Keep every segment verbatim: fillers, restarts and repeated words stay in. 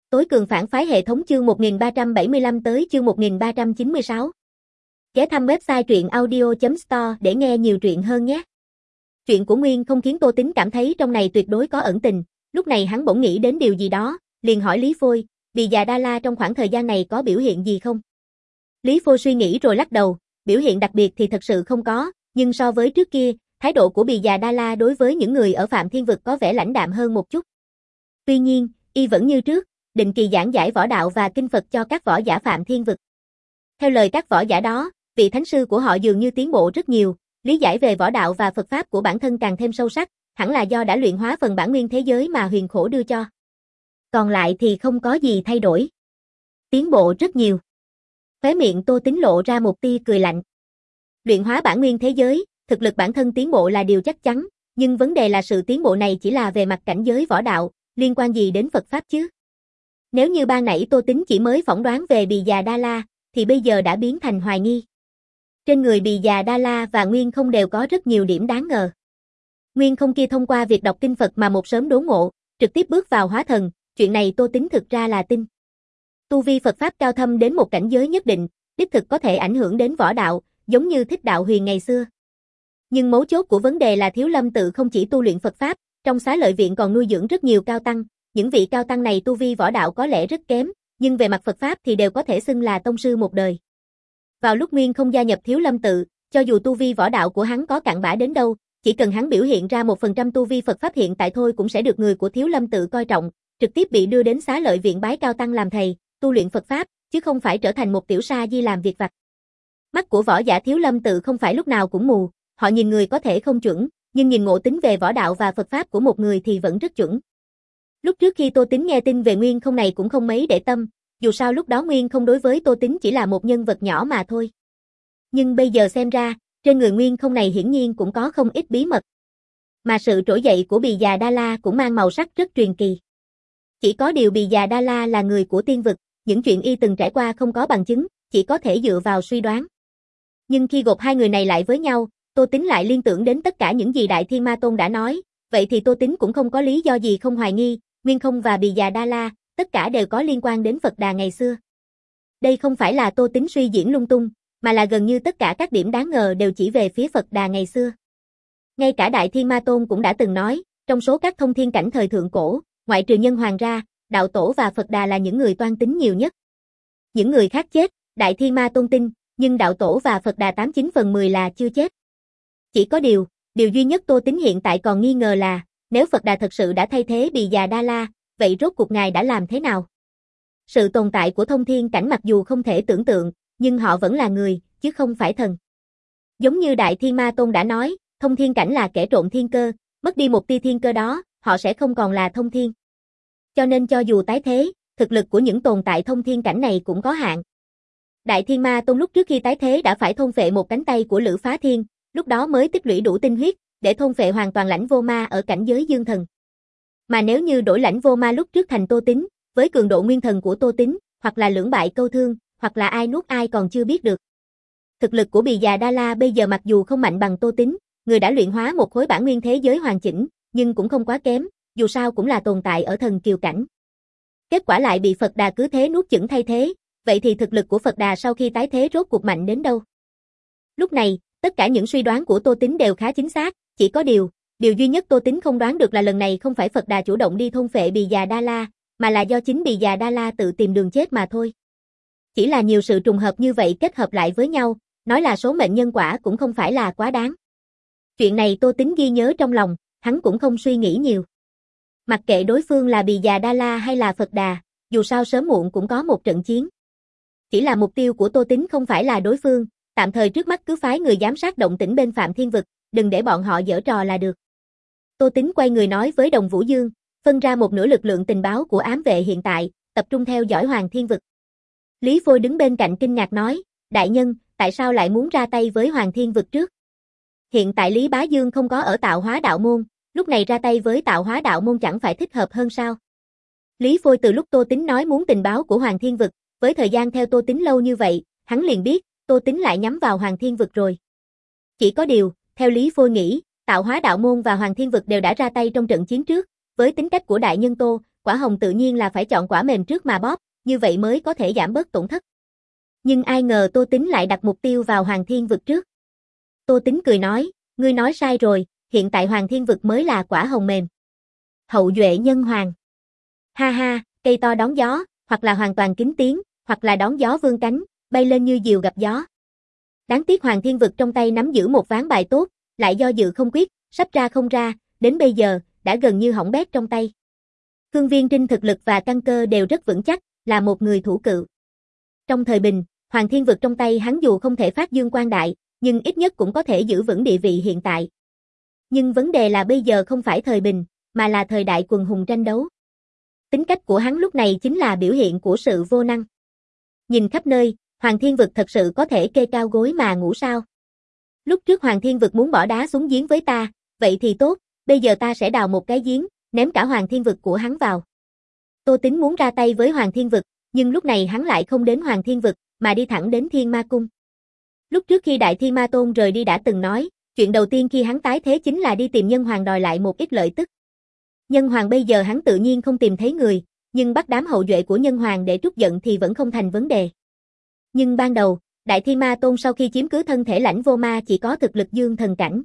Tối cường phản phái hệ thống chương một nghìn ba trăm bảy mươi lăm tới chương một nghìn ba trăm chín mươi sáu. Ghé thăm website truyện audio chấm store để nghe nhiều truyện hơn nhé. Chuyện của Nguyên không khiến Tô Tính cảm thấy trong này tuyệt đối có ẩn tình, lúc này hắn bỗng nghĩ đến điều gì đó, liền hỏi Lý Phôi, Bì Già Đa La trong khoảng thời gian này có biểu hiện gì không? Lý Phôi suy nghĩ rồi lắc đầu, biểu hiện đặc biệt thì thật sự không có, nhưng so với trước kia, thái độ của Bì Già Đa La đối với những người ở Phạm Thiên Vực có vẻ lãnh đạm hơn một chút. Tuy nhiên, y vẫn như trước, định kỳ giảng giải võ đạo và kinh Phật cho các võ giả Phạm Thiên Vực. Theo lời các võ giả đó, vị thánh sư của họ dường như tiến bộ rất nhiều, lý giải về võ đạo và Phật Pháp của bản thân càng thêm sâu sắc, hẳn là do đã luyện hóa phần bản nguyên thế giới mà huyền khổ đưa cho. Còn lại thì không có gì thay đổi. Tiến bộ rất nhiều. Khóe miệng Tô Tính lộ ra một tia cười lạnh. Luyện hóa bản nguyên thế giới, thực lực bản thân tiến bộ là điều chắc chắn, nhưng vấn đề là sự tiến bộ này chỉ là về mặt cảnh giới võ đạo, liên quan gì đến Phật Pháp chứ? Nếu như ban nãy Tô Tính chỉ mới phỏng đoán về Bì Già Đa La, thì bây giờ đã biến thành hoài nghi. Trên người Bì Già Đa La và Nguyên Không đều có rất nhiều điểm đáng ngờ. Nguyên Không kia thông qua việc đọc kinh Phật mà một sớm đốn ngộ, trực tiếp bước vào hóa thần, chuyện này Tô Tính thực ra là tin. Tu vi Phật Pháp cao thâm đến một cảnh giới nhất định, đích thực có thể ảnh hưởng đến võ đạo, giống như Thích Đạo Huyền ngày xưa. Nhưng mấu chốt của vấn đề là Thiếu Lâm tự không chỉ tu luyện Phật Pháp, trong Xá Lợi Viện còn nuôi dưỡng rất nhiều cao tăng, những vị cao tăng này tu vi võ đạo có lẽ rất kém, nhưng về mặt Phật Pháp thì đều có thể xưng là tông sư một đời. Vào lúc Nguyên Không gia nhập Thiếu Lâm tự, cho dù tu vi võ đạo của hắn có cạn bã đến đâu, chỉ cần hắn biểu hiện ra một phần trăm tu vi Phật Pháp hiện tại thôi cũng sẽ được người của Thiếu Lâm tự coi trọng, trực tiếp bị đưa đến Xá Lợi Viện bái cao tăng làm thầy, tu luyện Phật Pháp, chứ không phải trở thành một tiểu sa di làm việc vặt. Mắt của võ giả Thiếu Lâm tự không phải lúc nào cũng mù, họ nhìn người có thể không chuẩn, nhưng nhìn ngộ tính về võ đạo và Phật Pháp của một người thì vẫn rất chuẩn. Lúc trước khi Tô Tính nghe tin về Nguyên Không này cũng không mấy để tâm, dù sao lúc đó Nguyên Không đối với Tô Tính chỉ là một nhân vật nhỏ mà thôi. Nhưng bây giờ xem ra, trên người Nguyên Không này hiển nhiên cũng có không ít bí mật. Mà sự trỗi dậy của Bì Già Đa La cũng mang màu sắc rất truyền kỳ. Chỉ có điều Bì Già Đa La là người của tiên vực, những chuyện y từng trải qua không có bằng chứng, chỉ có thể dựa vào suy đoán. Nhưng khi gộp hai người này lại với nhau, Tô Tính lại liên tưởng đến tất cả những gì Đại Thiên Ma Tôn đã nói, vậy thì Tô Tính cũng không có lý do gì không hoài nghi, Nguyên Không và Bì Già Đa La, tất cả đều có liên quan đến Phật Đà ngày xưa. Đây không phải là Tô Tính suy diễn lung tung, mà là gần như tất cả các điểm đáng ngờ đều chỉ về phía Phật Đà ngày xưa. Ngay cả Đại Thiên Ma Tôn cũng đã từng nói, trong số các thông thiên cảnh thời thượng cổ, ngoại trừ Nhân Hoàng ra, Đạo Tổ và Phật Đà là những người toan tính nhiều nhất. Những người khác chết, Đại Thiên Ma Tôn tin, nhưng Đạo Tổ và Phật Đà tám chín phần mười là chưa chết. Chỉ có điều, điều duy nhất Tô Tính hiện tại còn nghi ngờ là, nếu Phật Đà thật sự đã thay thế Bì Già Đa La, vậy rốt cuộc ngài đã làm thế nào? Sự tồn tại của thông thiên cảnh mặc dù không thể tưởng tượng, nhưng họ vẫn là người, chứ không phải thần. Giống như Đại Thiên Ma Tôn đã nói, thông thiên cảnh là kẻ trộm thiên cơ, mất đi một tia thiên cơ đó, họ sẽ không còn là thông thiên. Cho nên cho dù tái thế, thực lực của những tồn tại thông thiên cảnh này cũng có hạn. Đại Thiên Ma Tôn lúc trước khi tái thế đã phải thôn phệ một cánh tay của Lữ Phá Thiên, lúc đó mới tích lũy đủ tinh huyết, để thôn phệ hoàn toàn Lãnh Vô Ma ở cảnh giới dương thần. Mà nếu như đổi Lãnh Vô Ma lúc trước thành Tô Tính, với cường độ nguyên thần của Tô Tính, hoặc là lưỡng bại câu thương, hoặc là ai nuốt ai còn chưa biết được. Thực lực của Bì Già Đa La bây giờ mặc dù không mạnh bằng Tô Tính, người đã luyện hóa một khối bản nguyên thế giới hoàn chỉnh, nhưng cũng không quá kém, dù sao cũng là tồn tại ở thần kiều cảnh. Kết quả lại bị Phật Đà cứ thế nuốt chửng thay thế, vậy thì thực lực của Phật Đà sau khi tái thế rốt cuộc mạnh đến đâu? Lúc này, tất cả những suy đoán của Tô Tính đều khá chính xác, chỉ có điều, điều duy nhất Tô Tính không đoán được là lần này không phải Phật Đà chủ động đi thôn phệ Bì Già Đa La, mà là do chính Bì Già Đa La tự tìm đường chết mà thôi. Chỉ là nhiều sự trùng hợp như vậy kết hợp lại với nhau, nói là số mệnh nhân quả cũng không phải là quá đáng. Chuyện này Tô Tính ghi nhớ trong lòng, hắn cũng không suy nghĩ nhiều. Mặc kệ đối phương là Bì Già Đa La hay là Phật Đà, dù sao sớm muộn cũng có một trận chiến. Chỉ là mục tiêu của Tô Tính không phải là đối phương, tạm thời trước mắt cứ phái người giám sát động tĩnh bên Phạm Thiên Vực, đừng để bọn họ giở trò là được. Tô Tính quay người nói với Đồng Vũ Dương, phân ra một nửa lực lượng tình báo của ám vệ hiện tại, tập trung theo dõi Hoàng Thiên Vực. Lý Phôi đứng bên cạnh kinh ngạc nói, đại nhân, tại sao lại muốn ra tay với Hoàng Thiên Vực trước? Hiện tại Lý Bá Dương không có ở Tạo Hóa Đạo Môn, lúc này ra tay với Tạo Hóa Đạo Môn chẳng phải thích hợp hơn sao? Lý Phôi từ lúc Tô Tính nói muốn tình báo của Hoàng Thiên Vực, với thời gian theo Tô Tính lâu như vậy, hắn liền biết, Tô Tính lại nhắm vào Hoàng Thiên Vực rồi. Chỉ có điều, theo Lý Phôi nghĩ, Tạo Hóa Đạo Môn và Hoàng Thiên Vực đều đã ra tay trong trận chiến trước, với tính cách của đại nhân Tô, quả hồng tự nhiên là phải chọn quả mềm trước mà bóp, như vậy mới có thể giảm bớt tổn thất. Nhưng ai ngờ Tô Tính lại đặt mục tiêu vào Hoàng Thiên Vực trước. Tô Tính cười nói, ngươi nói sai rồi, hiện tại Hoàng Thiên Vực mới là quả hồng mềm. Hậu duệ nhân hoàng. Ha ha, cây to đón gió, hoặc là hoàn toàn kín tiếng, hoặc là đón gió vươn cánh, bay lên như diều gặp gió. Đáng tiếc Hoàng Thiên Vực trong tay nắm giữ một ván bài tốt, lại do dự không quyết, sắp ra không ra, đến bây giờ, đã gần như hỏng bét trong tay. Khương Viên Trinh thực lực và căn cơ đều rất vững chắc, là một người thủ cự. Trong thời bình, Hoàng Thiên Vực trong tay hắn dù không thể phát dương quang đại, nhưng ít nhất cũng có thể giữ vững địa vị hiện tại. Nhưng vấn đề là bây giờ không phải thời bình, mà là thời đại quần hùng tranh đấu. Tính cách của hắn lúc này chính là biểu hiện của sự vô năng. Nhìn khắp nơi, Hoàng Thiên Vực thật sự có thể kê cao gối mà ngủ sao? Lúc trước Hoàng Thiên Vực muốn bỏ đá xuống giếng với ta, vậy thì tốt, bây giờ ta sẽ đào một cái giếng, ném cả Hoàng Thiên Vực của hắn vào. Tô Tính muốn ra tay với Hoàng Thiên Vực, nhưng lúc này hắn lại không đến Hoàng Thiên Vực, mà đi thẳng đến Thiên Ma Cung. Lúc trước khi Đại Thiên Ma Tôn rời đi đã từng nói, chuyện đầu tiên khi hắn tái thế chính là đi tìm Nhân Hoàng đòi lại một ít lợi tức. Nhân Hoàng bây giờ hắn tự nhiên không tìm thấy người, nhưng bắt đám hậu duệ của Nhân Hoàng để trút giận thì vẫn không thành vấn đề. Nhưng ban đầu, Đại Thiên Ma Tôn sau khi chiếm cứ thân thể Lãnh Vô Ma chỉ có thực lực dương thần cảnh.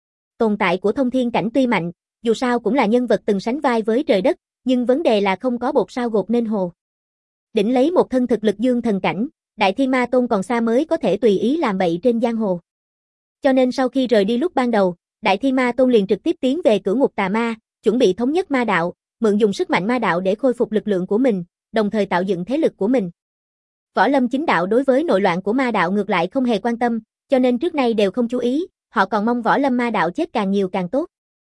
Tồn tại của thông thiên cảnh tuy mạnh, dù sao cũng là nhân vật từng sánh vai với trời đất, nhưng vấn đề là không có bột sao gột nên hồ. Đỉnh lấy một thân thực lực dương thần cảnh, Đại Thiên Ma Tôn còn xa mới có thể tùy ý làm bậy trên giang hồ. Cho nên sau khi rời đi lúc ban đầu, Đại Thiên Ma Tôn liền trực tiếp tiến về Cửu Ngục Tà Ma, chuẩn bị thống nhất ma đạo, mượn dùng sức mạnh ma đạo để khôi phục lực lượng của mình, đồng thời tạo dựng thế lực của mình. Võ Lâm chính đạo đối với nội loạn của ma đạo ngược lại không hề quan tâm, cho nên trước nay đều không chú ý, họ còn mong Võ Lâm ma đạo chết càng nhiều càng tốt.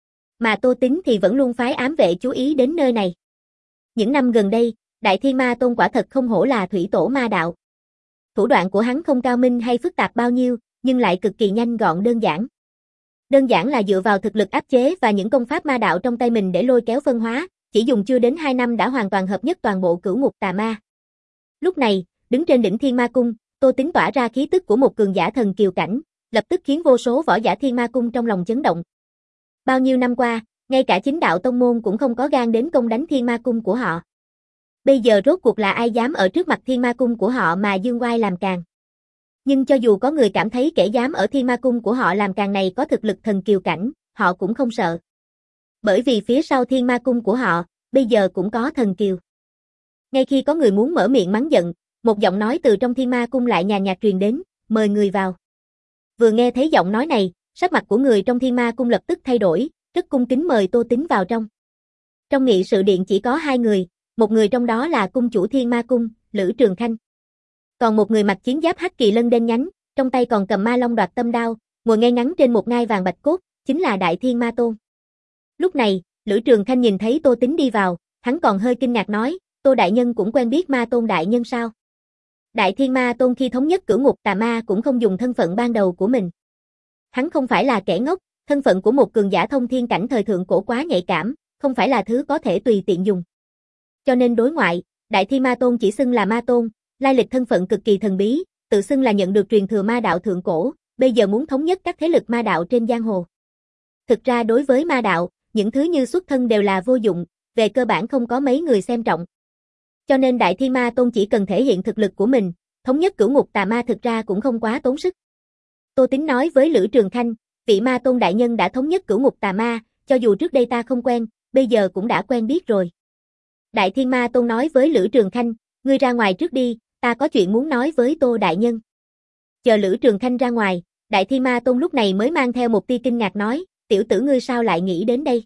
Mà Tô Tính thì vẫn luôn phái ám vệ chú ý đến nơi này. Những năm gần đây, Đại Thiên Ma Tôn quả thật không hổ là thủy tổ ma đạo. Thủ đoạn của hắn không cao minh hay phức tạp bao nhiêu, nhưng lại cực kỳ nhanh gọn đơn giản. Đơn giản là dựa vào thực lực áp chế và những công pháp ma đạo trong tay mình để lôi kéo phân hóa, chỉ dùng chưa đến hai năm đã hoàn toàn hợp nhất toàn bộ Cửu Ngục Tà Ma. Lúc này, đứng trên đỉnh Thiên Ma Cung, Tô Tính tỏa ra khí tức của một cường giả thần kiều cảnh, lập tức khiến vô số võ giả Thiên Ma Cung trong lòng chấn động. Bao nhiêu năm qua, ngay cả chính đạo tông môn cũng không có gan đến công đánh Thiên Ma Cung của họ. Bây giờ rốt cuộc là ai dám ở trước mặt Thiên Ma Cung của họ mà dương oai làm càn. Nhưng cho dù có người cảm thấy kẻ dám ở Thiên Ma Cung của họ làm càn này có thực lực thần kiều cảnh, họ cũng không sợ. Bởi vì phía sau Thiên Ma Cung của họ, bây giờ cũng có thần kiều. Ngay khi có người muốn mở miệng mắng giận, một giọng nói từ trong Thiên Ma Cung lại nhàn nhạt truyền đến, mời người vào. Vừa nghe thấy giọng nói này, sắc mặt của người trong Thiên Ma Cung lập tức thay đổi, rất cung kính mời Tô Tính vào trong. Trong nghị sự điện chỉ có hai người, một người trong đó là cung chủ Thiên Ma Cung, Lữ Trường Khanh. Còn một người mặc chiến giáp hắc kỳ lân đen nhánh, trong tay còn cầm ma long đoạt tâm đao, ngồi ngay ngắn trên một ngai vàng bạch cốt, chính là Đại Thiên Ma Tôn. Lúc này, Lữ Trường Khanh nhìn thấy Tô Tính đi vào, hắn còn hơi kinh ngạc nói, Tô Đại Nhân cũng quen biết Ma Tôn Đại Nhân sao? Đại Thiên Ma Tôn khi thống nhất Cửu Ngục Tà Ma cũng không dùng thân phận ban đầu của mình. Hắn không phải là kẻ ngốc, thân phận của một cường giả thông thiên cảnh thời thượng cổ quá nhạy cảm, không phải là thứ có thể tùy tiện dùng. Cho nên đối ngoại, Đại Thiên Ma Tôn chỉ xưng là Ma Tôn, lai lịch thân phận cực kỳ thần bí, tự xưng là nhận được truyền thừa ma đạo thượng cổ, bây giờ muốn thống nhất các thế lực ma đạo trên giang hồ. Thực ra đối với ma đạo, những thứ như xuất thân đều là vô dụng, về cơ bản không có mấy người xem trọng. Cho nên Đại Thiên Ma Tôn chỉ cần thể hiện thực lực của mình, thống nhất Cửu Ngục Tà Ma thực ra cũng không quá tốn sức. Tô Tính nói với Lữ Trường Khanh, vị Ma Tôn Đại Nhân đã thống nhất Cửu Ngục Tà Ma, cho dù trước đây ta không quen, bây giờ cũng đã quen biết rồi. Đại Thiên Ma Tôn nói với Lữ Trường Khanh, ngươi ra ngoài trước đi, ta có chuyện muốn nói với Tô Đại Nhân. Chờ Lữ Trường Khanh ra ngoài, Đại Thiên Ma Tôn lúc này mới mang theo một tia kinh ngạc nói, tiểu tử ngươi sao lại nghĩ đến đây?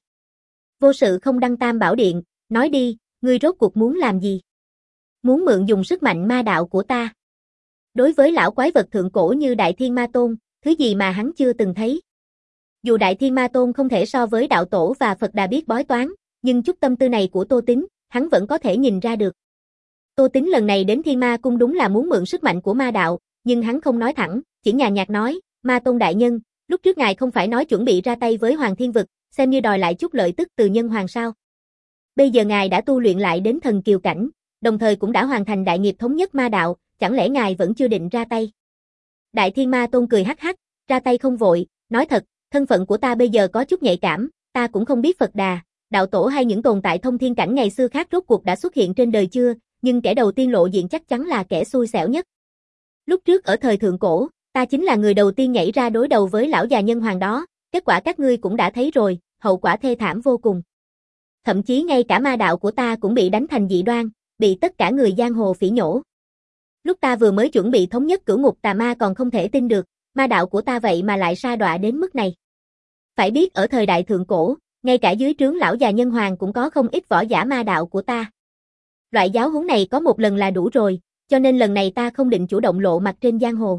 Vô sự không đăng tam bảo điện, nói đi, ngươi rốt cuộc muốn làm gì? Muốn mượn dùng sức mạnh ma đạo của ta. Đối với lão quái vật thượng cổ như Đại Thiên Ma Tôn, thứ gì mà hắn chưa từng thấy. Dù Đại Thiên Ma Tôn không thể so với đạo tổ và Phật Đà biết bói toán, nhưng chút tâm tư này của Tô Tính, hắn vẫn có thể nhìn ra được. Tô Tính lần này đến Thiên Ma Cung đúng là muốn mượn sức mạnh của ma đạo, nhưng hắn không nói thẳng, chỉ nhàn nhạt nói, Ma Tôn Đại Nhân, lúc trước ngài không phải nói chuẩn bị ra tay với Hoàng Thiên Vực, xem như đòi lại chút lợi tức từ Nhân Hoàng sao. Bây giờ ngài đã tu luyện lại đến thần kiều cảnh, đồng thời cũng đã hoàn thành đại nghiệp thống nhất ma đạo, chẳng lẽ ngài vẫn chưa định ra tay? Đại Thiên Ma Tôn cười hắc hắc, ra tay không vội, nói thật, thân phận của ta bây giờ có chút nhạy cảm, ta cũng không biết Phật Đà, đạo tổ hay những tồn tại thông thiên cảnh ngày xưa khác rốt cuộc đã xuất hiện trên đời chưa, nhưng kẻ đầu tiên lộ diện chắc chắn là kẻ xui xẻo nhất. Lúc trước ở thời thượng cổ, ta chính là người đầu tiên nhảy ra đối đầu với lão già nhân hoàng đó, kết quả các ngươi cũng đã thấy rồi, hậu quả thê thảm vô cùng. Thậm chí ngay cả ma đạo của ta cũng bị đánh thành dị đoan, bị tất cả người giang hồ phỉ nhổ. Lúc ta vừa mới chuẩn bị thống nhất cửu ngục tà ma còn không thể tin được, ma đạo của ta vậy mà lại sa đọa đến mức này. Phải biết ở thời đại thượng cổ, ngay cả dưới trướng lão già nhân hoàng cũng có không ít võ giả ma đạo của ta. Loại giáo huấn này có một lần là đủ rồi, cho nên lần này ta không định chủ động lộ mặt trên giang hồ.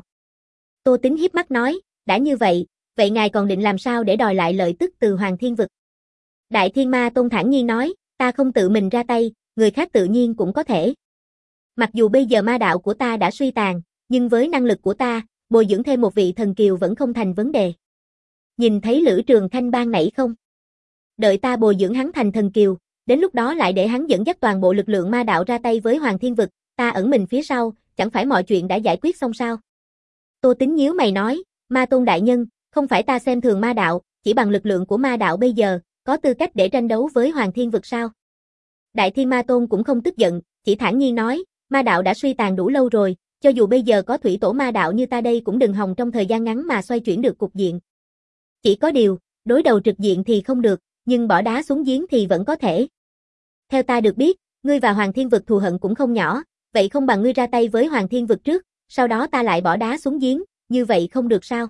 Tô Tính hiếp mắt nói, đã như vậy, vậy ngài còn định làm sao để đòi lại lợi tức từ Hoàng Thiên Vực? Đại Thiên Ma Tôn thản nhiên nói, ta không tự mình ra tay, người khác tự nhiên cũng có thể. Mặc dù bây giờ ma đạo của ta đã suy tàn, nhưng với năng lực của ta, bồi dưỡng thêm một vị thần kiều vẫn không thành vấn đề. Nhìn thấy Lữ Trường Khanh ban nãy không? Đợi ta bồi dưỡng hắn thành thần kiều, đến lúc đó lại để hắn dẫn dắt toàn bộ lực lượng ma đạo ra tay với Hoàng Thiên Vực, ta ẩn mình phía sau, chẳng phải mọi chuyện đã giải quyết xong sao? Tô Tính nhíu mày nói, Ma Tôn đại nhân, không phải ta xem thường ma đạo, chỉ bằng lực lượng của ma đạo bây giờ, có tư cách để tranh đấu với Hoàng Thiên Vực sao? Đại Thiên Ma Tôn cũng không tức giận, chỉ thản nhiên nói, ma đạo đã suy tàn đủ lâu rồi, cho dù bây giờ có thủy tổ ma đạo như ta đây cũng đừng hòng trong thời gian ngắn mà xoay chuyển được cục diện. Chỉ có điều, đối đầu trực diện thì không được, nhưng bỏ đá xuống giếng thì vẫn có thể. Theo ta được biết, ngươi và Hoàng Thiên Vực thù hận cũng không nhỏ, vậy không bằng ngươi ra tay với Hoàng Thiên Vực trước, sau đó ta lại bỏ đá xuống giếng, như vậy không được sao?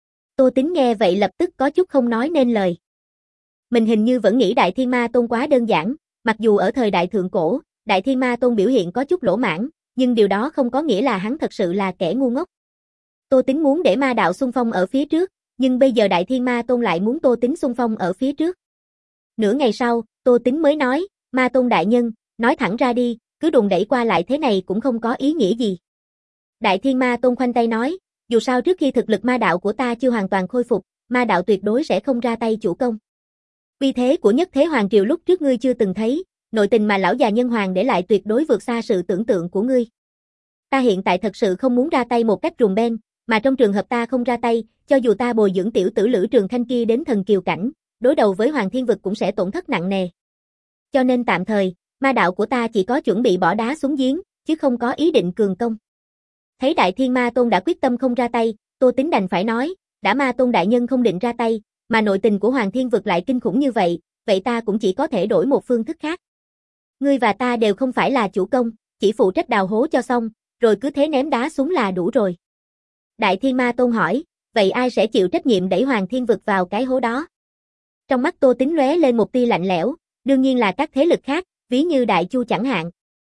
Tô Tính nghe vậy lập tức có chút không nói nên lời. Mình hình như vẫn nghĩ Đại Thiên Ma Tôn quá đơn giản, mặc dù ở thời đại thượng cổ, Đại Thiên Ma Tôn biểu hiện có chút lỗ mãng, nhưng điều đó không có nghĩa là hắn thật sự là kẻ ngu ngốc. Tô Tính muốn để ma đạo xung phong ở phía trước, nhưng bây giờ Đại Thiên Ma Tôn lại muốn Tô Tính xung phong ở phía trước. Nửa ngày sau, Tô Tính mới nói, Ma Tôn đại nhân, nói thẳng ra đi, cứ đùn đẩy qua lại thế này cũng không có ý nghĩa gì. Đại Thiên Ma Tôn khoanh tay nói, dù sao trước khi thực lực ma đạo của ta chưa hoàn toàn khôi phục, ma đạo tuyệt đối sẽ không ra tay chủ công. Uy thế của Nhất Thế Hoàng Triều lúc trước ngươi chưa từng thấy, nội tình mà lão già nhân hoàng để lại tuyệt đối vượt xa sự tưởng tượng của ngươi. Ta hiện tại thật sự không muốn ra tay một cách rùm beng, mà trong trường hợp ta không ra tay, cho dù ta bồi dưỡng tiểu tử Lữ Trường Khanh kia đến thần kiều cảnh, đối đầu với Hoàng Thiên Vực cũng sẽ tổn thất nặng nề. Cho nên tạm thời, ma đạo của ta chỉ có chuẩn bị bỏ đá xuống giếng, chứ không có ý định cường công. Thấy Đại Thiên Ma Tôn đã quyết tâm không ra tay, Tô Tính đành phải nói, đã Ma Tôn đại nhân không định ra tay, mà nội tình của Hoàng Thiên Vực lại kinh khủng như vậy, vậy ta cũng chỉ có thể đổi một phương thức khác. Ngươi và ta đều không phải là chủ công, chỉ phụ trách đào hố cho xong, rồi cứ thế ném đá xuống là đủ rồi. Đại Thiên Ma Tôn hỏi, vậy ai sẽ chịu trách nhiệm đẩy Hoàng Thiên Vực vào cái hố đó? Trong mắt Tô Tính lóe lên một tia lạnh lẽo, đương nhiên là các thế lực khác, ví như Đại Chu chẳng hạn.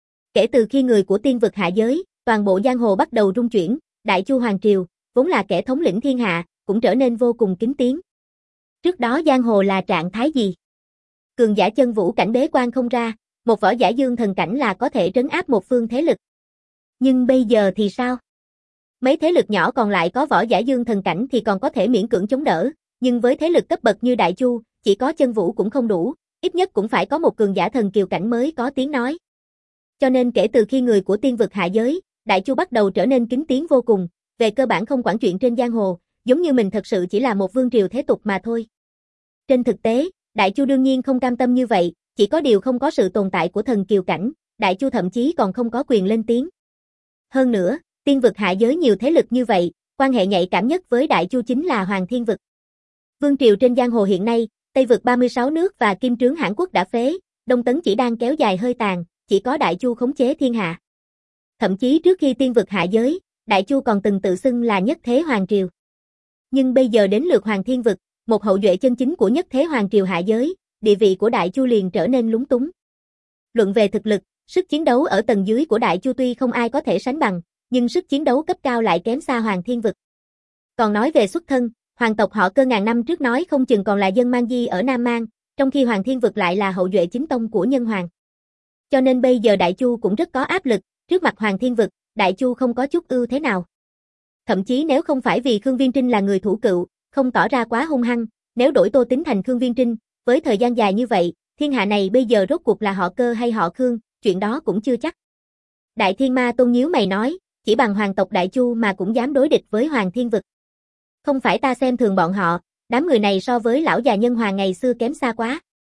Kể từ khi người của tiên vực hạ giới, toàn bộ giang hồ bắt đầu rung chuyển, Đại Chu Hoàng Triều, vốn là kẻ thống lĩnh thiên hạ, cũng trở nên vô cùng kính tiếng. Trước đó giang hồ là trạng thái gì? Cường giả chân vũ cảnh bế quan không ra, một võ giả dương thần cảnh là có thể trấn áp một phương thế lực. Nhưng bây giờ thì sao? Mấy thế lực nhỏ còn lại có võ giả dương thần cảnh thì còn có thể miễn cưỡng chống đỡ, nhưng với thế lực cấp bậc như Đại Chu, chỉ có chân vũ cũng không đủ, ít nhất cũng phải có một cường giả thần kiều cảnh mới có tiếng nói. Cho nên kể từ khi người của tiên vực hạ giới, Đại Chu bắt đầu trở nên kính tiếng vô cùng, về cơ bản không quản chuyện trên giang hồ, giống như mình thật sự chỉ là một vương triều thế tục mà thôi. Trên thực tế, Đại Chu đương nhiên không cam tâm như vậy, chỉ có điều không có sự tồn tại của thần kiều cảnh, Đại Chu thậm chí còn không có quyền lên tiếng. Hơn nữa, tiên vực hạ giới nhiều thế lực như vậy, quan hệ nhạy cảm nhất với Đại Chu chính là Hoàng Thiên Vực. Vương triều trên giang hồ hiện nay, Tây vực ba mươi sáu nước và kim trướng Hãn Quốc đã phế, Đông Tấn chỉ đang kéo dài hơi tàn, chỉ có Đại Chu khống chế thiên hạ. Thậm chí trước khi tiên vực hạ giới, Đại Chu còn từng tự xưng là Nhất Thế Hoàng Triều. Nhưng bây giờ đến lượt Hoàng Thiên Vực, một hậu duệ chân chính của Nhất Thế Hoàng Triều hạ giới, địa vị của Đại Chu liền trở nên lúng túng. Luận về thực lực, sức chiến đấu ở tầng dưới của Đại Chu tuy không ai có thể sánh bằng, nhưng sức chiến đấu cấp cao lại kém xa Hoàng Thiên Vực. Còn nói về xuất thân, hoàng tộc họ Cơ ngàn năm trước nói không chừng còn là dân Mang Di ở Nam Mang, trong khi Hoàng Thiên Vực lại là hậu duệ chính tông của nhân hoàng. Cho nên bây giờ Đại Chu cũng rất có áp lực, trước mặt Hoàng Thiên Vực, Đại Chu không có chút ưu thế nào. Thậm chí nếu không phải vì Khương Viên Trinh là người thủ cựu, không tỏ ra quá hung hăng, nếu đổi Tô Tính thành Khương Viên Trinh, với thời gian dài như vậy, thiên hạ này bây giờ rốt cuộc là họ Cơ hay họ Khương, chuyện đó cũng chưa chắc. Đại Thiên Ma Tôn nhíu mày nói, chỉ bằng hoàng tộc Đại Chu mà cũng dám đối địch với Hoàng Thiên Vực. Không phải ta xem thường bọn họ, đám người này so với lão già nhân hoàng ngày xưa kém xa quá.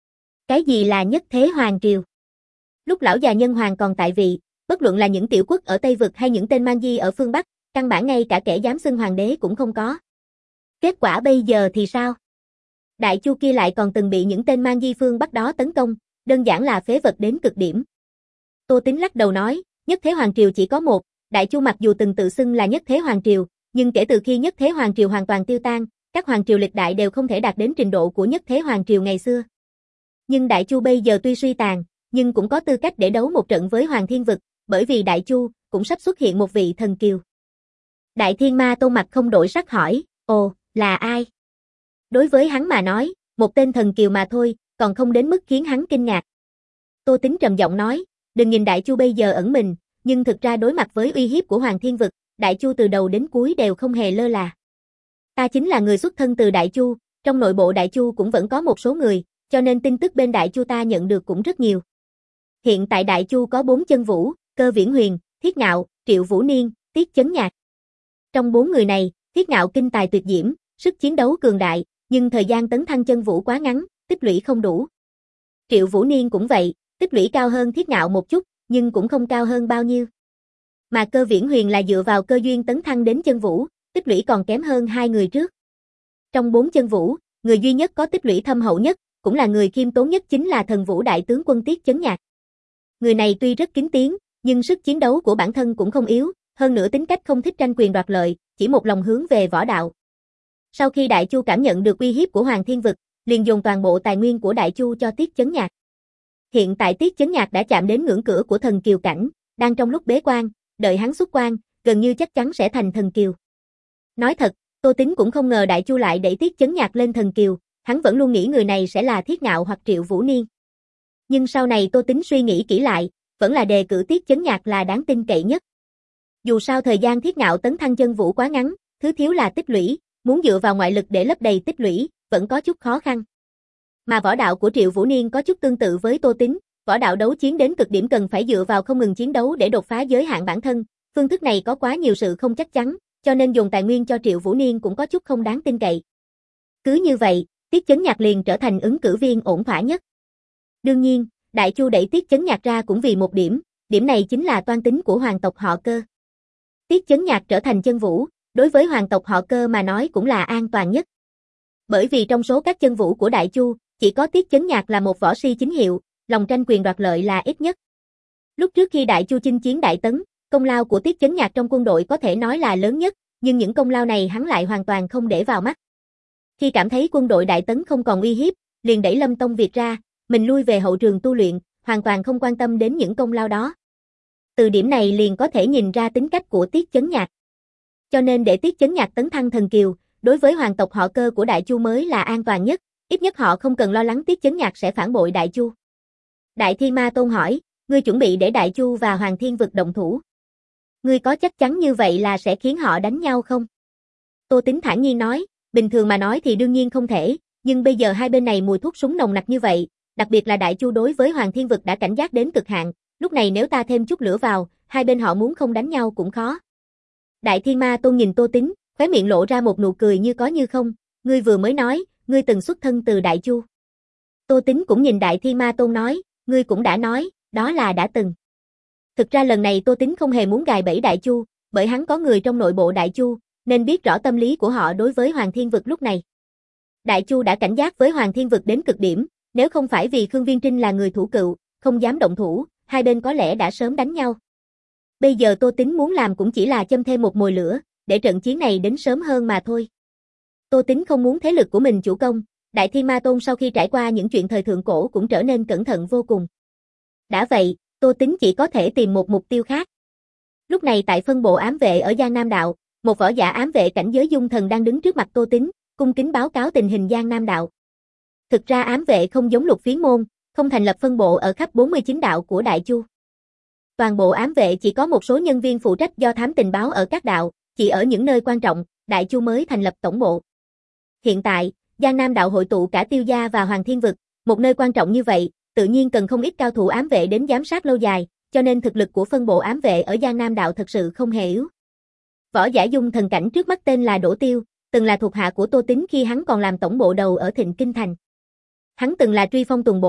Cái gì là nhất thế hoàng triều? Lúc lão già nhân hoàng còn tại vị, bất luận là những tiểu quốc ở Tây Vực hay những tên man di ở phương Bắc, căn bản ngay cả kẻ dám xưng hoàng đế cũng không có. Kết quả bây giờ thì sao? Đại Chu kia lại còn từng bị những tên man di phương Bắc đó tấn công, đơn giản là phế vật đến cực điểm. Tô Tính lắc đầu nói, nhất thế hoàng triều chỉ có một, Đại Chu mặc dù từng tự xưng là nhất thế hoàng triều, nhưng kể từ khi nhất thế hoàng triều hoàn toàn tiêu tan, các hoàng triều lịch đại đều không thể đạt đến trình độ của nhất thế hoàng triều ngày xưa. Nhưng Đại Chu bây giờ tuy suy tàn, nhưng cũng có tư cách để đấu một trận với Hoàng Thiên Vực, bởi vì Đại Chu cũng sắp xuất hiện một vị thần kiều. Đại Thiên Ma Tôn mặt không đổi sắc hỏi, ồ, là ai? Đối với hắn mà nói, một tên thần kiều mà thôi, còn không đến mức khiến hắn kinh ngạc. Tô Tính trầm giọng nói, đừng nhìn Đại Chu bây giờ ẩn mình, nhưng thực ra đối mặt với uy hiếp của Hoàng Thiên Vực, Đại Chu từ đầu đến cuối đều không hề lơ là. Ta chính là người xuất thân từ Đại Chu, trong nội bộ Đại Chu cũng vẫn có một số người, cho nên tin tức bên Đại Chu ta nhận được cũng rất nhiều. Hiện tại Đại Chu có bốn chân vũ, Cơ Viễn Huyền, Thiết Ngạo, Triệu Vũ Niên, Tiết Chấn Nhạc. Trong bốn người này, Thiết Ngạo kinh tài tuyệt diễm, sức chiến đấu cường đại, nhưng thời gian tấn thăng chân vũ quá ngắn, tích lũy không đủ. Triệu Vũ Niên cũng vậy, tích lũy cao hơn Thiết Ngạo một chút, nhưng cũng không cao hơn bao nhiêu. Mà Cơ Viễn Huyền là dựa vào cơ duyên tấn thăng đến chân vũ, tích lũy còn kém hơn hai người trước. Trong bốn chân vũ, người duy nhất có tích lũy thâm hậu nhất, cũng là người khiêm tốn nhất chính là thần vũ đại tướng quân Tiết Chấn Nhạc. Người này tuy rất kín tiếng, nhưng sức chiến đấu của bản thân cũng không yếu, hơn nữa tính cách không thích tranh quyền đoạt lợi, chỉ một lòng hướng về võ đạo. Sau khi Đại Chu cảm nhận được uy hiếp của Hoàng Thiên Vực, liền dồn toàn bộ tài nguyên của Đại Chu cho Tiết Chấn Nhạc. Hiện tại Tiết Chấn Nhạc đã chạm đến ngưỡng cửa của thần kiều cảnh, đang trong lúc bế quan, đợi hắn xuất quan, gần như chắc chắn sẽ thành thần kiều. Nói thật, Tô Tính cũng không ngờ Đại Chu lại đẩy Tiết Chấn Nhạc lên thần kiều, hắn vẫn luôn nghĩ người này sẽ là Thiết Ngạo hoặc Triệu Vũ Niên. Nhưng sau này Tô Tính suy nghĩ kỹ lại, vẫn là đề cử Tiết Chấn Nhạc là đáng tin cậy nhất. Dù sao thời gian Thiết Ngạo tấn thăng chân vũ quá ngắn, thứ thiếu là tích lũy, muốn dựa vào ngoại lực để lấp đầy tích lũy, vẫn có chút khó khăn. Mà võ đạo của Triệu Vũ Niên có chút tương tự với Tô Tính, võ đạo đấu chiến đến cực điểm cần phải dựa vào không ngừng chiến đấu để đột phá giới hạn bản thân, phương thức này có quá nhiều sự không chắc chắn, cho nên dùng tài nguyên cho Triệu Vũ Niên cũng có chút không đáng tin cậy. Cứ như vậy, Tiết Chấn Nhạc liền trở thành ứng cử viên ổn thỏa nhất. Đương nhiên, Đại Chu đẩy Tiết Chấn Nhạc ra cũng vì một điểm, điểm này chính là toan tính của hoàng tộc họ Cơ. Tiết Chấn Nhạc trở thành chân vũ, đối với hoàng tộc họ Cơ mà nói cũng là an toàn nhất. Bởi vì trong số các chân vũ của Đại Chu, chỉ có Tiết Chấn Nhạc là một võ si chính hiệu, lòng tranh quyền đoạt lợi là ít nhất. Lúc trước khi Đại Chu chinh chiến Đại Tấn, công lao của Tiết Chấn Nhạc trong quân đội có thể nói là lớn nhất, nhưng những công lao này hắn lại hoàn toàn không để vào mắt. Khi cảm thấy quân đội Đại Tấn không còn uy hiếp, liền đẩy Lâm Tông Việt ra, mình lui về hậu trường tu luyện, hoàn toàn không quan tâm đến những công lao đó. Từ điểm này liền có thể nhìn ra tính cách của Tiết Chấn Nhạc. Cho nên để Tiết Chấn Nhạc tấn thăng thần kiều, đối với hoàng tộc họ Cơ của Đại Chu mới là an toàn nhất, ít nhất họ không cần lo lắng Tiết Chấn Nhạc sẽ phản bội Đại Chu. Đại Thiên Ma Tôn hỏi, ngươi chuẩn bị để Đại Chu và Hoàng Thiên Vực động thủ. Ngươi có chắc chắn như vậy là sẽ khiến họ đánh nhau không? Tô Tính thản nhiên nói, bình thường mà nói thì đương nhiên không thể, nhưng bây giờ hai bên này mùi thuốc súng nồng nặc như vậy, đặc biệt là Đại Chu đối với Hoàng Thiên Vực đã cảnh giác đến cực hạn, lúc này nếu ta thêm chút lửa vào, hai bên họ muốn không đánh nhau cũng khó. Đại Thiên Ma Tôn nhìn Tô Tính, khóe miệng lộ ra một nụ cười như có như không, ngươi vừa mới nói, ngươi từng xuất thân từ Đại Chu. Tô Tính cũng nhìn Đại Thiên Ma Tôn nói, ngươi cũng đã nói, đó là đã từng. Thực ra lần này Tô Tính không hề muốn gài bẫy Đại Chu, bởi hắn có người trong nội bộ Đại Chu, nên biết rõ tâm lý của họ đối với Hoàng Thiên Vực lúc này. Đại Chu đã cảnh giác với Hoàng Thiên Vực đến cực điểm, nếu không phải vì Khương Viên Trinh là người thủ cựu, không dám động thủ, hai bên có lẽ đã sớm đánh nhau. Bây giờ Tô Tính muốn làm cũng chỉ là châm thêm một mồi lửa, để trận chiến này đến sớm hơn mà thôi. Tô Tính không muốn thế lực của mình chủ công, Đại Thiên Ma Tôn sau khi trải qua những chuyện thời thượng cổ cũng trở nên cẩn thận vô cùng. Đã vậy, Tô Tính chỉ có thể tìm một mục tiêu khác. Lúc này tại phân bộ ám vệ ở Giang Nam Đạo, một võ giả ám vệ cảnh giới dung thần đang đứng trước mặt Tô Tính, cung kính báo cáo tình hình Giang Nam Đạo. Thực ra ám vệ không giống Lục Phiến môn, không thành lập phân bộ ở khắp bốn mươi chín đạo của Đại Chu. Toàn bộ ám vệ chỉ có một số nhân viên phụ trách do thám tình báo ở các đạo, chỉ ở những nơi quan trọng, Đại Chu mới thành lập tổng bộ. Hiện tại, Giang Nam Đạo hội tụ cả Tiêu Gia và Hoàng Thiên Vực, một nơi quan trọng như vậy, tự nhiên cần không ít cao thủ ám vệ đến giám sát lâu dài, cho nên thực lực của phân bộ ám vệ ở Giang Nam Đạo thật sự không hề yếu. Võ giả dung thần cảnh trước mắt tên là Đỗ Tiêu, từng là thuộc hạ của Tô Tính khi hắn còn làm tổng bộ đầu ở Thịnh Kinh Thành. Hắn từng là truy phong tuần bổ,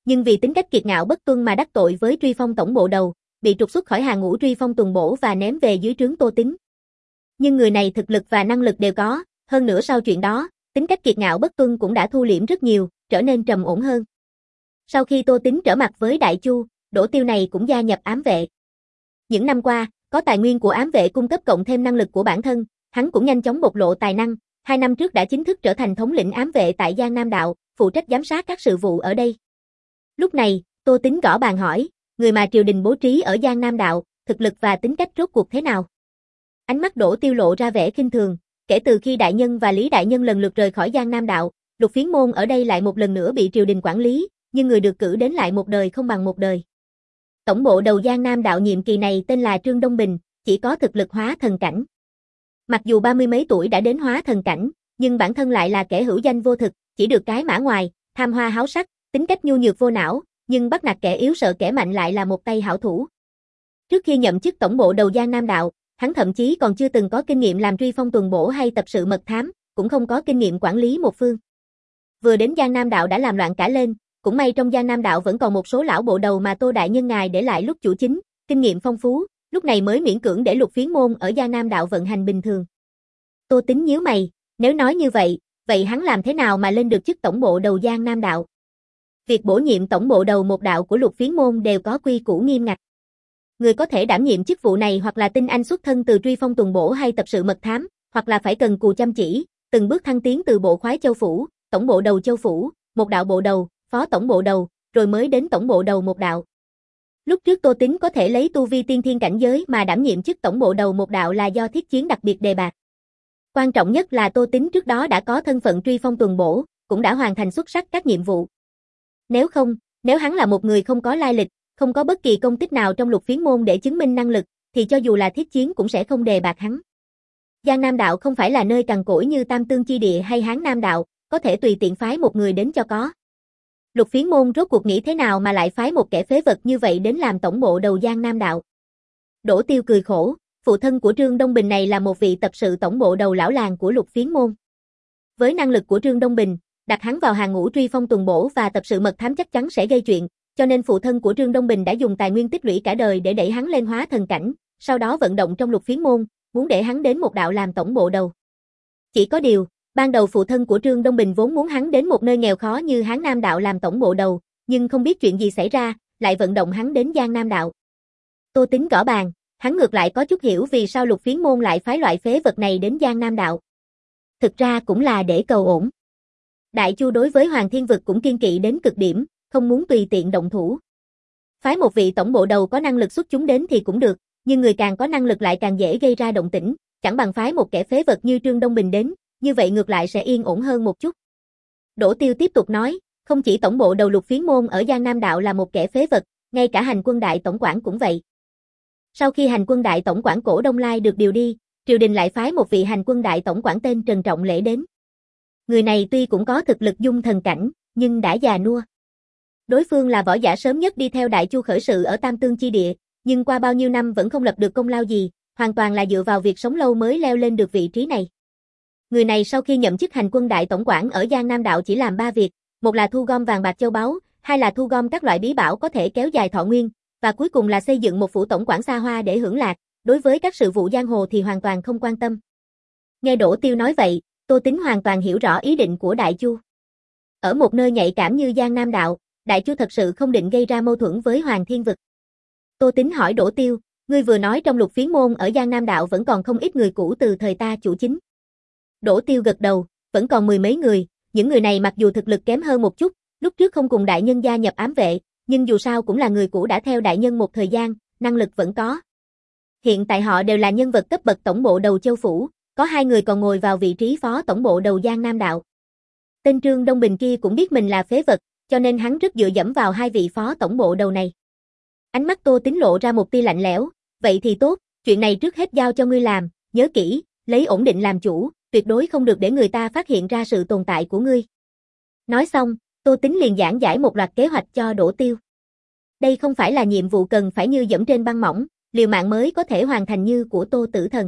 nhưng vì tính cách kiệt ngạo bất tuân mà đắc tội với Truy Phong tổng bộ đầu, bị trục xuất khỏi hàng ngũ Truy Phong tuần bổ và ném về dưới trướng Tô Tính. Nhưng người này thực lực và năng lực đều có, hơn nữa sau chuyện đó, tính cách kiệt ngạo bất tuân cũng đã thu liễm rất nhiều, trở nên trầm ổn hơn. Sau khi Tô Tính trở mặt với Đại Chu, Đỗ Tiêu này cũng gia nhập ám vệ. Những năm qua, có tài nguyên của ám vệ cung cấp cộng thêm năng lực của bản thân, hắn cũng nhanh chóng bộc lộ tài năng, hai năm trước đã chính thức trở thành thống lĩnh ám vệ tại Giang Nam Đạo, phụ trách giám sát các sự vụ ở đây. Lúc này, Tô Tính gõ bàn hỏi, người mà triều đình bố trí ở Giang Nam Đạo, thực lực và tính cách rốt cuộc thế nào? Ánh mắt Đỗ Tiêu lộ ra vẻ khinh thường, kể từ khi đại nhân và Lý đại nhân lần lượt rời khỏi Giang Nam Đạo, Lục Phiến môn ở đây lại một lần nữa bị triều đình quản lý, nhưng người được cử đến lại một đời không bằng một đời. Tổng bộ đầu Giang Nam Đạo nhiệm kỳ này tên là Trương Đông Bình, chỉ có thực lực hóa thần cảnh. Mặc dù ba mươi mấy tuổi đã đến hóa thần cảnh, nhưng bản thân lại là kẻ hữu danh vô thực, chỉ được cái mã ngoài, tham hoa háo sắc, tính cách nhu nhược vô não, nhưng bắt nạt kẻ yếu sợ kẻ mạnh lại là một tay hảo thủ. Trước khi nhậm chức tổng bộ đầu Giang Nam Đạo, hắn thậm chí còn chưa từng có kinh nghiệm làm Truy Phong tuần bổ hay tập sự mật thám, cũng không có kinh nghiệm quản lý một phương. Vừa đến Giang Nam Đạo đã làm loạn cả lên, cũng may trong Giang Nam Đạo vẫn còn một số lão bộ đầu mà Tô đại nhân ngài để lại lúc chủ chính, kinh nghiệm phong phú, lúc này mới miễn cưỡng để Lục Phiến môn ở Giang Nam Đạo vận hành bình thường. Tô Tính nhíu mày, nếu nói như vậy, vậy hắn làm thế nào mà lên được chức tổng bộ đầu Giang Nam Đạo? Việc bổ nhiệm tổng bộ đầu một đạo của Lục Phiến môn đều có quy củ nghiêm ngặt. Người có thể đảm nhiệm chức vụ này hoặc là tinh anh xuất thân từ Truy Phong tuần bổ hay tập sự mật thám, hoặc là phải cần cù chăm chỉ, từng bước thăng tiến từ bộ khoái châu phủ, tổng bộ đầu châu phủ, một đạo bộ đầu, phó tổng bộ đầu, rồi mới đến tổng bộ đầu một đạo. Lúc trước Tô Tính có thể lấy tu vi tiên thiên cảnh giới mà đảm nhiệm chức tổng bộ đầu một đạo là do thiết chiến đặc biệt đề bạt. Quan trọng nhất là Tô Tính trước đó đã có thân phận Truy Phong tuần bổ, cũng đã hoàn thành xuất sắc các nhiệm vụ. Nếu không, nếu hắn là một người không có lai lịch, không có bất kỳ công tích nào trong Lục Phiến môn để chứng minh năng lực, thì cho dù là thiết chiến cũng sẽ không đề bạt hắn. Giang Nam Đạo không phải là nơi cằn cỗi như Tam Tương Chi Địa hay Hán Nam Đạo, có thể tùy tiện phái một người đến cho có. Lục Phiến môn rốt cuộc nghĩ thế nào mà lại phái một kẻ phế vật như vậy đến làm tổng bộ đầu Giang Nam Đạo? Đỗ Tiêu cười khổ, phụ thân của Trương Đông Bình này là một vị tập sự tổng bộ đầu lão làng của Lục Phiến môn. Với năng lực của Trương Đông Bình, đặt hắn vào hàng ngũ Truy Phong tuần bổ và tập sự mật thám chắc chắn sẽ gây chuyện, cho nên phụ thân của Trương Đông Bình đã dùng tài nguyên tích lũy cả đời để đẩy hắn lên hóa thần cảnh, sau đó vận động trong Lục Phiến môn, muốn để hắn đến một đạo làm tổng bộ đầu. Chỉ có điều, ban đầu phụ thân của Trương Đông Bình vốn muốn hắn đến một nơi nghèo khó như Hán Nam Đạo làm tổng bộ đầu, nhưng không biết chuyện gì xảy ra, lại vận động hắn đến Giang Nam Đạo. Tô Tính gõ bàn, hắn ngược lại có chút hiểu vì sao Lục Phiến môn lại phái loại phế vật này đến Giang Nam Đạo. Thực ra cũng là để cầu ổn. Đại Chu đối với Hoàng Thiên Vực cũng kiên kỵ đến cực điểm, không muốn tùy tiện động thủ. Phái một vị tổng bộ đầu có năng lực xuất chúng đến thì cũng được, nhưng người càng có năng lực lại càng dễ gây ra động tĩnh, chẳng bằng phái một kẻ phế vật như Trương Đông Bình đến, như vậy ngược lại sẽ yên ổn hơn một chút. Đỗ Tiêu tiếp tục nói, không chỉ tổng bộ đầu Lục Phiến môn ở Giang Nam Đạo là một kẻ phế vật, ngay cả hành quân đại tổng quản cũng vậy. Sau khi hành quân đại tổng quản Cổ Đông Lai được điều đi, triều đình lại phái một vị hành quân đại tổng quản tên Trần Trọng Lễ đến. Người này tuy cũng có thực lực dung thần cảnh, nhưng đã già nua. Đối phương là võ giả sớm nhất đi theo Đại Chu khởi sự ở Tam Tương Chi Địa, nhưng qua bao nhiêu năm vẫn không lập được công lao gì, hoàn toàn là dựa vào việc sống lâu mới leo lên được vị trí này. Người này sau khi nhậm chức hành quân đại tổng quản ở Giang Nam Đạo chỉ làm ba việc, một là thu gom vàng bạc châu báu, hai là thu gom các loại bí bảo có thể kéo dài thọ nguyên, và cuối cùng là xây dựng một phủ tổng quản xa hoa để hưởng lạc, đối với các sự vụ giang hồ thì hoàn toàn không quan tâm. Nghe Đỗ Tiêu nói vậy, Tô Tính hoàn toàn hiểu rõ ý định của Đại Chu. Ở một nơi nhạy cảm như Giang Nam Đạo, Đại Chu thật sự không định gây ra mâu thuẫn với Hoàng Thiên Vực. Tô Tính hỏi Đỗ Tiêu, ngươi vừa nói trong Lục Phiến môn ở Giang Nam Đạo vẫn còn không ít người cũ từ thời ta chủ chính. Đỗ Tiêu gật đầu, vẫn còn mười mấy người, những người này mặc dù thực lực kém hơn một chút, lúc trước không cùng đại nhân gia nhập ám vệ, nhưng dù sao cũng là người cũ đã theo đại nhân một thời gian, năng lực vẫn có. Hiện tại họ đều là nhân vật cấp bậc tổng bộ đầu châu phủ, có hai người còn ngồi vào vị trí phó tổng bộ đầu Giang Nam Đạo. Tên Trương Đông Bình kia cũng biết mình là phế vật, cho nên hắn rất dựa dẫm vào hai vị phó tổng bộ đầu này. Ánh mắt Tô Tính lộ ra một tia lạnh lẽo, vậy thì tốt, chuyện này trước hết giao cho ngươi làm, nhớ kỹ, lấy ổn định làm chủ, tuyệt đối không được để người ta phát hiện ra sự tồn tại của ngươi. Nói xong, Tô Tính liền giảng giải một loạt kế hoạch cho Đỗ Tiêu. Đây không phải là nhiệm vụ cần phải như dẫm trên băng mỏng, liều mạng mới có thể hoàn thành như của Tô Tử Thần.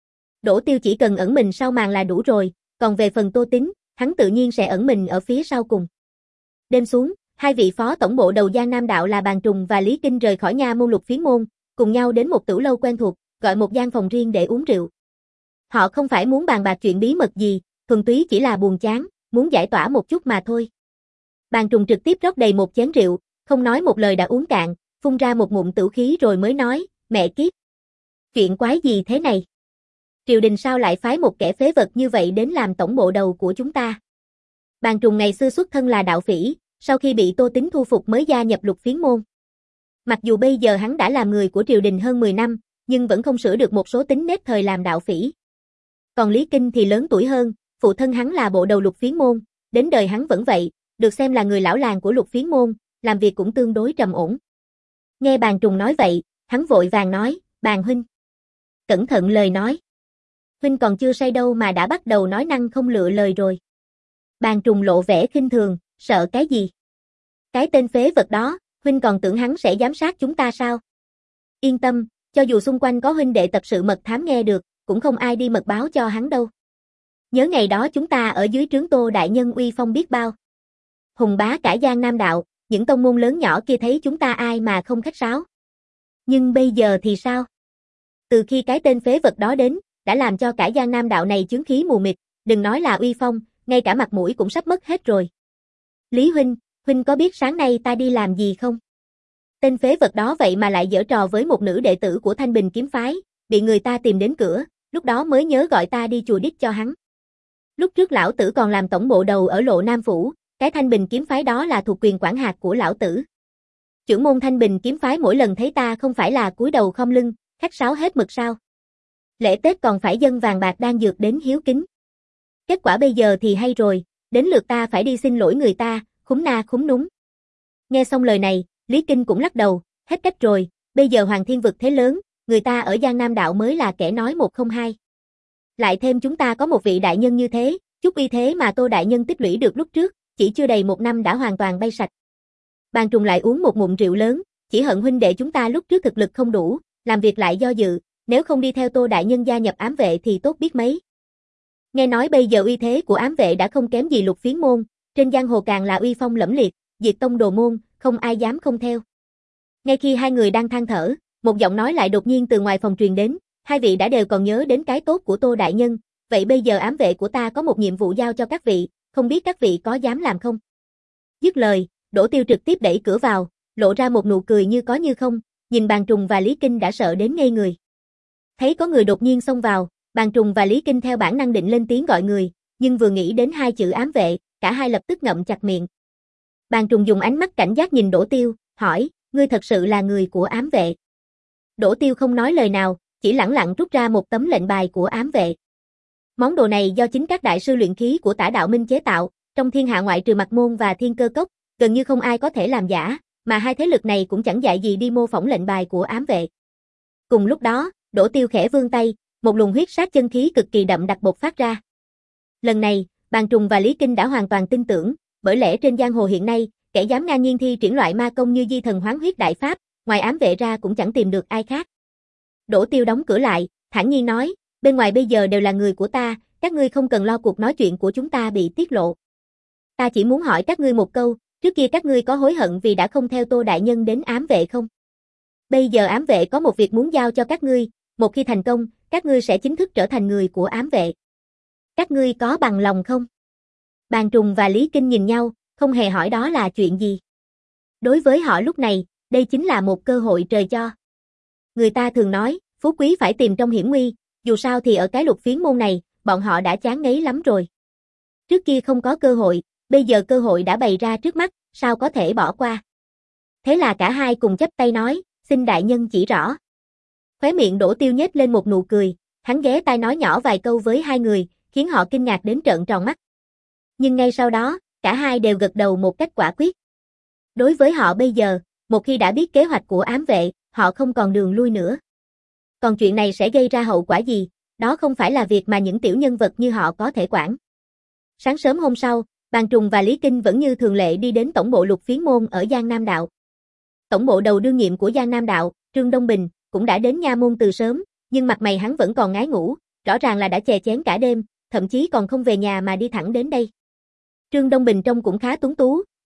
Đỗ Tiêu chỉ cần ẩn mình sau màn là đủ rồi, còn về phần Tô Tính, hắn tự nhiên sẽ ẩn mình ở phía sau cùng. Đêm xuống, Hai vị phó tổng bộ đầu Giang Nam Đạo là Bàn Trùng và Lý Kinh rời khỏi nha môn Lục Phiến môn, cùng nhau đến một tửu lâu quen thuộc, gọi một gian phòng riêng để uống rượu. Họ không phải muốn bàn bạc chuyện bí mật gì, thuần túy chỉ là buồn chán, muốn giải tỏa một chút mà thôi. Bàn Trùng trực tiếp rót đầy một chén rượu, không nói một lời đã uống cạn, phun ra một ngụm tửu khí rồi mới nói, mẹ kiếp. Chuyện quái gì thế này? Triều đình sao lại phái một kẻ phế vật như vậy đến làm tổng bộ đầu của chúng ta? Bàn Trùng ngày xưa xuất thân là đạo phỉ, sau khi bị Tô Tín thu phục mới gia nhập Lục Phiến môn. Mặc dù bây giờ hắn đã làm người của triều đình hơn mười năm, nhưng vẫn không sửa được một số tính nết thời làm đạo phỉ. Còn Lý Kinh thì lớn tuổi hơn, phụ thân hắn là bộ đầu Lục Phiến môn, đến đời hắn vẫn vậy, được xem là người lão làng của Lục Phiến môn, làm việc cũng tương đối trầm ổn. Nghe Bàn Trùng nói vậy, hắn vội vàng nói, Bàn huynh. Cẩn thận lời nói. Huynh còn chưa say đâu mà đã bắt đầu nói năng không lựa lời rồi. Bàn Trùng lộ vẻ khinh thường, sợ cái gì? Cái tên phế vật đó, huynh còn tưởng hắn sẽ giám sát chúng ta sao? Yên tâm, cho dù xung quanh có huynh đệ tập sự mật thám nghe được, cũng không ai đi mật báo cho hắn đâu. Nhớ ngày đó chúng ta ở dưới trướng Tô đại nhân uy phong biết bao. Hùng bá cả Giang Nam Đạo, những tông môn lớn nhỏ kia thấy chúng ta ai mà không khách sáo. Nhưng bây giờ thì sao? Từ khi cái tên phế vật đó đến, đã làm cho cả Giang Nam Đạo này chướng khí mù mịt, đừng nói là uy phong, ngay cả mặt mũi cũng sắp mất hết rồi. Lý huynh, huynh có biết sáng nay ta đi làm gì không? Tên phế vật đó vậy mà lại giở trò với một nữ đệ tử của Thanh Bình kiếm phái, bị người ta tìm đến cửa, lúc đó mới nhớ gọi ta đi chùa đít cho hắn. Lúc trước lão tử còn làm tổng bộ đầu ở Lộ Nam Phủ, cái Thanh Bình kiếm phái đó là thuộc quyền quản hạt của lão tử. Trưởng môn Thanh Bình kiếm phái mỗi lần thấy ta không phải là cúi đầu khom lưng, khách sáo hết mực sao? Lễ Tết còn phải dâng vàng bạc đan dược đến hiếu kính. Kết quả bây giờ thì hay rồi, đến lượt ta phải đi xin lỗi người ta, khúm na khúm núm. Nghe xong lời này, Lý Kinh cũng lắc đầu, hết cách rồi, bây giờ Hoàng Thiên vực thế lớn, người ta ở Giang Nam Đạo mới là kẻ nói một không hai. Lại thêm chúng ta có một vị đại nhân như thế, chút uy thế mà Tô đại nhân tích lũy được lúc trước, chỉ chưa đầy một năm đã hoàn toàn bay sạch. Bàn Trùng lại uống một ngụm rượu lớn, chỉ hận huynh đệ chúng ta lúc trước thực lực không đủ, làm việc lại do dự, nếu không đi theo Tô đại nhân gia nhập ám vệ thì tốt biết mấy. Nghe nói bây giờ uy thế của ám vệ đã không kém gì Lục Phiến môn, trên giang hồ càng là uy phong lẫm liệt, diệt tông đồ môn, không ai dám không theo. Ngay khi hai người đang than thở, một giọng nói lại đột nhiên từ ngoài phòng truyền đến, hai vị đã đều còn nhớ đến cái tốt của Tô đại nhân, vậy bây giờ ám vệ của ta có một nhiệm vụ giao cho các vị, không biết các vị có dám làm không? Dứt lời, Đỗ Tiêu trực tiếp đẩy cửa vào, lộ ra một nụ cười như có như không, nhìn Bàn Trùng và Lý Kinh đã sợ đến ngây người. Thấy có người đột nhiên xông vào, Bàn Trùng và Lý Kinh theo bản năng định lên tiếng gọi người, nhưng vừa nghĩ đến hai chữ ám vệ, cả hai lập tức ngậm chặt miệng. Bàn Trùng dùng ánh mắt cảnh giác nhìn Đỗ Tiêu, hỏi, ngươi thật sự là người của ám vệ? Đỗ Tiêu không nói lời nào, chỉ lẳng lặng rút ra một tấm lệnh bài của ám vệ. Món đồ này do chính các đại sư luyện khí của Tả Đạo Minh chế tạo, trong thiên hạ ngoại trừ Mạc Môn và Thiên Cơ Cốc, gần như không ai có thể làm giả, mà hai thế lực này cũng chẳng dại gì đi mô phỏng lệnh bài của ám vệ. Cùng lúc đó, Đỗ Tiêu khẽ vươn tay, một luồng huyết sát chân khí cực kỳ đậm đặc bộc phát ra. Lần này, Bàn Trùng và Lý Kinh đã hoàn toàn tin tưởng, bởi lẽ trên giang hồ hiện nay, kẻ dám ngang nhiên thi triển loại ma công như Di Thần Hoán Huyết Đại Pháp, ngoài ám vệ ra cũng chẳng tìm được ai khác. Đỗ Tiêu đóng cửa lại, thản nhiên nói, bên ngoài bây giờ đều là người của ta, các ngươi không cần lo cuộc nói chuyện của chúng ta bị tiết lộ. Ta chỉ muốn hỏi các ngươi một câu, trước kia các ngươi có hối hận vì đã không theo Tô đại nhân đến ám vệ không? Bây giờ ám vệ có một việc muốn giao cho các ngươi, một khi thành công, các ngươi sẽ chính thức trở thành người của ám vệ. Các ngươi có bằng lòng không? Bàn Trùng và Lý Kinh nhìn nhau, không hề hỏi đó là chuyện gì. Đối với họ lúc này, đây chính là một cơ hội trời cho. Người ta thường nói, phú quý phải tìm trong hiểm nguy, dù sao thì ở cái Lục Phiến môn này, bọn họ đã chán ngấy lắm rồi. Trước kia không có cơ hội, bây giờ cơ hội đã bày ra trước mắt, sao có thể bỏ qua. Thế là cả hai cùng chắp tay nói, xin đại nhân chỉ rõ. Khóe miệng Đỗ Tiêu nhếch lên một nụ cười, hắn ghé tai nói nhỏ vài câu với hai người, khiến họ kinh ngạc đến trợn tròn mắt. Nhưng ngay sau đó, cả hai đều gật đầu một cách quả quyết. Đối với họ bây giờ, một khi đã biết kế hoạch của ám vệ, họ không còn đường lui nữa. Còn chuyện này sẽ gây ra hậu quả gì, đó không phải là việc mà những tiểu nhân vật như họ có thể quản. Sáng sớm hôm sau, Bàn Trùng và Lý Kinh vẫn như thường lệ đi đến tổng bộ Lục Phiến môn ở Giang Nam Đạo. Tổng bộ đầu đương nhiệm của Giang Nam Đạo, Trương Đông Bình, cũng đã đến nha môn từ sớm, nhưng mặt mày hắn vẫn còn ngái ngủ, rõ ràng là đã chè chén cả đêm, thậm chí còn không về nhà mà đi thẳng đến đây. Trương Đông Bình trông cũng khá tuấn tú,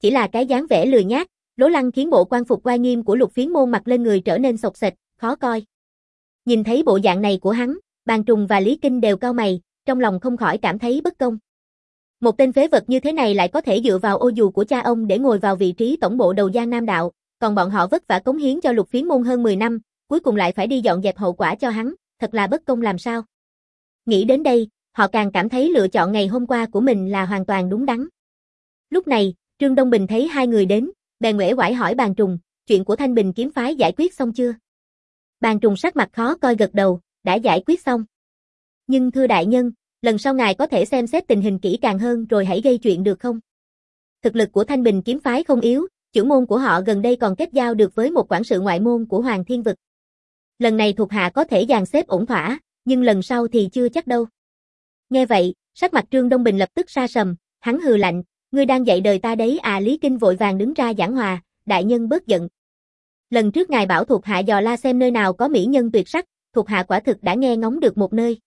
chỉ là cái dáng vẻ lười nhác, lố lăng khiến bộ quan phục oai nghiêm của Lục Phiến Môn mặc lên người trở nên xộc xệch, khó coi. Nhìn thấy bộ dạng này của hắn, Bàn Trùng và Lý Kinh đều cau mày, trong lòng không khỏi cảm thấy bất công. Một tên phế vật như thế này lại có thể dựa vào ô dù của cha ông để ngồi vào vị trí tổng bộ đầu Giang Nam Đạo, còn bọn họ vất vả cống hiến cho Lục Phiến Môn hơn mười năm, cuối cùng lại phải đi dọn dẹp hậu quả cho hắn, thật là bất công làm sao. Nghĩ đến đây, họ càng cảm thấy lựa chọn ngày hôm qua của mình là hoàn toàn đúng đắn. Lúc này, Trương Đông Bình thấy hai người đến, bèn uể oải hỏi Bàn Trùng, chuyện của Thanh Bình kiếm phái giải quyết xong chưa? Bàn Trùng sắc mặt khó coi gật đầu, đã giải quyết xong. Nhưng thưa đại nhân, lần sau ngài có thể xem xét tình hình kỹ càng hơn rồi hãy gây chuyện được không? Thực lực của Thanh Bình kiếm phái không yếu, chưởng môn của họ gần đây còn kết giao được với một quản sự ngoại môn của Hoàng Thiên Vực. Lần này thuộc hạ có thể dàn xếp ổn thỏa, nhưng lần sau thì chưa chắc đâu. Nghe vậy, sắc mặt Trương Đông Bình lập tức sa sầm, hắn hừ lạnh, ngươi đang dạy đời ta đấy à? Lý Kinh vội vàng đứng ra giảng hòa, đại nhân bớt giận. Lần trước ngài bảo thuộc hạ dò la xem nơi nào có mỹ nhân tuyệt sắc, thuộc hạ quả thực đã nghe ngóng được một nơi.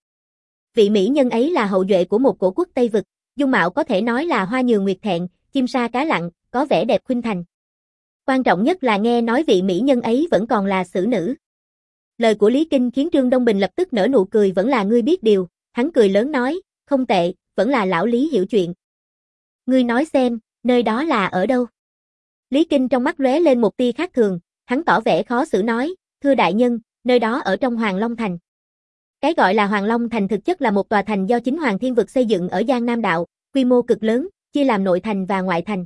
Vị mỹ nhân ấy là hậu duệ của một cổ quốc Tây Vực, dung mạo có thể nói là hoa nhường nguyệt thẹn, chim sa cá lặn, có vẻ đẹp khuynh thành. Quan trọng nhất là nghe nói vị mỹ nhân ấy vẫn còn là xử nữ. Lời của Lý Kinh khiến Trương Đông Bình lập tức nở nụ cười, vẫn là ngươi biết điều, hắn cười lớn nói, không tệ, vẫn là lão Lý hiểu chuyện. Ngươi nói xem, nơi đó là ở đâu? Lý Kinh trong mắt lóe lên một tia khác thường, hắn tỏ vẻ khó xử nói, thưa đại nhân, nơi đó ở trong Hoàng Long Thành. Cái gọi là Hoàng Long Thành thực chất là một tòa thành do chính Hoàng Thiên Vực xây dựng ở Giang Nam Đạo, quy mô cực lớn, chia làm nội thành và ngoại thành.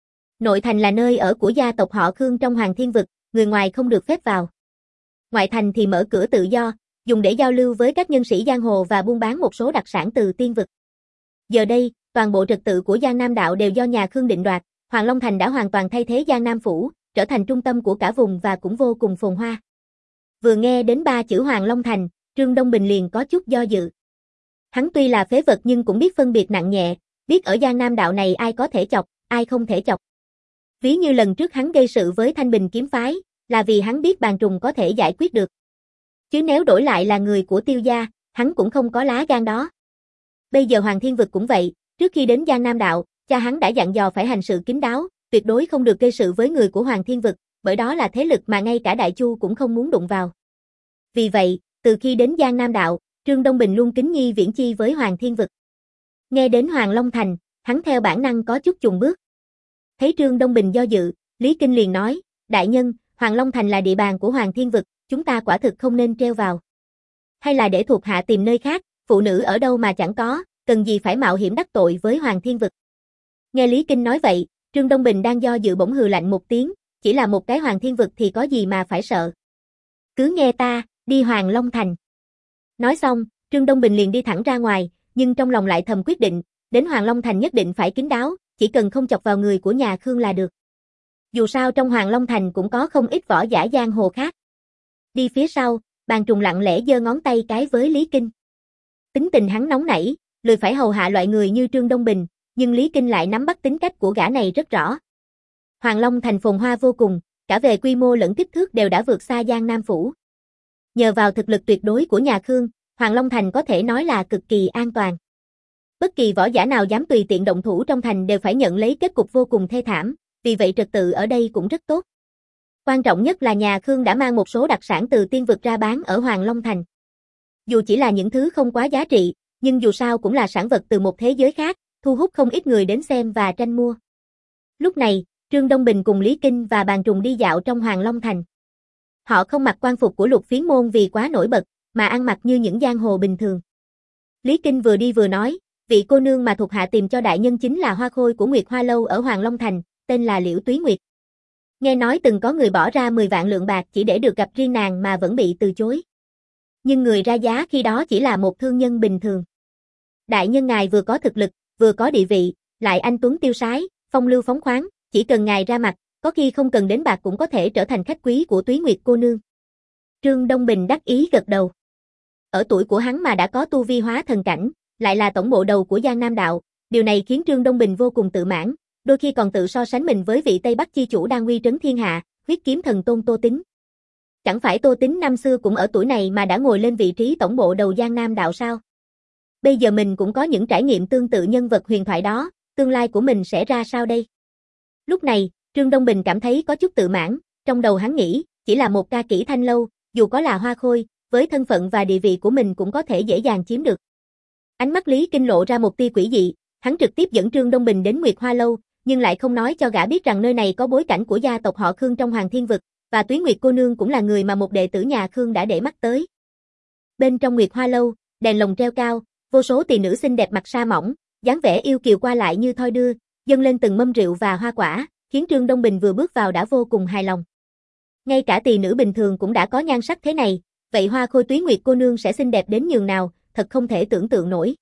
Nội thành là nơi ở của gia tộc họ Khương trong Hoàng Thiên Vực, người ngoài không được phép vào. Ngoại thành thì mở cửa tự do, dùng để giao lưu với các nhân sĩ giang hồ và buôn bán một số đặc sản từ tiên vực. Giờ đây, toàn bộ trật tự của Giang Nam Đạo đều do nhà Khương định đoạt, Hoàng Long Thành đã hoàn toàn thay thế Giang Nam Phủ, trở thành trung tâm của cả vùng và cũng vô cùng phồn hoa. Vừa nghe đến ba chữ Hoàng Long Thành, Trương Đông Bình liền có chút do dự. Hắn tuy là phế vật nhưng cũng biết phân biệt nặng nhẹ, biết ở Giang Nam Đạo này ai có thể chọc, ai không thể chọc. Ví như lần trước hắn gây sự với Thanh Bình kiếm phái, là vì hắn biết Bàn Trùng có thể giải quyết được. Chứ nếu đổi lại là người của Tiêu gia, hắn cũng không có lá gan đó. Bây giờ Hoàng Thiên Vực cũng vậy, trước khi đến Giang Nam Đạo, cha hắn đã dặn dò phải hành sự kín đáo, tuyệt đối không được gây sự với người của Hoàng Thiên Vực, bởi đó là thế lực mà ngay cả Đại Chu cũng không muốn đụng vào. Vì vậy, từ khi đến Giang Nam Đạo, Trương Đông Bình luôn kính nhi viễn chi với Hoàng Thiên Vực. Nghe đến Hoàng Long Thành, hắn theo bản năng có chút chùng bước. Thấy Trương Đông Bình do dự, Lý Kinh liền nói, đại nhân, Hoàng Long Thành là địa bàn của Hoàng Thiên Vực, chúng ta quả thực không nên treo vào. Hay là để thuộc hạ tìm nơi khác, phụ nữ ở đâu mà chẳng có, cần gì phải mạo hiểm đắc tội với Hoàng Thiên Vực. Nghe Lý Kinh nói vậy, Trương Đông Bình đang do dự bỗng hừ lạnh một tiếng, chỉ là một cái Hoàng Thiên Vực thì có gì mà phải sợ. Cứ nghe ta, đi Hoàng Long Thành. Nói xong, Trương Đông Bình liền đi thẳng ra ngoài, nhưng trong lòng lại thầm quyết định, đến Hoàng Long Thành nhất định phải kín đáo, chỉ cần không chọc vào người của nhà Khương là được. Dù sao trong Hoàng Long Thành cũng có không ít võ giả giang hồ khác. Đi phía sau, Bàn Trùng lặng lẽ giơ ngón tay cái với Lý Kinh. Tính tình hắn nóng nảy, lười phải hầu hạ loại người như Trương Đông Bình, nhưng Lý Kinh lại nắm bắt tính cách của gã này rất rõ. Hoàng Long Thành phồn hoa vô cùng, cả về quy mô lẫn kích thước đều đã vượt xa Giang Nam Phủ. Nhờ vào thực lực tuyệt đối của nhà Khương, Hoàng Long Thành có thể nói là cực kỳ an toàn. Bất kỳ võ giả nào dám tùy tiện động thủ trong thành đều phải nhận lấy kết cục vô cùng thê thảm, vì vậy trật tự ở đây cũng rất tốt. Quan trọng nhất là nhà Khương đã mang một số đặc sản từ tiên vực ra bán ở Hoàng Long Thành. Dù chỉ là những thứ không quá giá trị, nhưng dù sao cũng là sản vật từ một thế giới khác, thu hút không ít người đến xem và tranh mua. Lúc này, Trương Đông Bình cùng Lý Kinh và Bàn Trùng đi dạo trong Hoàng Long Thành. Họ không mặc quan phục của Lục Phiến Môn vì quá nổi bật, mà ăn mặc như những giang hồ bình thường. Lý Kinh vừa đi vừa nói, vị cô nương mà thuộc hạ tìm cho đại nhân chính là hoa khôi của Nguyệt Hoa Lâu ở Hoàng Long Thành, tên là Liễu Túy Nguyệt. Nghe nói từng có người bỏ ra mười vạn lượng bạc chỉ để được gặp riêng nàng mà vẫn bị từ chối. Nhưng người ra giá khi đó chỉ là một thương nhân bình thường. Đại nhân ngài vừa có thực lực, vừa có địa vị, lại anh tuấn tiêu sái, phong lưu phóng khoáng, chỉ cần ngài ra mặt, có khi không cần đến bạc cũng có thể trở thành khách quý của Túy Nguyệt cô nương. Trương Đông Bình đắc ý gật đầu. Ở tuổi của hắn mà đã có tu vi hóa thần cảnh, lại là tổng bộ đầu của Giang Nam Đạo, điều này khiến Trương Đông Bình vô cùng tự mãn, đôi khi còn tự so sánh mình với vị Tây Bắc chi chủ đang uy trấn thiên hạ, huyết kiếm thần tôn Tô Tín. Chẳng phải Tô Tín năm xưa cũng ở tuổi này mà đã ngồi lên vị trí tổng bộ đầu Giang Nam Đạo sao? Bây giờ mình cũng có những trải nghiệm tương tự nhân vật huyền thoại đó, tương lai của mình sẽ ra sao đây? Lúc này, Trương Đông Bình cảm thấy có chút tự mãn, trong đầu hắn nghĩ, chỉ là một ca kỹ thanh lâu, dù có là hoa khôi, với thân phận và địa vị của mình cũng có thể dễ dàng chiếm được. Ánh mắt Lý Kinh lộ ra một tia quỷ dị, hắn trực tiếp dẫn Trương Đông Bình đến Nguyệt Hoa Lâu, nhưng lại không nói cho gã biết rằng nơi này có bối cảnh của gia tộc họ Khương trong Hoàng Thiên Vực, và Túy Nguyệt cô nương cũng là người mà một đệ tử nhà Khương đã để mắt tới. Bên trong Nguyệt Hoa Lâu, đèn lồng treo cao, vô số tỳ nữ xinh đẹp mặc sa mỏng, dáng vẻ yêu kiều qua lại như thoi đưa, dâng lên từng mâm rượu và hoa quả, khiến Trương Đông Bình vừa bước vào đã vô cùng hài lòng. Ngay cả tỳ nữ bình thường cũng đã có nhan sắc thế này, vậy hoa khôi Túy Nguyệt cô nương sẽ xinh đẹp đến nhường nào, thật không thể tưởng tượng nổi.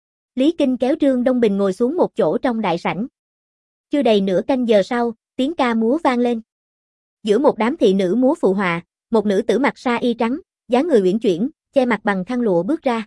Lý Kinh kéo Trương Đông Bình ngồi xuống một chỗ trong đại sảnh. Chưa đầy nửa canh giờ sau, tiếng ca múa vang lên. Giữa một đám thị nữ múa phụ họa, một nữ tử mặc sa y trắng, dáng người uyển chuyển, che mặt bằng khăn lụa bước ra.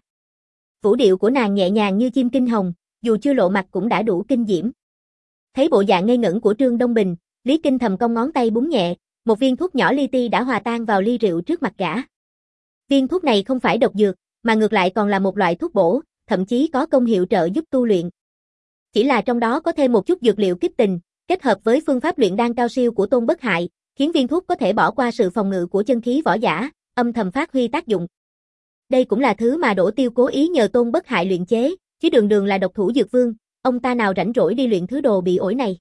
Vũ điệu của nàng nhẹ nhàng như chim kinh hồng, dù chưa lộ mặt cũng đã đủ kinh diễm. Thấy bộ dạng ngây ngẩn của Trương Đông Bình, Lý Kinh thầm cong ngón tay búng nhẹ, một viên thuốc nhỏ li ti đã hòa tan vào ly rượu trước mặt gã. Viên thuốc này không phải độc dược, mà ngược lại còn là một loại thuốc bổ, thậm chí có công hiệu trợ giúp tu luyện. Chỉ là trong đó có thêm một chút dược liệu kích tình, kết hợp với phương pháp luyện đan cao siêu của Tôn Bất Hại, khiến viên thuốc có thể bỏ qua sự phòng ngự của chân khí võ giả, âm thầm phát huy tác dụng. Đây cũng là thứ mà Đỗ Tiêu cố ý nhờ Tôn Bất Hại luyện chế, chứ đường đường là độc thủ dược vương, ông ta nào rảnh rỗi đi luyện thứ đồ bị ổi này.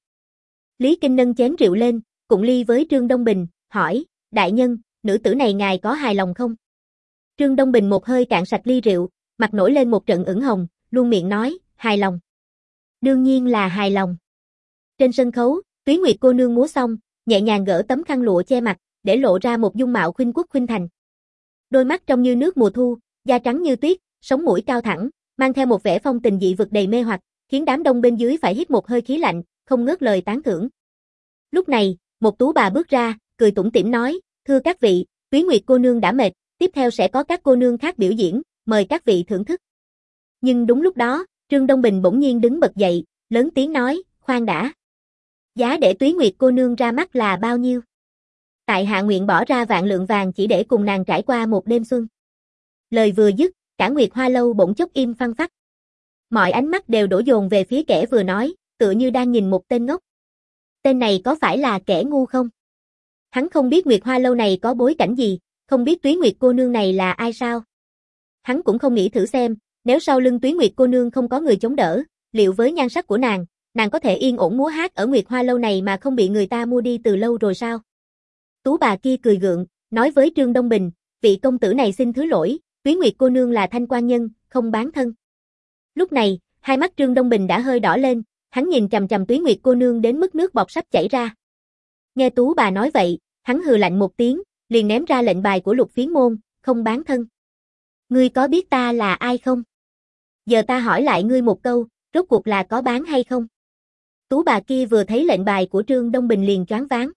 Lý Kinh nâng chén rượu lên, cụng ly với Trương Đông Bình, hỏi, đại nhân, nữ tử này ngài có hài lòng không? Trương Đông Bình một hơi cạn sạch ly rượu, mặt nổi lên một trận ửng hồng, luôn miệng nói, hài lòng. Đương nhiên là hài lòng. Trên sân khấu, Túy Nguyệt cô nương múa xong, nhẹ nhàng gỡ tấm khăn lụa che mặt, để lộ ra một dung mạo khuynh quốc khuynh thành. Đôi mắt trong như nước mùa thu, da trắng như tuyết, sống mũi cao thẳng, mang theo một vẻ phong tình dị vực đầy mê hoặc, khiến đám đông bên dưới phải hít một hơi khí lạnh, không ngớt lời tán thưởng. Lúc này, một tú bà bước ra, cười tủm tỉm nói, thưa các vị, Túy Nguyệt cô nương đã mệt, tiếp theo sẽ có các cô nương khác biểu diễn, mời các vị thưởng thức. Nhưng đúng lúc đó, Trương Đông Bình bỗng nhiên đứng bật dậy, lớn tiếng nói, khoan đã. Giá để Túy Nguyệt cô nương ra mắt là bao nhiêu? Tại hạ nguyện bỏ ra vạn lượng vàng chỉ để cùng nàng trải qua một đêm xuân. Lời vừa dứt, cả Nguyệt Hoa Lâu bỗng chốc im phăng phắc. Mọi ánh mắt đều đổ dồn về phía kẻ vừa nói, tựa như đang nhìn một tên ngốc. Tên này có phải là kẻ ngu không? Hắn không biết Nguyệt Hoa Lâu này có bối cảnh gì, không biết Túy Nguyệt cô nương này là ai sao? Hắn cũng không nghĩ thử xem, nếu sau lưng Túy Nguyệt cô nương không có người chống đỡ, liệu với nhan sắc của nàng, nàng có thể yên ổn múa hát ở Nguyệt Hoa Lâu này mà không bị người ta mua đi từ lâu rồi sao? Tú bà kia cười gượng, nói với Trương Đông Bình, vị công tử này xin thứ lỗi, Túy Nguyệt cô nương là thanh quan nhân, không bán thân. Lúc này, hai mắt Trương Đông Bình đã hơi đỏ lên, hắn nhìn chằm chằm Túy Nguyệt cô nương đến mức nước bọt sắp chảy ra. Nghe tú bà nói vậy, hắn hừ lạnh một tiếng, liền ném ra lệnh bài của Lục Phiến môn, không bán thân. Ngươi có biết ta là ai không? Giờ ta hỏi lại ngươi một câu, rốt cuộc là có bán hay không? Tú bà kia vừa thấy lệnh bài của Trương Đông Bình liền choáng váng.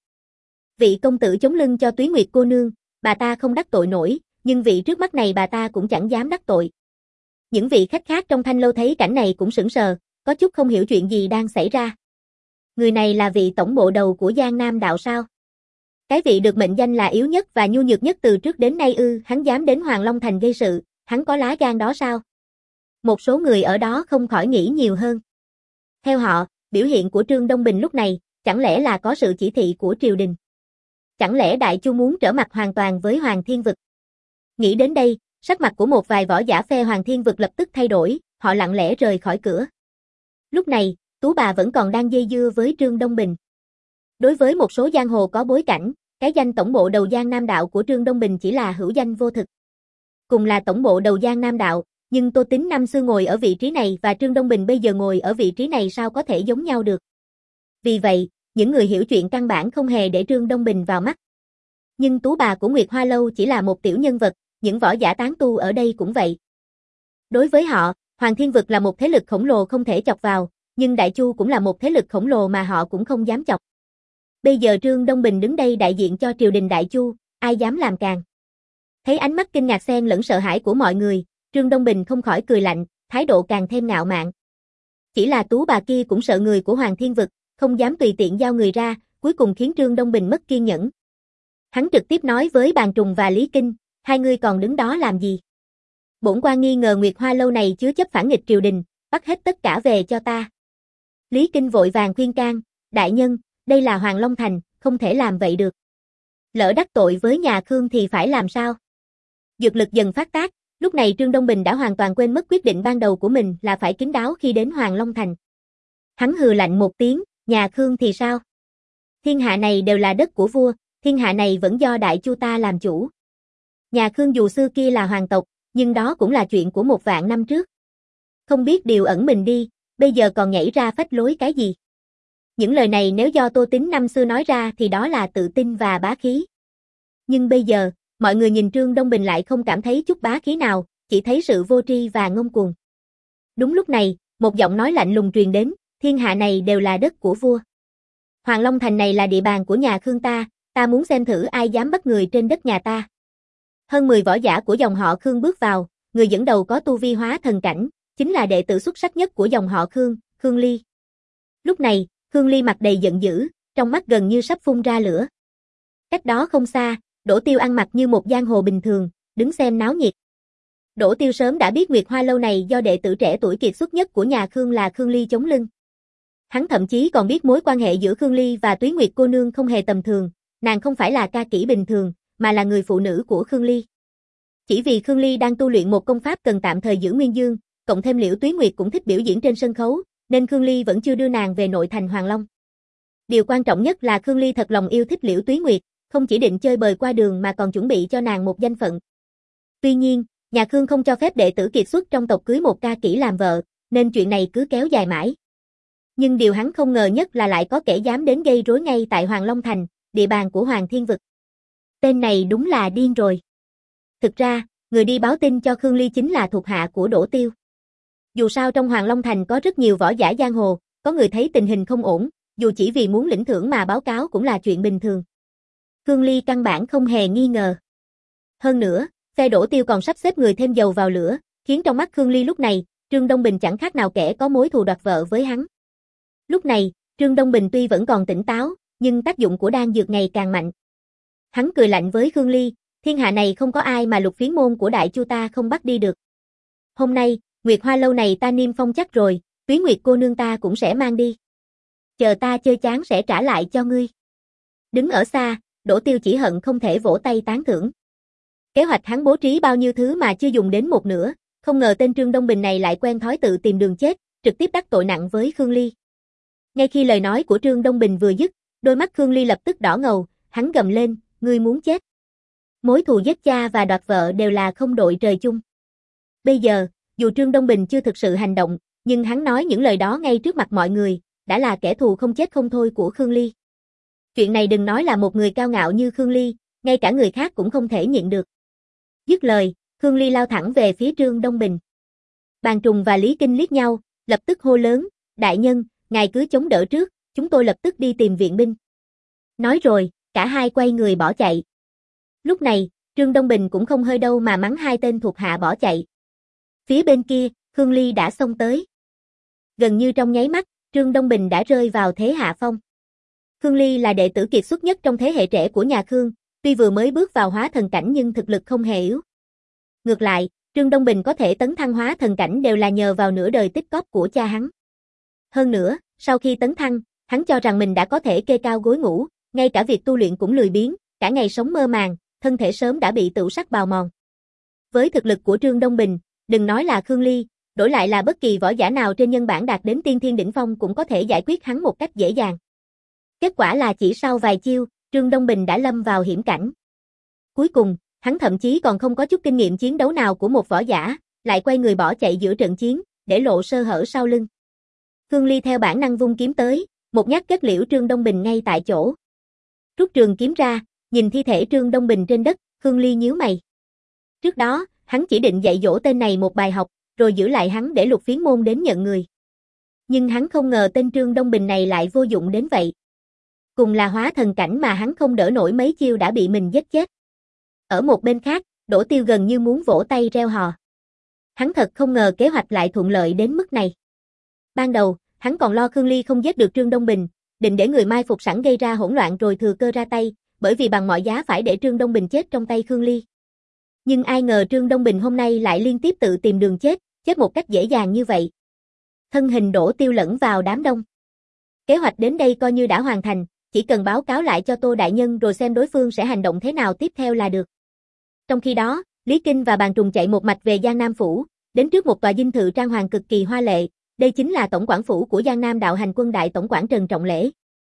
Vị công tử chống lưng cho Túy Nguyệt cô nương, bà ta không đắc tội nổi, nhưng vị trước mắt này bà ta cũng chẳng dám đắc tội. Những vị khách khác trong thanh lâu thấy cảnh này cũng sững sờ, có chút không hiểu chuyện gì đang xảy ra. Người này là vị tổng bộ đầu của Giang Nam đạo sao? Cái vị được mệnh danh là yếu nhất và nhu nhược nhất từ trước đến nay ư, hắn dám đến Hoàng Long Thành gây sự, hắn có lá gan đó sao? Một số người ở đó không khỏi nghĩ nhiều hơn. Theo họ, biểu hiện của Trương Đông Bình lúc này, chẳng lẽ là có sự chỉ thị của triều đình? Chẳng lẽ Đại Chu muốn trở mặt hoàn toàn với Hoàng Thiên Vực? Nghĩ đến đây, sắc mặt của một vài võ giả phe Hoàng Thiên Vực lập tức thay đổi, họ lặng lẽ rời khỏi cửa. Lúc này, tú bà vẫn còn đang dây dưa với Trương Đông Bình. Đối với một số giang hồ có bối cảnh, cái danh tổng bộ đầu Giang Nam đạo của Trương Đông Bình chỉ là hữu danh vô thực. Cùng là tổng bộ đầu Giang Nam đạo, nhưng Tô Tín năm xưa ngồi ở vị trí này và Trương Đông Bình bây giờ ngồi ở vị trí này sao có thể giống nhau được. Vì vậy, những người hiểu chuyện căn bản không hề để Trương Đông Bình vào mắt. Nhưng tú bà của Nguyệt Hoa Lâu chỉ là một tiểu nhân vật, những võ giả tán tu ở đây cũng vậy. Đối với họ, Hoàng Thiên Vực là một thế lực khổng lồ không thể chọc vào, nhưng Đại Chu cũng là một thế lực khổng lồ mà họ cũng không dám chọc. Bây giờ Trương Đông Bình đứng đây đại diện cho triều đình Đại Chu, ai dám làm càng. Thấy ánh mắt kinh ngạc xen lẫn sợ hãi của mọi người, Trương Đông Bình không khỏi cười lạnh, thái độ càng thêm ngạo mạn. Chỉ là tú bà kia cũng sợ người của Hoàng Thiên Vực, không dám tùy tiện giao người ra, cuối cùng khiến Trương Đông Bình mất kiên nhẫn. Hắn trực tiếp nói với Bàn Trùng và Lý Kinh, hai người còn đứng đó làm gì? Bổn quan nghi ngờ Nguyệt Hoa Lâu này chứa chấp phản nghịch triều đình, bắt hết tất cả về cho ta. Lý Kinh vội vàng khuyên can, đại nhân, đây là Hoàng Long Thành, không thể làm vậy được. Lỡ đắc tội với nhà Khương thì phải làm sao? Dược lực dần phát tác, lúc này Trương Đông Bình đã hoàn toàn quên mất quyết định ban đầu của mình là phải kín đáo khi đến Hoàng Long Thành. Hắn hừ lạnh một tiếng, nhà Khương thì sao? Thiên hạ này đều là đất của vua, thiên hạ này vẫn do Đại Chu ta làm chủ. Nhà Khương dù xưa kia là hoàng tộc, nhưng đó cũng là chuyện của một vạn năm trước. Không biết điều ẩn mình đi, bây giờ còn nhảy ra phách lối cái gì? Những lời này nếu do Tô Tín năm xưa nói ra thì đó là tự tin và bá khí. Nhưng bây giờ, mọi người nhìn Trương Đông Bình lại không cảm thấy chút bá khí nào, chỉ thấy sự vô tri và ngông cuồng. Đúng lúc này, một giọng nói lạnh lùng truyền đến, thiên hạ này đều là đất của vua. Hoàng Long Thành này là địa bàn của nhà Khương ta, ta muốn xem thử ai dám bắt người trên đất nhà ta. Hơn mười võ giả của dòng họ Khương bước vào, người dẫn đầu có tu vi hóa thần cảnh, chính là đệ tử xuất sắc nhất của dòng họ Khương, Khương Ly. Lúc này, Khương Ly mặt đầy giận dữ, trong mắt gần như sắp phun ra lửa. Cách đó không xa, Đỗ Tiêu ăn mặc như một giang hồ bình thường, đứng xem náo nhiệt. Đỗ Tiêu sớm đã biết Nguyệt Hoa lâu này do đệ tử trẻ tuổi kiệt xuất nhất của nhà Khương là Khương Ly chống lưng. Hắn thậm chí còn biết mối quan hệ giữa Khương Ly và Túy Nguyệt cô nương không hề tầm thường, nàng không phải là ca kỹ bình thường, mà là người phụ nữ của Khương Ly. Chỉ vì Khương Ly đang tu luyện một công pháp cần tạm thời giữ nguyên dương, cộng thêm Liễu Túy Nguyệt cũng thích biểu diễn trên sân khấu, nên Khương Ly vẫn chưa đưa nàng về nội thành Hoàng Long. Điều quan trọng nhất là Khương Ly thật lòng yêu thích Liễu Túy Nguyệt, không chỉ định chơi bời qua đường mà còn chuẩn bị cho nàng một danh phận. Tuy nhiên, nhà Khương không cho phép đệ tử kiệt xuất trong tộc cưới một ca kỹ làm vợ, nên chuyện này cứ kéo dài mãi. Nhưng điều hắn không ngờ nhất là lại có kẻ dám đến gây rối ngay tại Hoàng Long Thành, địa bàn của Hoàng Thiên Vực. Tên này đúng là điên rồi. Thực ra, người đi báo tin cho Khương Ly chính là thuộc hạ của Đỗ Tiêu. Dù sao trong Hoàng Long Thành có rất nhiều võ giả giang hồ, có người thấy tình hình không ổn, dù chỉ vì muốn lĩnh thưởng mà báo cáo cũng là chuyện bình thường. Khương Ly căn bản không hề nghi ngờ. Hơn nữa, phe Đỗ Tiêu còn sắp xếp người thêm dầu vào lửa, khiến trong mắt Khương Ly lúc này, Trương Đông Bình chẳng khác nào kẻ có mối thù đoạt vợ với hắn. Lúc này, Trương Đông Bình tuy vẫn còn tỉnh táo, nhưng tác dụng của đan dược ngày càng mạnh. Hắn cười lạnh với Khương Ly, thiên hạ này không có ai mà Lục Phiến môn của Đại Chu ta không bắt đi được. Hôm nay, Nguyệt Hoa lâu này ta niêm phong chắc rồi, Túy Nguyệt cô nương ta cũng sẽ mang đi. Chờ ta chơi chán sẽ trả lại cho ngươi. Đứng ở xa, Đỗ Tiêu chỉ hận không thể vỗ tay tán thưởng. Kế hoạch hắn bố trí bao nhiêu thứ mà chưa dùng đến một nửa, không ngờ tên Trương Đông Bình này lại quen thói tự tìm đường chết, trực tiếp đắc tội nặng với Khương Ly. Ngay khi lời nói của Trương Đông Bình vừa dứt, đôi mắt Khương Ly lập tức đỏ ngầu, hắn gầm lên, ngươi muốn chết. Mối thù giết cha và đoạt vợ đều là không đội trời chung. Bây giờ, dù Trương Đông Bình chưa thực sự hành động, nhưng hắn nói những lời đó ngay trước mặt mọi người, đã là kẻ thù không chết không thôi của Khương Ly. Chuyện này đừng nói là một người cao ngạo như Khương Ly, ngay cả người khác cũng không thể nhịn được. Dứt lời, Khương Ly lao thẳng về phía Trương Đông Bình. Bàn Trùng và Lý Kinh liếc nhau, lập tức hô lớn, đại nhân, ngài cứ chống đỡ trước, chúng tôi lập tức đi tìm viện binh. Nói rồi, cả hai quay người bỏ chạy. Lúc này, Trương Đông Bình cũng không hơi đâu mà mắng hai tên thuộc hạ bỏ chạy. Phía bên kia, Khương Ly đã xông tới. Gần như trong nháy mắt, Trương Đông Bình đã rơi vào thế hạ phong. Khương Ly là đệ tử kiệt xuất nhất trong thế hệ trẻ của nhà Khương, tuy vừa mới bước vào hóa thần cảnh nhưng thực lực không hề yếu. Ngược lại, Trương Đông Bình có thể tấn thăng hóa thần cảnh đều là nhờ vào nửa đời tích cóp của cha hắn. Hơn nữa, sau khi tấn thăng, hắn cho rằng mình đã có thể kê cao gối ngủ, ngay cả việc tu luyện cũng lười biếng, cả ngày sống mơ màng, thân thể sớm đã bị tửu sắc bào mòn. Với thực lực của Trương Đông Bình, đừng nói là Khương Ly, đổi lại là bất kỳ võ giả nào trên nhân bản đạt đến tiên thiên đỉnh phong cũng có thể giải quyết hắn một cách dễ dàng. Kết quả là chỉ sau vài chiêu, Trương Đông Bình đã lâm vào hiểm cảnh. Cuối cùng, hắn thậm chí còn không có chút kinh nghiệm chiến đấu nào của một võ giả, lại quay người bỏ chạy giữa trận chiến, để lộ sơ hở sau lưng. Khương Ly theo bản năng vung kiếm tới, một nhát kết liễu Trương Đông Bình ngay tại chỗ. Rút trường kiếm ra, nhìn thi thể Trương Đông Bình trên đất, Khương Ly nhíu mày. Trước đó, hắn chỉ định dạy dỗ tên này một bài học, rồi giữ lại hắn để Lục Phiến môn đến nhận người. Nhưng hắn không ngờ tên Trương Đông Bình này lại vô dụng đến vậy. Cùng là hóa thần cảnh mà hắn không đỡ nổi mấy chiêu đã bị mình giết chết. Ở một bên khác, Đỗ Tiêu gần như muốn vỗ tay reo hò. Hắn thật không ngờ kế hoạch lại thuận lợi đến mức này. Ban đầu, hắn còn lo Khương Ly không giết được Trương Đông Bình, định để người mai phục sẵn gây ra hỗn loạn rồi thừa cơ ra tay, bởi vì bằng mọi giá phải để Trương Đông Bình chết trong tay Khương Ly. Nhưng ai ngờ Trương Đông Bình hôm nay lại liên tiếp tự tìm đường chết, chết một cách dễ dàng như vậy. Thân hình Đỗ Tiêu lẫn vào đám đông. Kế hoạch đến đây coi như đã hoàn thành, chỉ cần báo cáo lại cho Tô Đại Nhân rồi xem đối phương sẽ hành động thế nào tiếp theo là được. Trong khi đó, Lý Kinh và Bàn Trùng chạy một mạch về Giang Nam Phủ, đến trước một tòa dinh thự trang hoàng cực kỳ hoa lệ, đây chính là tổng quản phủ của Giang Nam Đạo Hành Quân Đại Tổng quản Trần Trọng Lễ.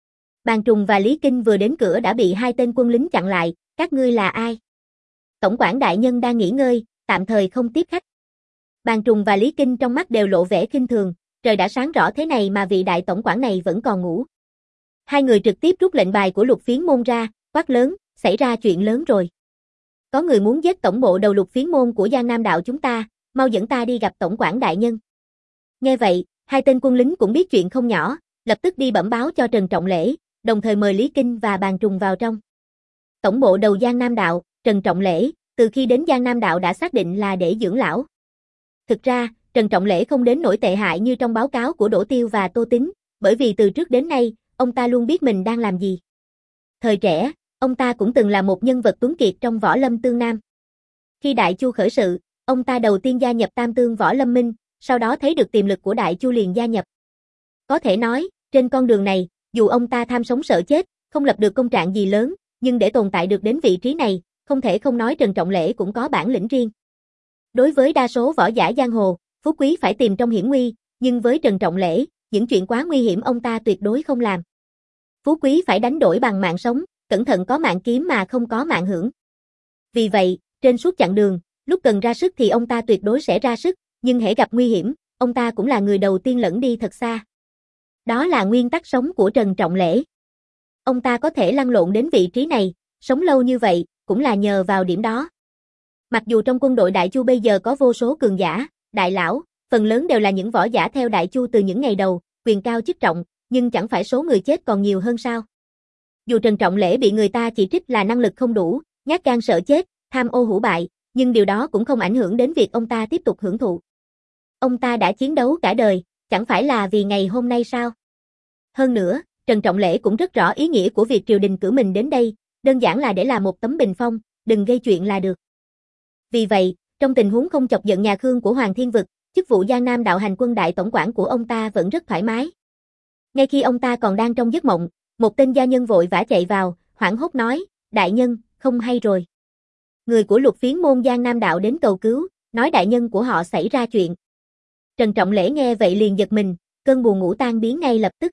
Bàn Trùng và Lý Kinh vừa đến cửa đã bị hai tên quân lính chặn lại, các ngươi là ai? Tổng quản đại nhân đang nghỉ ngơi, tạm thời không tiếp khách. Bàn Trùng và Lý Kinh trong mắt đều lộ vẻ khinh thường, trời đã sáng rõ thế này mà vị đại tổng quản này vẫn còn ngủ. Hai người trực tiếp rút lệnh bài của Lục Phiến môn ra, quát lớn, xảy ra chuyện lớn rồi. Có người muốn giết tổng bộ đầu Lục Phiến môn của Giang Nam Đạo chúng ta, mau dẫn ta đi gặp tổng quản đại nhân. Nghe vậy, hai tên quân lính cũng biết chuyện không nhỏ, lập tức đi bẩm báo cho Trần Trọng Lễ, đồng thời mời Lý Kinh và Bàn Trùng vào trong. Tổng bộ đầu Giang Nam Đạo, Trần Trọng Lễ, từ khi đến Giang Nam Đạo đã xác định là để dưỡng lão. Thực ra, Trần Trọng Lễ không đến nỗi tệ hại như trong báo cáo của Đỗ Tiêu và Tô Tín, bởi vì từ trước đến nay, ông ta luôn biết mình đang làm gì. Thời trẻ, ông ta cũng từng là một nhân vật tuấn kiệt trong võ lâm Tương Nam. Khi Đại Chu khởi sự, ông ta đầu tiên gia nhập Tam Tương Võ Lâm Minh, sau đó thấy được tiềm lực của Đại Chu liền gia nhập. Có thể nói, trên con đường này, dù ông ta tham sống sợ chết, không lập được công trạng gì lớn, nhưng để tồn tại được đến vị trí này, không thể không nói Trần Trọng Lễ cũng có bản lĩnh riêng. Đối với đa số võ giả giang hồ, phú quý phải tìm trong hiểm nguy, nhưng với Trần Trọng Lễ, những chuyện quá nguy hiểm ông ta tuyệt đối không làm. Phú quý phải đánh đổi bằng mạng sống, cẩn thận có mạng kiếm mà không có mạng hưởng. Vì vậy, trên suốt chặng đường, lúc cần ra sức thì ông ta tuyệt đối sẽ ra sức, nhưng hễ gặp nguy hiểm, ông ta cũng là người đầu tiên lẫn đi thật xa. Đó là nguyên tắc sống của Trần Trọng Lễ. Ông ta có thể lăn lộn đến vị trí này, sống lâu như vậy, cũng là nhờ vào điểm đó. Mặc dù trong quân đội Đại Chu bây giờ có vô số cường giả, đại lão, phần lớn đều là những võ giả theo Đại Chu từ những ngày đầu, quyền cao chức trọng, nhưng chẳng phải số người chết còn nhiều hơn sao? Dù Trần Trọng Lễ bị người ta chỉ trích là năng lực không đủ, nhát gan sợ chết, tham ô hủ bại, nhưng điều đó cũng không ảnh hưởng đến việc ông ta tiếp tục hưởng thụ. Ông ta đã chiến đấu cả đời, chẳng phải là vì ngày hôm nay sao? Hơn nữa, Trần Trọng Lễ cũng rất rõ ý nghĩa của việc triều đình cử mình đến đây, đơn giản là để làm một tấm bình phong, đừng gây chuyện là được. Vì vậy, trong tình huống không chọc giận nhà Khương của Hoàng Thiên Vực, chức vụ Giang Nam Đạo Hành Quân Đại Tổng quản của ông ta vẫn rất thoải mái. Ngay khi ông ta còn đang trong giấc mộng, một tên gia nhân vội vã chạy vào, hoảng hốt nói, đại nhân, không hay rồi. Người của Lục Phiến môn Giang Nam Đạo đến cầu cứu, nói đại nhân của họ xảy ra chuyện. Trần Trọng Lễ nghe vậy liền giật mình, cơn buồn ngủ tan biến ngay lập tức.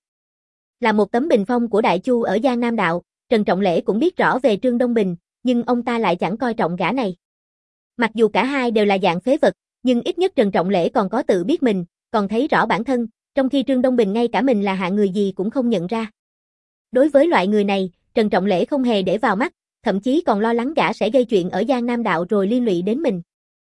Là một tấm bình phong của Đại Chu ở Giang Nam Đạo, Trần Trọng Lễ cũng biết rõ về Trương Đông Bình, nhưng ông ta lại chẳng coi trọng gã này. Mặc dù cả hai đều là dạng phế vật, nhưng ít nhất Trần Trọng Lễ còn có tự biết mình, còn thấy rõ bản thân, trong khi Trương Đông Bình ngay cả mình là hạng người gì cũng không nhận ra. Đối với loại người này, Trần Trọng Lễ không hề để vào mắt, thậm chí còn lo lắng gã sẽ gây chuyện ở Giang Nam Đạo rồi liên lụy đến mình.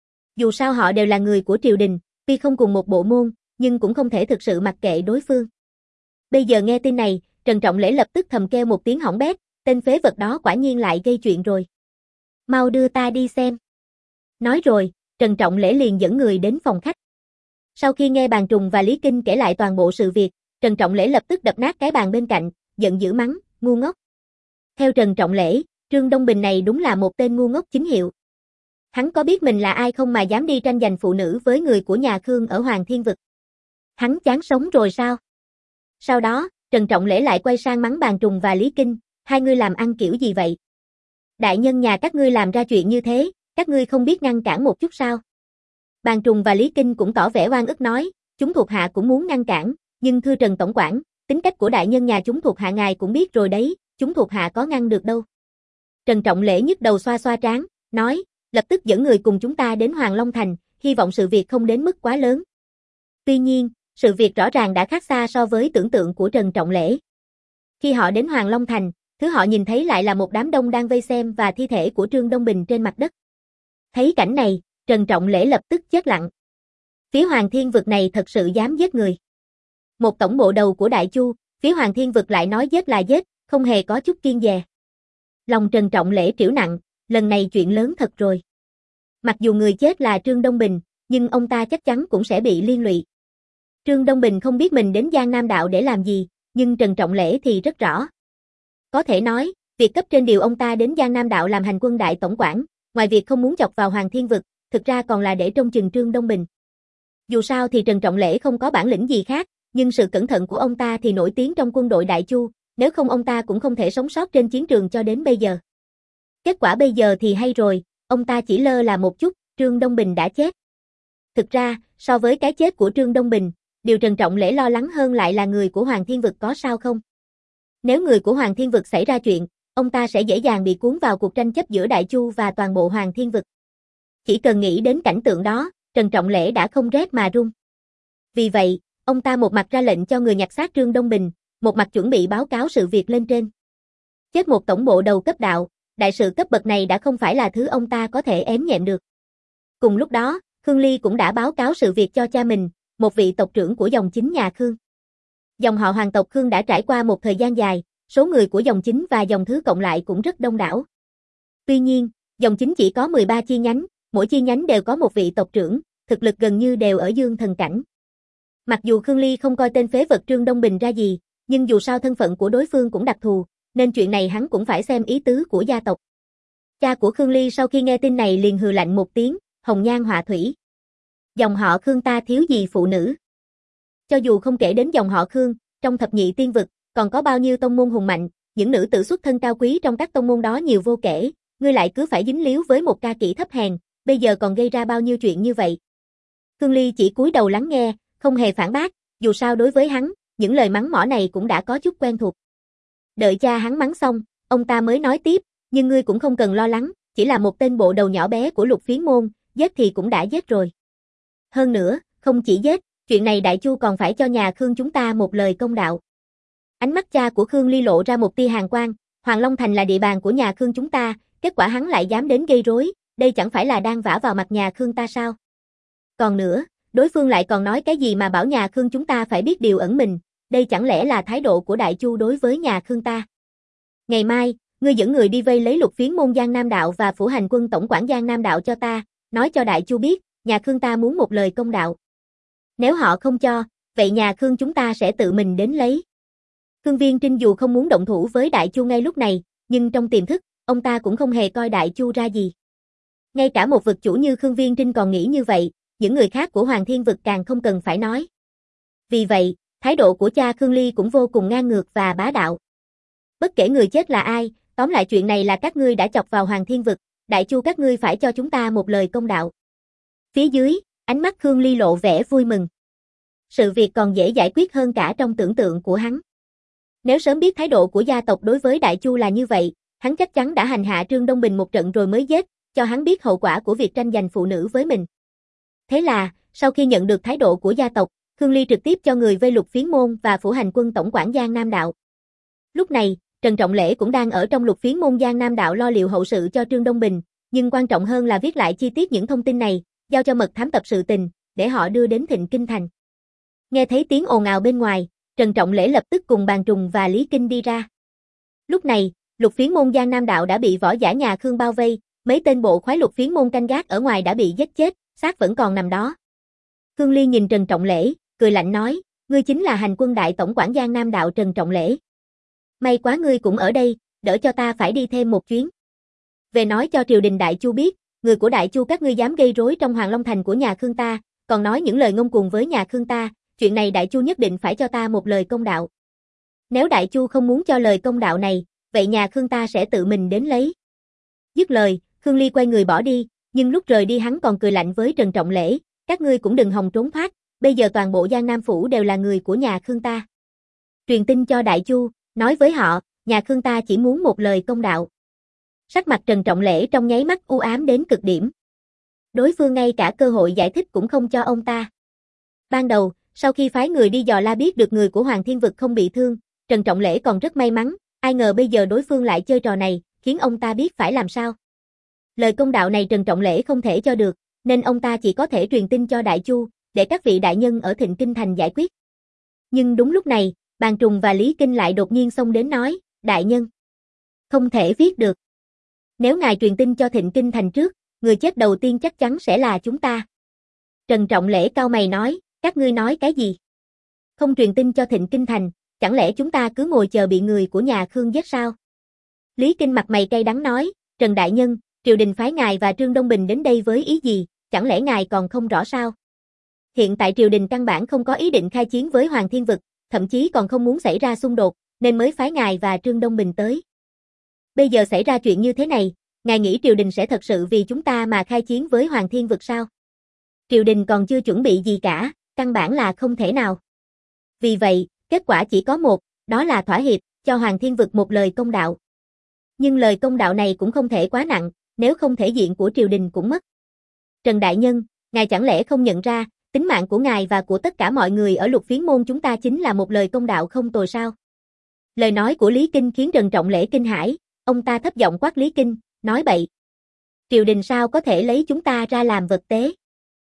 Dù sao họ đều là người của triều đình, tuy không cùng một bộ môn, nhưng cũng không thể thực sự mặc kệ đối phương. Bây giờ nghe tin này, Trần Trọng Lễ lập tức thầm kêu một tiếng hỏng bét, tên phế vật đó quả nhiên lại gây chuyện rồi. Mau đưa ta đi xem. Nói rồi, Trần Trọng Lễ liền dẫn người đến phòng khách. Sau khi nghe Bàn Trùng và Lý Kinh kể lại toàn bộ sự việc, Trần Trọng Lễ lập tức đập nát cái bàn bên cạnh, giận dữ mắng, ngu ngốc. Theo Trần Trọng Lễ, Trương Đông Bình này đúng là một tên ngu ngốc chính hiệu. Hắn có biết mình là ai không mà dám đi tranh giành phụ nữ với người của nhà Khương ở Hoàng Thiên Vực? Hắn chán sống rồi sao? Sau đó, Trần Trọng Lễ lại quay sang mắng Bàn Trùng và Lý Kinh, hai ngươi làm ăn kiểu gì vậy? Đại nhân nhà các ngươi làm ra chuyện như thế, các ngươi không biết ngăn cản một chút sao? Bàn Trùng và Lý Kinh cũng tỏ vẻ oan ức nói, chúng thuộc hạ cũng muốn ngăn cản, nhưng thưa Trần Tổng quản, tính cách của đại nhân nhà chúng thuộc hạ ngài cũng biết rồi đấy, chúng thuộc hạ có ngăn được đâu. Trần Trọng Lễ nhức đầu xoa xoa trán, nói, lập tức dẫn người cùng chúng ta đến Hoàng Long Thành, hy vọng sự việc không đến mức quá lớn. Tuy nhiên, sự việc rõ ràng đã khác xa so với tưởng tượng của Trần Trọng Lễ. Khi họ đến Hoàng Long Thành, thứ họ nhìn thấy lại là một đám đông đang vây xem và thi thể của Trương Đông Bình trên mặt đất. Thấy cảnh này, Trần Trọng Lễ lập tức chết lặng. Phía Hoàng Thiên Vực này thật sự dám giết người. Một tổng bộ đầu của Đại Chu, phía Hoàng Thiên Vực lại nói giết là giết, không hề có chút kiêng dè. Lòng Trần Trọng Lễ triểu nặng, lần này chuyện lớn thật rồi. Mặc dù người chết là Trương Đông Bình, nhưng ông ta chắc chắn cũng sẽ bị liên lụy. Trương Đông Bình không biết mình đến Giang Nam Đạo để làm gì, nhưng Trần Trọng Lễ thì rất rõ. Có thể nói, việc cấp trên điều ông ta đến Giang Nam Đạo làm hành quân đại tổng quản, ngoài việc không muốn chọc vào Hoàng Thiên Vực, thực ra còn là để trông chừng Trương Đông Bình. Dù sao thì Trần Trọng Lễ không có bản lĩnh gì khác, nhưng sự cẩn thận của ông ta thì nổi tiếng trong quân đội Đại Chu, nếu không ông ta cũng không thể sống sót trên chiến trường cho đến bây giờ. Kết quả bây giờ thì hay rồi, ông ta chỉ lơ là một chút, Trương Đông Bình đã chết. Thực ra, so với cái chết của Trương Đông Bình, điều Trần Trọng Lễ lo lắng hơn lại là người của Hoàng Thiên Vực có sao không. Nếu người của Hoàng Thiên Vực xảy ra chuyện, ông ta sẽ dễ dàng bị cuốn vào cuộc tranh chấp giữa Đại Chu và toàn bộ Hoàng Thiên Vực. Chỉ cần nghĩ đến cảnh tượng đó, Trần Trọng Lễ đã không rét mà run. Vì vậy, ông ta một mặt ra lệnh cho người nhặt xác Trương Đông Bình, một mặt chuẩn bị báo cáo sự việc lên trên. Chết một tổng bộ đầu cấp đạo, đại sự cấp bậc này đã không phải là thứ ông ta có thể ém nhẹm được. Cùng lúc đó, Khương Ly cũng đã báo cáo sự việc cho cha mình, một vị tộc trưởng của dòng chính nhà Khương. Dòng họ hoàng tộc Khương đã trải qua một thời gian dài, số người của dòng chính và dòng thứ cộng lại cũng rất đông đảo. Tuy nhiên, dòng chính chỉ có mười ba chi nhánh, mỗi chi nhánh đều có một vị tộc trưởng, thực lực gần như đều ở dương thần cảnh. Mặc dù Khương Ly không coi tên phế vật Trương Đông Bình ra gì, nhưng dù sao thân phận của đối phương cũng đặc thù, nên chuyện này hắn cũng phải xem ý tứ của gia tộc. Cha của Khương Ly sau khi nghe tin này liền hừ lạnh một tiếng, hồng nhan họa thủy. Dòng họ Khương ta thiếu gì phụ nữ. Cho dù không kể đến dòng họ Khương, trong thập nhị tiên vực, còn có bao nhiêu tông môn hùng mạnh, những nữ tử xuất thân cao quý trong các tông môn đó nhiều vô kể, ngươi lại cứ phải dính líu với một ca kỹ thấp hèn, bây giờ còn gây ra bao nhiêu chuyện như vậy. Khương Ly chỉ cúi đầu lắng nghe, không hề phản bác, dù sao đối với hắn, những lời mắng mỏ này cũng đã có chút quen thuộc. Đợi cha hắn mắng xong, ông ta mới nói tiếp, nhưng ngươi cũng không cần lo lắng, chỉ là một tên bộ đầu nhỏ bé của Lục Phiến môn, giết thì cũng đã giết rồi. Hơn nữa, không chỉ giết, chuyện này Đại Chu còn phải cho nhà Khương chúng ta một lời công đạo. Ánh mắt cha của Khương Ly lộ ra một tia hàn quang, Hoàng Long Thành là địa bàn của nhà Khương chúng ta, kết quả hắn lại dám đến gây rối, đây chẳng phải là đang vả vào mặt nhà Khương ta sao? Còn nữa, đối phương lại còn nói cái gì mà bảo nhà Khương chúng ta phải biết điều ẩn mình, đây chẳng lẽ là thái độ của Đại Chu đối với nhà Khương ta? Ngày mai, ngươi dẫn người đi vây lấy Lục Phiến môn Giang Nam đạo và phủ hành quân tổng quản Giang Nam đạo cho ta, nói cho Đại Chu biết, nhà Khương ta muốn một lời công đạo. Nếu họ không cho, vậy nhà Khương chúng ta sẽ tự mình đến lấy. Khương Viên Trinh dù không muốn động thủ với Đại Chu ngay lúc này, nhưng trong tiềm thức, ông ta cũng không hề coi Đại Chu ra gì. Ngay cả một vực chủ như Khương Viên Trinh còn nghĩ như vậy, những người khác của Hoàng Thiên vực càng không cần phải nói. Vì vậy, thái độ của cha Khương Ly cũng vô cùng ngang ngược và bá đạo. Bất kể người chết là ai, tóm lại chuyện này là các ngươi đã chọc vào Hoàng Thiên vực, Đại Chu các ngươi phải cho chúng ta một lời công đạo. Phía dưới, ánh mắt Khương Ly lộ vẻ vui mừng. Sự việc còn dễ giải quyết hơn cả trong tưởng tượng của hắn. Nếu sớm biết thái độ của gia tộc đối với Đại Chu là như vậy, hắn chắc chắn đã hành hạ Trương Đông Bình một trận rồi mới giết, cho hắn biết hậu quả của việc tranh giành phụ nữ với mình. Thế là, sau khi nhận được thái độ của gia tộc, Khương Ly trực tiếp cho người vây Lục Phiến môn và phủ hành quân tổng quản Giang Nam đạo. Lúc này, Trần Trọng Lễ cũng đang ở trong Lục Phiến môn Giang Nam đạo lo liệu hậu sự cho Trương Đông Bình, nhưng quan trọng hơn là viết lại chi tiết những thông tin này, giao cho mật thám tập sự tình, để họ đưa đến Thịnh Kinh thành. Nghe thấy tiếng ồn ào bên ngoài, Trần Trọng Lễ lập tức cùng Bàn Trùng và Lý Kinh đi ra. Lúc này, Lục Phiến môn Giang Nam đạo đã bị võ giả nhà Khương bao vây, mấy tên bộ khoái Lục Phiến môn canh gác ở ngoài đã bị giết chết, xác vẫn còn nằm đó. Khương Ly nhìn Trần Trọng Lễ, cười lạnh nói, ngươi chính là hành quân đại tổng quản Giang Nam đạo Trần Trọng Lễ. May quá ngươi cũng ở đây, đỡ cho ta phải đi thêm một chuyến. Về nói cho triều đình Đại Chu biết, người của Đại Chu các ngươi dám gây rối trong Hoàng Long Thành của nhà Khương ta, còn nói những lời ngông cuồng với nhà Khương ta, chuyện này Đại Chu nhất định phải cho ta một lời công đạo. Nếu Đại Chu không muốn cho lời công đạo này, vậy nhà Khương ta sẽ tự mình đến lấy. Dứt lời, Khương Ly quay người bỏ đi, nhưng lúc rời đi hắn còn cười lạnh với Trần Trọng Lễ, các ngươi cũng đừng hòng trốn thoát, bây giờ toàn bộ Giang Nam phủ đều là người của nhà Khương ta. Truyền tin cho Đại Chu, nói với họ, nhà Khương ta chỉ muốn một lời công đạo. Sắc mặt Trần Trọng Lễ trong nháy mắt u ám đến cực điểm. Đối phương ngay cả cơ hội giải thích cũng không cho ông ta. Ban đầu, sau khi phái người đi dò la biết được người của Hoàng Thiên vực không bị thương, Trần Trọng Lễ còn rất may mắn, ai ngờ bây giờ đối phương lại chơi trò này, khiến ông ta biết phải làm sao. Lời công đạo này Trần Trọng Lễ không thể cho được, nên ông ta chỉ có thể truyền tin cho Đại Chu, để các vị đại nhân ở Thịnh Kinh thành giải quyết. Nhưng đúng lúc này, Bàn Trùng và Lý Kinh lại đột nhiên xông đến nói, đại nhân, không thể viết được. Nếu ngài truyền tin cho Thịnh Kinh thành trước, người chết đầu tiên chắc chắn sẽ là chúng ta. Trần Trọng Lễ cau mày nói, các ngươi nói cái gì? Không truyền tin cho Thịnh Kinh thành, chẳng lẽ chúng ta cứ ngồi chờ bị người của nhà Khương giết sao? Lý Kinh mặt mày cay đắng nói, Trần đại nhân, triều đình phái ngài và Trương Đông Bình đến đây với ý gì, chẳng lẽ ngài còn không rõ sao? Hiện tại triều đình căn bản không có ý định khai chiến với Hoàng Thiên vực, thậm chí còn không muốn xảy ra xung đột, nên mới phái ngài và Trương Đông Bình tới. Bây giờ xảy ra chuyện như thế này, ngài nghĩ triều đình sẽ thật sự vì chúng ta mà khai chiến với Hoàng Thiên Vực sao? Triều đình còn chưa chuẩn bị gì cả, căn bản là không thể nào. Vì vậy, kết quả chỉ có một, đó là thỏa hiệp, cho Hoàng Thiên Vực một lời công đạo. Nhưng lời công đạo này cũng không thể quá nặng, nếu không thể diện của triều đình cũng mất. Trần Đại Nhân, ngài chẳng lẽ không nhận ra, tính mạng của ngài và của tất cả mọi người ở Lục Phiến môn chúng ta chính là một lời công đạo không tồi sao? Lời nói của Lý Kinh khiến Trần Trọng Lễ kinh hãi, ông ta thấp giọng quát Lý Kinh, nói bậy. Triều đình sao có thể lấy chúng ta ra làm vật tế?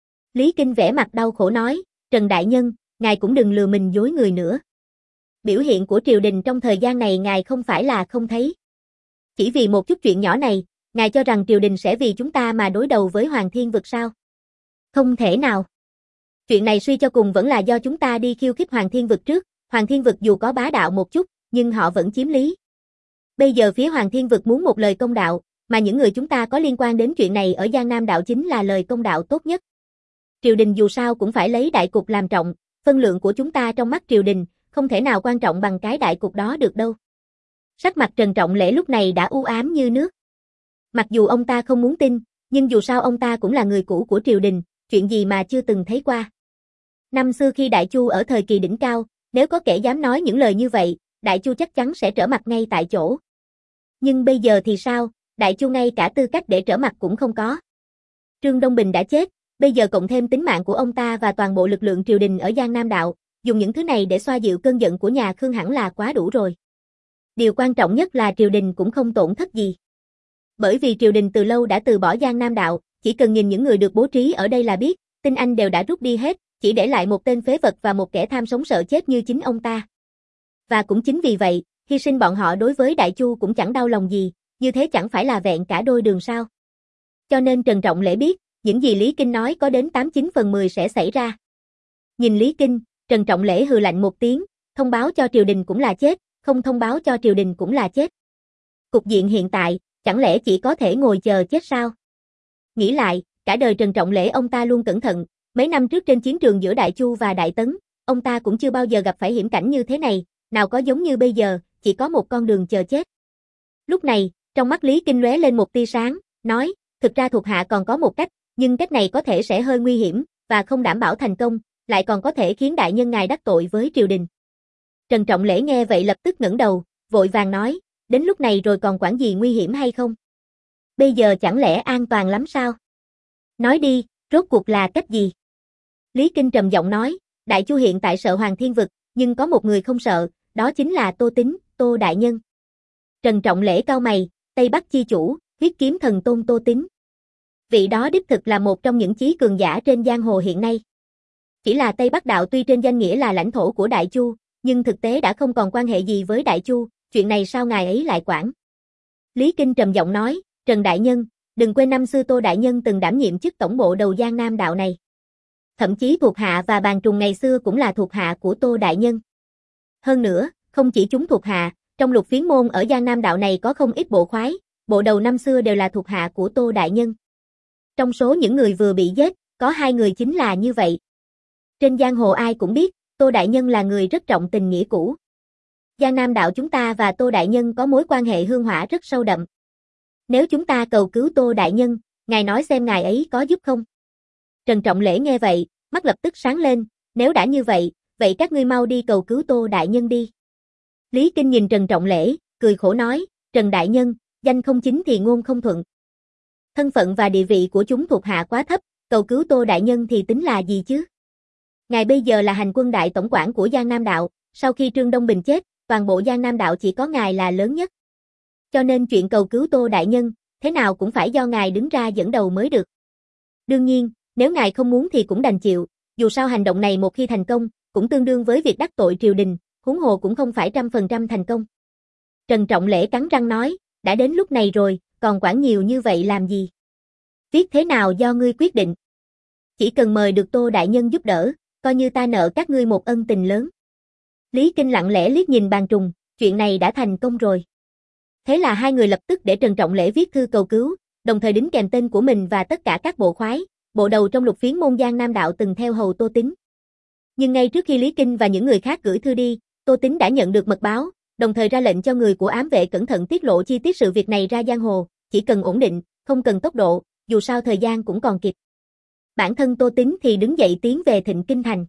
Lý Kinh vẻ mặt đau khổ nói, Trần Đại Nhân, ngài cũng đừng lừa mình dối người nữa. Biểu hiện của triều đình trong thời gian này ngài không phải là không thấy. Chỉ vì một chút chuyện nhỏ này, ngài cho rằng triều đình sẽ vì chúng ta mà đối đầu với Hoàng Thiên Vực sao? Không thể nào. Chuyện này suy cho cùng vẫn là do chúng ta đi khiêu khích Hoàng Thiên Vực trước, Hoàng Thiên Vực dù có bá đạo một chút, nhưng họ vẫn chiếm lý. Bây giờ phía Hoàng Thiên Vực muốn một lời công đạo, mà những người chúng ta có liên quan đến chuyện này ở Giang Nam Đạo chính là lời công đạo tốt nhất. Triều đình dù sao cũng phải lấy đại cục làm trọng, phân lượng của chúng ta trong mắt triều đình, không thể nào quan trọng bằng cái đại cục đó được đâu. Sắc mặt Trần Trọng Lễ lúc này đã u ám như nước. Mặc dù ông ta không muốn tin, nhưng dù sao ông ta cũng là người cũ của triều đình, chuyện gì mà chưa từng thấy qua. Năm xưa khi Đại Chu ở thời kỳ đỉnh cao, nếu có kẻ dám nói những lời như vậy, Đại Chu chắc chắn sẽ trở mặt ngay tại chỗ. Nhưng bây giờ thì sao, Đại Chu ngay cả tư cách để trở mặt cũng không có. Trương Đông Bình đã chết, bây giờ cộng thêm tính mạng của ông ta và toàn bộ lực lượng triều đình ở Giang Nam Đạo, dùng những thứ này để xoa dịu cơn giận của nhà Khương hẳn là quá đủ rồi. Điều quan trọng nhất là triều đình cũng không tổn thất gì. Bởi vì triều đình từ lâu đã từ bỏ Giang Nam Đạo, chỉ cần nhìn những người được bố trí ở đây là biết, tinh anh đều đã rút đi hết, chỉ để lại một tên phế vật và một kẻ tham sống sợ chết như chính ông ta. Và cũng chính vì vậy, hy sinh bọn họ đối với Đại Chu cũng chẳng đau lòng gì, như thế chẳng phải là vẹn cả đôi đường sao. Cho nên Trần Trọng Lễ biết, những gì Lý Kinh nói có đến tám chín phần mười sẽ xảy ra. Nhìn Lý Kinh, Trần Trọng Lễ hừ lạnh một tiếng, thông báo cho triều đình cũng là chết, không thông báo cho triều đình cũng là chết. Cục diện hiện tại, chẳng lẽ chỉ có thể ngồi chờ chết sao? Nghĩ lại, cả đời Trần Trọng Lễ ông ta luôn cẩn thận, mấy năm trước trên chiến trường giữa Đại Chu và Đại Tấn, ông ta cũng chưa bao giờ gặp phải hiểm cảnh như thế này, nào có giống như bây giờ, chỉ có một con đường chờ chết. Lúc này, trong mắt Lý Kinh lóe lên một tia sáng, nói, thực ra thuộc hạ còn có một cách, nhưng cách này có thể sẽ hơi nguy hiểm, và không đảm bảo thành công, lại còn có thể khiến đại nhân ngài đắc tội với triều đình. Trần Trọng Lễ nghe vậy lập tức ngẩng đầu, vội vàng nói, đến lúc này rồi còn quản gì nguy hiểm hay không? Bây giờ chẳng lẽ an toàn lắm sao? Nói đi, rốt cuộc là cách gì? Lý Kinh trầm giọng nói, Đại Chu hiện tại sợ Hoàng Thiên Vực, nhưng có một người không sợ, đó chính là Tô Tín, Tô đại nhân. Trần Trọng Lễ cau mày, Tây Bắc chi chủ, huyết kiếm thần tôn Tô Tín. Vị đó đích thực là một trong những chí cường giả trên giang hồ hiện nay. Chỉ là Tây Bắc đạo tuy trên danh nghĩa là lãnh thổ của Đại Chu, nhưng thực tế đã không còn quan hệ gì với Đại Chu, chuyện này sao ngài ấy lại quản? Lý Kinh trầm giọng nói, Trần đại nhân, đừng quên năm xưa Tô đại nhân từng đảm nhiệm chức tổng bộ đầu Giang Nam đạo này. Thậm chí thuộc hạ và bàn trùng ngày xưa cũng là thuộc hạ của Tô đại nhân. Hơn nữa, không chỉ chúng thuộc hạ, trong Lục Phiến môn ở Giang Nam đạo này có không ít bộ khoái, bộ đầu năm xưa đều là thuộc hạ của Tô đại nhân. Trong số những người vừa bị giết, có hai người chính là như vậy. Trên giang hồ ai cũng biết, Tô đại nhân là người rất trọng tình nghĩa cũ. Giang Nam đạo chúng ta và Tô đại nhân có mối quan hệ hương hỏa rất sâu đậm. Nếu chúng ta cầu cứu Tô đại nhân, ngài nói xem ngài ấy có giúp không? Trần Trọng Lễ nghe vậy, mắt lập tức sáng lên, nếu đã như vậy, vậy các ngươi mau đi cầu cứu Tô đại nhân đi. Lý Kinh nhìn Trần Trọng Lễ, cười khổ nói, Trần đại nhân, danh không chính thì ngôn không thuận. Thân phận và địa vị của chúng thuộc hạ quá thấp, cầu cứu Tô đại nhân thì tính là gì chứ? Ngài bây giờ là hành quân đại tổng quản của Giang Nam đạo, sau khi Trương Đông Bình chết, toàn bộ Giang Nam đạo chỉ có ngài là lớn nhất. Cho nên chuyện cầu cứu Tô đại nhân, thế nào cũng phải do ngài đứng ra dẫn đầu mới được. Đương nhiên, nếu ngài không muốn thì cũng đành chịu, dù sao hành động này một khi thành công, cũng tương đương với việc đắc tội triều đình, huống hồ cũng không phải trăm phần trăm thành công. Trần Trọng Lễ cắn răng nói, đã đến lúc này rồi, còn quản nhiều như vậy làm gì? Viết thế nào do ngươi quyết định. Chỉ cần mời được Tô đại nhân giúp đỡ, coi như ta nợ các ngươi một ân tình lớn. Lý Kinh lặng lẽ liếc nhìn Bàn Trùng, chuyện này đã thành công rồi. Thế là hai người lập tức để Trần Trọng Lễ viết thư cầu cứu, đồng thời đính kèm tên của mình và tất cả các bộ khoái, bộ đầu trong Lục Phiến môn Giang Nam đạo từng theo hầu Tô Tín. Nhưng ngay trước khi Lý Kinh và những người khác gửi thư đi, Tô Tín đã nhận được mật báo, đồng thời ra lệnh cho người của ám vệ cẩn thận tiết lộ chi tiết sự việc này ra giang hồ, chỉ cần ổn định, không cần tốc độ, dù sao thời gian cũng còn kịp. Bản thân Tô Tín thì đứng dậy tiến về Thịnh Kinh Thành.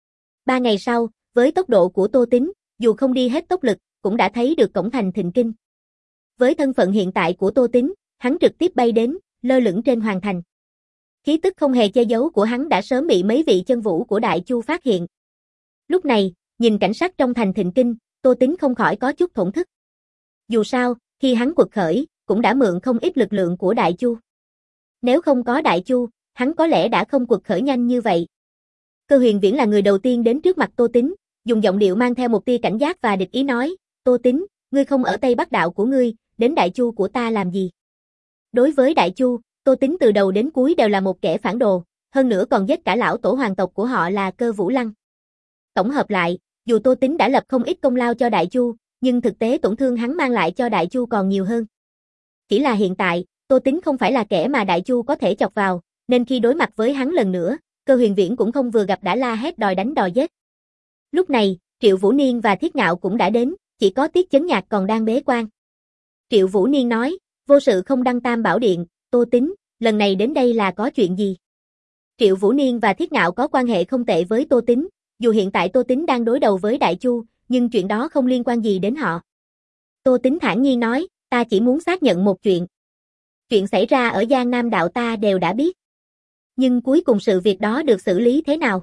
Ba ngày sau, với tốc độ của Tô Tín, dù không đi hết tốc lực, cũng đã thấy được cổng thành Thịnh Kinh. Với thân phận hiện tại của Tô Tín, hắn trực tiếp bay đến, lơ lửng trên hoàng thành. Khí tức không hề che giấu của hắn đã sớm bị mấy vị chân vũ của Đại Chu phát hiện. Lúc này, nhìn cảnh sát trong thành Thịnh Kinh, Tô Tín không khỏi có chút thổn thức. Dù sao, khi hắn quật khởi, cũng đã mượn không ít lực lượng của Đại Chu. Nếu không có Đại Chu, hắn có lẽ đã không quật khởi nhanh như vậy. Cơ Huyền Viễn là người đầu tiên đến trước mặt Tô Tín, dùng giọng điệu mang theo một tia cảnh giác và địch ý nói, Tô Tín, ngươi không ở Tây Bắc đạo của ngươi, đến Đại Chu của ta làm gì? Đối với Đại Chu, Tô Tín từ đầu đến cuối đều là một kẻ phản đồ, hơn nữa còn giết cả lão tổ hoàng tộc của họ là Cơ Vũ Lăng. Tổng hợp lại, dù Tô Tín đã lập không ít công lao cho Đại Chu, nhưng thực tế tổn thương hắn mang lại cho Đại Chu còn nhiều hơn. Chỉ là hiện tại, Tô Tín không phải là kẻ mà Đại Chu có thể chọc vào, nên khi đối mặt với hắn lần nữa, Cơ Huyền Viễn cũng không vừa gặp đã la hét đòi đánh đòi giết. Lúc này, Triệu Vũ Niên và Thiết Ngạo cũng đã đến, chỉ có Tiết Chấn Nhạc còn đang bế quan. Triệu Vũ Niên nói, vô sự không đăng tam bảo điện, Tô Tín, lần này đến đây là có chuyện gì? Triệu Vũ Niên và Thiết Ngạo có quan hệ không tệ với Tô Tín, dù hiện tại Tô Tín đang đối đầu với Đại Chu, nhưng chuyện đó không liên quan gì đến họ. Tô Tín thản nhiên nói, ta chỉ muốn xác nhận một chuyện. Chuyện xảy ra ở Giang Nam đạo ta đều đã biết. Nhưng cuối cùng sự việc đó được xử lý thế nào?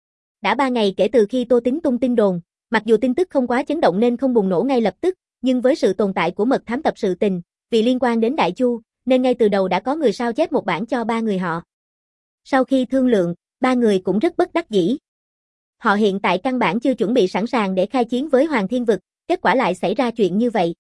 Đã ba ngày kể từ khi Tô Tín tung tin đồn, mặc dù tin tức không quá chấn động nên không bùng nổ ngay lập tức, nhưng với sự tồn tại của mật thám tập sự tình, vì liên quan đến Đại Chu, nên ngay từ đầu đã có người sao chép một bản cho ba người họ. Sau khi thương lượng, ba người cũng rất bất đắc dĩ. Họ hiện tại căn bản chưa chuẩn bị sẵn sàng để khai chiến với Hoàng Thiên Vực, kết quả lại xảy ra chuyện như vậy.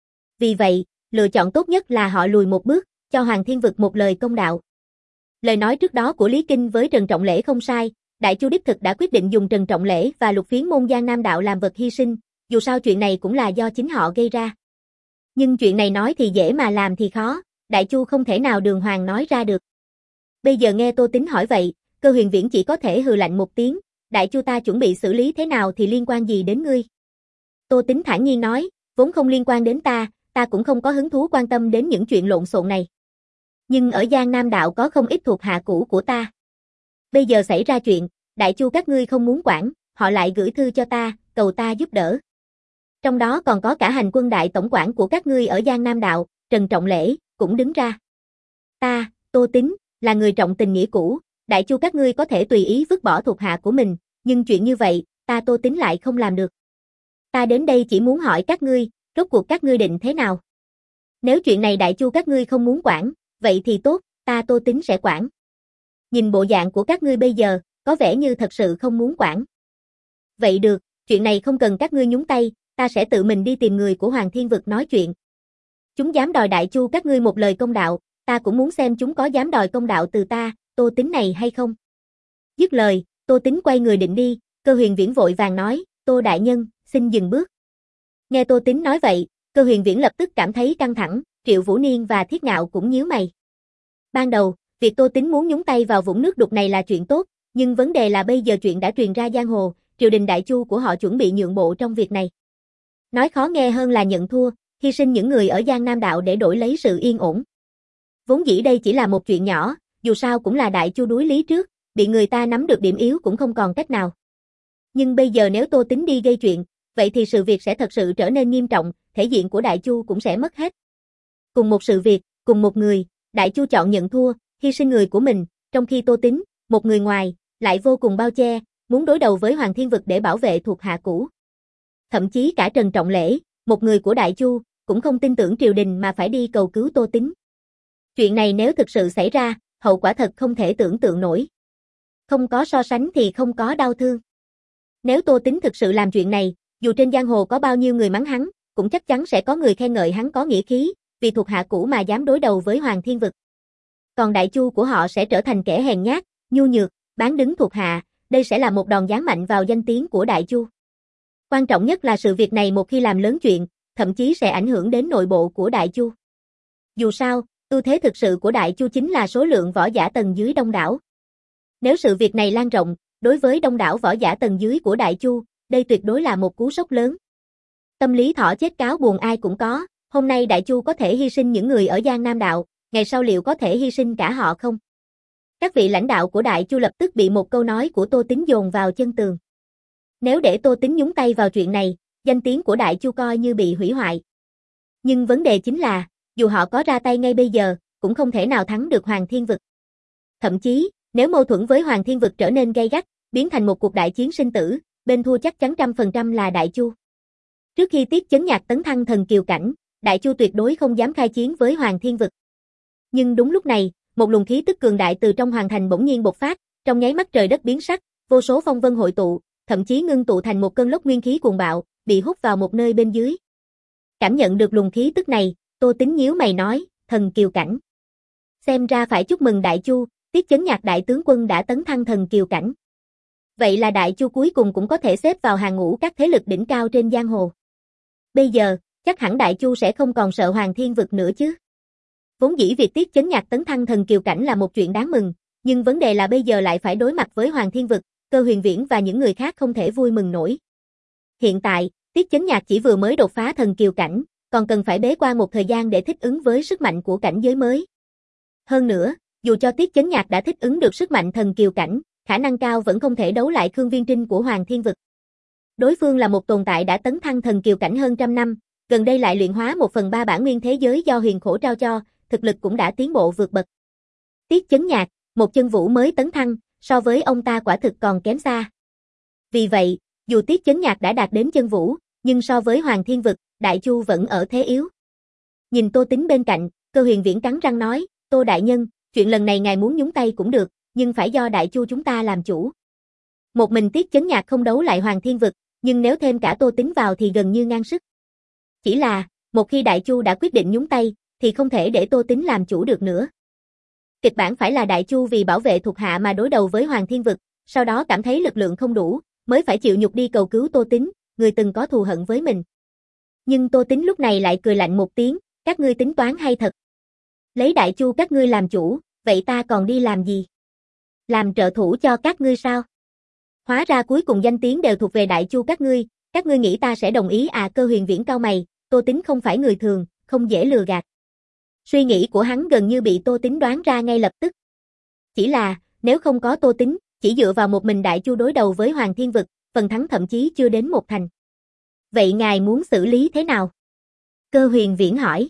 Vì vậy, lựa chọn tốt nhất là họ lùi một bước, cho Hoàng Thiên Vực một lời công đạo. Lời nói trước đó của Lý Kinh với Trần Trọng Lễ không sai, Đại Chu đích thực đã quyết định dùng Trần Trọng Lễ và Lục Phiến môn Giang Nam đạo làm vật hy sinh, dù sao chuyện này cũng là do chính họ gây ra. Nhưng chuyện này nói thì dễ mà làm thì khó, Đại Chu không thể nào đường hoàng nói ra được. Bây giờ nghe Tô Tín hỏi vậy, Cơ Huyền Viễn chỉ có thể hừ lạnh một tiếng, Đại Chu ta chuẩn bị xử lý thế nào thì liên quan gì đến ngươi? Tô Tín thản nhiên nói, vốn không liên quan đến ta, ta cũng không có hứng thú quan tâm đến những chuyện lộn xộn này. Nhưng ở Giang Nam đạo có không ít thuộc hạ cũ của ta. Bây giờ xảy ra chuyện, Đại Chu các ngươi không muốn quản, họ lại gửi thư cho ta, cầu ta giúp đỡ. Trong đó còn có cả hành quân đại tổng quản của các ngươi ở Giang Nam đạo, Trần Trọng Lễ, cũng đứng ra. Ta, Tô Tín, là người trọng tình nghĩa cũ, Đại Chu các ngươi có thể tùy ý vứt bỏ thuộc hạ của mình, nhưng chuyện như vậy, ta Tô Tín lại không làm được. Ta đến đây chỉ muốn hỏi các ngươi, rốt cuộc các ngươi định thế nào? Nếu chuyện này Đại Chu các ngươi không muốn quản, vậy thì tốt, ta Tô Tín sẽ quản. Nhìn bộ dạng của các ngươi bây giờ, có vẻ như thật sự không muốn quản. Vậy được, chuyện này không cần các ngươi nhúng tay, ta sẽ tự mình đi tìm người của Hoàng Thiên Vực nói chuyện. Chúng dám đòi Đại Chu các ngươi một lời công đạo, ta cũng muốn xem chúng có dám đòi công đạo từ ta, Tô Tín này hay không. Dứt lời, Tô Tín quay người định đi, Cơ Huyền Viễn vội vàng nói, Tô đại nhân, xin dừng bước. Nghe Tô Tín nói vậy, Cơ Huyền Viễn lập tức cảm thấy căng thẳng, Triệu Vũ Niên và Thiết Ngạo cũng nhíu mày. Ban đầu, việc Tô Tín muốn nhúng tay vào vũng nước đục này là chuyện tốt, nhưng vấn đề là bây giờ chuyện đã truyền ra giang hồ, triều đình Đại Chu của họ chuẩn bị nhượng bộ trong việc này. Nói khó nghe hơn là nhận thua, hy sinh những người ở Giang Nam đạo để đổi lấy sự yên ổn. Vốn dĩ đây chỉ là một chuyện nhỏ, dù sao cũng là Đại Chu đuối lý trước, bị người ta nắm được điểm yếu cũng không còn cách nào. Nhưng bây giờ nếu Tô Tín đi gây chuyện, vậy thì sự việc sẽ thật sự trở nên nghiêm trọng, thể diện của Đại Chu cũng sẽ mất hết. Cùng một sự việc, cùng một người, Đại Chu chọn nhận thua, hy sinh người của mình, trong khi Tô Tín, một người ngoài, lại vô cùng bao che, muốn đối đầu với Hoàng Thiên Vực để bảo vệ thuộc hạ cũ. Thậm chí cả Trần Trọng Lễ, một người của Đại Chu, cũng không tin tưởng triều đình mà phải đi cầu cứu Tô Tín. Chuyện này nếu thực sự xảy ra, hậu quả thật không thể tưởng tượng nổi. Không có so sánh thì không có đau thương. Nếu Tô Tín thực sự làm chuyện này, dù trên giang hồ có bao nhiêu người mắng hắn, cũng chắc chắn sẽ có người khen ngợi hắn có nghĩa khí, vì thuộc hạ cũ mà dám đối đầu với Hoàng Thiên Vực. Còn Đại Chu của họ sẽ trở thành kẻ hèn nhát, nhu nhược, bán đứng thuộc hạ, đây sẽ là một đòn giáng mạnh vào danh tiếng của Đại Chu. Quan trọng nhất là sự việc này một khi làm lớn chuyện, thậm chí sẽ ảnh hưởng đến nội bộ của Đại Chu. Dù sao, ưu thế thực sự của Đại Chu chính là số lượng võ giả tầng dưới đông đảo. Nếu sự việc này lan rộng, đối với đông đảo võ giả tầng dưới của Đại Chu, đây tuyệt đối là một cú sốc lớn. Tâm lý thỏ chết cáo buồn ai cũng có, hôm nay Đại Chu có thể hy sinh những người ở Giang Nam Đạo, ngày sau liệu có thể hy sinh cả họ không? Các vị lãnh đạo của Đại Chu lập tức bị một câu nói của Tô Tín dồn vào chân tường. Nếu để Tô Tín nhúng tay vào chuyện này, danh tiếng của Đại Chu coi như bị hủy hoại. Nhưng vấn đề chính là, dù họ có ra tay ngay bây giờ, cũng không thể nào thắng được Hoàng Thiên Vực. Thậm chí, nếu mâu thuẫn với Hoàng Thiên Vực trở nên gay gắt, biến thành một cuộc đại chiến sinh tử, bên thua chắc chắn trăm phần trăm là Đại Chu. Trước khi Tiết Chấn Nhạc tấn thăng thần kiều cảnh, Đại Chu tuyệt đối không dám khai chiến với Hoàng Thiên Vực. Nhưng đúng lúc này, một luồng khí tức cường đại từ trong hoàng thành bỗng nhiên bộc phát, trong nháy mắt trời đất biến sắc, vô số phong vân hội tụ, thậm chí ngưng tụ thành một cơn lốc nguyên khí cuồng bạo, bị hút vào một nơi bên dưới. Cảm nhận được luồng khí tức này, Tô Tín nhíu mày nói, thần kiều cảnh. Xem ra phải chúc mừng Đại Chu, Tiết Chấn Nhạc đại tướng quân đã tấn thăng thần kiều cảnh. Vậy là Đại Chu cuối cùng cũng có thể xếp vào hàng ngũ các thế lực đỉnh cao trên giang hồ. Bây giờ, chắc hẳn Đại Chu sẽ không còn sợ Hoàng Thiên Vực nữa chứ. Vốn dĩ việc Tiết Chấn Nhạc tấn thăng thần kiều cảnh là một chuyện đáng mừng, nhưng vấn đề là bây giờ lại phải đối mặt với Hoàng Thiên Vực, Cơ Huyền Viễn và những người khác không thể vui mừng nổi. Hiện tại, Tiết Chấn Nhạc chỉ vừa mới đột phá thần kiều cảnh, còn cần phải bế quan một thời gian để thích ứng với sức mạnh của cảnh giới mới. Hơn nữa, dù cho Tiết Chấn Nhạc đã thích ứng được sức mạnh thần kiều cảnh, khả năng cao vẫn không thể đấu lại Khương Viên Trinh của Hoàng Thiên Vực. Đối phương là một tồn tại đã tấn thăng thần kiều cảnh hơn trăm năm, gần đây lại luyện hóa một phần ba bản nguyên thế giới do Huyền Khổ trao cho, thực lực cũng đã tiến bộ vượt bậc. Tiết Chấn Nhạc, một chân vũ mới tấn thăng, so với ông ta quả thực còn kém xa. Vì vậy, dù Tiết Chấn Nhạc đã đạt đến chân vũ, nhưng so với Hoàng Thiên Vực, Đại Chu vẫn ở thế yếu. Nhìn Tô Tín bên cạnh, Cơ Huyền Viễn cắn răng nói, Tô đại nhân, chuyện lần này ngài muốn nhúng tay cũng được, nhưng phải do Đại Chu chúng ta làm chủ. Một mình Tiết Chấn Nhạc không đấu lại Hoàng Thiên Vực, nhưng nếu thêm cả Tô Tín vào thì gần như ngang sức. Chỉ là, một khi Đại Chu đã quyết định nhúng tay, thì không thể để Tô Tín làm chủ được nữa. Kịch bản phải là Đại Chu vì bảo vệ thuộc hạ mà đối đầu với Hoàng Thiên Vực, sau đó cảm thấy lực lượng không đủ, mới phải chịu nhục đi cầu cứu Tô Tín, người từng có thù hận với mình. Nhưng Tô Tín lúc này lại cười lạnh một tiếng, các ngươi tính toán hay thật. Lấy Đại Chu các ngươi làm chủ, vậy ta còn đi làm gì? Làm trợ thủ cho các ngươi sao? Hóa ra cuối cùng danh tiếng đều thuộc về Đại Chu các ngươi, các ngươi nghĩ ta sẽ đồng ý à? Cơ Huyền Viễn cau mày, Tô Tín không phải người thường, không dễ lừa gạt. Suy nghĩ của hắn gần như bị Tô Tín đoán ra ngay lập tức. Chỉ là, nếu không có Tô Tín, chỉ dựa vào một mình Đại Chu đối đầu với Hoàng Thiên Vực, phần thắng thậm chí chưa đến một thành. Vậy ngài muốn xử lý thế nào? Cơ Huyền Viễn hỏi.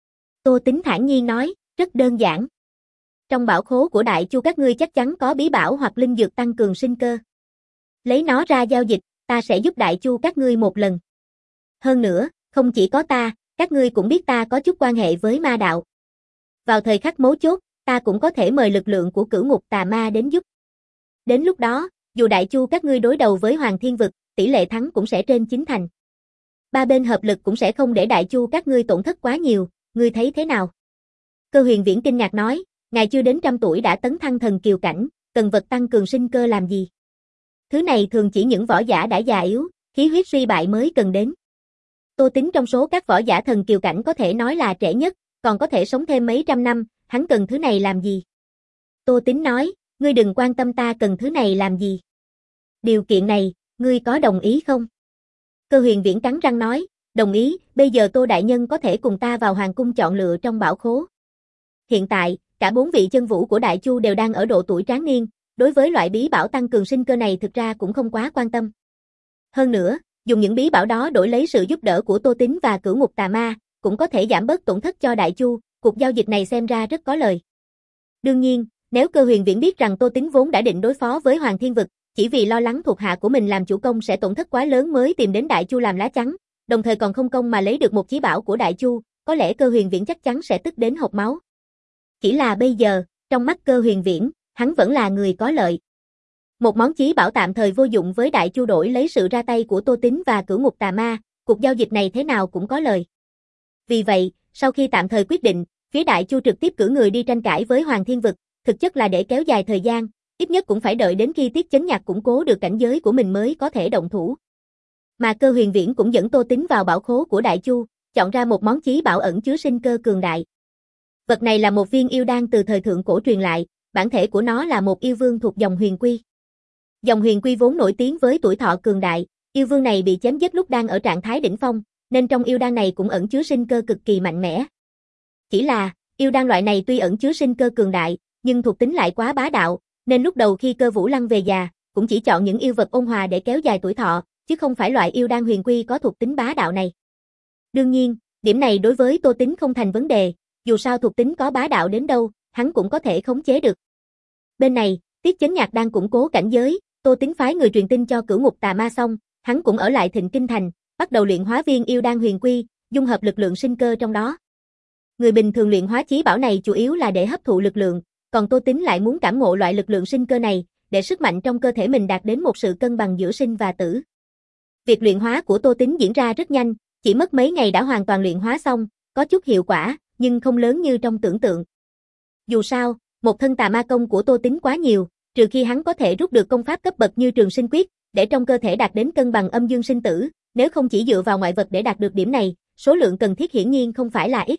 Tô Tín thản nhiên nói, rất đơn giản. Trong bảo khố của Đại Chu các ngươi chắc chắn có bí bảo hoặc linh dược tăng cường sinh cơ. Lấy nó ra giao dịch, ta sẽ giúp Đại Chu các ngươi một lần. Hơn nữa, không chỉ có ta, các ngươi cũng biết ta có chút quan hệ với ma đạo. Vào thời khắc mấu chốt, ta cũng có thể mời lực lượng của Cửu Ngục Tà Ma đến giúp. Đến lúc đó, dù Đại Chu các ngươi đối đầu với Hoàng Thiên Vực, tỷ lệ thắng cũng sẽ trên chín thành. Ba bên hợp lực cũng sẽ không để Đại Chu các ngươi tổn thất quá nhiều, ngươi thấy thế nào? Cơ Huyền Viễn kinh ngạc nói, ngài chưa đến trăm tuổi đã tấn thăng thần kiều cảnh, cần vật tăng cường sinh cơ làm gì? Thứ này thường chỉ những võ giả đã già yếu, khí huyết suy bại mới cần đến. Tô Tín trong số các võ giả thần kiều cảnh có thể nói là trẻ nhất, còn có thể sống thêm mấy trăm năm, hắn cần thứ này làm gì? Tô Tín nói, ngươi đừng quan tâm ta cần thứ này làm gì. Điều kiện này, ngươi có đồng ý không? Cơ Huyền Viễn cắn răng nói, đồng ý, bây giờ Tô đại nhân có thể cùng ta vào hoàng cung chọn lựa trong bảo khố. Hiện tại, cả bốn vị chân vũ của Đại Chu đều đang ở độ tuổi tráng niên, đối với loại bí bảo tăng cường sinh cơ này thực ra cũng không quá quan tâm. Hơn nữa, dùng những bí bảo đó đổi lấy sự giúp đỡ của Tô Tín và Cửu Ngục Tà Ma, cũng có thể giảm bớt tổn thất cho Đại Chu, cuộc giao dịch này xem ra rất có lời. Đương nhiên, nếu Cơ Huyền Viễn biết rằng Tô Tín vốn đã định đối phó với Hoàng Thiên Vực, chỉ vì lo lắng thuộc hạ của mình làm chủ công sẽ tổn thất quá lớn mới tìm đến Đại Chu làm lá chắn, đồng thời còn không công mà lấy được một chí bảo của Đại Chu, có lẽ Cơ Huyền Viễn chắc chắn sẽ tức đến hộc máu. Chỉ là bây giờ, trong mắt Cơ Huyền Viễn, hắn vẫn là người có lợi. Một món chí bảo tạm thời vô dụng với Đại Chu đổi lấy sự ra tay của Tô Tín và Cửu Ngục Tà Ma, cuộc giao dịch này thế nào cũng có lời. Vì vậy, sau khi tạm thời quyết định, phía Đại Chu trực tiếp cử người đi tranh cãi với Hoàng Thiên Vực, thực chất là để kéo dài thời gian, ít nhất cũng phải đợi đến khi Tiết Chấn Nhạc củng cố được cảnh giới của mình mới có thể động thủ. Mà Cơ Huyền Viễn cũng dẫn Tô Tín vào bảo khố của Đại Chu, chọn ra một món chí bảo ẩn chứa sinh cơ cường đại. Vật này là một viên yêu đan từ thời thượng cổ truyền lại, bản thể của nó là một yêu vương thuộc dòng Huyền Quy. Dòng Huyền Quy vốn nổi tiếng với tuổi thọ cường đại, yêu vương này bị chém giết lúc đang ở trạng thái đỉnh phong, nên trong yêu đan này cũng ẩn chứa sinh cơ cực kỳ mạnh mẽ. Chỉ là, yêu đan loại này tuy ẩn chứa sinh cơ cường đại, nhưng thuộc tính lại quá bá đạo, nên lúc đầu khi Cơ Vũ Lăng về già, cũng chỉ chọn những yêu vật ôn hòa để kéo dài tuổi thọ, chứ không phải loại yêu đan huyền quy có thuộc tính bá đạo này. Đương nhiên, điểm này đối với Tô Tính không thành vấn đề, dù sao thuộc tính có bá đạo đến đâu, hắn cũng có thể khống chế được. Bên này, Tiết Chấn Nhạc đang củng cố cảnh giới, Tô Tính phái người truyền tin cho Cửu Ngục Tà Ma xong, hắn cũng ở lại Thịnh Kinh Thành, bắt đầu luyện hóa viên yêu đan huyền quy, dung hợp lực lượng sinh cơ trong đó. Người bình thường luyện hóa chí bảo này chủ yếu là để hấp thụ lực lượng, còn Tô Tính lại muốn cảm ngộ loại lực lượng sinh cơ này, để sức mạnh trong cơ thể mình đạt đến một sự cân bằng giữa sinh và tử. Việc luyện hóa của Tô Tính diễn ra rất nhanh, chỉ mất mấy ngày đã hoàn toàn luyện hóa xong, có chút hiệu quả, nhưng không lớn như trong tưởng tượng. Dù sao, một thân tà ma công của Tô Tính quá nhiều, trừ khi hắn có thể rút được công pháp cấp bậc như Trường Sinh Quyết, để trong cơ thể đạt đến cân bằng âm dương sinh tử, nếu không chỉ dựa vào ngoại vật để đạt được điểm này, số lượng cần thiết hiển nhiên không phải là ít.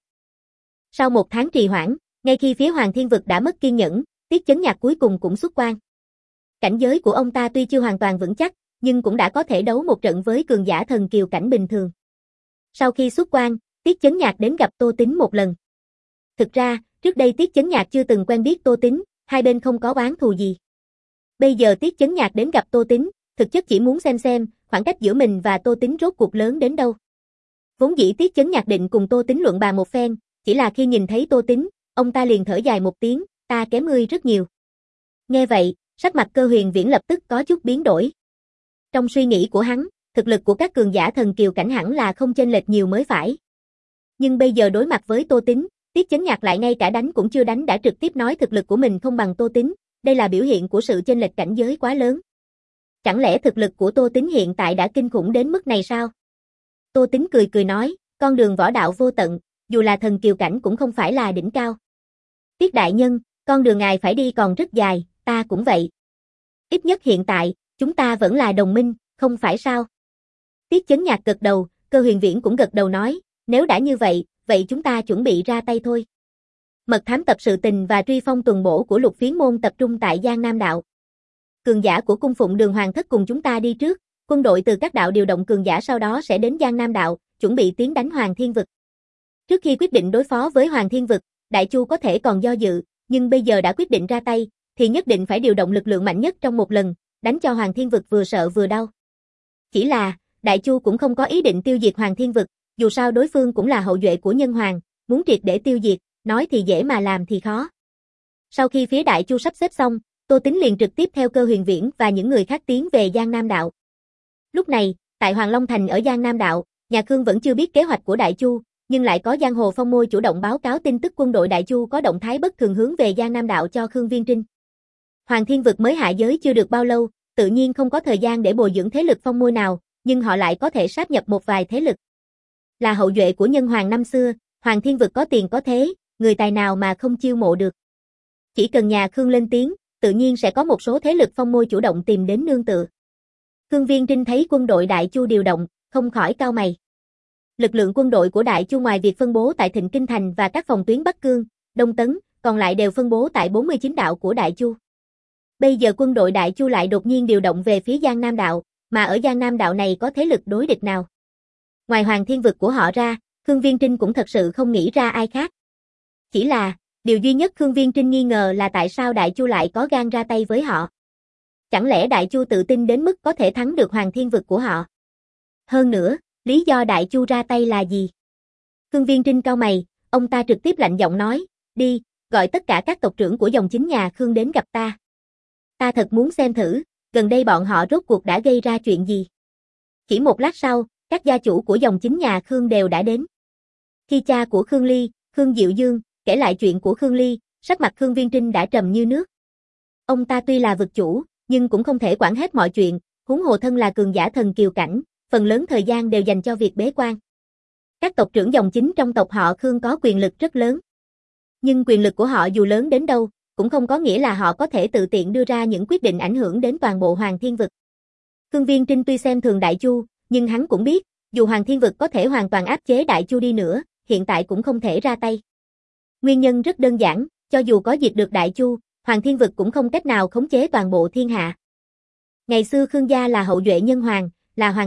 Sau một tháng trì hoãn, ngay khi phía Hoàng Thiên Vực đã mất kiên nhẫn, Tiết Chấn Nhạc cuối cùng cũng xuất quan. Cảnh giới của ông ta tuy chưa hoàn toàn vững chắc, nhưng cũng đã có thể đấu một trận với cường giả thần kiều cảnh bình thường. Sau khi xuất quan, Tiết Chấn Nhạc đến gặp Tô Tính một lần. Thực ra, trước đây Tiết Chấn Nhạc chưa từng quen biết Tô Tính, hai bên không có oán thù gì. Bây giờ Tiết Chấn Nhạc đến gặp Tô Tính, thực chất chỉ muốn xem xem, khoảng cách giữa mình và Tô Tính rốt cuộc lớn đến đâu. Vốn dĩ Tiết Chấn Nhạc định cùng Tô Tính luận bàn một phen, chỉ là khi nhìn thấy Tô Tính, ông ta liền thở dài một tiếng, ta kém ngươi rất nhiều. Nghe vậy, sắc mặt Cơ Huyền Viễn lập tức có chút biến đổi. Trong suy nghĩ của hắn, thực lực của các cường giả thần kiều cảnh hẳn là không chênh lệch nhiều mới phải. Nhưng bây giờ đối mặt với Tô Tính, Tiết Chấn Nhạc lại ngay cả đánh cũng chưa đánh đã trực tiếp nói thực lực của mình không bằng Tô Tính, đây là biểu hiện của sự chênh lệch cảnh giới quá lớn. Chẳng lẽ thực lực của Tô Tính hiện tại đã kinh khủng đến mức này sao? Tô Tính cười cười nói, con đường võ đạo vô tận, dù là thần kiều cảnh cũng không phải là đỉnh cao. Tiết đại nhân, con đường ngài phải đi còn rất dài, ta cũng vậy. Ít nhất hiện tại, chúng ta vẫn là đồng minh, không phải sao? Tiết Chấn Nhạc gật đầu, Cơ Huyền Viễn cũng gật đầu nói, nếu đã như vậy, vậy chúng ta chuẩn bị ra tay thôi. Mật thám tập sự tình và truy phong tuần bổ của Lục Phiến môn tập trung tại Giang Nam đạo. Cường giả của cung phụng Đường Hoàng thất cùng chúng ta đi trước, quân đội từ các đạo điều động cường giả sau đó sẽ đến Giang Nam đạo, chuẩn bị tiến đánh Hoàng Thiên Vực. Trước khi quyết định đối phó với Hoàng Thiên Vực, Đại Chu có thể còn do dự, nhưng bây giờ đã quyết định ra tay, thì nhất định phải điều động lực lượng mạnh nhất trong một lần, đánh cho Hoàng Thiên Vực vừa sợ vừa đau. Chỉ là, Đại Chu cũng không có ý định tiêu diệt Hoàng Thiên Vực, dù sao đối phương cũng là hậu duệ của Nhân Hoàng, muốn triệt để tiêu diệt, nói thì dễ mà làm thì khó. Sau khi phía Đại Chu sắp xếp xong, Tô Tính liền trực tiếp theo Cơ Huyền Viễn và những người khác tiến về Giang Nam đạo. Lúc này, tại Hoàng Long Thành ở Giang Nam đạo, nhà Khương vẫn chưa biết kế hoạch của Đại Chu, nhưng lại có giang hồ phong môi chủ động báo cáo tin tức quân đội Đại Chu có động thái bất thường hướng về Giang Nam đạo cho Khương Viên Trinh. Hoàng Thiên Vực mới hạ giới chưa được bao lâu, tự nhiên không có thời gian để bồi dưỡng thế lực phong môi nào, nhưng họ lại có thể sáp nhập một vài thế lực. Là hậu duệ của Nhân Hoàng năm xưa, Hoàng Thiên Vực có tiền có thế, người tài nào mà không chiêu mộ được. Chỉ cần nhà Khương lên tiếng, tự nhiên sẽ có một số thế lực phong môi chủ động tìm đến nương tựa. Khương Viên Trinh thấy quân đội Đại Chu điều động, không khỏi cau mày. Lực lượng quân đội của Đại Chu ngoài việc phân bố tại Thịnh Kinh Thành và các phòng tuyến Bắc Cương, Đông Tấn, còn lại đều phân bố tại bốn mươi chín đạo của Đại Chu. Bây giờ quân đội Đại Chu lại đột nhiên điều động về phía Giang Nam đạo, mà ở Giang Nam đạo này có thế lực đối địch nào? Ngoài Hoàng Thiên Vực của họ ra, Khương Viên Trinh cũng thật sự không nghĩ ra ai khác. Chỉ là, điều duy nhất Khương Viên Trinh nghi ngờ là tại sao Đại Chu lại có gan ra tay với họ. Chẳng lẽ Đại Chu tự tin đến mức có thể thắng được Hoàng Thiên Vực của họ? Hơn nữa, lý do Đại Chu ra tay là gì? Khương Viên Trinh cau mày, ông ta trực tiếp lạnh giọng nói, đi, gọi tất cả các tộc trưởng của dòng chính nhà Khương đến gặp ta. Ta thật muốn xem thử, gần đây bọn họ rốt cuộc đã gây ra chuyện gì. Chỉ một lát sau, các gia chủ của dòng chính nhà Khương đều đã đến. Khi cha của Khương Ly, Khương Diệu Dương, kể lại chuyện của Khương Ly, sắc mặt Khương Viên Trinh đã trầm như nước. Ông ta tuy là vực chủ, nhưng cũng không thể quản hết mọi chuyện, huống hồ thân là cường giả thần kiều cảnh, phần lớn thời gian đều dành cho việc bế quan. Các tộc trưởng dòng chính trong tộc họ Khương có quyền lực rất lớn. Nhưng quyền lực của họ dù lớn đến đâu, cũng không có nghĩa là họ có thể tự tiện đưa ra những quyết định ảnh hưởng đến toàn bộ Hoàng Thiên Vực. Khương Viên Trinh tuy xem thường Đại Chu, nhưng hắn cũng biết, dù Hoàng Thiên Vực có thể hoàn toàn áp chế Đại Chu đi nữa, hiện tại cũng không thể ra tay. Nguyên nhân rất đơn giản, cho dù có diệt được Đại Chu, Hoàng Thiên Vực cũng không cách nào khống chế toàn bộ thiên hạ. Ngày xưa Khương gia là hậu duệ Nhân Hoàng, là hoàng tộc,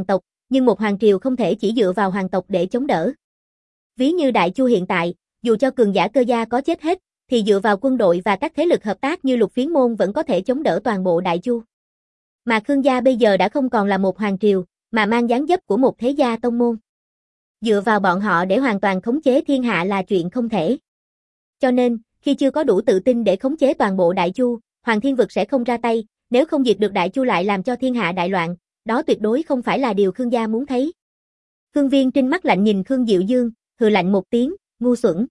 Nhưng một hoàng triều không thể chỉ dựa vào hoàng tộc để chống đỡ. Ví như Đại Chu hiện tại, dù cho cường giả Cơ gia có chết hết, thì dựa vào quân đội và các thế lực hợp tác như Lục Phiến môn vẫn có thể chống đỡ toàn bộ Đại Chu. Mà Khương gia bây giờ đã không còn là một hoàng triều, mà mang dáng dấp của một thế gia tông môn. Dựa vào bọn họ để hoàn toàn khống chế thiên hạ là chuyện không thể. Cho nên, khi chưa có đủ tự tin để khống chế toàn bộ Đại Chu, Hoàng Thiên Vực sẽ không ra tay, nếu không diệt được Đại Chu lại làm cho thiên hạ đại loạn, đó tuyệt đối không phải là điều Khương gia muốn thấy. Khương Viên Trinh mắt lạnh nhìn Khương Diệu Dương, hừ lạnh một tiếng, ngu xuẩn.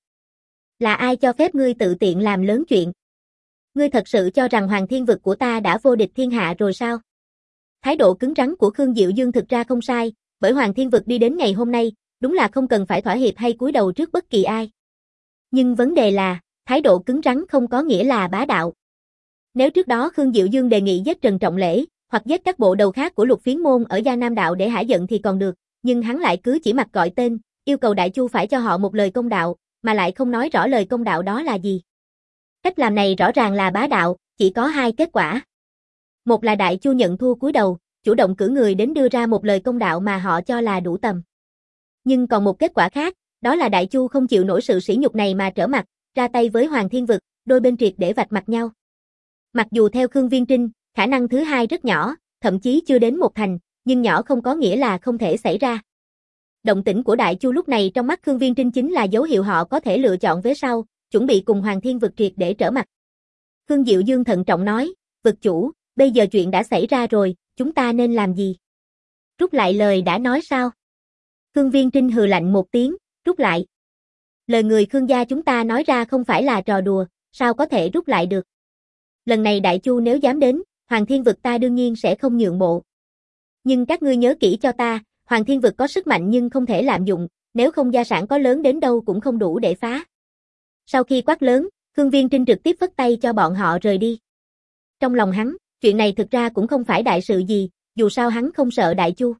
Là ai cho phép ngươi tự tiện làm lớn chuyện? Ngươi thật sự cho rằng Hoàng Thiên Vực của ta đã vô địch thiên hạ rồi sao? Thái độ cứng rắn của Khương Diệu Dương thực ra không sai, bởi Hoàng Thiên Vực đi đến ngày hôm nay, đúng là không cần phải thỏa hiệp hay cúi đầu trước bất kỳ ai. Nhưng vấn đề là, thái độ cứng rắn không có nghĩa là bá đạo. Nếu trước đó Khương Diệu Dương đề nghị giết Trần Trọng Lễ, hoặc giết các bộ đầu khác của Lục Phiến môn ở Giang Nam đạo để hả giận thì còn được, nhưng hắn lại cứ chỉ mặc gọi tên, yêu cầu Đại Chu phải cho họ một lời công đạo, mà lại không nói rõ lời công đạo đó là gì. Cách làm này rõ ràng là bá đạo, chỉ có hai kết quả. Một là Đại Chu nhận thua cúi đầu, chủ động cử người đến đưa ra một lời công đạo mà họ cho là đủ tầm. Nhưng còn một kết quả khác, đó là Đại Chu không chịu nổi sự sỉ nhục này mà trở mặt, ra tay với Hoàng Thiên Vực, đôi bên triệt để vạch mặt nhau. Mặc dù theo Khương Viên Trinh, khả năng thứ hai rất nhỏ, thậm chí chưa đến một thành, nhưng nhỏ không có nghĩa là không thể xảy ra. Động tĩnh của Đại Chu lúc này trong mắt Khương Viên Trinh chính là dấu hiệu họ có thể lựa chọn vế sau, chuẩn bị cùng Hoàng Thiên Vực triệt để trở mặt. Khương Diệu Dương thận trọng nói, vực chủ, bây giờ chuyện đã xảy ra rồi, chúng ta nên làm gì? Rút lại lời đã nói sao? Khương Viên Trinh hừ lạnh một tiếng, rút lại. Lời người Khương gia chúng ta nói ra không phải là trò đùa, sao có thể rút lại được? Lần này Đại Chu nếu dám đến, Hoàng Thiên Vực ta đương nhiên sẽ không nhượng bộ. Nhưng các ngươi nhớ kỹ cho ta, Hoàng Thiên Vực có sức mạnh nhưng không thể lạm dụng, nếu không gia sản có lớn đến đâu cũng không đủ để phá. Sau khi quát lớn, Khương Viên Trinh trực tiếp phất tay cho bọn họ rời đi. Trong lòng hắn, chuyện này thực ra cũng không phải đại sự gì, dù sao hắn không sợ Đại Chu.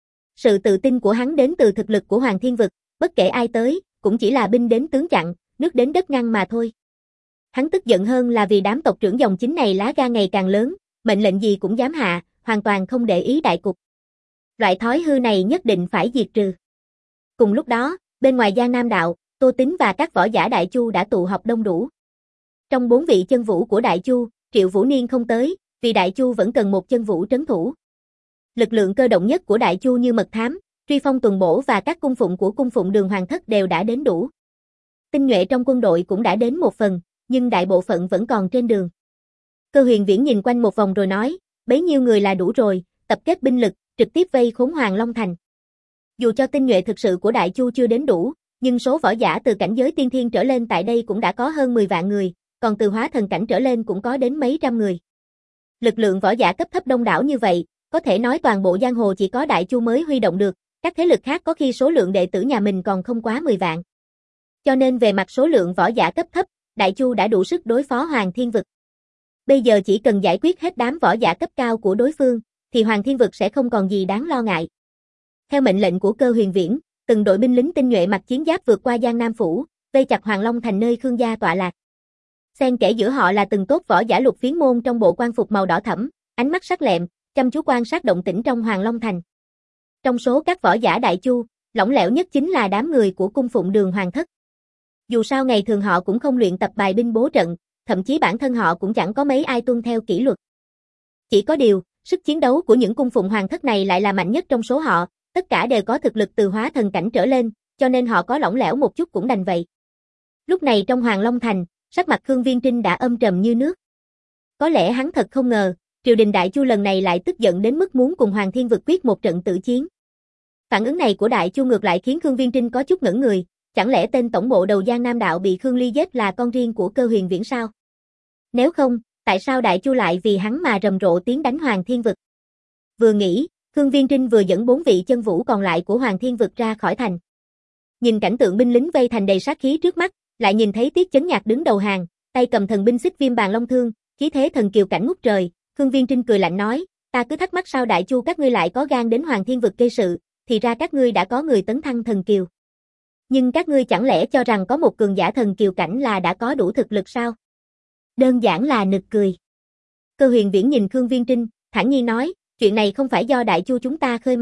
Sự tự tin của hắn đến từ thực lực của Hoàng Thiên Vực, bất kể ai tới, cũng chỉ là binh đến tướng chặn, nước đến đất ngăn mà thôi. Hắn tức giận hơn là vì đám tộc trưởng dòng chính này lá gan ngày càng lớn, mệnh lệnh gì cũng dám hạ, hoàn toàn không để ý đại cục. Loại thói hư này nhất định phải diệt trừ. Cùng lúc đó, bên ngoài Giang Nam đạo, Tô Tín và các võ giả Đại Chu đã tụ họp đông đủ. Trong bốn vị chân vũ của Đại Chu, Triệu Vũ Niên không tới, vì Đại Chu vẫn cần một chân vũ trấn thủ. Lực lượng cơ động nhất của Đại Chu như mật thám, truy phong tuần bổ và các cung phụng của cung phụng Đường Hoàng Thất đều đã đến đủ. Tinh nhuệ trong quân đội cũng đã đến một phần, nhưng đại bộ phận vẫn còn trên đường. Cơ Huyền Viễn nhìn quanh một vòng rồi nói, bấy nhiêu người là đủ rồi, tập kết binh lực, trực tiếp vây khốn Hoàng Long Thành. Dù cho tinh nhuệ thực sự của Đại Chu chưa đến đủ, nhưng số võ giả từ cảnh giới tiên thiên trở lên tại đây cũng đã có hơn mười vạn người, còn từ hóa thần cảnh trở lên cũng có đến mấy trăm người. Lực lượng võ giả cấp thấp đông đảo như vậy, có thể nói toàn bộ giang hồ chỉ có Đại Chu mới huy động được, các thế lực khác có khi số lượng đệ tử nhà mình còn không quá mười vạn. Cho nên về mặt số lượng võ giả cấp thấp, Đại Chu đã đủ sức đối phó Hoàng Thiên Vực. Bây giờ chỉ cần giải quyết hết đám võ giả cấp cao của đối phương, thì Hoàng Thiên Vực sẽ không còn gì đáng lo ngại. Theo mệnh lệnh của Cơ Huyền Viễn, từng đội binh lính tinh nhuệ mặc chiến giáp vượt qua Giang Nam phủ, vây chặt Hoàng Long Thành nơi Khương gia tọa lạc. Xen kẽ giữa họ là từng tốt võ giả Lục Phiến môn trong bộ quan phục màu đỏ thẫm, ánh mắt sắc lẹm, chăm chú quan sát động tĩnh trong Hoàng Long Thành. Trong số các võ giả Đại Chu, lỏng lẻo nhất chính là đám người của cung phụng Đường Hoàng Thất. Dù sao ngày thường họ cũng không luyện tập bài binh bố trận, thậm chí bản thân họ cũng chẳng có mấy ai tuân theo kỷ luật. Chỉ có điều, sức chiến đấu của những cung phụng Hoàng Thất này lại là mạnh nhất trong số họ, tất cả đều có thực lực từ hóa thần cảnh trở lên, cho nên họ có lỏng lẻo một chút cũng đành vậy. Lúc này trong Hoàng Long Thành, sắc mặt Khương Viên Trinh đã âm trầm như nước. Có lẽ hắn thật không ngờ, triều đình Đại Chu lần này lại tức giận đến mức muốn cùng Hoàng Thiên Vực quyết một trận tử chiến. Phản ứng này của Đại Chu ngược lại khiến Khương Viên Trinh có chút ngẩn người, chẳng lẽ tên tổng bộ đầu Giang Nam đạo bị Khương Ly giết là con riêng của Cơ Huyền Viễn sao? Nếu không, tại sao Đại Chu lại vì hắn mà rầm rộ tiến đánh Hoàng Thiên Vực? Vừa nghĩ, Khương Viên Trinh vừa dẫn bốn vị chân vũ còn lại của Hoàng Thiên Vực ra khỏi thành. Nhìn cảnh tượng binh lính vây thành đầy sát khí trước mắt, lại nhìn thấy Tiết Chấn Nhạc đứng đầu hàng, tay cầm thần binh xích viêm bàn long thương, khí thế thần kiều cảnh ngút trời. Khương Viên Trinh cười lạnh nói, ta cứ thắc mắc sao Đại Chu các ngươi lại có gan đến Hoàng Thiên Vực gây sự, thì ra các ngươi đã có người tấn thăng thần kiều. Nhưng các ngươi chẳng lẽ cho rằng có một cường giả thần kiều cảnh là đã có đủ thực lực sao? Đơn giản là nực cười. Cơ Huyền Viễn nhìn Khương Viên Trinh, thản nhiên nói, chuyện này không phải do Đại Chu chúng ta khơi mào,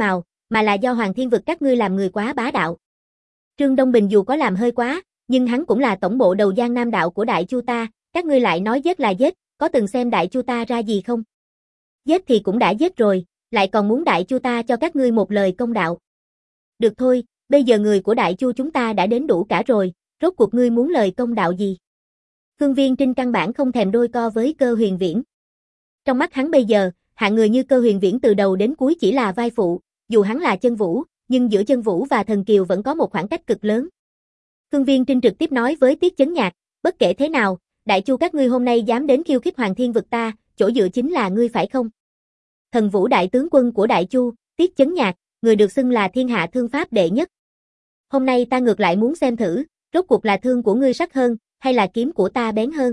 mà là do Hoàng Thiên Vực các ngươi làm người quá bá đạo. Trương Đông Bình dù có làm hơi quá, nhưng hắn cũng là tổng bộ đầu Giang Nam đạo của Đại Chu ta, các ngươi lại nói giết là giết, có từng xem Đại Chu ta ra gì không? Giết thì cũng đã giết rồi, lại còn muốn Đại Chu ta cho các ngươi một lời công đạo. Được thôi, bây giờ người của Đại Chu chúng ta đã đến đủ cả rồi, rốt cuộc ngươi muốn lời công đạo gì? Khương Viên Trinh căn bản không thèm đôi co với Cơ Huyền Viễn. Trong mắt hắn bây giờ, hạng người như Cơ Huyền Viễn từ đầu đến cuối chỉ là vai phụ, dù hắn là chân vũ, nhưng giữa chân vũ và thần kiều vẫn có một khoảng cách cực lớn. Khương Viên Trinh trực tiếp nói với Tiết Chấn Nhạc, bất kể thế nào, Đại Chu các ngươi hôm nay dám đến khiêu khích Hoàng Thiên Vực ta, chỗ dựa chính là ngươi phải không? Thần Vũ đại tướng quân của Đại Chu, Tiết Chấn Nhạc, người được xưng là thiên hạ thương pháp đệ nhất. Hôm nay ta ngược lại muốn xem thử, rốt cuộc là thương của ngươi sắc hơn, hay là kiếm của ta bén hơn.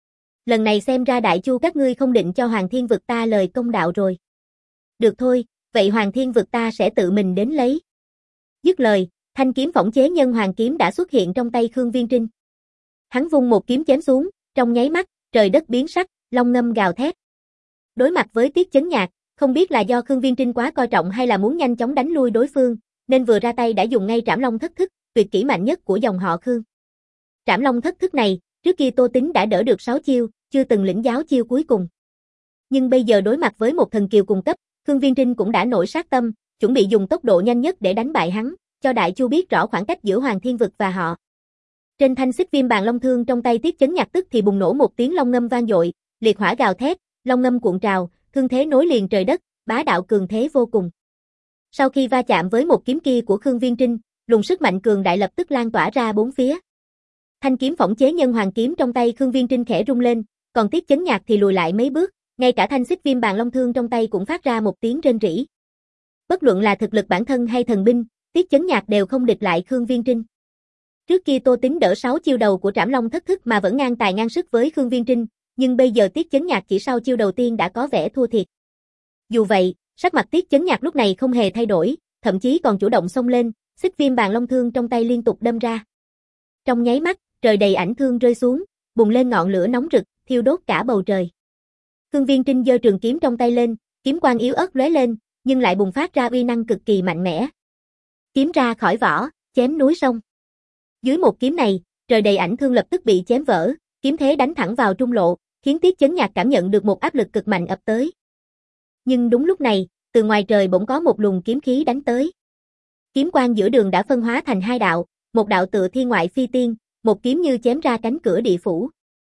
Lần này xem ra Đại Chu các ngươi không định cho Hoàng Thiên Vực ta lời công đạo rồi. Được thôi, vậy Hoàng Thiên Vực ta sẽ tự mình đến lấy. Dứt lời, thanh kiếm phỏng chế nhân hoàng kiếm đã xuất hiện trong tay Khương Viên Trinh. Hắn vung một kiếm chém xuống, trong nháy mắt, trời đất biến sắc, long ngâm gào thét. Đối mặt với Tiết Chấn Nhạc, không biết là do Khương Viên Trinh quá coi trọng hay là muốn nhanh chóng đánh lui đối phương, nên vừa ra tay đã dùng ngay Trảm Long Thất Thức, tuyệt kỹ mạnh nhất của dòng họ Khương. Trảm Long Thất Thức này, trước kia Tô Tính đã đỡ được sáu chiêu, chưa từng lĩnh giáo chiêu cuối cùng. Nhưng bây giờ đối mặt với một thần kiều cùng cấp, Khương Viên Trinh cũng đã nổi sát tâm, chuẩn bị dùng tốc độ nhanh nhất để đánh bại hắn, cho Đại Chu biết rõ khoảng cách giữa Hoàng Thiên Vực và họ. Trên thanh xích viêm bàn long thương trong tay Tiết Chấn Nhạc tức thì bùng nổ một tiếng long ngâm vang dội, liệt hỏa gào thét, long ngâm cuộn trào, thương thế nối liền trời đất, bá đạo cường thế vô cùng. Sau khi va chạm với một kiếm kia của Khương Viên Trinh, luồng sức mạnh cường đại lập tức lan tỏa ra bốn phía. Thanh kiếm phỏng chế nhân hoàng kiếm trong tay Khương Viên Trinh khẽ rung lên, còn Tiết Chấn Nhạc thì lùi lại mấy bước, ngay cả thanh xích viêm bàn long thương trong tay cũng phát ra một tiếng rên rỉ. Bất luận là thực lực bản thân hay thần binh, Tiết Chấn Nhạc đều không địch lại Khương Viên Trinh. Trước kia Tô Tính đỡ sáu chiêu đầu của Trảm Long Thất Thức mà vẫn ngang tài ngang sức với Khương Viên Trinh, nhưng bây giờ Tiết Chấn Nhạc chỉ sau chiêu đầu tiên đã có vẻ thua thiệt. Dù vậy, sắc mặt Tiết Chấn Nhạc lúc này không hề thay đổi, thậm chí còn chủ động xông lên, xích viêm bàn long thương trong tay liên tục đâm ra. Trong nháy mắt, trời đầy ảnh thương rơi xuống, bùng lên ngọn lửa nóng rực, thiêu đốt cả bầu trời. Khương Viên Trinh giơ trường kiếm trong tay lên, kiếm quang yếu ớt lóe lên, nhưng lại bùng phát ra uy năng cực kỳ mạnh mẽ. Kiếm ra khỏi vỏ, chém núi sông. Dưới một kiếm này, trời đầy ảnh thương lập tức bị chém vỡ, kiếm thế đánh thẳng vào trung lộ, khiến Tiết Chấn Nhạc cảm nhận được một áp lực cực mạnh ập tới. Nhưng đúng lúc này, từ ngoài trời bỗng có một luồng kiếm khí đánh tới. Kiếm quang giữa đường đã phân hóa thành hai đạo, một đạo tựa thiên ngoại phi tiên, một kiếm như chém ra cánh cửa địa phủ.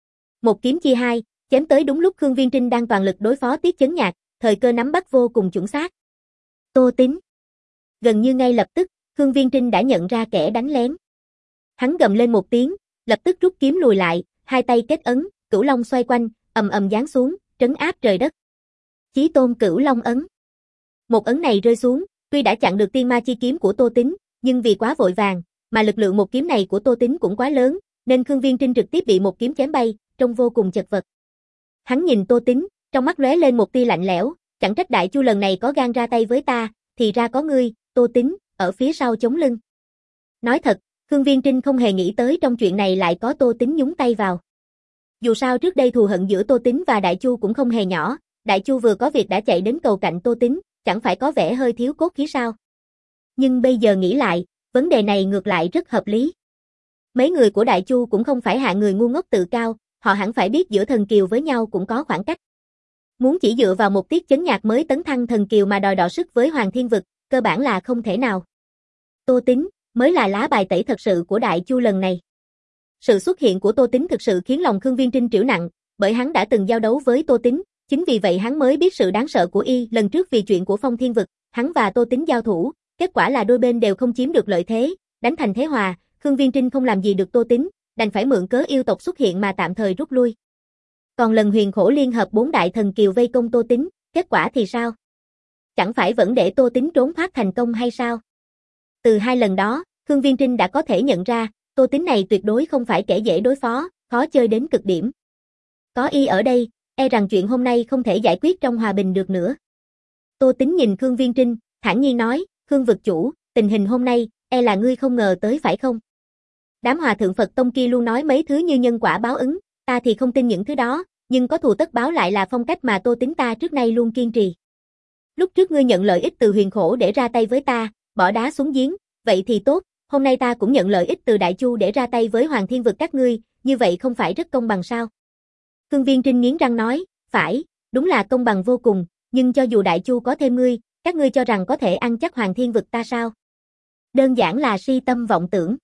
Một kiếm chia hai, chém tới đúng lúc Khương Viên Trinh đang toàn lực đối phó Tiết Chấn Nhạc, thời cơ nắm bắt vô cùng chuẩn xác. Tô Tính. Gần như ngay lập tức, Khương Viên Trinh đã nhận ra kẻ đánh lén. Hắn gầm lên một tiếng, lập tức rút kiếm lùi lại, hai tay kết ấn, Cửu Long xoay quanh, ầm ầm giáng xuống, trấn áp trời đất. Chí Tôn Cửu Long ấn. Một ấn này rơi xuống, tuy đã chặn được tiên ma chi kiếm của Tô Tính, nhưng vì quá vội vàng, mà lực lượng một kiếm này của Tô Tính cũng quá lớn, nên Khương Viên Trinh trực tiếp bị một kiếm chém bay, trông vô cùng chật vật. Hắn nhìn Tô Tính, trong mắt lóe lên một tia lạnh lẽo, chẳng trách Đại Chu lần này có gan ra tay với ta, thì ra có ngươi, Tô Tính, ở phía sau chống lưng. Nói thật, Khương Viên Trinh không hề nghĩ tới trong chuyện này lại có Tô Tính nhúng tay vào. Dù sao trước đây thù hận giữa Tô Tính và Đại Chu cũng không hề nhỏ, Đại Chu vừa có việc đã chạy đến cầu cạnh Tô Tính, chẳng phải có vẻ hơi thiếu cốt khí sao. Nhưng bây giờ nghĩ lại, vấn đề này ngược lại rất hợp lý. Mấy người của Đại Chu cũng không phải hạng người ngu ngốc tự cao, họ hẳn phải biết giữa thần kiều với nhau cũng có khoảng cách. Muốn chỉ dựa vào một Tiết Chấn Nhạc mới tấn thăng thần kiều mà đòi đọ sức với Hoàng Thiên Vực, cơ bản là không thể nào. Tô Tính mới là lá bài tẩy thật sự của Đại Chu lần này. Sự xuất hiện của Tô Tính thực sự khiến lòng Khương Viên Trinh trĩu nặng, bởi hắn đã từng giao đấu với Tô Tính, chính vì vậy hắn mới biết sự đáng sợ của y. Lần trước vì chuyện của Phong Thiên Vực, hắn và Tô Tính giao thủ, kết quả là đôi bên đều không chiếm được lợi thế, đánh thành thế hòa, Khương Viên Trinh không làm gì được Tô Tính, đành phải mượn cớ yêu tộc xuất hiện mà tạm thời rút lui. Còn lần Huyền Khổ liên hợp bốn đại thần kiều vây công Tô Tính, kết quả thì sao? Chẳng phải vẫn để Tô Tính trốn thoát thành công hay sao? Từ hai lần đó, Khương Viên Trinh đã có thể nhận ra, Tô Tính này tuyệt đối không phải kẻ dễ đối phó, khó chơi đến cực điểm. Có y ở đây, e rằng chuyện hôm nay không thể giải quyết trong hòa bình được nữa. Tô Tính nhìn Khương Viên Trinh, thản nhiên nói, Khương vực chủ, tình hình hôm nay, e là ngươi không ngờ tới phải không? Đám hòa thượng Phật Tông kia luôn nói mấy thứ như nhân quả báo ứng, ta thì không tin những thứ đó, nhưng có thù tất báo lại là phong cách mà Tô Tính ta trước nay luôn kiên trì. Lúc trước ngươi nhận lợi ích từ Huyền Khổ để ra tay với ta, bỏ đá xuống giếng, vậy thì tốt, hôm nay ta cũng nhận lợi ích từ Đại Chu để ra tay với Hoàng Thiên Vực các ngươi, như vậy không phải rất công bằng sao? Khương Viên Trinh nghiến răng nói, phải, đúng là công bằng vô cùng, nhưng cho dù Đại Chu có thêm ngươi, các ngươi cho rằng có thể ăn chắc Hoàng Thiên Vực ta sao? Đơn giản là si tâm vọng tưởng.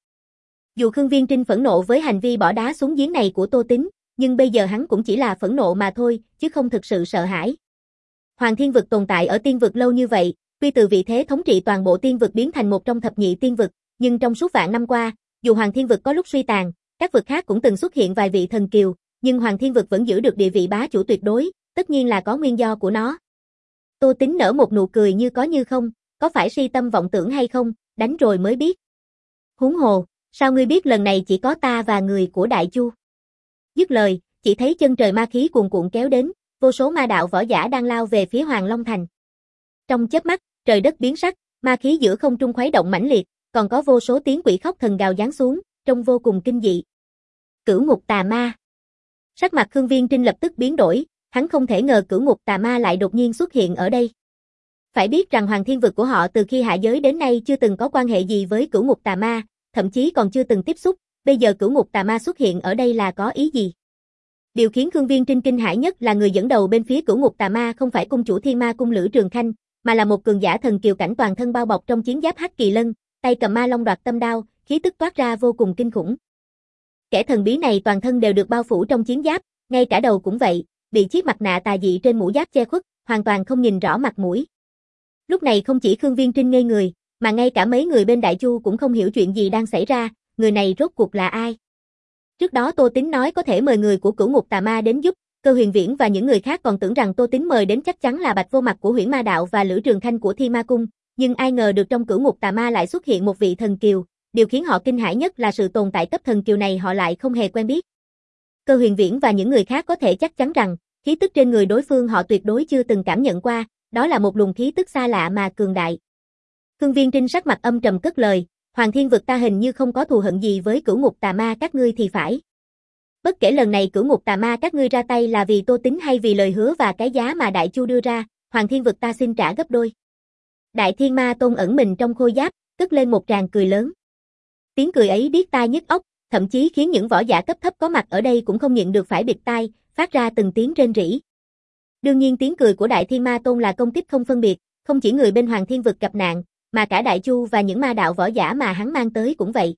Dù Khương Viên Trinh phẫn nộ với hành vi bỏ đá xuống giếng này của Tô Tín, nhưng bây giờ hắn cũng chỉ là phẫn nộ mà thôi, chứ không thực sự sợ hãi. Hoàng Thiên Vực tồn tại ở tiên vực lâu như vậy, tuy từ vị thế thống trị toàn bộ tiên vực biến thành một trong thập nhị tiên vực, nhưng trong suốt vạn năm qua, dù Hoàng Thiên Vực có lúc suy tàn, các vực khác cũng từng xuất hiện vài vị thần kiều, nhưng Hoàng Thiên Vực vẫn giữ được địa vị bá chủ tuyệt đối, tất nhiên là có nguyên do của nó. Tô Tín nở một nụ cười như có như không, có phải si tâm vọng tưởng hay không, đánh rồi mới biết. Huống hồ, sao ngươi biết lần này chỉ có ta và người của Đại Chu? Dứt lời, chỉ thấy chân trời ma khí cuồn cuộn kéo đến, vô số ma đạo võ giả đang lao về phía Hoàng Long Thành. Trong chớp mắt, trời đất biến sắc, ma khí giữa không trung khuấy động mãnh liệt, còn có vô số tiếng quỷ khóc thần gào giáng xuống, trông vô cùng kinh dị. Cửu ngục tà ma. Sắc mặt Khương Viên Trinh lập tức biến đổi, hắn không thể ngờ cửu ngục tà ma lại đột nhiên xuất hiện ở đây. Phải biết rằng Hoàng Thiên Vực của họ từ khi hạ giới đến nay chưa từng có quan hệ gì với cửu ngục tà ma, thậm chí còn chưa từng tiếp xúc, bây giờ cửu ngục tà ma xuất hiện ở đây là có ý gì? Điều khiến Khương Viên Trinh kinh hãi nhất là người dẫn đầu bên phía cửu ngục tà ma không phải cung chủ Thiên Ma cung Lữ Trường Khanh, mà là một cường giả thần kiều cảnh toàn thân bao bọc trong chiến giáp hắc kỳ lân, tay cầm ma long đoạt tâm đao, khí tức toát ra vô cùng kinh khủng. Kẻ thần bí này toàn thân đều được bao phủ trong chiến giáp, ngay cả đầu cũng vậy, bị chiếc mặt nạ tà dị trên mũ giáp che khuất, hoàn toàn không nhìn rõ mặt mũi. Lúc này không chỉ Khương Viên Trinh ngây người, mà ngay cả mấy người bên Đại Chu cũng không hiểu chuyện gì đang xảy ra, người này rốt cuộc là ai? Trước đó Tô Tín nói có thể mời người của cửu ngục tà ma đến giúp, Cơ Huyền Viễn và những người khác còn tưởng rằng Tô Tín mời đến chắc chắn là Bạch Vô Mặt của Huyễn Ma Đạo và Lữ Trường Khanh của Thiên Ma Cung, nhưng ai ngờ được trong cửu ngục tà ma lại xuất hiện một vị thần kiều, điều khiến họ kinh hãi nhất là sự tồn tại cấp thần kiều này họ lại không hề quen biết. Cơ Huyền Viễn và những người khác có thể chắc chắn rằng, khí tức trên người đối phương họ tuyệt đối chưa từng cảm nhận qua, đó là một luồng khí tức xa lạ mà cường đại. Khương Viên Trinh sắc mặt âm trầm cất lời, Hoàng Thiên Vực ta hình như không có thù hận gì với cửu ngục tà ma các ngươi thì phải. Bất kể lần này cửu ngục tà ma các ngươi ra tay là vì Tô Tín hay vì lời hứa và cái giá mà Đại Chu đưa ra, Hoàng Thiên Vực ta xin trả gấp đôi. Đại Thiên Ma Tôn ẩn mình trong khôi giáp, cất lên một tràng cười lớn. Tiếng cười ấy điếc tai nhức óc, thậm chí khiến những võ giả cấp thấp có mặt ở đây cũng không nhịn được phải bịt tai, phát ra từng tiếng rên rỉ. Đương nhiên tiếng cười của Đại Thiên Ma Tôn là công kích không phân biệt, không chỉ người bên Hoàng Thiên Vực gặp nạn, mà cả Đại Chu và những ma đạo võ giả mà hắn mang tới cũng vậy.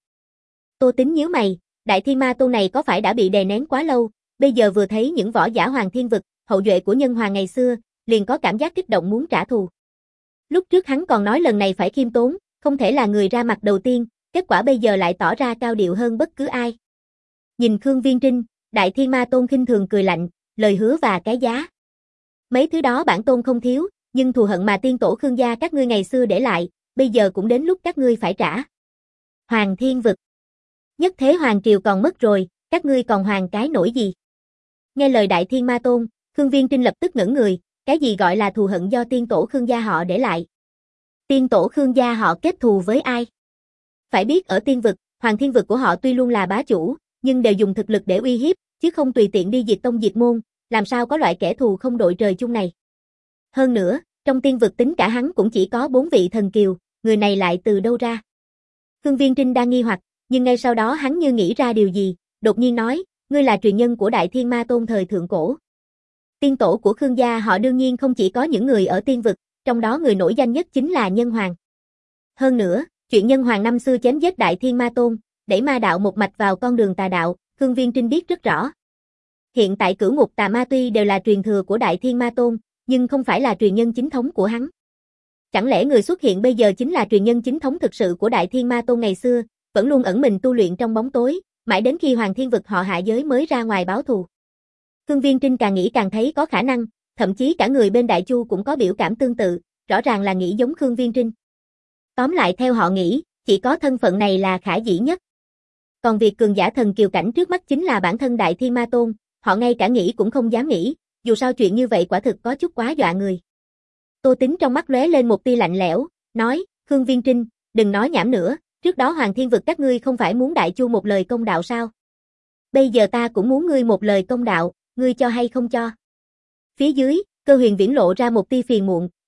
Tô Tín nhíu mày, Đại Thiên Ma Tôn này có phải đã bị đè nén quá lâu, bây giờ vừa thấy những võ giả Hoàng Thiên Vực, hậu duệ của nhân hoàng ngày xưa, liền có cảm giác kích động muốn trả thù. Lúc trước hắn còn nói lần này phải khiêm tốn, không thể là người ra mặt đầu tiên, kết quả bây giờ lại tỏ ra cao điệu hơn bất cứ ai. Nhìn Khương Viên Trinh, Đại Thiên Ma Tôn khinh thường cười lạnh, lời hứa và cái giá. Mấy thứ đó bản tôn không thiếu, nhưng thù hận mà tiên tổ Khương gia các ngươi ngày xưa để lại, bây giờ cũng đến lúc các ngươi phải trả. Hoàng Thiên Vực. Nhất thế Hoàng Triều còn mất rồi, các ngươi còn hoàng cái nổi gì? Nghe lời Đại Thiên Ma Tôn, Khương Viên Trinh lập tức ngẩn người, cái gì gọi là thù hận do tiên tổ Khương gia họ để lại? Tiên tổ Khương gia họ kết thù với ai? Phải biết ở tiên vực, Hoàng Thiên Vực của họ tuy luôn là bá chủ, nhưng đều dùng thực lực để uy hiếp, chứ không tùy tiện đi diệt tông diệt môn, làm sao có loại kẻ thù không đội trời chung này. Hơn nữa, trong tiên vực tính cả hắn cũng chỉ có bốn vị thần kiều, người này lại từ đâu ra? Khương Viên Trinh đang nghi hoặc, nhưng ngay sau đó hắn như nghĩ ra điều gì, đột nhiên nói, ngươi là truyền nhân của Đại Thiên Ma Tôn thời thượng cổ. Tiên tổ của Khương gia họ đương nhiên không chỉ có những người ở tiên vực, trong đó người nổi danh nhất chính là Nhân Hoàng. Hơn nữa, chuyện Nhân Hoàng năm xưa chém giết Đại Thiên Ma Tôn, đẩy ma đạo một mạch vào con đường tà đạo, Khương Viên Trinh biết rất rõ. Hiện tại cửu ngục tà ma tuy đều là truyền thừa của Đại Thiên Ma Tôn, nhưng không phải là truyền nhân chính thống của hắn. Chẳng lẽ người xuất hiện bây giờ chính là truyền nhân chính thống thực sự của Đại Thiên Ma Tôn ngày xưa, vẫn luôn ẩn mình tu luyện trong bóng tối, mãi đến khi Hoàng Thiên Vực họ hạ giới mới ra ngoài báo thù. Khương Viên Trinh càng nghĩ càng thấy có khả năng, thậm chí cả người bên Đại Chu cũng có biểu cảm tương tự, rõ ràng là nghĩ giống Khương Viên Trinh. Tóm lại theo họ nghĩ, chỉ có thân phận này là khả dĩ nhất. Còn việc cường giả thần kiều cảnh trước mắt chính là bản thân Đại Thiên Ma Tôn, họ ngay cả nghĩ cũng không dám nghĩ, dù sao chuyện như vậy quả thực có chút quá dọa người. Tô Tín trong mắt lóe lên một tia lạnh lẽo, nói, Khương Viên Trinh, đừng nói nhảm nữa, trước đó Hoàng Thiên Vực các ngươi không phải muốn Đại Chu một lời công đạo sao? Bây giờ ta cũng muốn ngươi một lời công đạo, ngươi cho hay không cho? Phía dưới, Cơ Huyền Viễn lộ ra một tia phiền muộn,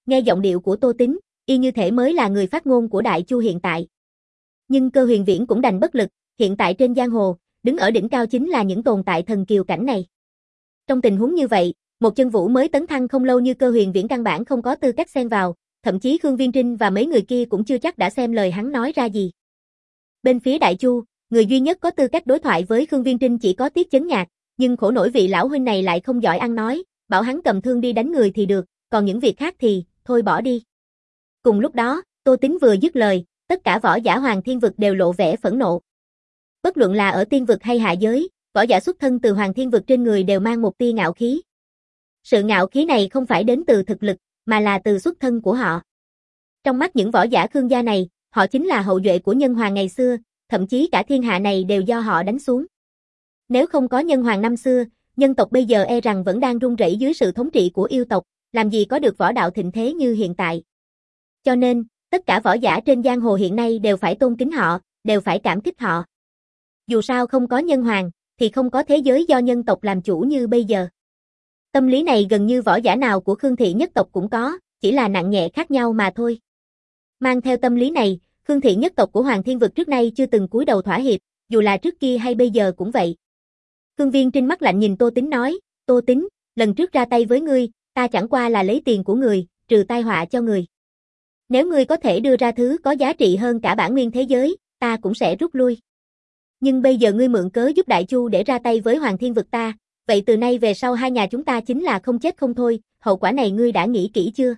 Nghe giọng điệu của Tô Tín, y như thể mới là người phát ngôn của Đại Chu hiện tại. Nhưng Cơ Huyền Viễn cũng đành bất lực, hiện tại trên giang hồ, đứng ở đỉnh cao chính là những tồn tại thần kiều cảnh này. Trong tình huống như vậy, một chân vũ mới tấn thăng không lâu như Cơ Huyền Viễn căn bản không có tư cách xen vào, thậm chí Khương Viên Trinh và mấy người kia cũng chưa chắc đã xem lời hắn nói ra gì. Bên phía Đại Chu, người duy nhất có tư cách đối thoại với Khương Viên Trinh chỉ có Tiết Chấn Nhạc, nhưng khổ nổi vị lão huynh này lại không giỏi ăn nói, bảo hắn cầm thương đi đánh người thì được, còn những việc khác thì, thôi bỏ đi. Cùng lúc đó, Tô Tín vừa dứt lời, tất cả võ giả Hoàng Thiên Vực đều lộ vẻ phẫn nộ. Bất luận là ở tiên vực hay hạ giới, võ giả xuất thân từ Hoàng Thiên Vực trên người đều mang một tia ngạo khí. Sự ngạo khí này không phải đến từ thực lực, mà là từ xuất thân của họ. Trong mắt những võ giả Khương gia này, họ chính là hậu duệ của nhân hoàng ngày xưa, thậm chí cả thiên hạ này đều do họ đánh xuống. Nếu không có nhân hoàng năm xưa, nhân tộc bây giờ e rằng vẫn đang run rẩy dưới sự thống trị của yêu tộc, làm gì có được võ đạo thịnh thế như hiện tại. Cho nên, tất cả võ giả trên giang hồ hiện nay đều phải tôn kính họ, đều phải cảm kích họ. Dù sao không có nhân hoàng, thì không có thế giới do nhân tộc làm chủ như bây giờ. Tâm lý này gần như võ giả nào của Khương thị nhất tộc cũng có, chỉ là nặng nhẹ khác nhau mà thôi. Mang theo tâm lý này, Khương thị nhất tộc của Hoàng Thiên Vực trước nay chưa từng cúi đầu thỏa hiệp, dù là trước kia hay bây giờ cũng vậy. Khương Viên Trinh mắt lạnh nhìn Tô Tín nói, Tô Tín, lần trước ra tay với ngươi, ta chẳng qua là lấy tiền của người, trừ tai họa cho người. Nếu ngươi có thể đưa ra thứ có giá trị hơn cả bản nguyên thế giới, ta cũng sẽ rút lui. Nhưng bây giờ ngươi mượn cớ giúp Đại Chu để ra tay với Hoàng Thiên Vực ta, vậy từ nay về sau hai nhà chúng ta chính là không chết không thôi, hậu quả này ngươi đã nghĩ kỹ chưa?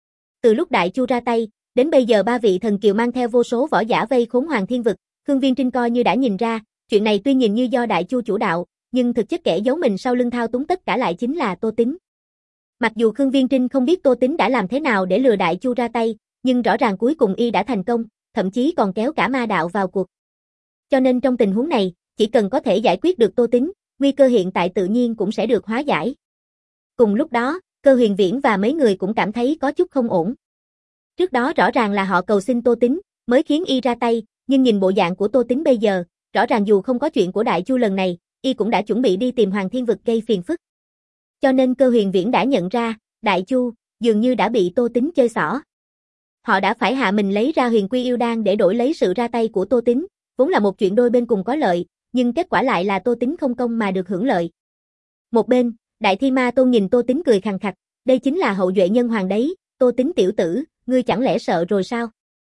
Từ lúc Đại Chu ra tay, đến bây giờ ba vị thần kiều mang theo vô số võ giả vây khốn Hoàng Thiên Vực, Khương Viên Trinh coi như đã nhìn ra, chuyện này tuy nhìn như do Đại Chu chủ đạo, nhưng thực chất kẻ giấu mình sau lưng thao túng tất cả lại chính là Tô Tín. Mặc dù Khương Viên Trinh không biết Tô Tín đã làm thế nào để lừa Đại Chu ra tay, nhưng rõ ràng cuối cùng y đã thành công, thậm chí còn kéo cả ma đạo vào cuộc. Cho nên trong tình huống này, chỉ cần có thể giải quyết được Tô Tín, nguy cơ hiện tại tự nhiên cũng sẽ được hóa giải. Cùng lúc đó, Cơ Huyền Viễn và mấy người cũng cảm thấy có chút không ổn. Trước đó rõ ràng là họ cầu xin Tô Tín, mới khiến y ra tay, nhưng nhìn bộ dạng của Tô Tín bây giờ, rõ ràng dù không có chuyện của Đại Chu lần này, y cũng đã chuẩn bị đi tìm Hoàng Thiên Vực gây phiền phức. Cho nên Cơ Huyền Viễn đã nhận ra, Đại Chu dường như đã bị Tô Tín chơi xỏ. Họ đã phải hạ mình lấy ra Huyền Quy Yêu Đan để đổi lấy sự ra tay của Tô Tín, vốn là một chuyện đôi bên cùng có lợi, nhưng kết quả lại là Tô Tín không công mà được hưởng lợi. Một bên, Đại Thi Ma Tôn nhìn Tô Tín cười khằng khặc, đây chính là hậu duệ nhân hoàng đấy, Tô Tín tiểu tử, ngươi chẳng lẽ sợ rồi sao?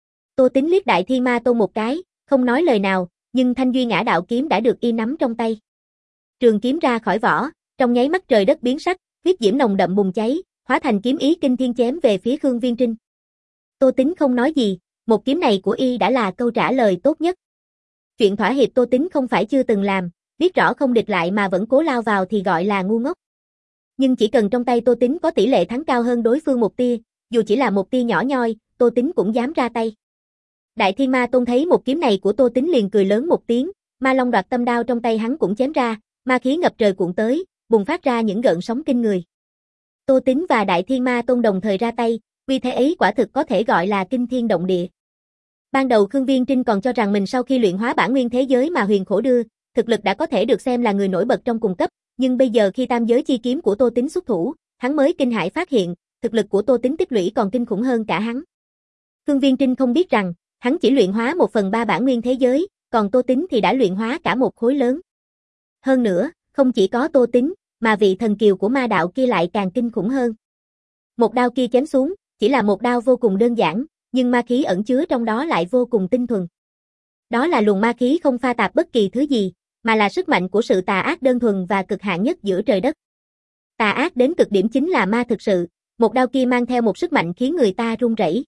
Tô Tín liếc Đại Thi Ma Tôn một cái, không nói lời nào, nhưng thanh duy ngã đạo kiếm đã được y nắm trong tay. Trường kiếm ra khỏi vỏ, trong nháy mắt trời đất biến sắc, huyết diễm nồng đậm bùng cháy, hóa thành kiếm ý kinh thiên chém về phía Khương Viên Trinh. Tô Tín không nói gì, một kiếm này của y đã là câu trả lời tốt nhất. Chuyện thỏa hiệp Tô Tín không phải chưa từng làm, biết rõ không địch lại mà vẫn cố lao vào thì gọi là ngu ngốc. Nhưng chỉ cần trong tay Tô Tín có tỷ lệ thắng cao hơn đối phương một tia, dù chỉ là một tia nhỏ nhoi, Tô Tín cũng dám ra tay. Đại Thiên Ma Tôn thấy một kiếm này của Tô Tín liền cười lớn một tiếng, Ma Long đoạt tâm đao trong tay hắn cũng chém ra, ma khí ngập trời cuộn tới, bùng phát ra những gợn sóng kinh người. Tô Tín và Đại Thiên Ma Tôn đồng thời ra tay, uy thế ấy quả thực có thể gọi là kinh thiên động địa. Ban đầu Khương Viên Trinh còn cho rằng mình sau khi luyện hóa bản nguyên thế giới mà Huyền Khổ đưa, thực lực đã có thể được xem là người nổi bật trong cùng cấp, nhưng bây giờ khi tam giới chi kiếm của Tô Tín xuất thủ, hắn mới kinh hãi phát hiện, thực lực của Tô Tín tích lũy còn kinh khủng hơn cả hắn. Khương Viên Trinh không biết rằng, hắn chỉ luyện hóa một phần ba bản nguyên thế giới, còn Tô Tín thì đã luyện hóa cả một khối lớn. Hơn nữa, không chỉ có Tô Tín, mà vị thần kiều của ma đạo kia lại càng kinh khủng hơn. Một đao kia chém xuống, chỉ là một đao vô cùng đơn giản, nhưng ma khí ẩn chứa trong đó lại vô cùng tinh thuần. Đó là luồng ma khí không pha tạp bất kỳ thứ gì, mà là sức mạnh của sự tà ác đơn thuần và cực hạn nhất giữa trời đất. Tà ác đến cực điểm chính là ma thực sự, một đao kia mang theo một sức mạnh khiến người ta run rẩy.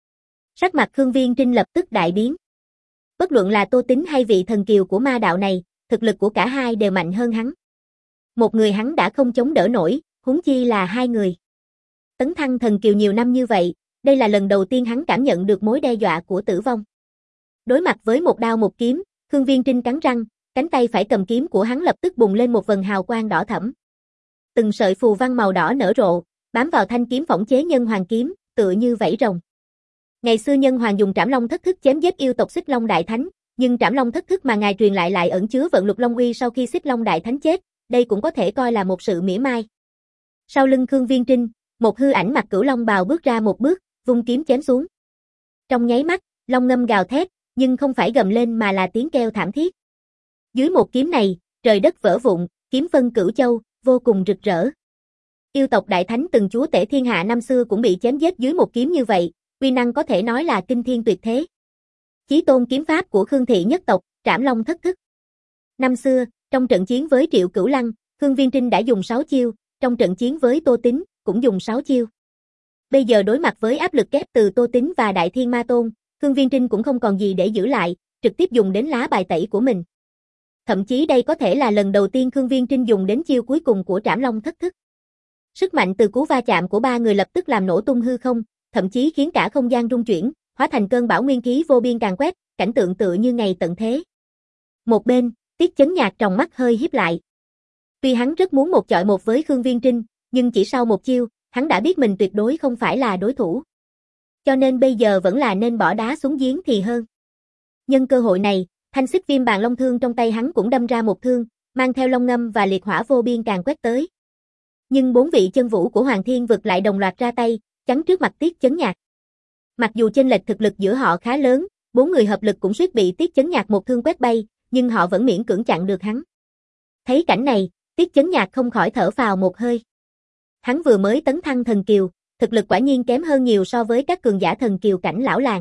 Sắc mặt Khương Viên Trinh lập tức đại biến. Bất luận là Tô Tín hay vị thần kiều của ma đạo này, thực lực của cả hai đều mạnh hơn hắn. Một người hắn đã không chống đỡ nổi, huống chi là hai người. Tấn thăng thần kiều nhiều năm như vậy, đây là lần đầu tiên hắn cảm nhận được mối đe dọa của tử vong. Đối mặt với một đao một kiếm, Khương Viên Trinh cắn răng, cánh tay phải cầm kiếm của hắn lập tức bùng lên một vầng hào quang đỏ thẫm. Từng sợi phù văn màu đỏ nở rộ, bám vào thanh kiếm phỏng chế nhân hoàng kiếm, tựa như vảy rồng. Ngày xưa nhân hoàng dùng Trảm Long thất thức chém giết yêu tộc Xích Long Đại Thánh, nhưng Trảm Long thất thức mà ngài truyền lại lại ẩn chứa vận lục long uy sau khi Xích Long Đại Thánh chết, đây cũng có thể coi là một sự mỉa mai. Sau lưng Khương Viên Trinh, Một hư ảnh mặc cửu long bào bước ra một bước, vung kiếm chém xuống. Trong nháy mắt, long ngâm gào thét, nhưng không phải gầm lên mà là tiếng kêu thảm thiết. Dưới một kiếm này, trời đất vỡ vụn, kiếm phân cửu châu, vô cùng rực rỡ. Yêu tộc đại thánh từng chúa tể thiên hạ năm xưa cũng bị chém giết dưới một kiếm như vậy, uy năng có thể nói là kinh thiên tuyệt thế. Chí tôn kiếm pháp của Khương thị nhất tộc, Trảm Long thất thức. Năm xưa, trong trận chiến với Triệu Cửu Lăng, Khương Viên Trinh đã dùng sáu chiêu, trong trận chiến với Tô Tín, cũng dùng sáu chiêu. Bây giờ đối mặt với áp lực kép từ Tô Tín và Đại Thiên Ma Tôn, Khương Viên Trinh cũng không còn gì để giữ lại, trực tiếp dùng đến lá bài tẩy của mình. Thậm chí đây có thể là lần đầu tiên Khương Viên Trinh dùng đến chiêu cuối cùng của Trảm Long thất thức. Sức mạnh từ cú va chạm của ba người lập tức làm nổ tung hư không, thậm chí khiến cả không gian rung chuyển, hóa thành cơn bão nguyên khí vô biên càn quét, cảnh tượng tựa như ngày tận thế. Một bên, Tiết Chấn Nhạc tròng mắt hơi híp lại. Tuy hắn rất muốn một chọi một với Khương Viên Trinh, nhưng chỉ sau một chiêu, hắn đã biết mình tuyệt đối không phải là đối thủ. Cho nên bây giờ vẫn là nên bỏ đá xuống giếng thì hơn. Nhân cơ hội này, thanh xích viêm bàn long thương trong tay hắn cũng đâm ra một thương, mang theo long ngâm và liệt hỏa vô biên càn quét tới. Nhưng bốn vị chân vũ của Hoàng Thiên Vực lại đồng loạt ra tay, chắn trước mặt Tiết Chấn Nhạc. Mặc dù chênh lệch thực lực giữa họ khá lớn, bốn người hợp lực cũng suýt bị Tiết Chấn Nhạc một thương quét bay, nhưng họ vẫn miễn cưỡng chặn được hắn. Thấy cảnh này, Tiết Chấn Nhạc không khỏi thở phào một hơi. Hắn vừa mới tấn thăng thần kiều, thực lực quả nhiên kém hơn nhiều so với các cường giả thần kiều cảnh lão làng.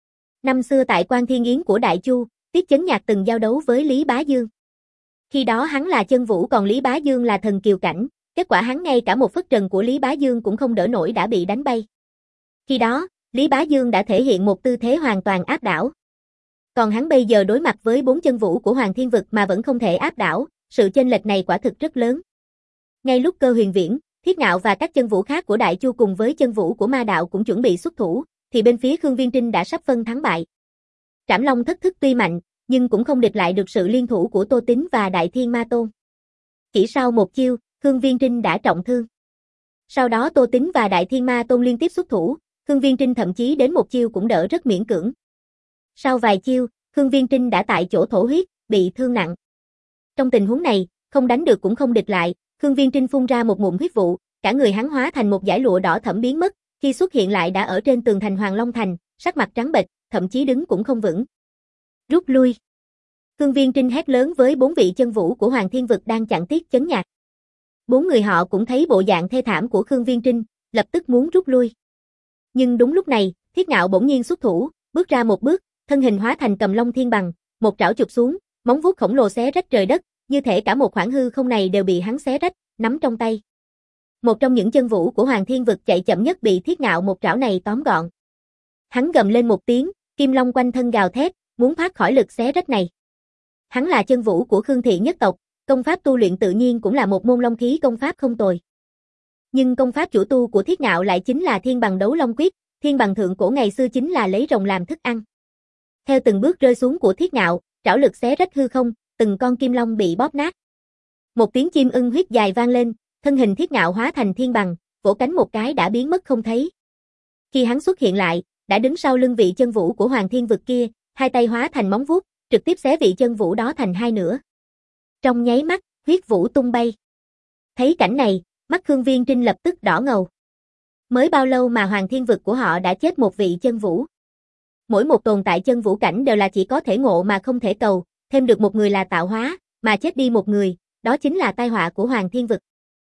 Năm xưa tại Quan Thiên Yến của Đại Chu, Tiết Chấn Nhạc từng giao đấu với Lý Bá Dương. Khi đó hắn là chân vũ còn Lý Bá Dương là thần kiều cảnh, kết quả hắn ngay cả một phất trần của Lý Bá Dương cũng không đỡ nổi đã bị đánh bay. Khi đó, Lý Bá Dương đã thể hiện một tư thế hoàn toàn áp đảo. Còn hắn bây giờ đối mặt với bốn chân vũ của Hoàng Thiên Vực mà vẫn không thể áp đảo, sự chênh lệch này quả thực rất lớn. Ngay lúc Cơ Huyền Viễn, Thiết Ngạo và các chân vũ khác của Đại Chu cùng với chân vũ của Ma Đạo cũng chuẩn bị xuất thủ, thì bên phía Khương Viên Trinh đã sắp phân thắng bại. Trảm Long thất thức tuy mạnh, nhưng cũng không địch lại được sự liên thủ của Tô Tín và Đại Thiên Ma Tôn. Chỉ sau một chiêu, Khương Viên Trinh đã trọng thương. Sau đó Tô Tín và Đại Thiên Ma Tôn liên tiếp xuất thủ, Khương Viên Trinh thậm chí đến một chiêu cũng đỡ rất miễn cưỡng. Sau vài chiêu, Khương Viên Trinh đã tại chỗ thổ huyết, bị thương nặng. Trong tình huống này, không đánh được cũng không địch lại, Khương Viên Trinh phun ra một ngụm huyết vụ, cả người hắn hóa thành một dải lụa đỏ thẫm biến mất, khi xuất hiện lại đã ở trên tường thành Hoàng Long Thành, sắc mặt trắng bệch, thậm chí đứng cũng không vững. Rút lui. Khương Viên Trinh hét lớn với bốn vị chân vũ của Hoàng Thiên Vực đang chặn Tiết Chấn Nhạc. Bốn người họ cũng thấy bộ dạng thê thảm của Khương Viên Trinh, lập tức muốn rút lui. Nhưng đúng lúc này, Thiết Ngạo bỗng nhiên xuất thủ, bước ra một bước, thân hình hóa thành Cầm Long Thiên Bằng, một trảo chụp xuống, móng vuốt khổng lồ xé rách trời đất, như thể cả một khoảng hư không này đều bị hắn xé rách, nắm trong tay. Một trong những chân vũ của Hoàng Thiên Vực chạy chậm nhất bị Thiết Ngạo một trảo này tóm gọn. Hắn gầm lên một tiếng, kim long quanh thân gào thét, muốn thoát khỏi lực xé rách này. Hắn là chân vũ của Khương thị nhất tộc, công pháp tu luyện tự nhiên cũng là một môn long khí công pháp không tồi. Nhưng công pháp chủ tu của Thiết Ngạo lại chính là Thiên Bằng Đấu Long Quyết, Thiên Bằng thượng cổ ngày xưa chính là lấy rồng làm thức ăn. Theo từng bước rơi xuống của Thiết Ngạo, trảo lực xé rách hư không, từng con kim long bị bóp nát. Một tiếng chim ưng huyết dài vang lên, thân hình Thiết Ngạo hóa thành thiên bằng, vỗ cánh một cái đã biến mất không thấy. Khi hắn xuất hiện lại, đã đứng sau lưng vị chân vũ của Hoàng Thiên Vực kia, hai tay hóa thành móng vuốt, trực tiếp xé vị chân vũ đó thành hai nửa. Trong nháy mắt, huyết vũ tung bay. Thấy cảnh này, mắt Khương Viên Trinh lập tức đỏ ngầu. Mới bao lâu mà Hoàng Thiên Vực của họ đã chết một vị chân vũ. Mỗi một tồn tại chân vũ cảnh đều là chỉ có thể ngộ mà không thể cầu, thêm được một người là tạo hóa, mà chết đi một người, đó chính là tai họa của Hoàng Thiên Vực.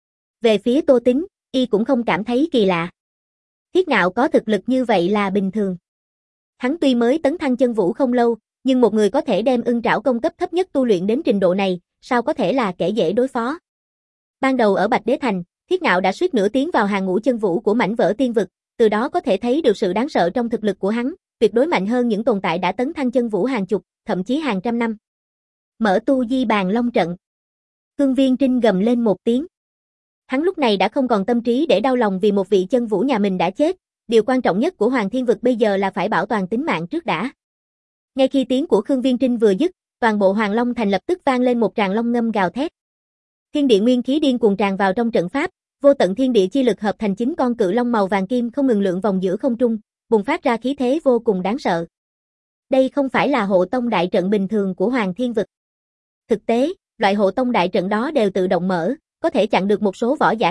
Về phía Tô Tín, y cũng không cảm thấy kỳ lạ. Thiết Ngạo có thực lực như vậy là bình thường. Hắn tuy mới tấn thăng chân vũ không lâu, nhưng một người có thể đem ưng trảo công cấp thấp nhất tu luyện đến trình độ này, sao có thể là kẻ dễ đối phó. Ban đầu ở Bạch Đế Thành, Thiết Ngạo đã suýt nữa tiến vào hàng ngũ chân vũ của mảnh vỡ tiên vực, từ đó có thể thấy được sự đáng sợ trong thực lực của hắn, tuyệt đối mạnh hơn những tồn tại đã tấn thăng chân vũ hàng chục, thậm chí hàng trăm năm. Mở tu di bàn long trận. Khương Viên Trinh gầm lên một tiếng. Hắn lúc này đã không còn tâm trí để đau lòng vì một vị chân vũ nhà mình đã chết, điều quan trọng nhất của Hoàng Thiên Vực bây giờ là phải bảo toàn tính mạng trước đã. Ngay khi tiếng của Khương Viên Trinh vừa dứt, toàn bộ Hoàng Long Thành lập tức vang lên một tràng long ngâm gào thét. Thiên địa nguyên khí điên cuồng tràn vào trong trận pháp, vô tận thiên địa chi lực hợp thành chín con cự long màu vàng kim không ngừng lượn vòng giữa không trung, bùng phát ra khí thế vô cùng đáng sợ. Đây không phải là hộ tông đại trận bình thường của Hoàng Thiên Vực. Thực tế, loại hộ tông đại trận đó đều tự động mở, có thể chặn được một số võ giả khác,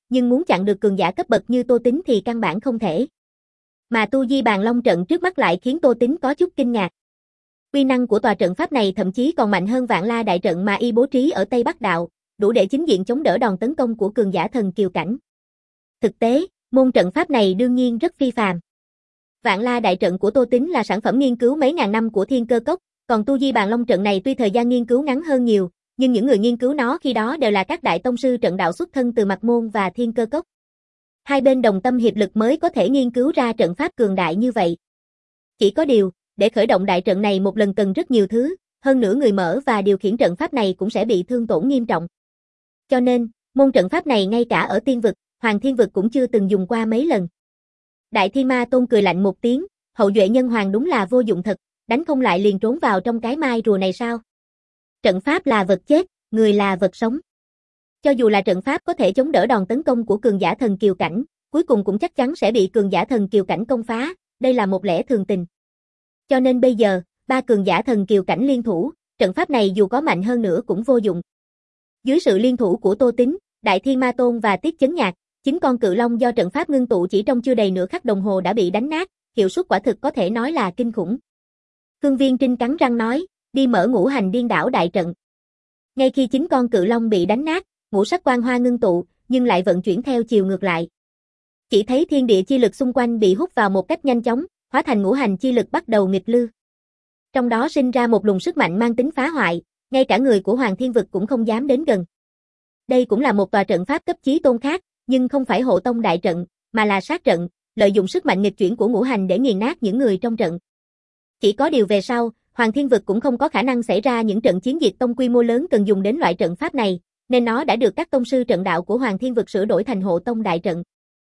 nhưng muốn chặn được cường giả cấp bậc như Tô Tính thì căn bản không thể. Mà tu di bàn long trận trước mắt lại khiến Tô Tính có chút kinh ngạc. Uy năng của tòa trận pháp này thậm chí còn mạnh hơn Vạn La đại trận mà y bố trí ở Tây Bắc Đạo, đủ để chính diện chống đỡ đòn tấn công của cường giả thần kiều cảnh. Thực tế, môn trận pháp này đương nhiên rất phi phàm. Vạn La đại trận của Tô Tính là sản phẩm nghiên cứu mấy ngàn năm của Thiên Cơ Cốc, còn tu di bàn long trận này tuy thời gian nghiên cứu ngắn hơn nhiều, nhưng những người nghiên cứu nó khi đó đều là các đại tông sư trận đạo xuất thân từ Mạc Môn và Thiên Cơ Cốc. Hai bên đồng tâm hiệp lực mới có thể nghiên cứu ra trận pháp cường đại như vậy. Chỉ có điều, để khởi động đại trận này một lần cần rất nhiều thứ, hơn nữa người mở và điều khiển trận pháp này cũng sẽ bị thương tổn nghiêm trọng. Cho nên, môn trận pháp này ngay cả ở tiên vực, Hoàng Thiên vực cũng chưa từng dùng qua mấy lần. Đại Thiên Ma Tôn cười lạnh một tiếng, hậu duệ nhân hoàng đúng là vô dụng thật, đánh không lại liền trốn vào trong cái mai rùa này sao? Trận pháp là vật chết, người là vật sống. Cho dù là trận pháp có thể chống đỡ đòn tấn công của cường giả thần kiều cảnh, cuối cùng cũng chắc chắn sẽ bị cường giả thần kiều cảnh công phá, đây là một lẽ thường tình. Cho nên bây giờ, ba cường giả thần kiều cảnh liên thủ, trận pháp này dù có mạnh hơn nữa cũng vô dụng. Dưới sự liên thủ của Tô Tính, Đại Thiên Ma Tôn và Tiết Chấn Nhạc, chính con cự long do trận pháp ngưng tụ chỉ trong chưa đầy nửa khắc đồng hồ đã bị đánh nát, hiệu suất quả thực có thể nói là kinh khủng. Khương Viên Trinh cắn răng nói, đi mở ngũ hành điên đảo đại trận. Ngay khi chính con cự long bị đánh nát, ngũ sắc quang hoa ngưng tụ, nhưng lại vận chuyển theo chiều ngược lại. Chỉ thấy thiên địa chi lực xung quanh bị hút vào một cách nhanh chóng, hóa thành ngũ hành chi lực bắt đầu nghịch lưu. Trong đó sinh ra một luồng sức mạnh mang tính phá hoại, ngay cả người của Hoàng Thiên vực cũng không dám đến gần. Đây cũng là một tòa trận pháp cấp chí tôn khác, nhưng không phải hộ tông đại trận, mà là sát trận, lợi dụng sức mạnh nghịch chuyển của ngũ hành để nghiền nát những người trong trận. Chỉ có điều về sau, Hoàng Thiên vực cũng không có khả năng xảy ra những trận chiến diệt tông quy mô lớn cần dùng đến loại trận pháp này, nên nó đã được các tông sư trận đạo của Hoàng Thiên vực sửa đổi thành hộ tông đại trận.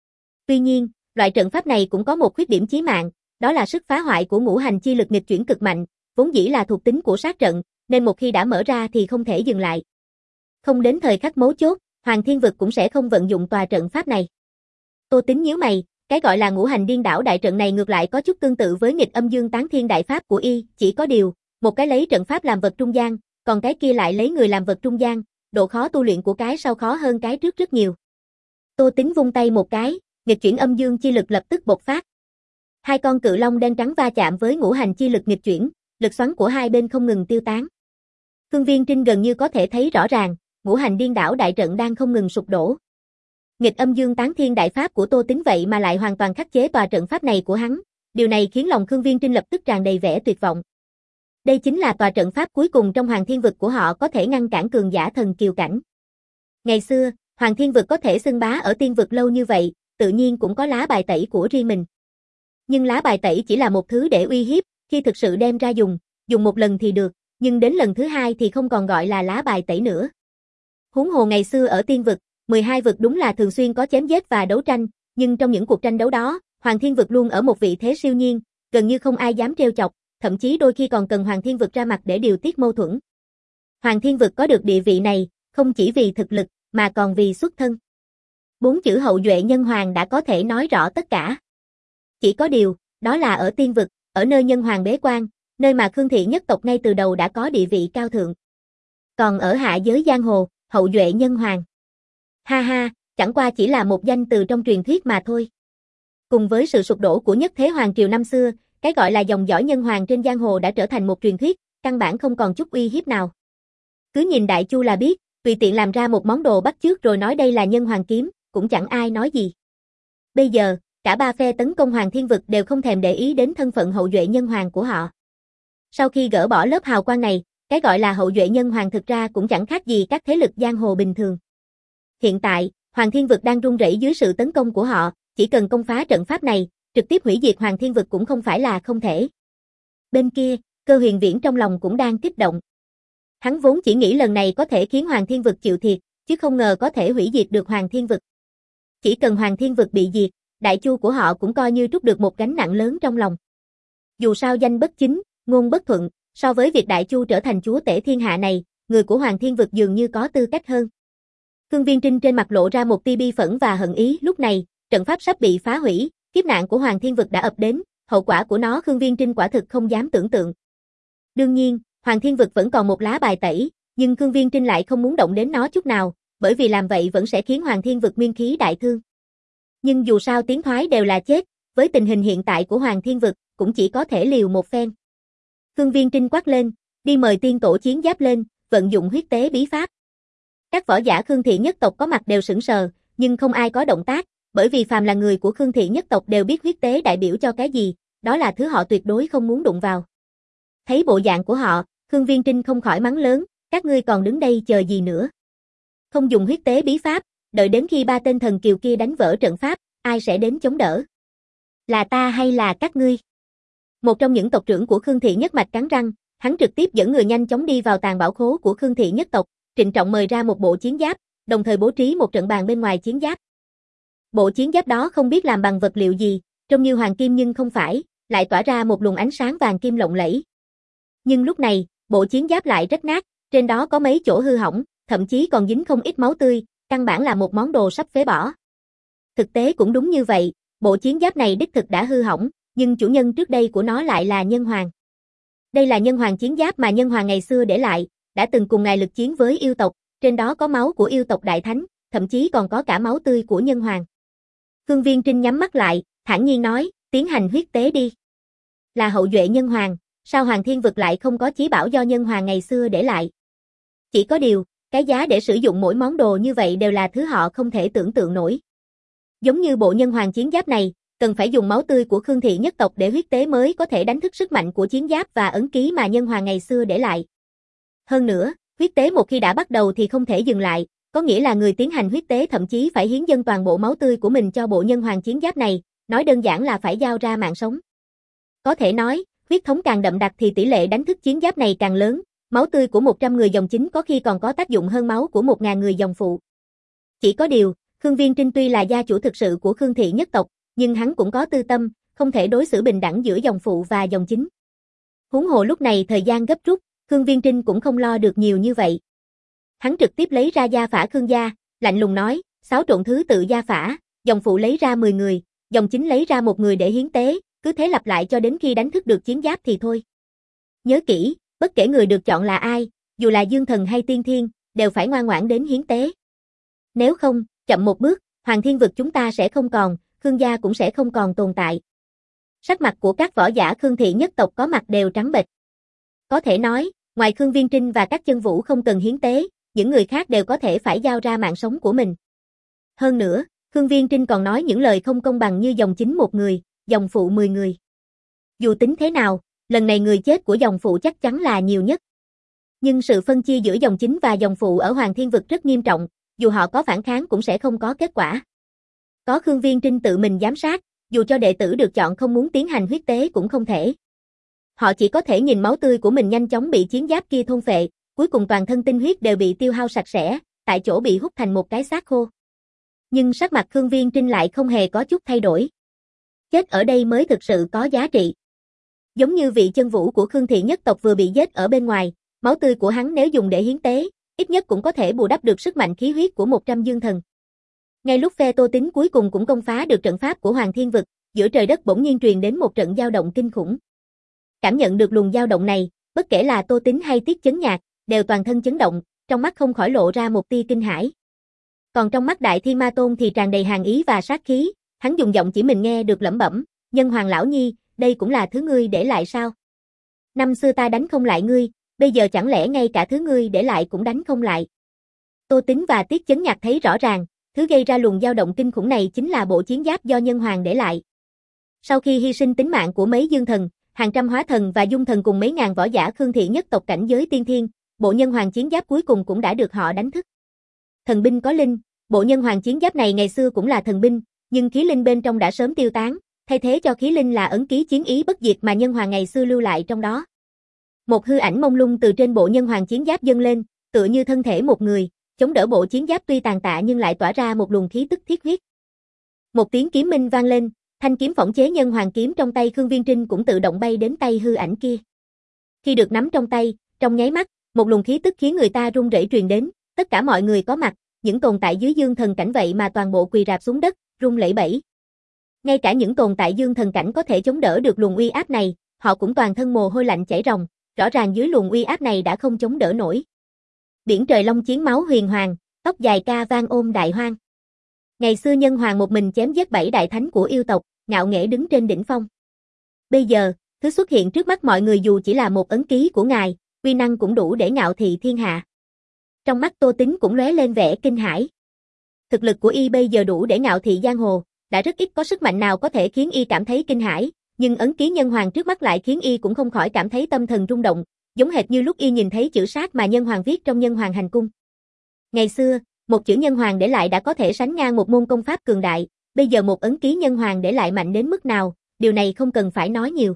Tuy nhiên, loại trận pháp này cũng có một khuyết điểm chí mạng, đó là sức phá hoại của ngũ hành chi lực nghịch chuyển cực mạnh, vốn dĩ là thuộc tính của sát trận, nên một khi đã mở ra thì không thể dừng lại. Không đến thời khắc mấu chốt, Hoàng Thiên vực cũng sẽ không vận dụng tòa trận pháp này. Tô Tính nhíu mày, cái gọi là ngũ hành điên đảo đại trận này ngược lại có chút tương tự với nghịch âm dương tán thiên đại pháp của y, chỉ có điều, một cái lấy trận pháp làm vật trung gian, còn cái kia lại lấy người làm vật trung gian, độ khó tu luyện của cái sau khó hơn cái trước rất nhiều. Tô Tính vung tay một cái, nghịch chuyển âm dương chi lực lập tức bộc phát. Hai con cự long đen trắng va chạm với ngũ hành chi lực nghịch chuyển, lực xoắn của hai bên không ngừng tiêu tán. Khương Viên Trinh gần như có thể thấy rõ ràng, ngũ hành điên đảo đại trận đang không ngừng sụp đổ. Nghịch âm dương tán thiên đại pháp của Tô Tính vậy mà lại hoàn toàn khắc chế tòa trận pháp này của hắn, điều này khiến lòng Khương Viên Trinh lập tức tràn đầy vẻ tuyệt vọng. Đây chính là tòa trận pháp cuối cùng trong Hoàng Thiên vực của họ có thể ngăn cản cường giả thần kiều cảnh. Ngày xưa, Hoàng Thiên vực có thể xưng bá ở tiên vực lâu như vậy, tự nhiên cũng có lá bài tẩy của riêng mình. Nhưng lá bài tẩy chỉ là một thứ để uy hiếp, khi thực sự đem ra dùng, dùng một lần thì được, nhưng đến lần thứ hai thì không còn gọi là lá bài tẩy nữa. Huống hồ ngày xưa ở tiên vực, mười hai vực đúng là thường xuyên có chém giết và đấu tranh, nhưng trong những cuộc tranh đấu đó, Hoàng Thiên vực luôn ở một vị thế siêu nhiên, gần như không ai dám trêu chọc, thậm chí đôi khi còn cần Hoàng Thiên vực ra mặt để điều tiết mâu thuẫn. Hoàng Thiên vực có được địa vị này, không chỉ vì thực lực, mà còn vì xuất thân. Bốn chữ hậu duệ nhân hoàng đã có thể nói rõ tất cả. Chỉ có điều, đó là ở tiên vực, ở nơi nhân hoàng bế quan, nơi mà Khương thị nhất tộc ngay từ đầu đã có địa vị cao thượng. Còn ở hạ giới giang hồ, hậu duệ nhân hoàng. Ha ha, chẳng qua chỉ là một danh từ trong truyền thuyết mà thôi. Cùng với sự sụp đổ của nhất thế hoàng triều năm xưa, cái gọi là dòng dõi nhân hoàng trên giang hồ đã trở thành một truyền thuyết, căn bản không còn chút uy hiếp nào. Cứ nhìn Đại Chu là biết, tùy tiện làm ra một món đồ bắt chước rồi nói đây là nhân hoàng kiếm, cũng chẳng ai nói gì. Bây giờ, cả ba phe tấn công Hoàng Thiên vực đều không thèm để ý đến thân phận hậu duệ nhân hoàng của họ. Sau khi gỡ bỏ lớp hào quang này, cái gọi là hậu duệ nhân hoàng thực ra cũng chẳng khác gì các thế lực giang hồ bình thường. Hiện tại, Hoàng Thiên vực đang run rẩy dưới sự tấn công của họ, chỉ cần công phá trận pháp này, trực tiếp hủy diệt Hoàng Thiên vực cũng không phải là không thể. Bên kia, Cơ Huyền Viễn trong lòng cũng đang kích động. Hắn vốn chỉ nghĩ lần này có thể khiến Hoàng Thiên vực chịu thiệt, chứ không ngờ có thể hủy diệt được Hoàng Thiên vực. Chỉ cần Hoàng Thiên vực bị diệt, Đại Chu của họ cũng coi như trút được một gánh nặng lớn trong lòng. Dù sao danh bất chính, ngôn bất thuận, so với việc Đại Chu trở thành chúa tể thiên hạ này, người của Hoàng Thiên vực dường như có tư cách hơn. Khương Viên Trinh trên mặt lộ ra một tia bi phẫn và hận ý, lúc này, trận pháp sắp bị phá hủy, kiếp nạn của Hoàng Thiên vực đã ập đến, hậu quả của nó Khương Viên Trinh quả thực không dám tưởng tượng. Đương nhiên, Hoàng Thiên vực vẫn còn một lá bài tẩy, nhưng Khương Viên Trinh lại không muốn động đến nó chút nào, bởi vì làm vậy vẫn sẽ khiến Hoàng Thiên Vực nguyên khí đại thương. Nhưng dù sao tiến thoái đều là chết, với tình hình hiện tại của Hoàng Thiên Vực, cũng chỉ có thể liều một phen. Khương Viên Trinh quát lên, đi mời tiên tổ chiến giáp lên, vận dụng huyết tế bí pháp. Các võ giả Khương thị nhất tộc có mặt đều sững sờ, nhưng không ai có động tác, bởi vì phàm là người của Khương thị nhất tộc đều biết huyết tế đại biểu cho cái gì, đó là thứ họ tuyệt đối không muốn đụng vào. Thấy bộ dạng của họ, Khương Viên Trinh không khỏi mắng lớn, các ngươi còn đứng đây chờ gì nữa? Không dùng huyết tế bí pháp, đợi đến khi ba tên thần kiều kia đánh vỡ trận pháp, ai sẽ đến chống đỡ? Là ta hay là các ngươi? Một trong những tộc trưởng của Khương thị nhất mạch cắn răng, hắn trực tiếp dẫn người nhanh chóng đi vào tàng bảo khố của Khương thị nhất tộc, trịnh trọng mời ra một bộ chiến giáp, đồng thời bố trí một trận bàn bên ngoài chiến giáp. Bộ chiến giáp đó không biết làm bằng vật liệu gì, trông như hoàng kim nhưng không phải, lại tỏa ra một luồng ánh sáng vàng kim lộng lẫy. Nhưng lúc này, bộ chiến giáp lại rất nát, trên đó có mấy chỗ hư hỏng, thậm chí còn dính không ít máu tươi, căn bản là một món đồ sắp phế bỏ. Thực tế cũng đúng như vậy, bộ chiến giáp này đích thực đã hư hỏng, nhưng chủ nhân trước đây của nó lại là Nhân Hoàng. Đây là Nhân Hoàng chiến giáp mà Nhân Hoàng ngày xưa để lại, đã từng cùng ngài lực chiến với yêu tộc, trên đó có máu của yêu tộc đại thánh, thậm chí còn có cả máu tươi của Nhân Hoàng. Khương Viên Trinh nhắm mắt lại, thản nhiên nói, tiến hành huyết tế đi. Là hậu duệ Nhân Hoàng, sao Hoàng Thiên Vực lại không có chí bảo do Nhân Hoàng ngày xưa để lại? Chỉ có điều, cái giá để sử dụng mỗi món đồ như vậy đều là thứ họ không thể tưởng tượng nổi. Giống như bộ Nhân Hoàng chiến giáp này, cần phải dùng máu tươi của Khương thị nhất tộc để huyết tế mới có thể đánh thức sức mạnh của chiến giáp và ấn ký mà Nhân Hoàng ngày xưa để lại. Hơn nữa, huyết tế một khi đã bắt đầu thì không thể dừng lại, có nghĩa là người tiến hành huyết tế thậm chí phải hiến dâng toàn bộ máu tươi của mình cho bộ Nhân Hoàng chiến giáp này, nói đơn giản là phải giao ra mạng sống. Có thể nói, huyết thống càng đậm đặc thì tỷ lệ đánh thức chiến giáp này càng lớn, máu tươi của một trăm người dòng chính có khi còn có tác dụng hơn máu của một nghìn người dòng phụ. Chỉ có điều, Khương Viên Trinh tuy là gia chủ thực sự của Khương thị nhất tộc, nhưng hắn cũng có tư tâm, không thể đối xử bình đẳng giữa dòng phụ và dòng chính. Huống hồ lúc này thời gian gấp rút, Khương Viên Trinh cũng không lo được nhiều như vậy. Hắn trực tiếp lấy ra gia phả Khương gia, lạnh lùng nói, xáo trộn thứ tự gia phả, dòng phụ lấy ra mười người, dòng chính lấy ra một người để hiến tế, cứ thế lặp lại cho đến khi đánh thức được chiến giáp thì thôi. Nhớ kỹ, bất kể người được chọn là ai, dù là dương thần hay tiên thiên, đều phải ngoan ngoãn đến hiến tế. Nếu không, chậm một bước, Hoàng Thiên Vực chúng ta sẽ không còn, Khương gia cũng sẽ không còn tồn tại. Sắc mặt của các võ giả Khương thị nhất tộc có mặt đều trắng bệch. Có thể nói, ngoài Khương Viên Trinh và các chân vũ không cần hiến tế, những người khác đều có thể phải giao ra mạng sống của mình. Hơn nữa, Khương Viên Trinh còn nói những lời không công bằng như dòng chính một người, dòng phụ mười người. Dù tính thế nào, lần này người chết của dòng phụ chắc chắn là nhiều nhất. Nhưng sự phân chia giữa dòng chính và dòng phụ ở Hoàng Thiên Vực rất nghiêm trọng, dù họ có phản kháng cũng sẽ không có kết quả. Có Khương Viên Trinh tự mình giám sát, dù cho đệ tử được chọn không muốn tiến hành huyết tế cũng không thể. Họ chỉ có thể nhìn máu tươi của mình nhanh chóng bị chiến giáp kia thôn phệ, cuối cùng toàn thân tinh huyết đều bị tiêu hao sạch sẽ, tại chỗ bị hút thành một cái xác khô. Nhưng sắc mặt Khương Viên Trinh lại không hề có chút thay đổi. Chết ở đây mới thực sự có giá trị. Giống như vị chân vũ của Khương thị nhất tộc vừa bị giết ở bên ngoài, máu tươi của hắn nếu dùng để hiến tế, ít nhất cũng có thể bù đắp được sức mạnh khí huyết của một trăm dương thần. Ngay lúc phe Tô Tín cuối cùng cũng công phá được trận pháp của Hoàng Thiên Vực, giữa trời đất bỗng nhiên truyền đến một trận dao động kinh khủng. Cảm nhận được luồng dao động này, bất kể là Tô Tín hay Tiết Chấn Nhạc, đều toàn thân chấn động, trong mắt không khỏi lộ ra một tia kinh hãi. Còn trong mắt Đại Thiên Ma Tôn thì tràn đầy hàn ý và sát khí, hắn dùng giọng chỉ mình nghe được lẩm bẩm, Nhân Hoàng lão nhi, đây cũng là thứ ngươi để lại sao? Năm xưa ta đánh không lại ngươi, bây giờ chẳng lẽ ngay cả thứ ngươi để lại cũng đánh không lại? Tô Tín và Tiết Chấn Nhạc thấy rõ ràng, thứ gây ra luồng dao động kinh khủng này chính là bộ chiến giáp do Nhân Hoàng để lại. Sau khi hy sinh tính mạng của mấy dương thần, hàng trăm hóa thần và dung thần cùng mấy ngàn võ giả Khương thị nhất tộc cảnh giới tiên thiên, bộ Nhân Hoàng chiến giáp cuối cùng cũng đã được họ đánh thức. Thần binh có linh, bộ Nhân Hoàng chiến giáp này ngày xưa cũng là thần binh, nhưng khí linh bên trong đã sớm tiêu tán, thay thế cho khí linh là ấn ký chiến ý bất diệt mà Nhân Hoàng ngày xưa lưu lại trong đó. Một hư ảnh mông lung từ trên bộ Nhân Hoàng chiến giáp dâng lên, tựa như thân thể một người, chống đỡ bộ chiến giáp tuy tàn tạ nhưng lại tỏa ra một luồng khí tức thiết huyết. Một tiếng kiếm minh vang lên, thanh kiếm phỏng chế Nhân Hoàng kiếm trong tay Khương Viên Trinh cũng tự động bay đến tay hư ảnh kia. Khi được nắm trong tay, trong nháy mắt, một luồng khí tức khiến người ta run rẩy truyền đến, tất cả mọi người có mặt, những tồn tại dưới dương thần cảnh vậy mà toàn bộ quỳ rạp xuống đất, run lẩy bẩy. Ngay cả những tồn tại dương thần cảnh có thể chống đỡ được luồng uy áp này, họ cũng toàn thân mồ hôi lạnh chảy ròng, rõ ràng dưới luồng uy áp này đã không chống đỡ nổi. Biển trời long chiến máu huyền hoàng, tóc dài ca vang ôm đại hoang. Ngày xưa Nhân Hoàng một mình chém giết bảy đại thánh của yêu tộc, ngạo nghễ đứng trên đỉnh phong. Bây giờ, thứ xuất hiện trước mắt mọi người dù chỉ là một ấn ký của ngài, uy năng cũng đủ để ngạo thị thiên hạ. Trong mắt Tô Tín cũng lóe lên vẻ kinh hãi. Thực lực của y bây giờ đủ để ngạo thị giang hồ, đã rất ít có sức mạnh nào có thể khiến y cảm thấy kinh hãi, nhưng ấn ký Nhân Hoàng trước mắt lại khiến y cũng không khỏi cảm thấy tâm thần rung động, giống hệt như lúc y nhìn thấy chữ sát mà Nhân Hoàng viết trong Nhân Hoàng hành cung. Ngày xưa, một chữ Nhân Hoàng để lại đã có thể sánh ngang một môn công pháp cường đại, bây giờ một ấn ký Nhân Hoàng để lại mạnh đến mức nào, điều này không cần phải nói nhiều.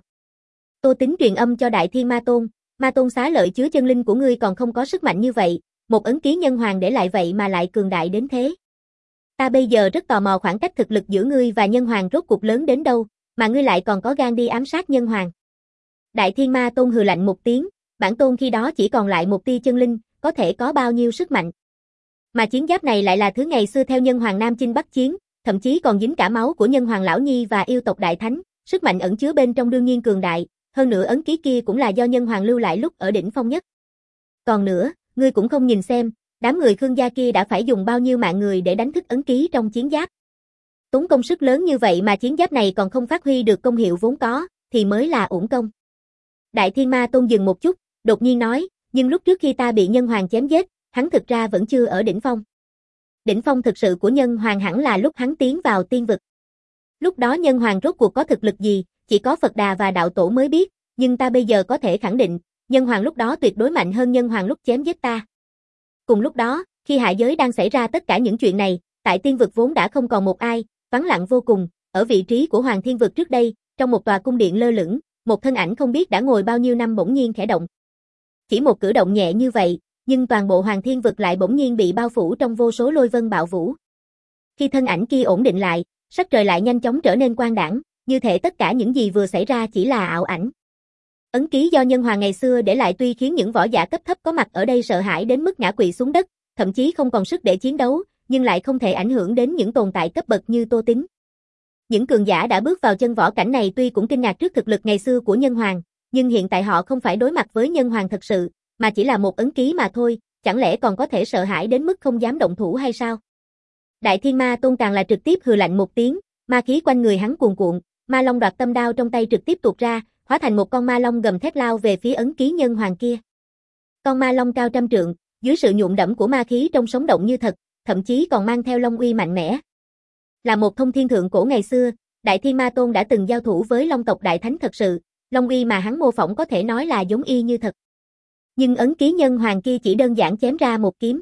Tô Tín truyền âm cho Đại Thiên Ma Tôn, Ma Tôn xá lợi chứa chân linh của ngươi còn không có sức mạnh như vậy, một ấn ký Nhân Hoàng để lại vậy mà lại cường đại đến thế. Ta bây giờ rất tò mò khoảng cách thực lực giữa ngươi và Nhân Hoàng rốt cuộc lớn đến đâu, mà ngươi lại còn có gan đi ám sát Nhân Hoàng. Đại Thiên Ma Tôn hừ lạnh một tiếng, bản tôn khi đó chỉ còn lại một tia chân linh, có thể có bao nhiêu sức mạnh. Mà chiến giáp này lại là thứ ngày xưa theo Nhân Hoàng Nam Chinh Bắc Chiến, thậm chí còn dính cả máu của Nhân Hoàng Lão Nhi và yêu tộc Đại Thánh, sức mạnh ẩn chứa bên trong đương nhiên cường đại, hơn nữa ấn ký kia cũng là do Nhân Hoàng lưu lại lúc ở đỉnh phong nhất. Còn nữa, ngươi cũng không nhìn xem, đám người Khương gia kia đã phải dùng bao nhiêu mạng người để đánh thức ấn ký trong chiến giáp. Tốn công sức lớn như vậy mà chiến giáp này còn không phát huy được công hiệu vốn có, thì mới là uổng công. Đại Thiên Ma Tôn dừng một chút, đột nhiên nói, nhưng lúc trước khi ta bị Nhân Hoàng chém giết, hắn thực ra vẫn chưa ở đỉnh phong. Đỉnh phong thực sự của Nhân Hoàng hẳn là lúc hắn tiến vào tiên vực. Lúc đó Nhân Hoàng rốt cuộc có thực lực gì, chỉ có Phật Đà và Đạo Tổ mới biết, nhưng ta bây giờ có thể khẳng định, Nhân Hoàng lúc đó tuyệt đối mạnh hơn Nhân Hoàng lúc chém giết ta. Cùng lúc đó, khi hạ giới đang xảy ra tất cả những chuyện này, tại tiên vực vốn đã không còn một ai, vắng lặng vô cùng, ở vị trí của Hoàng Thiên vực trước đây, trong một tòa cung điện lơ lửng, một thân ảnh không biết đã ngồi bao nhiêu năm bỗng nhiên khẽ động. Chỉ một cử động nhẹ như vậy, nhưng toàn bộ Hoàng Thiên vực lại bỗng nhiên bị bao phủ trong vô số lôi vân bạo vũ. Khi thân ảnh kia ổn định lại, sắc trời lại nhanh chóng trở nên quang đãng, như thể tất cả những gì vừa xảy ra chỉ là ảo ảnh. Ấn ký do Nhân Hoàng ngày xưa để lại tuy khiến những võ giả cấp thấp có mặt ở đây sợ hãi đến mức ngã quỵ xuống đất, thậm chí không còn sức để chiến đấu, nhưng lại không thể ảnh hưởng đến những tồn tại cấp bậc như Tô Tín. Những cường giả đã bước vào chân võ cảnh này tuy cũng kinh ngạc trước thực lực ngày xưa của Nhân Hoàng, nhưng hiện tại họ không phải đối mặt với Nhân Hoàng thật sự, mà chỉ là một ấn ký mà thôi, chẳng lẽ còn có thể sợ hãi đến mức không dám động thủ hay sao? Đại Thiên Ma Tôn càng là trực tiếp hừ lạnh một tiếng, ma khí quanh người hắn cuồn cuộn, ma long đoạt tâm đao trong tay trực tiếp tuột ra, hóa thành một con ma long gầm thét lao về phía ấn ký Nhân Hoàng kia. Con ma long cao trăm trượng, dưới sự nhuộm đẫm của ma khí trông sống động như thật, thậm chí còn mang theo long uy mạnh mẽ. Là một thông thiên thượng cổ ngày xưa, Đại Thiên Ma Tôn đã từng giao thủ với Long tộc Đại Thánh thật sự, long uy mà hắn mô phỏng có thể nói là giống y như thật. Nhưng ấn ký Nhân Hoàng kia chỉ đơn giản chém ra một kiếm.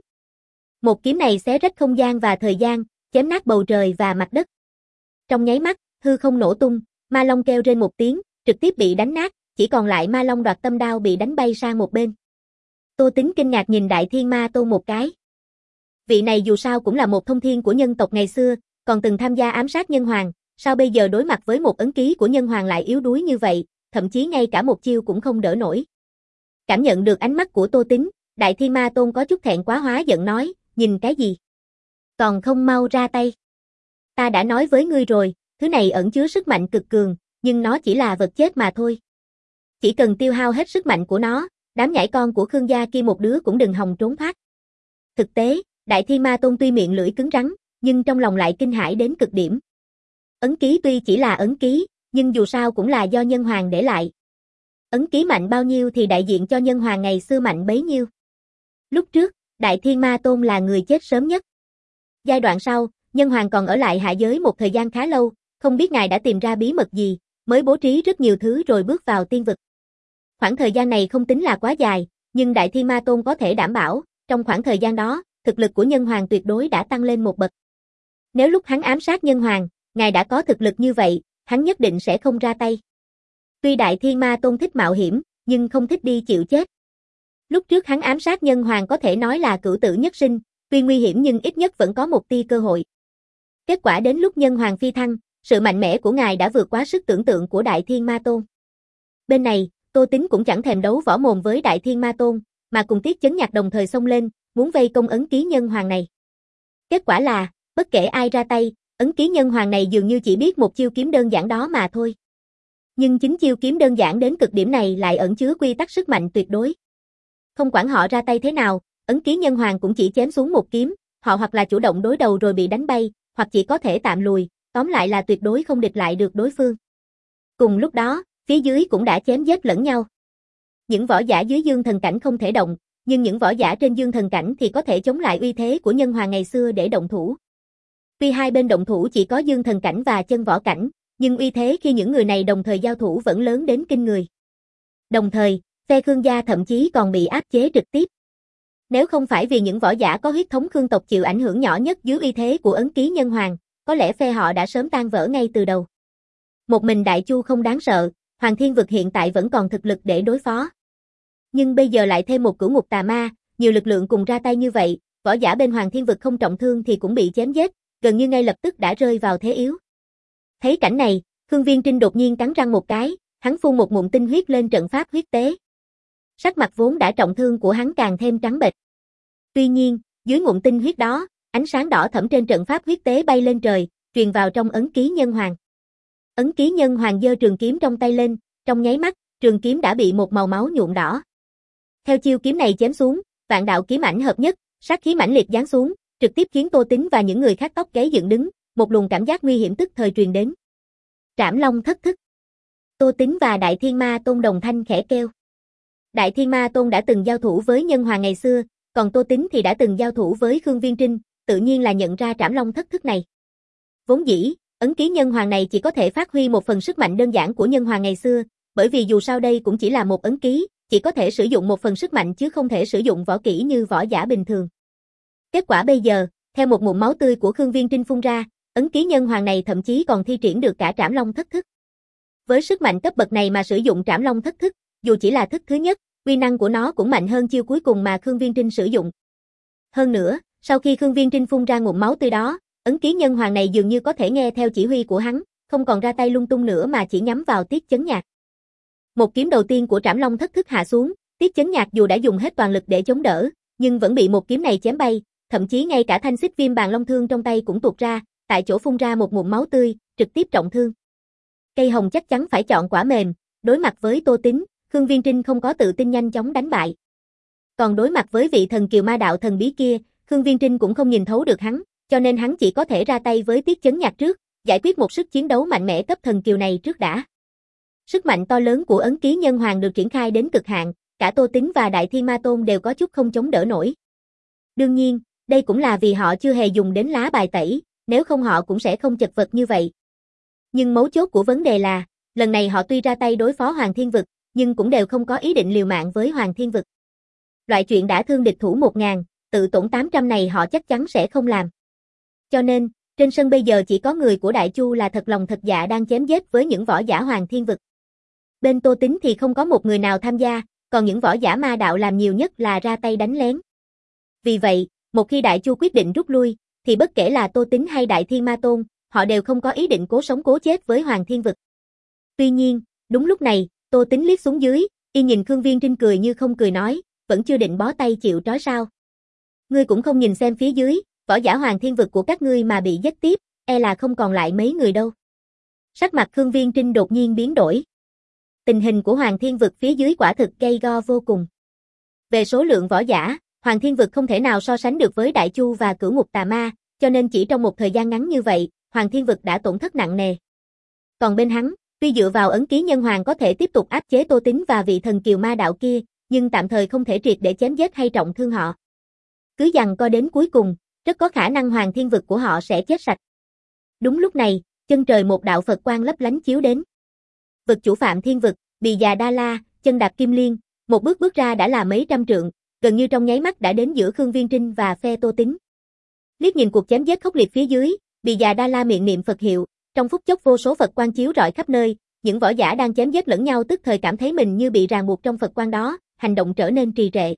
Một kiếm này xé rách không gian và thời gian, chém nát bầu trời và mặt đất. Trong nháy mắt, hư không nổ tung, ma long kêu rên một tiếng, trực tiếp bị đánh nát, chỉ còn lại ma long đoạt tâm đao bị đánh bay sang một bên. Tô Tín kinh ngạc nhìn Đại Thiên Ma Tôn một cái. Vị này dù sao cũng là một thông thiên của nhân tộc ngày xưa, còn từng tham gia ám sát Nhân Hoàng, sao bây giờ đối mặt với một ấn ký của Nhân Hoàng lại yếu đuối như vậy, thậm chí ngay cả một chiêu cũng không đỡ nổi. Cảm nhận được ánh mắt của Tô Tín, Đại Thiên Ma Tôn có chút thẹn quá hóa giận nói, nhìn cái gì? Còn không mau ra tay. Ta đã nói với ngươi rồi, thứ này ẩn chứa sức mạnh cực cường, nhưng nó chỉ là vật chết mà thôi. Chỉ cần tiêu hao hết sức mạnh của nó, đám nhãi con của Khương gia kia một đứa cũng đừng hòng trốn thoát. Thực tế, Đại Thiên Ma Tôn tuy miệng lưỡi cứng rắn, nhưng trong lòng lại kinh hãi đến cực điểm. Ấn ký tuy chỉ là ấn ký, nhưng dù sao cũng là do Nhân Hoàng để lại. Ấn ký mạnh bao nhiêu thì đại diện cho Nhân Hoàng ngày xưa mạnh bấy nhiêu. Lúc trước, Đại Thiên Ma Tôn là người chết sớm nhất. Giai đoạn sau, Nhân Hoàng còn ở lại hạ giới một thời gian khá lâu, không biết ngài đã tìm ra bí mật gì, mới bố trí rất nhiều thứ rồi bước vào tiên vực. Khoảng thời gian này không tính là quá dài, nhưng Đại Thiên Ma Tôn có thể đảm bảo, trong khoảng thời gian đó, thực lực của Nhân Hoàng tuyệt đối đã tăng lên một bậc. Nếu lúc hắn ám sát Nhân Hoàng, ngài đã có thực lực như vậy, hắn nhất định sẽ không ra tay. Tuy Đại Thiên Ma Tôn thích mạo hiểm, nhưng không thích đi chịu chết. Lúc trước hắn ám sát Nhân Hoàng có thể nói là cửu tử nhất sinh, tuy nguy hiểm nhưng ít nhất vẫn có một tia cơ hội. Kết quả đến lúc Nhân Hoàng phi thăng, sự mạnh mẽ của ngài đã vượt quá sức tưởng tượng của Đại Thiên Ma Tôn. Bên này, Tô Tín cũng chẳng thèm đấu võ mồm với Đại Thiên Ma Tôn, mà cùng Tiết Chấn Nhạc đồng thời xông lên, muốn vây công ấn ký Nhân Hoàng này. Kết quả là, bất kể ai ra tay, ấn ký Nhân Hoàng này dường như chỉ biết một chiêu kiếm đơn giản đó mà thôi. Nhưng chính chiêu kiếm đơn giản đến cực điểm này lại ẩn chứa quy tắc sức mạnh tuyệt đối. Không quản họ ra tay thế nào, ấn ký Nhân Hoàng cũng chỉ chém xuống một kiếm, họ hoặc là chủ động đối đầu rồi bị đánh bay, hoặc chỉ có thể tạm lùi, tóm lại là tuyệt đối không địch lại được đối phương. Cùng lúc đó, phía dưới cũng đã chém giết lẫn nhau. Những võ giả dưới dương thần cảnh không thể động, nhưng những võ giả trên dương thần cảnh thì có thể chống lại uy thế của nhân hoàng ngày xưa để động thủ. Tuy hai bên động thủ chỉ có dương thần cảnh và chân võ cảnh, nhưng uy thế khi những người này đồng thời giao thủ vẫn lớn đến kinh người. Đồng thời, phe Khương gia thậm chí còn bị áp chế trực tiếp. Nếu không phải vì những võ giả có huyết thống Khương tộc chịu ảnh hưởng nhỏ nhất dưới uy thế của ấn ký nhân hoàng, có lẽ phe họ đã sớm tan vỡ ngay từ đầu. Một mình Đại Chu không đáng sợ, Hoàng Thiên Vực hiện tại vẫn còn thực lực để đối phó. Nhưng bây giờ lại thêm một cửu ngục tà ma, nhiều lực lượng cùng ra tay như vậy, võ giả bên Hoàng Thiên Vực không trọng thương thì cũng bị chém giết, gần như ngay lập tức đã rơi vào thế yếu. Thấy cảnh này, Khương Viên Trinh đột nhiên cắn răng một cái, hắn phun một ngụm tinh huyết lên trận pháp huyết tế. Sắc mặt vốn đã trọng thương của hắn càng thêm trắng bệch. Tuy nhiên, dưới ngụm tinh huyết đó, ánh sáng đỏ thẫm trên trận pháp huyết tế bay lên trời, truyền vào trong ấn ký nhân hoàng. Ấn ký nhân hoàng giơ trường kiếm trong tay lên, trong nháy mắt, trường kiếm đã bị một màu máu nhuộm đỏ. Theo chiêu kiếm này chém xuống, vạn đạo kiếm ảnh hợp nhất, sát khí mãnh liệt giáng xuống, trực tiếp khiến Tô Tín và những người khác tóc gáy dựng đứng, một luồng cảm giác nguy hiểm tức thời truyền đến. Trảm Long thất thức. Tô Tín và Đại Thiên Ma Tôn đồng thanh khẽ kêu. Đại Thiên Ma Tôn đã từng giao thủ với nhân hoàng ngày xưa, còn Tô Tín thì đã từng giao thủ với Khương Viên Trinh, tự nhiên là nhận ra Trảm Long thất thức này. Vốn dĩ, ấn ký nhân hoàng này chỉ có thể phát huy một phần sức mạnh đơn giản của nhân hoàng ngày xưa, bởi vì dù sao đây cũng chỉ là một ấn ký, chỉ có thể sử dụng một phần sức mạnh chứ không thể sử dụng võ kỹ như võ giả bình thường. Kết quả bây giờ, theo một ngụm máu tươi của Khương Viên Trinh phun ra, ấn ký nhân hoàng này thậm chí còn thi triển được cả Trảm Long thất thức. Với sức mạnh cấp bậc này mà sử dụng Trảm Long thất thức, dù chỉ là thức thứ nhất, uy năng của nó cũng mạnh hơn chiêu cuối cùng mà Khương Viên Trinh sử dụng. Hơn nữa, sau khi Khương Viên Trinh phun ra ngụm máu tươi đó, ấn ký nhân hoàng này dường như có thể nghe theo chỉ huy của hắn, không còn ra tay lung tung nữa mà chỉ nhắm vào Tiết Chấn Nhạc. Một kiếm đầu tiên của Trảm Long thất thức hạ xuống, Tiết Chấn Nhạc dù đã dùng hết toàn lực để chống đỡ, nhưng vẫn bị một kiếm này chém bay, thậm chí ngay cả thanh xích viêm bàn long thương trong tay cũng tuột ra, tại chỗ phun ra một ngụm máu tươi, trực tiếp trọng thương. Cây hồng chắc chắn phải chọn quả mềm, đối mặt với Tô Tín, Khương Viên Trinh không có tự tin nhanh chóng đánh bại. Còn đối mặt với vị thần kiều ma đạo thần bí kia, Khương Viên Trinh cũng không nhìn thấu được hắn, cho nên hắn chỉ có thể ra tay với Tiết Chấn Nhạc trước, giải quyết một sức chiến đấu mạnh mẽ cấp thần kiều này trước đã. Sức mạnh to lớn của ấn ký nhân hoàng được triển khai đến cực hạn, cả Tô Tín và Đại Thiên Ma Tôn đều có chút không chống đỡ nổi. Đương nhiên, đây cũng là vì họ chưa hề dùng đến lá bài tẩy, nếu không họ cũng sẽ không chật vật như vậy. Nhưng mấu chốt của vấn đề là, lần này họ tuy ra tay đối phó Hoàng Thiên Vực, nhưng cũng đều không có ý định liều mạng với Hoàng Thiên Vực. Loại chuyện đã thương địch thủ một ngàn, tự tổn tám trăm này họ chắc chắn sẽ không làm. Cho nên, trên sân bây giờ chỉ có người của Đại Chu là thật lòng thật dạ đang chém giết với những võ giả Hoàng Thiên Vực. Bên Tô Tín thì không có một người nào tham gia, còn những võ giả ma đạo làm nhiều nhất là ra tay đánh lén. Vì vậy, một khi Đại Chu quyết định rút lui, thì bất kể là Tô Tín hay Đại Thiên Ma Tôn, họ đều không có ý định cố sống cố chết với Hoàng Thiên Vực. Tuy nhiên, đúng lúc này, Tô Tín liếc xuống dưới, y nhìn Khương Viên Trinh cười như không cười nói, vẫn chưa định bó tay chịu trói sao. Ngươi cũng không nhìn xem phía dưới, võ giả Hoàng Thiên Vực của các ngươi mà bị giết tiếp, e là không còn lại mấy người đâu. Sắc mặt Khương Viên Trinh đột nhiên biến đổi. Tình hình của Hoàng Thiên Vực phía dưới quả thực gay go vô cùng. Về số lượng võ giả, Hoàng Thiên Vực không thể nào so sánh được với Đại Chu và Cửu Ngục Tà Ma, cho nên chỉ trong một thời gian ngắn như vậy, Hoàng Thiên Vực đã tổn thất nặng nề. Còn bên hắn, tuy dựa vào ấn ký nhân hoàng có thể tiếp tục áp chế Tô Tín và vị thần kiều ma đạo kia, nhưng tạm thời không thể triệt để chém giết hay trọng thương họ. Cứ giằng co đến cuối cùng, rất có khả năng Hoàng Thiên Vực của họ sẽ chết sạch. Đúng lúc này, chân trời một đạo Phật quang lấp lánh chiếu đến. Vực chủ Phạm Thiên Vực, Bì Già Đa La, chân đạp kim liên, một bước bước ra đã là mấy trăm trượng, gần như trong nháy mắt đã đến giữa Khương Viên Trinh và phe Tô Tín. Liếc nhìn cuộc chém giết khốc liệt phía dưới, Bì Già Đa La miệng niệm Phật hiệu, trong phút chốc vô số Phật quang chiếu rọi khắp nơi, những võ giả đang chém giết lẫn nhau tức thời cảm thấy mình như bị ràng buộc trong Phật quang đó, hành động trở nên trì trệ.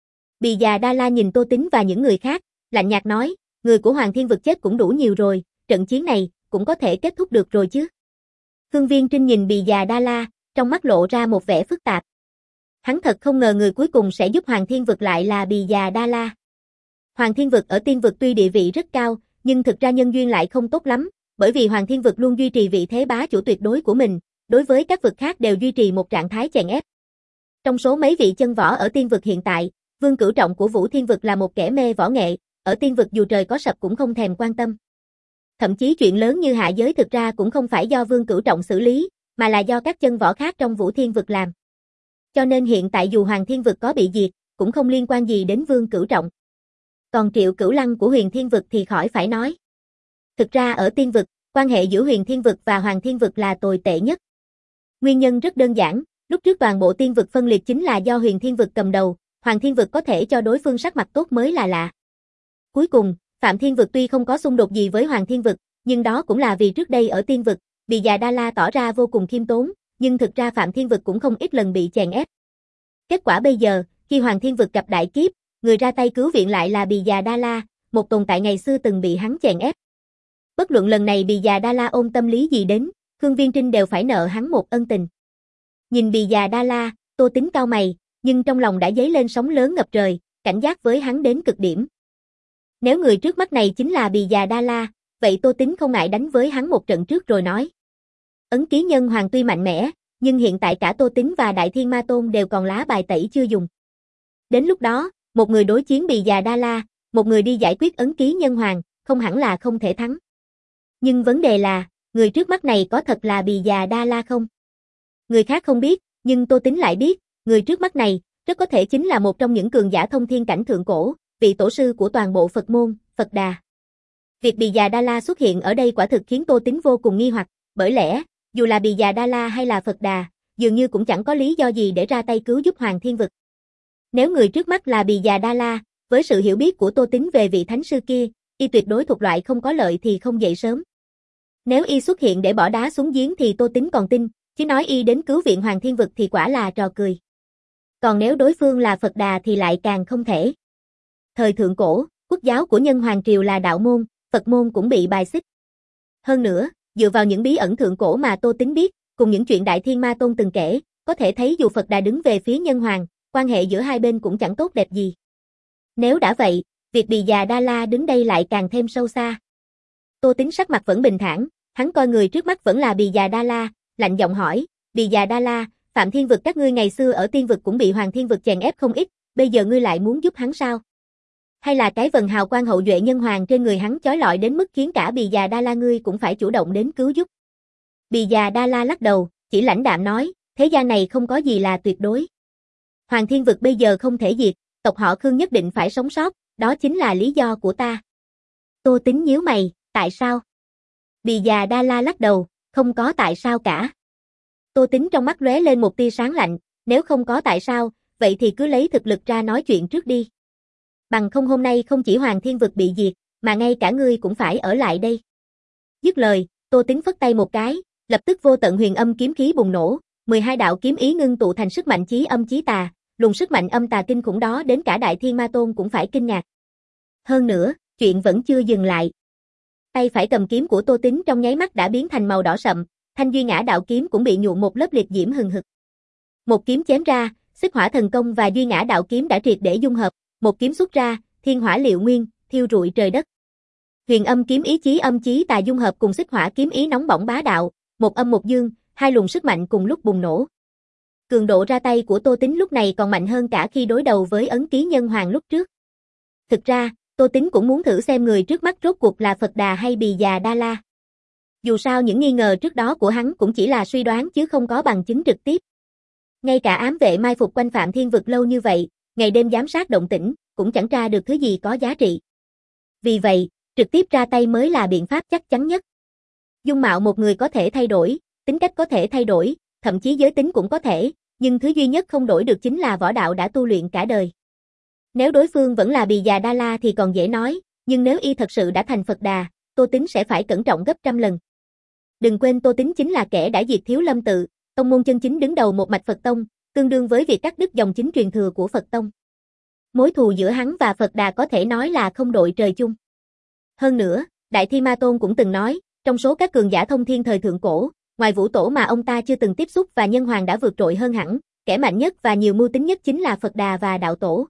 Bì Già Đa La nhìn Tô Tín và những người khác, lạnh nhạt nói, người của Hoàng Thiên Vực chết cũng đủ nhiều rồi, trận chiến này cũng có thể kết thúc được rồi chứ. Khương Viên Trinh nhìn Bì Già Đa La, trong mắt lộ ra một vẻ phức tạp. Hắn thật không ngờ người cuối cùng sẽ giúp Hoàng Thiên Vực lại là Bì Già Đa La. Hoàng Thiên Vực ở Tiên Vực tuy địa vị rất cao, nhưng thực ra nhân duyên lại không tốt lắm, bởi vì Hoàng Thiên Vực luôn duy trì vị thế bá chủ tuyệt đối của mình, đối với các vực khác đều duy trì một trạng thái chèn ép. Trong số mấy vị chân võ ở Tiên Vực hiện tại, Vương Cửu Trọng của Vũ Thiên Vực là một kẻ mê võ nghệ, ở tiên vực dù trời có sập cũng không thèm quan tâm. Thậm chí chuyện lớn như hạ giới thực ra cũng không phải do Vương Cửu Trọng xử lý, mà là do các chân võ khác trong Vũ Thiên vực làm. Cho nên hiện tại dù Hoàng Thiên vực có bị diệt, cũng không liên quan gì đến Vương Cửu Trọng. Còn Triệu Cửu Lăng của Huyền Thiên vực thì khỏi phải nói. Thực ra ở tiên vực, quan hệ giữa Huyền Thiên vực và Hoàng Thiên vực là tồi tệ nhất. Nguyên nhân rất đơn giản, lúc trước toàn bộ tiên vực phân liệt chính là do Huyền Thiên vực cầm đầu, Hoàng Thiên vực có thể cho đối phương sắc mặt tốt mới là lạ. Cuối cùng, Phạm Thiên vực tuy không có xung đột gì với Hoàng Thiên vực, nhưng đó cũng là vì trước đây ở tiên vực, Bì Già Đa La tỏ ra vô cùng khiêm tốn, nhưng thực ra Phạm Thiên vực cũng không ít lần bị chèn ép. Kết quả bây giờ, khi Hoàng Thiên vực gặp đại kiếp, người ra tay cứu viện lại là Bì Già Đa La, một tồn tại ngày xưa từng bị hắn chèn ép. Bất luận lần này Bì Già Đa La ôm tâm lý gì đến, Khương Viên Trinh đều phải nợ hắn một ân tình. Nhìn Bì Già Đa La, Tô Tính cau mày, nhưng trong lòng đã dấy lên sóng lớn ngập trời, cảnh giác với hắn đến cực điểm. Nếu người trước mắt này chính là Bì Già Đa La, vậy Tô Tính không ngại đánh với hắn một trận trước rồi nói. Ấn ký nhân hoàng tuy mạnh mẽ, nhưng hiện tại cả Tô Tính và Đại Thiên Ma Tôn đều còn lá bài tẩy chưa dùng. Đến lúc đó, một người đối chiến Bì Già Đa La, một người đi giải quyết ấn ký nhân hoàng, không hẳn là không thể thắng. Nhưng vấn đề là, người trước mắt này có thật là Bì Già Đa La không? Người khác không biết, nhưng Tô Tính lại biết, người trước mắt này, rất có thể chính là một trong những cường giả thông thiên cảnh thượng cổ, vị tổ sư của toàn bộ Phật môn, Phật Đà. Việc Bì Già Đa La xuất hiện ở đây quả thực khiến Tô Tính vô cùng nghi hoặc, bởi lẽ, dù là Bì Già Đa La hay là Phật Đà, dường như cũng chẳng có lý do gì để ra tay cứu giúp Hoàng Thiên vực. Nếu người trước mắt là Bì Già Đa La, với sự hiểu biết của Tô Tính về vị thánh sư kia, y tuyệt đối thuộc loại không có lợi thì không dậy sớm. Nếu y xuất hiện để bỏ đá xuống giếng thì Tô Tính còn tin, chứ nói y đến cứu viện Hoàng Thiên vực thì quả là trò cười. Còn nếu đối phương là Phật Đà thì lại càng không thể. Thời thượng cổ, quốc giáo của Nhân Hoàng Triều là đạo môn, Phật môn cũng bị bài xích. Hơn nữa, dựa vào những bí ẩn thượng cổ mà Tô Tính biết, cùng những chuyện Đại Thiên Ma Tôn từng kể, có thể thấy dù Phật Đà đứng về phía Nhân Hoàng, quan hệ giữa hai bên cũng chẳng tốt đẹp gì. Nếu đã vậy, việc Bì Già Đa La đứng đây lại càng thêm sâu xa. Tô Tính sắc mặt vẫn bình thản, hắn coi người trước mắt vẫn là Bì Già Đa La, lạnh giọng hỏi, Bì Già Đa La, Phạm Thiên vực các ngươi ngày xưa ở tiên vực cũng bị Hoàng Thiên vực chèn ép không ít, bây giờ ngươi lại muốn giúp hắn sao? Hay là cái vần hào quang hậu duệ nhân hoàng trên người hắn chói lọi đến mức khiến cả Bì Già Đa La ngươi cũng phải chủ động đến cứu giúp? Bì Già Đa La lắc đầu, chỉ lãnh đạm nói, thế gian này không có gì là tuyệt đối. Hoàng Thiên vực bây giờ không thể diệt, tộc họ Khương nhất định phải sống sót, đó chính là lý do của ta. Tô Tính nhíu mày, tại sao? Bì Già Đa La lắc đầu, không có tại sao cả. Tô Tính trong mắt lóe lên một tia sáng lạnh, nếu không có tại sao, vậy thì cứ lấy thực lực ra nói chuyện trước đi. Bằng không hôm nay không chỉ Hoàng Thiên vực bị diệt, mà ngay cả ngươi cũng phải ở lại đây. Dứt lời, Tô Tính phất tay một cái, lập tức vô tận huyền âm kiếm khí bùng nổ, mười hai đạo kiếm ý ngưng tụ thành sức mạnh chí âm chí tà, luồng sức mạnh âm tà kinh khủng đó đến cả Đại Thiên Ma Tôn cũng phải kinh ngạc. Hơn nữa, chuyện vẫn chưa dừng lại. Tay phải cầm kiếm của Tô Tính trong nháy mắt đã biến thành màu đỏ sậm, thanh duy ngã đạo kiếm cũng bị nhuộm một lớp liệt diễm hừng hực. Một kiếm chém ra, Xích Hỏa thần công và duy ngã đạo kiếm đã triệt để dung hợp, một kiếm xuất ra, thiên hỏa liệu nguyên, thiêu rụi trời đất. Huyền âm kiếm ý chí âm chí tà dung hợp cùng Xích Hỏa kiếm ý nóng bỏng bá đạo, một âm một dương, hai luồng sức mạnh cùng lúc bùng nổ. Cường độ ra tay của Tô Tính lúc này còn mạnh hơn cả khi đối đầu với ấn ký nhân hoàng lúc trước. Thực ra, Tô Tính cũng muốn thử xem người trước mắt rốt cuộc là Phật Đà hay Bì Già Đa La. Dù sao những nghi ngờ trước đó của hắn cũng chỉ là suy đoán chứ không có bằng chứng trực tiếp. Ngay cả ám vệ mai phục quanh Phạm Thiên vực lâu như vậy, ngày đêm giám sát động tĩnh, cũng chẳng tra được thứ gì có giá trị. Vì vậy, trực tiếp ra tay mới là biện pháp chắc chắn nhất. Dung mạo một người có thể thay đổi, tính cách có thể thay đổi, thậm chí giới tính cũng có thể, nhưng thứ duy nhất không đổi được chính là võ đạo đã tu luyện cả đời. Nếu đối phương vẫn là Bì Già Đa La thì còn dễ nói, nhưng nếu y thật sự đã thành Phật Đà, Tô Tính sẽ phải cẩn trọng gấp trăm lần. Đừng quên Tô Tính chính là kẻ đã diệt Thiếu Lâm tự, tông môn chân chính đứng đầu một mạch Phật tông, tương đương với việc cắt đứt dòng chính truyền thừa của Phật tông. Mối thù giữa hắn và Phật Đà có thể nói là không đội trời chung. Hơn nữa, Đại Thiên Ma Tôn cũng từng nói, trong số các cường giả thông thiên thời thượng cổ, ngoài Vũ Tổ mà ông ta chưa từng tiếp xúc và Nhân Hoàng đã vượt trội hơn hẳn, kẻ mạnh nhất và nhiều mưu tính nhất chính là Phật Đà và Đạo Tổ.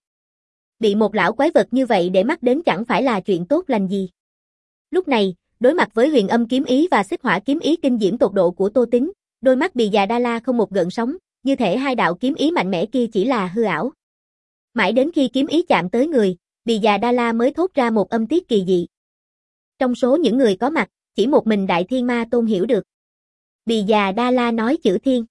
Bị một lão quái vật như vậy để mắt đến chẳng phải là chuyện tốt lành gì. Lúc này, đối mặt với huyền âm kiếm ý và Xích Hỏa kiếm ý kinh diễm tột độ của Tô Tính, đôi mắt Bì Già Đa La không một gợn sóng, như thể hai đạo kiếm ý mạnh mẽ kia chỉ là hư ảo. Mãi đến khi kiếm ý chạm tới người, Bì già Đa La mới thốt ra một âm tiết kỳ dị. Trong số những người có mặt, chỉ một mình Đại Thiên Ma Tôn hiểu được. Bì già Đa La nói chữ thiên.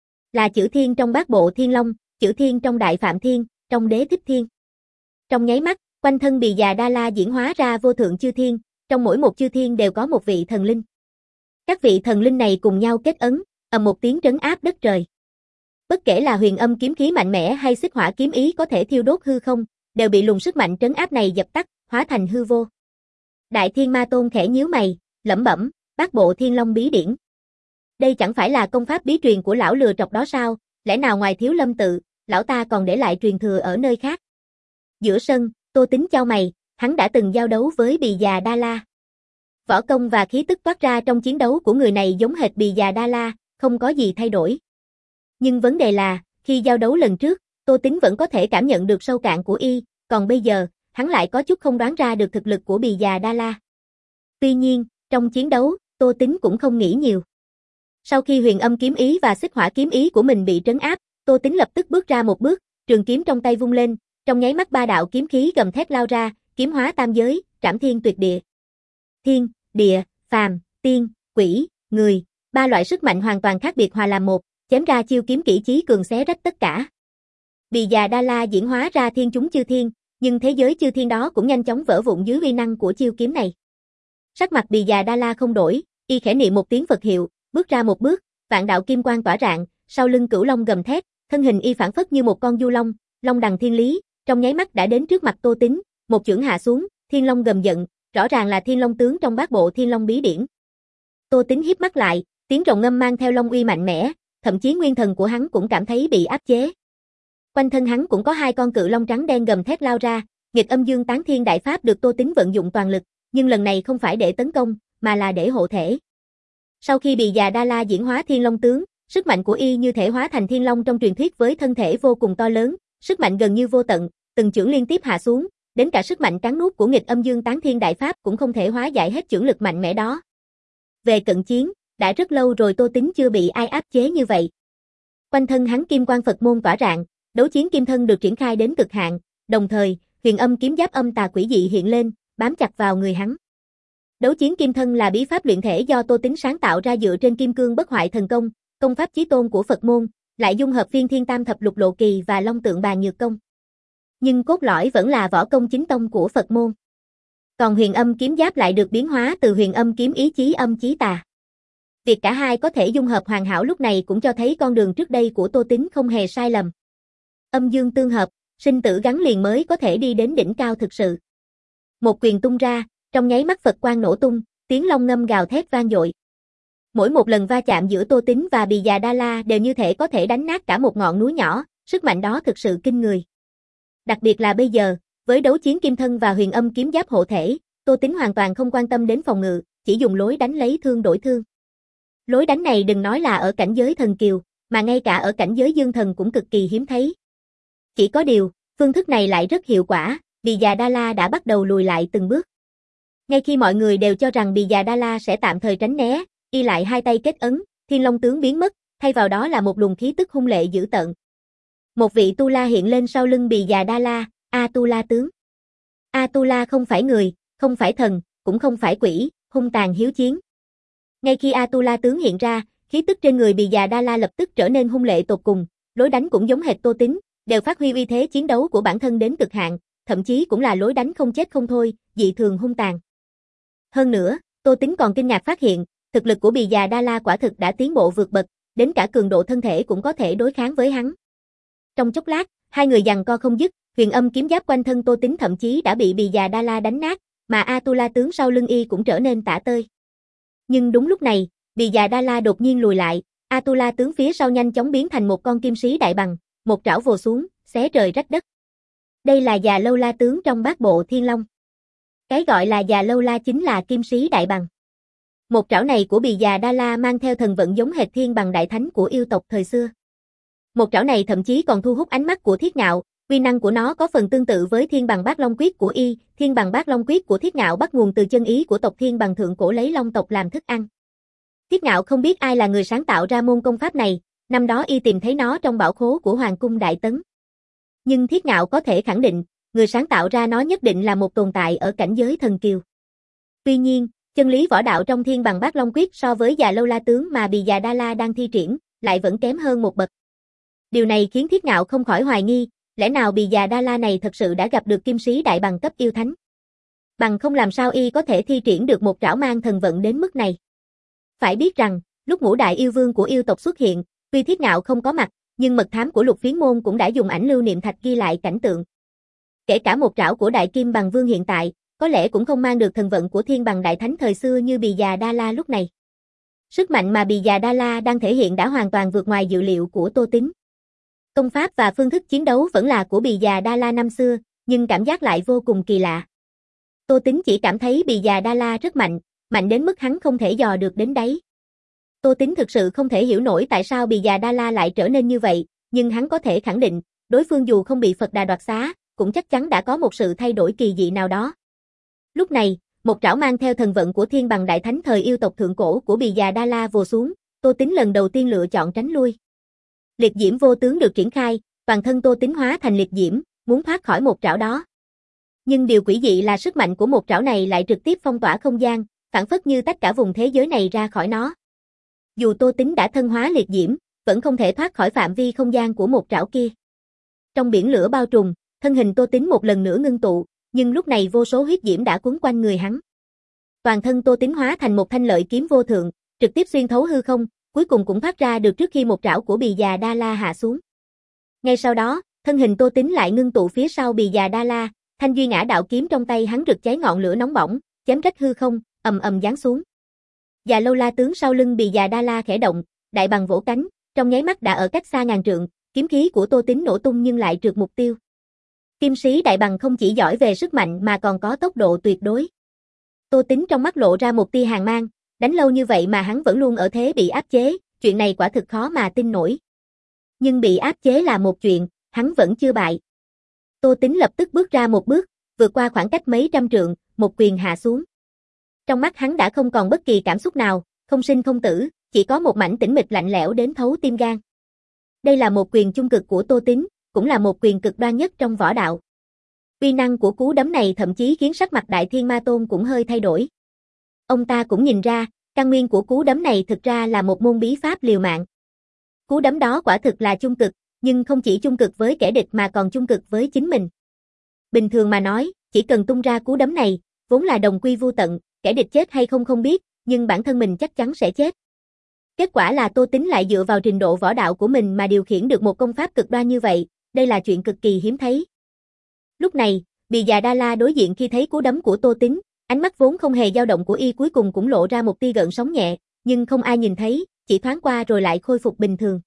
Là chữ thiên trong bát bộ thiên long, chữ thiên trong đại phạm thiên, trong đế thích thiên. Trong nháy mắt, quanh thân bì già Đa La diễn hóa ra vô thượng chư thiên, trong mỗi một chư thiên đều có một vị thần linh. Các vị thần linh này cùng nhau kết ấn, ầm một tiếng trấn áp đất trời. Bất kể là huyền âm kiếm khí mạnh mẽ hay xích hỏa kiếm ý có thể thiêu đốt hư không, đều bị luồng sức mạnh trấn áp này dập tắt, hóa thành hư vô. Đại Thiên Ma Tôn khẽ nhíu mày, lẩm bẩm, bát bộ thiên long bí điển. Đây chẳng phải là công pháp bí truyền của lão lừa trọc đó sao, lẽ nào ngoài Thiếu Lâm tự, lão ta còn để lại truyền thừa ở nơi khác. Giữa sân, Tô Tính chau mày, hắn đã từng giao đấu với bì già Đa La. Võ công và khí tức toát ra trong chiến đấu của người này giống hệt bì già Đa La, không có gì thay đổi. Nhưng vấn đề là, khi giao đấu lần trước, Tô Tính vẫn có thể cảm nhận được sâu cạn của y, còn bây giờ, hắn lại có chút không đoán ra được thực lực của bì già Đa La. Tuy nhiên, trong chiến đấu, Tô Tính cũng không nghĩ nhiều. Sau khi huyền âm kiếm ý và xích hỏa kiếm ý của mình bị trấn áp, Tô Tính lập tức bước ra một bước, trường kiếm trong tay vung lên, trong nháy mắt ba đạo kiếm khí gầm thét lao ra, kiếm hóa tam giới, trảm thiên tuyệt địa. Thiên, địa, phàm, tiên, quỷ, người, ba loại sức mạnh hoàn toàn khác biệt hòa làm một, chém ra chiêu kiếm kỹ chí cường xé rách tất cả. Bì già Đa La diễn hóa ra thiên chúng chư thiên, nhưng thế giới chư thiên đó cũng nhanh chóng vỡ vụn dưới uy năng của chiêu kiếm này. Sắc mặt bì già Đa La không đổi, y khẽ niệm một tiếng Phật hiệu, bước ra một bước, vạn đạo kim quang tỏa rạng, sau lưng cửu long gầm thét, thân hình y phản phất như một con du long, long đằng thiên lý, trong nháy mắt đã đến trước mặt Tô Tính, một chưởng hạ xuống, thiên long gầm giận, rõ ràng là thiên long tướng trong bát bộ thiên long bí điển. Tô Tính híp mắt lại, tiếng rồng ngâm mang theo long uy mạnh mẽ, thậm chí nguyên thần của hắn cũng cảm thấy bị áp chế. Quanh thân hắn cũng có hai con cự long trắng đen gầm thét lao ra, nghịch âm dương tán thiên đại pháp được Tô Tính vận dụng toàn lực, nhưng lần này không phải để tấn công, mà là để hộ thể. Sau khi bì già Đa La diễn hóa thiên long tướng, sức mạnh của y như thể hóa thành thiên long trong truyền thuyết với thân thể vô cùng to lớn, sức mạnh gần như vô tận, từng chưởng liên tiếp hạ xuống, đến cả sức mạnh cắn nuốt của nghịch âm dương tán thiên đại pháp cũng không thể hóa giải hết chưởng lực mạnh mẽ đó. Về cận chiến, đã rất lâu rồi Tô Tính chưa bị ai áp chế như vậy. Quanh thân hắn kim quang Phật môn tỏa rạng, đấu chiến kim thân được triển khai đến cực hạn, đồng thời, huyền âm kiếm giáp âm tà quỷ dị hiện lên, bám chặt vào người hắn. Đấu chiến kim thân là bí pháp luyện thể do Tô Tính sáng tạo ra dựa trên kim cương bất hoại thần công, công pháp chí tôn của Phật môn, lại dung hợp phiên thiên tam thập lục lộ kỳ và long tượng bàn nhược công. Nhưng cốt lõi vẫn là võ công chính tông của Phật môn. Còn huyền âm kiếm giáp lại được biến hóa từ huyền âm kiếm ý chí âm chí tà. Việc cả hai có thể dung hợp hoàn hảo lúc này cũng cho thấy con đường trước đây của Tô Tính không hề sai lầm. Âm dương tương hợp, sinh tử gắn liền mới có thể đi đến đỉnh cao thực sự. Một quyền tung ra, trong nháy mắt Phật quang nổ tung, tiếng long ngâm gào thét vang dội. Mỗi một lần va chạm giữa Tô Tính và bì già Đa La đều như thể có thể đánh nát cả một ngọn núi nhỏ, sức mạnh đó thực sự kinh người. Đặc biệt là bây giờ, với đấu chiến kim thân và huyền âm kiếm giáp hộ thể, Tô Tính hoàn toàn không quan tâm đến phòng ngự, chỉ dùng lối đánh lấy thương đổi thương. Lối đánh này đừng nói là ở cảnh giới thần kiều, mà ngay cả ở cảnh giới dương thần cũng cực kỳ hiếm thấy. Chỉ có điều, phương thức này lại rất hiệu quả, bì già Đa La đã bắt đầu lùi lại từng bước. Ngay khi mọi người đều cho rằng bì già Đa La sẽ tạm thời tránh né, y lại hai tay kết ấn, thiên long tướng biến mất, thay vào đó là một luồng khí tức hung lệ dữ tợn. Một vị Tu La hiện lên sau lưng bì già Đa La, A-tu-la tướng. A-tu-la không phải người, không phải thần, cũng không phải quỷ, hung tàn hiếu chiến. Ngay khi A-tu-la tướng hiện ra, khí tức trên người bì già Đa La lập tức trở nên hung lệ tột cùng, lối đánh cũng giống hệt Tô Tính, đều phát huy uy thế chiến đấu của bản thân đến cực hạn, thậm chí cũng là lối đánh không chết không thôi, dị thường hung tàn. Hơn nữa, Tô Tính còn kinh ngạc phát hiện, thực lực của bì già Đa La quả thực đã tiến bộ vượt bậc, đến cả cường độ thân thể cũng có thể đối kháng với hắn. Trong chốc lát, hai người giằng co không dứt, huyền âm kiếm giáp quanh thân Tô Tính thậm chí đã bị bì già Đa La đánh nát, mà A-tu-la tướng sau lưng y cũng trở nên tả tơi. Nhưng đúng lúc này, bì già Đa La đột nhiên lùi lại, A-tu-la tướng phía sau nhanh chóng biến thành một con kim sĩ đại bằng, một trảo vồ xuống, xé trời rách đất. Đây là già lâu la tướng trong bát bộ thiên long. Cái gọi là già lâu la chính là kim sĩ đại bằng. Một trảo này của bì già Đa La mang theo thần vận giống hệt thiên bằng đại thánh của yêu tộc thời xưa. Một trảo này thậm chí còn thu hút ánh mắt của Thiết Ngạo, uy năng của nó có phần tương tự với thiên bằng bát long quyết của y, thiên bằng bát long quyết của Thiết Ngạo bắt nguồn từ chân ý của tộc thiên bằng thượng cổ lấy long tộc làm thức ăn. Thiết Ngạo không biết ai là người sáng tạo ra môn công pháp này, năm đó y tìm thấy nó trong bảo khố của Hoàng cung Đại Tấn. Nhưng Thiết Ngạo có thể khẳng định, người sáng tạo ra nó nhất định là một tồn tại ở cảnh giới thần kiều. Tuy nhiên, chân lý võ đạo trong Thiên Bằng Bát Long Quyết so với Già Lâu La tướng mà Bì Già Đa La đang thi triển, lại vẫn kém hơn một bậc. Điều này khiến Thiết Ngạo không khỏi hoài nghi, lẽ nào Bì Già Đa La này thật sự đã gặp được kim sĩ đại bằng cấp yêu thánh? Bằng không làm sao y có thể thi triển được một trảo mang thần vận đến mức này. Phải biết rằng, lúc ngũ đại yêu vương của yêu tộc xuất hiện, tuy Thiết Ngạo không có mặt, nhưng mật thám của Lục Phiến Môn cũng đã dùng ảnh lưu niệm thạch ghi lại cảnh tượng. Kể cả một trảo của Đại Kim Bằng Vương hiện tại, có lẽ cũng không mang được thần vận của Thiên Bằng Đại Thánh thời xưa như Bì Già Đa La lúc này. Sức mạnh mà Bì Già Đa La đang thể hiện đã hoàn toàn vượt ngoài dự liệu của Tô Tín. Công pháp và phương thức chiến đấu vẫn là của Bì Già Đa La năm xưa, nhưng cảm giác lại vô cùng kỳ lạ. Tô Tín chỉ cảm thấy Bì Già Đa La rất mạnh, mạnh đến mức hắn không thể dò được đến đáy. Tô Tín thực sự không thể hiểu nổi tại sao Bì Già Đa La lại trở nên như vậy, nhưng hắn có thể khẳng định, đối phương dù không bị Phật Đà đoạt xá, cũng chắc chắn đã có một sự thay đổi kỳ dị nào đó. Lúc này, một trảo mang theo thần vận của Thiên Bằng Đại Thánh thời yêu tộc thượng cổ của Bì Già Đa La vồ xuống, Tô Tín lần đầu tiên lựa chọn tránh lui. Liệt diễm vô tướng được triển khai, toàn thân Tô Tín hóa thành liệt diễm, muốn thoát khỏi một trảo đó. Nhưng điều quỷ dị là sức mạnh của một trảo này lại trực tiếp phong tỏa không gian, phản phất như tách cả vùng thế giới này ra khỏi nó. Dù Tô Tín đã thân hóa liệt diễm, vẫn không thể thoát khỏi phạm vi không gian của một trảo kia. Trong biển lửa bao trùm, thân hình Tô Tín một lần nữa ngưng tụ, nhưng lúc này vô số huyết diễm đã cuốn quanh người hắn. Toàn thân Tô Tín hóa thành một thanh lợi kiếm vô thượng, trực tiếp xuyên thấu hư không, cuối cùng cũng thoát ra được trước khi một trảo của Bì Già Đa La hạ xuống. Ngay sau đó, thân hình Tô Tín lại ngưng tụ phía sau Bì Già Đa La, thanh duy ngã đạo kiếm trong tay hắn rực cháy ngọn lửa nóng bỏng, chém rách hư không, ầm ầm giáng xuống. Già Lâu La tướng sau lưng Bì Già Đa La khẽ động, đại bằng vỗ cánh, trong nháy mắt đã ở cách xa ngàn trượng, kiếm khí của Tô Tín nổ tung nhưng lại trượt mục tiêu. Kim sĩ đại bằng không chỉ giỏi về sức mạnh mà còn có tốc độ tuyệt đối. Tô Tín trong mắt lộ ra một tia hàn mang, đánh lâu như vậy mà hắn vẫn luôn ở thế bị áp chế, chuyện này quả thực khó mà tin nổi. Nhưng bị áp chế là một chuyện, hắn vẫn chưa bại. Tô Tín lập tức bước ra một bước, vượt qua khoảng cách mấy trăm trượng, một quyền hạ xuống. Trong mắt hắn đã không còn bất kỳ cảm xúc nào, không sinh không tử, chỉ có một mảnh tĩnh mịch lạnh lẽo đến thấu tim gan. Đây là một quyền trung cực của Tô Tín, cũng là một quyền cực đoan nhất trong võ đạo. Uy năng của cú đấm này thậm chí khiến sắc mặt Đại Thiên Ma Tôn cũng hơi thay đổi. Ông ta cũng nhìn ra, căn nguyên của cú đấm này thực ra là một môn bí pháp liều mạng. Cú đấm đó quả thực là trung cực, nhưng không chỉ trung cực với kẻ địch mà còn trung cực với chính mình. Bình thường mà nói, chỉ cần tung ra cú đấm này, vốn là đồng quy vu tận, kẻ địch chết hay không không biết, nhưng bản thân mình chắc chắn sẽ chết. Kết quả là Tô Tín lại dựa vào trình độ võ đạo của mình mà điều khiển được một công pháp cực đoan như vậy, đây là chuyện cực kỳ hiếm thấy. Lúc này, Bì Già Đa La đối diện khi thấy cú đấm của Tô Tín, ánh mắt vốn không hề dao động của y cuối cùng cũng lộ ra một tia gợn sóng nhẹ, nhưng không ai nhìn thấy, chỉ thoáng qua rồi lại khôi phục bình thường.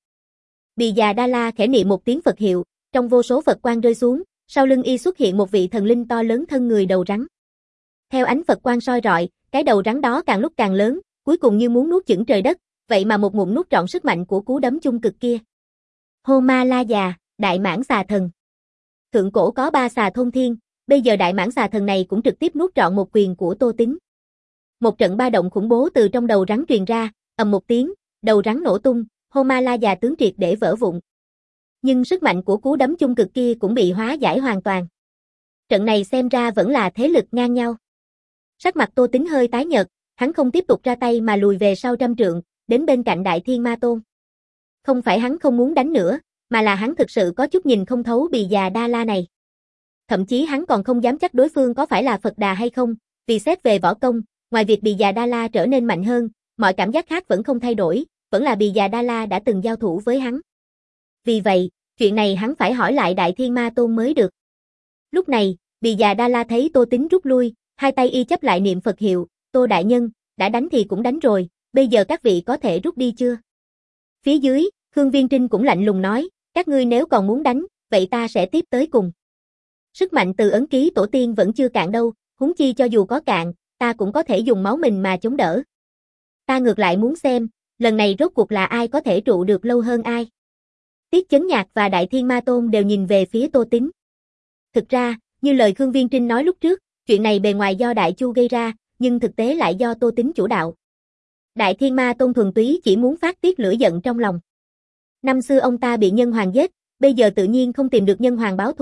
Bì Già Đa La khẽ niệm một tiếng Phật hiệu, trong vô số Phật quang rơi xuống, sau lưng y xuất hiện một vị thần linh to lớn thân người đầu rắn. Theo ánh Phật quang soi rọi, cái đầu rắn đó càng lúc càng lớn, cuối cùng như muốn nuốt chửng trời đất, vậy mà một ngụm nuốt trọn sức mạnh của cú đấm chung cực kia. Hô Ma La Già, Đại Mãng Xà Thần. Thượng cổ có ba xà thôn thiên, bây giờ Đại Mãng Xà Thần này cũng trực tiếp nuốt trọn một quyền của Tô Tín. Một trận ba động khủng bố từ trong đầu rắn truyền ra, ầm một tiếng, đầu rắn nổ tung, Hô Ma La Già tướng triệt để vỡ vụn. Nhưng sức mạnh của cú đấm chung cực kia cũng bị hóa giải hoàn toàn. Trận này xem ra vẫn là thế lực ngang nhau. Sắc mặt Tô Tín hơi tái nhợt, hắn không tiếp tục ra tay mà lùi về sau trăm trượng, đến bên cạnh Đại Thiên Ma Tôn. Không phải hắn không muốn đánh nữa, mà là hắn thực sự có chút nhìn không thấu Bì Già Đa La này. Thậm chí hắn còn không dám chắc đối phương có phải là Phật Đà hay không, vì xét về võ công, ngoài việc Bì Già Đa La trở nên mạnh hơn, mọi cảm giác khác vẫn không thay đổi, vẫn là Bì Già Đa La đã từng giao thủ với hắn. Vì vậy, chuyện này hắn phải hỏi lại Đại Thiên Ma Tôn mới được. Lúc này, Bì Già Đa La thấy Tô Tín rút lui, hai tay y chấp lại niệm Phật hiệu, Tô Đại Nhân, đã đánh thì cũng đánh rồi, bây giờ các vị có thể rút đi chưa? Phía dưới, Khương Viên Trinh cũng lạnh lùng nói, các ngươi nếu còn muốn đánh, vậy ta sẽ tiếp tới cùng. Sức mạnh từ ấn ký tổ tiên vẫn chưa cạn đâu, huống chi cho dù có cạn, ta cũng có thể dùng máu mình mà chống đỡ. Ta ngược lại muốn xem, lần này rốt cuộc là ai có thể trụ được lâu hơn ai. Tiết Chấn Nhạc và Đại Thiên Ma Tôn đều nhìn về phía Tô Tín. Thực ra, như lời Khương Viên Trinh nói lúc trước, chuyện này bề ngoài do Đại Chu gây ra, nhưng thực tế lại do Tô Tín chủ đạo. Đại Thiên Ma Tôn thuần túy chỉ muốn phát tiết lửa giận trong lòng. Năm xưa ông ta bị nhân hoàng giết, bây giờ tự nhiên không tìm được nhân hoàng báo thù,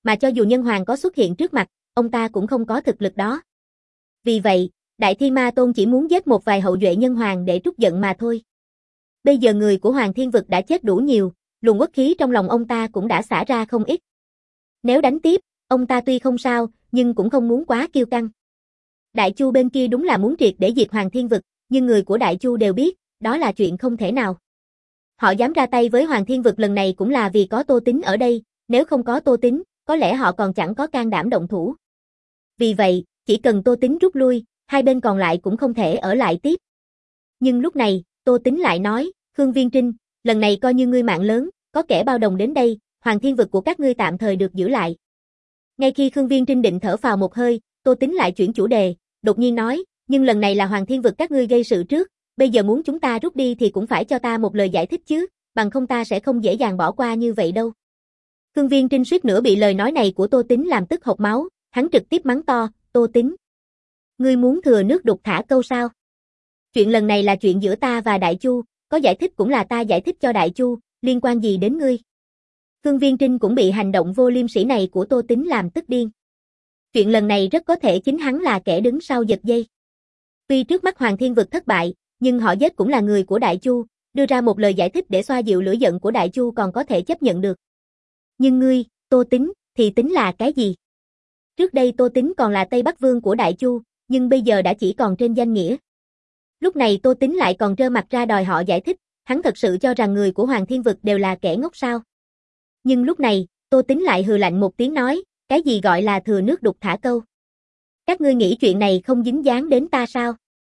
mà cho dù nhân hoàng có xuất hiện trước mặt, ông ta cũng không có thực lực đó. Vì vậy, Đại Thiên Ma Tôn chỉ muốn giết một vài hậu duệ nhân hoàng để trút giận mà thôi. Bây giờ người của Hoàng Thiên Vực đã chết đủ nhiều, luồng uất khí trong lòng ông ta cũng đã xả ra không ít. Nếu đánh tiếp, ông ta tuy không sao, nhưng cũng không muốn quá kiêu căng. Đại Chu bên kia đúng là muốn triệt để diệt Hoàng Thiên Vực, nhưng người của Đại Chu đều biết, đó là chuyện không thể nào. Họ dám ra tay với Hoàng Thiên Vực lần này cũng là vì có Tô Tín ở đây, nếu không có Tô Tín, có lẽ họ còn chẳng có can đảm động thủ. Vì vậy, chỉ cần Tô Tín rút lui, hai bên còn lại cũng không thể ở lại tiếp. Nhưng lúc này, Tô Tín lại nói, Khương Viên Trinh, lần này coi như ngươi mạng lớn, có kẻ bao đồng đến đây, Hoàng Thiên Vực của các ngươi tạm thời được giữ lại. Ngay khi Khương Viên Trinh định thở phào một hơi, Tô Tín lại chuyển chủ đề, đột nhiên nói, nhưng lần này là Hoàng Thiên Vực các ngươi gây sự trước, bây giờ muốn chúng ta rút đi thì cũng phải cho ta một lời giải thích chứ, bằng không ta sẽ không dễ dàng bỏ qua như vậy đâu. Khương Viên Trinh suýt nữa bị lời nói này của Tô Tín làm tức hộc máu, hắn trực tiếp mắng to, Tô Tín. Ngươi muốn thừa nước đục thả câu sao? Chuyện lần này là chuyện giữa ta và Đại Chu, có giải thích cũng là ta giải thích cho Đại Chu, liên quan gì đến ngươi? Khương Viên Trinh cũng bị hành động vô liêm sỉ này của Tô Tín làm tức điên. Chuyện lần này rất có thể chính hắn là kẻ đứng sau giật dây. Tuy trước mắt Hoàng Thiên Vực thất bại, nhưng họ giết cũng là người của Đại Chu, đưa ra một lời giải thích để xoa dịu lửa giận của Đại Chu còn có thể chấp nhận được. Nhưng ngươi, Tô Tín, thì tính là cái gì? Trước đây Tô Tín còn là Tây Bắc Vương của Đại Chu, nhưng bây giờ đã chỉ còn trên danh nghĩa. Lúc này Tô Tín lại còn trơ mặt ra đòi họ giải thích, hắn thật sự cho rằng người của Hoàng Thiên Vực đều là kẻ ngốc sao? Nhưng lúc này, Tô Tín lại hừ lạnh một tiếng nói, cái gì gọi là thừa nước đục thả câu? Các ngươi nghĩ chuyện này không dính dáng đến ta sao?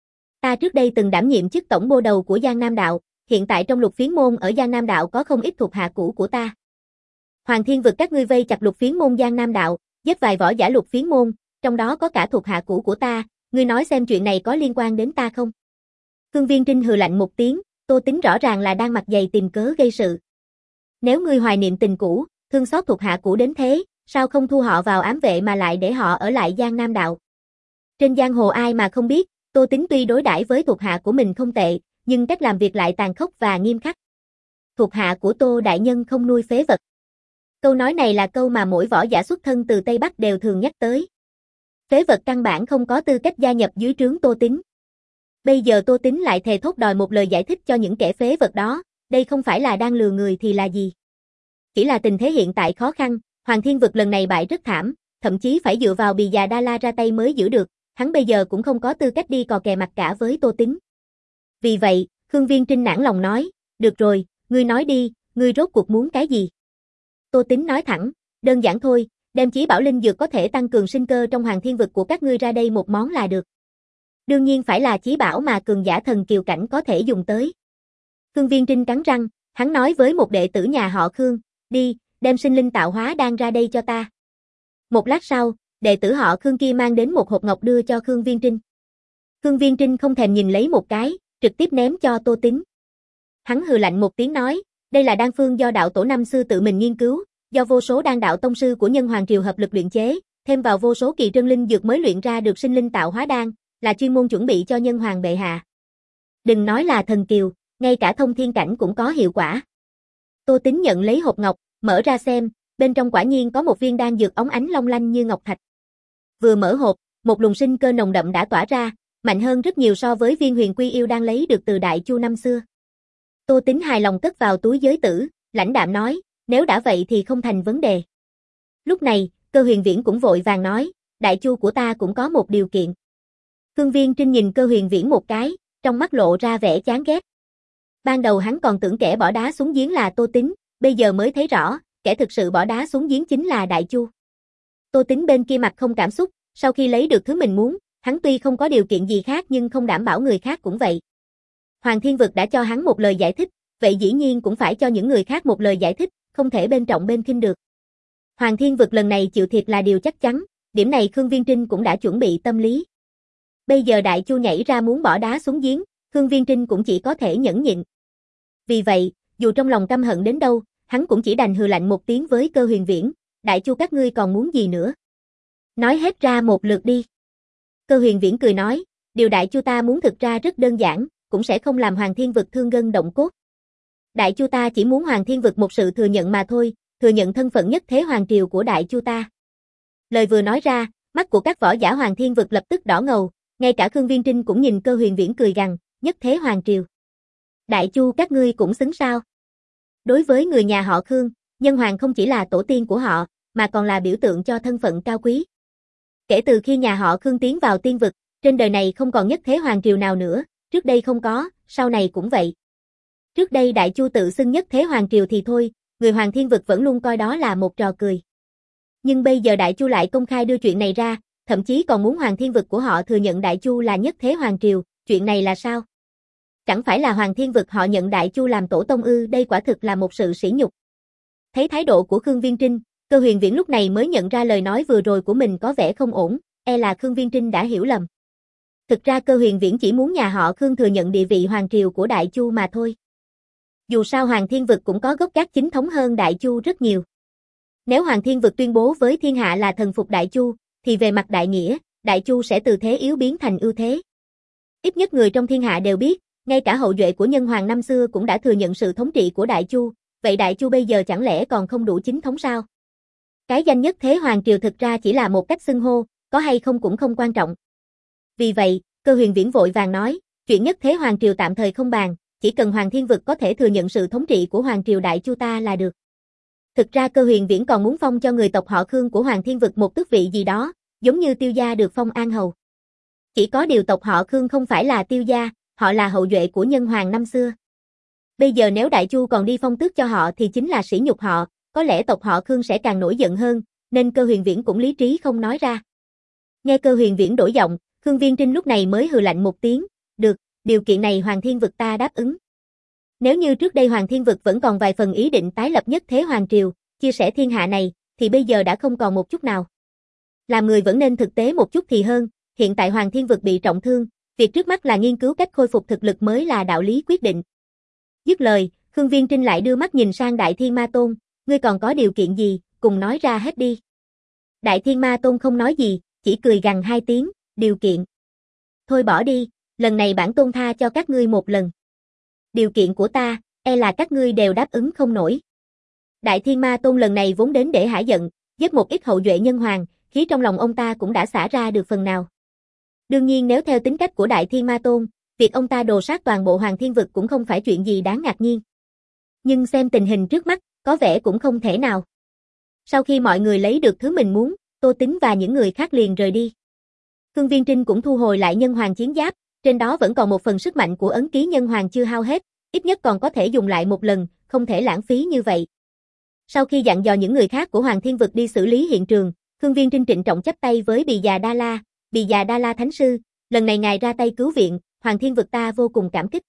Ta trước đây từng đảm nhiệm chức tổng bô đầu của Giang Nam Đạo, hiện tại trong Lục Phiến Môn ở Giang Nam Đạo có không ít thuộc hạ cũ của ta. Hoàng Thiên Vực các ngươi vây chặt Lục Phiến Môn Giang Nam Đạo, giết vài võ giả Lục Phiến Môn, trong đó có cả thuộc hạ cũ của ta, ngươi nói xem chuyện này có liên quan đến ta không? Khương Viên Trinh hừ lạnh một tiếng, Tô Tín rõ ràng là đang mặt dày tìm cớ gây sự. Nếu ngươi hoài niệm tình cũ, thương xót thuộc hạ cũ đến thế, sao không thu họ vào ám vệ mà lại để họ ở lại Giang Nam Đạo? Trên giang hồ ai mà không biết, Tô Tín tuy đối đãi với thuộc hạ của mình không tệ, nhưng cách làm việc lại tàn khốc và nghiêm khắc. Thuộc hạ của Tô đại nhân không nuôi phế vật. Câu nói này là câu mà mỗi võ giả xuất thân từ Tây Bắc đều thường nhắc tới. Phế vật căn bản không có tư cách gia nhập dưới trướng Tô Tín. Bây giờ Tô Tín lại thề thốt đòi một lời giải thích cho những kẻ phế vật đó, đây không phải là đang lừa người thì là gì? Chỉ là tình thế hiện tại khó khăn, Hoàng Thiên Vực lần này bại rất thảm, thậm chí phải dựa vào Bì Già Đa La ra tay mới giữ được, hắn bây giờ cũng không có tư cách đi cò kè mặt cả với Tô Tín. Vì vậy, Khương Viên Trinh nản lòng nói, được rồi, ngươi nói đi, ngươi rốt cuộc muốn cái gì? Tô Tín nói thẳng, đơn giản thôi, đem chí bảo linh dược có thể tăng cường sinh cơ trong Hoàng Thiên Vực của các ngươi ra đây một món là được. Đương nhiên phải là chí bảo mà cường giả thần kiều cảnh có thể dùng tới. Khương Viên Trinh cắn răng, hắn nói với một đệ tử nhà họ Khương, đi, đem sinh linh tạo hóa đan ra đây cho ta. Một lát sau, đệ tử họ Khương kia mang đến một hộp ngọc đưa cho Khương Viên Trinh. Khương Viên Trinh không thèm nhìn lấy một cái, trực tiếp ném cho Tô Tín. Hắn hừ lạnh một tiếng nói, đây là đan phương do đạo tổ năm xưa tự mình nghiên cứu, do vô số đan đạo tông sư của Nhân Hoàng Triều hợp lực luyện chế, thêm vào vô số kỳ trân linh dược mới luyện ra được sinh linh tạo hóa đan, là chuyên môn chuẩn bị cho Nhân Hoàng bệ hạ. Đừng nói là thần kiều, ngay cả thông thiên cảnh cũng có hiệu quả. Tô Tín nhận lấy hộp ngọc, mở ra xem, bên trong quả nhiên có một viên đan dược óng ánh long lanh như ngọc thạch. Vừa mở hộp, một luồng sinh cơ nồng đậm đã tỏa ra, mạnh hơn rất nhiều so với viên huyền quy yêu đang lấy được từ Đại Chu năm xưa. Tô Tín hài lòng cất vào túi giới tử, lãnh đạm nói, nếu đã vậy thì không thành vấn đề. Lúc này, Cơ Huyền Viễn cũng vội vàng nói, Đại Chu của ta cũng có một điều kiện. Khương Viên Trinh nhìn Cơ Huyền Viễn một cái, trong mắt lộ ra vẻ chán ghét. Ban đầu hắn còn tưởng kẻ bỏ đá xuống giếng là Tô Tín, bây giờ mới thấy rõ, kẻ thực sự bỏ đá xuống giếng chính là Đại Chu. Tô Tín bên kia mặt không cảm xúc, sau khi lấy được thứ mình muốn, hắn tuy không có điều kiện gì khác nhưng không đảm bảo người khác cũng vậy. Hoàng Thiên Vực đã cho hắn một lời giải thích, vậy dĩ nhiên cũng phải cho những người khác một lời giải thích, không thể bên trọng bên khinh được. Hoàng Thiên Vực lần này chịu thiệt là điều chắc chắn, điểm này Khương Viên Trinh cũng đã chuẩn bị tâm lý. Bây giờ Đại Chu nhảy ra muốn bỏ đá xuống giếng, Khương Viên Trinh cũng chỉ có thể nhẫn nhịn. Vì vậy, dù trong lòng căm hận đến đâu, hắn cũng chỉ đành hừ lạnh một tiếng với Cơ Huyền Viễn, Đại Chu các ngươi còn muốn gì nữa? Nói hết ra một lượt đi. Cơ Huyền Viễn cười nói, điều Đại Chu ta muốn thực ra rất đơn giản, cũng sẽ không làm Hoàng Thiên Vực thương gân động cốt. Đại Chu ta chỉ muốn Hoàng Thiên Vực một sự thừa nhận mà thôi, thừa nhận thân phận nhất thế hoàng triều của Đại Chu ta. Lời vừa nói ra, mắt của các võ giả Hoàng Thiên Vực lập tức đỏ ngầu, ngay cả Khương Viên Trinh cũng nhìn Cơ Huyền Viễn cười gằn, nhất thế hoàng triều. Đại Chu các ngươi cũng xứng sao? Đối với người nhà họ Khương, Nhân Hoàng không chỉ là tổ tiên của họ, mà còn là biểu tượng cho thân phận cao quý. Kể từ khi nhà họ Khương tiến vào tiên vực, trên đời này không còn nhất thế hoàng triều nào nữa, trước đây không có, sau này cũng vậy. Trước đây Đại Chu tự xưng nhất thế hoàng triều thì thôi, người Hoàng Thiên Vực vẫn luôn coi đó là một trò cười. Nhưng bây giờ Đại Chu lại công khai đưa chuyện này ra, thậm chí còn muốn Hoàng Thiên Vực của họ thừa nhận Đại Chu là nhất thế hoàng triều, chuyện này là sao? Chẳng phải là Hoàng Thiên Vực họ nhận Đại Chu làm tổ tông ư? Đây quả thực là một sự sỉ nhục. Thấy thái độ của Khương Viên Trinh, Cơ Huyền Viễn lúc này mới nhận ra lời nói vừa rồi của mình có vẻ không ổn, e là Khương Viên Trinh đã hiểu lầm. Thực ra Cơ Huyền Viễn chỉ muốn nhà họ Khương thừa nhận địa vị hoàng triều của Đại Chu mà thôi. Dù sao Hoàng Thiên Vực cũng có gốc gác chính thống hơn Đại Chu rất nhiều. Nếu Hoàng Thiên Vực tuyên bố với thiên hạ là thần phục Đại Chu, thì về mặt đại nghĩa, Đại Chu sẽ từ thế yếu biến thành ưu thế. Ít nhất người trong thiên hạ đều biết, ngay cả hậu duệ của Nhân Hoàng năm xưa cũng đã thừa nhận sự thống trị của Đại Chu, vậy Đại Chu bây giờ chẳng lẽ còn không đủ chính thống sao? Cái danh nhất thế hoàng triều thực ra chỉ là một cách xưng hô, có hay không cũng không quan trọng. Vì vậy, Cơ Huyền Viễn vội vàng nói, chuyện nhất thế hoàng triều tạm thời không bàn, chỉ cần Hoàng Thiên Vực có thể thừa nhận sự thống trị của hoàng triều Đại Chu ta là được. Thực ra Cơ Huyền Viễn còn muốn phong cho người tộc họ Khương của Hoàng Thiên Vực một tước vị gì đó, giống như Tiêu gia được phong An Hầu. Chỉ có điều tộc họ Khương không phải là Tiêu gia, họ là hậu duệ của Nhân Hoàng năm xưa. Bây giờ nếu Đại Chu còn đi phong tước cho họ thì chính là sỉ nhục họ, có lẽ tộc họ Khương sẽ càng nổi giận hơn, nên Cơ Huyền Viễn cũng lý trí không nói ra. Nghe Cơ Huyền Viễn đổi giọng, Khương Viên Trinh lúc này mới hừ lạnh một tiếng, được, điều kiện này Hoàng Thiên Vực ta đáp ứng. Nếu như trước đây Hoàng Thiên Vực vẫn còn vài phần ý định tái lập nhất thế hoàng triều, chia sẻ thiên hạ này, thì bây giờ đã không còn một chút nào. Làm người vẫn nên thực tế một chút thì hơn, hiện tại Hoàng Thiên Vực bị trọng thương, việc trước mắt là nghiên cứu cách khôi phục thực lực mới là đạo lý quyết định. Dứt lời, Khương Viên Trinh lại đưa mắt nhìn sang Đại Thiên Ma Tôn, ngươi còn có điều kiện gì, cùng nói ra hết đi. Đại Thiên Ma Tôn không nói gì, chỉ cười gằn hai tiếng, điều kiện. Thôi bỏ đi, lần này bản tôn tha cho các ngươi một lần. Điều kiện của ta, e là các ngươi đều đáp ứng không nổi. Đại Thiên Ma Tôn lần này vốn đến để hả giận, giết một ít hậu duệ Nhân Hoàng, khí trong lòng ông ta cũng đã xả ra được phần nào. Đương nhiên nếu theo tính cách của Đại Thiên Ma Tôn, việc ông ta đồ sát toàn bộ Hoàng Thiên Vực cũng không phải chuyện gì đáng ngạc nhiên. Nhưng xem tình hình trước mắt, có vẻ cũng không thể nào. Sau khi mọi người lấy được thứ mình muốn, Tô Tính và những người khác liền rời đi. Khương Viên Trinh cũng thu hồi lại Nhân Hoàng chiến giáp, trên đó vẫn còn một phần sức mạnh của ấn ký Nhân Hoàng chưa hao hết, ít nhất còn có thể dùng lại một lần, không thể lãng phí như vậy. Sau khi dặn dò những người khác của Hoàng Thiên Vực đi xử lý hiện trường, Khương Viên Trinh trịnh trọng chắp tay với Bì Già Đa La, Bì Già Đa La Thánh Sư, lần này ngài ra tay cứu viện, Hoàng Thiên Vực ta vô cùng cảm kích.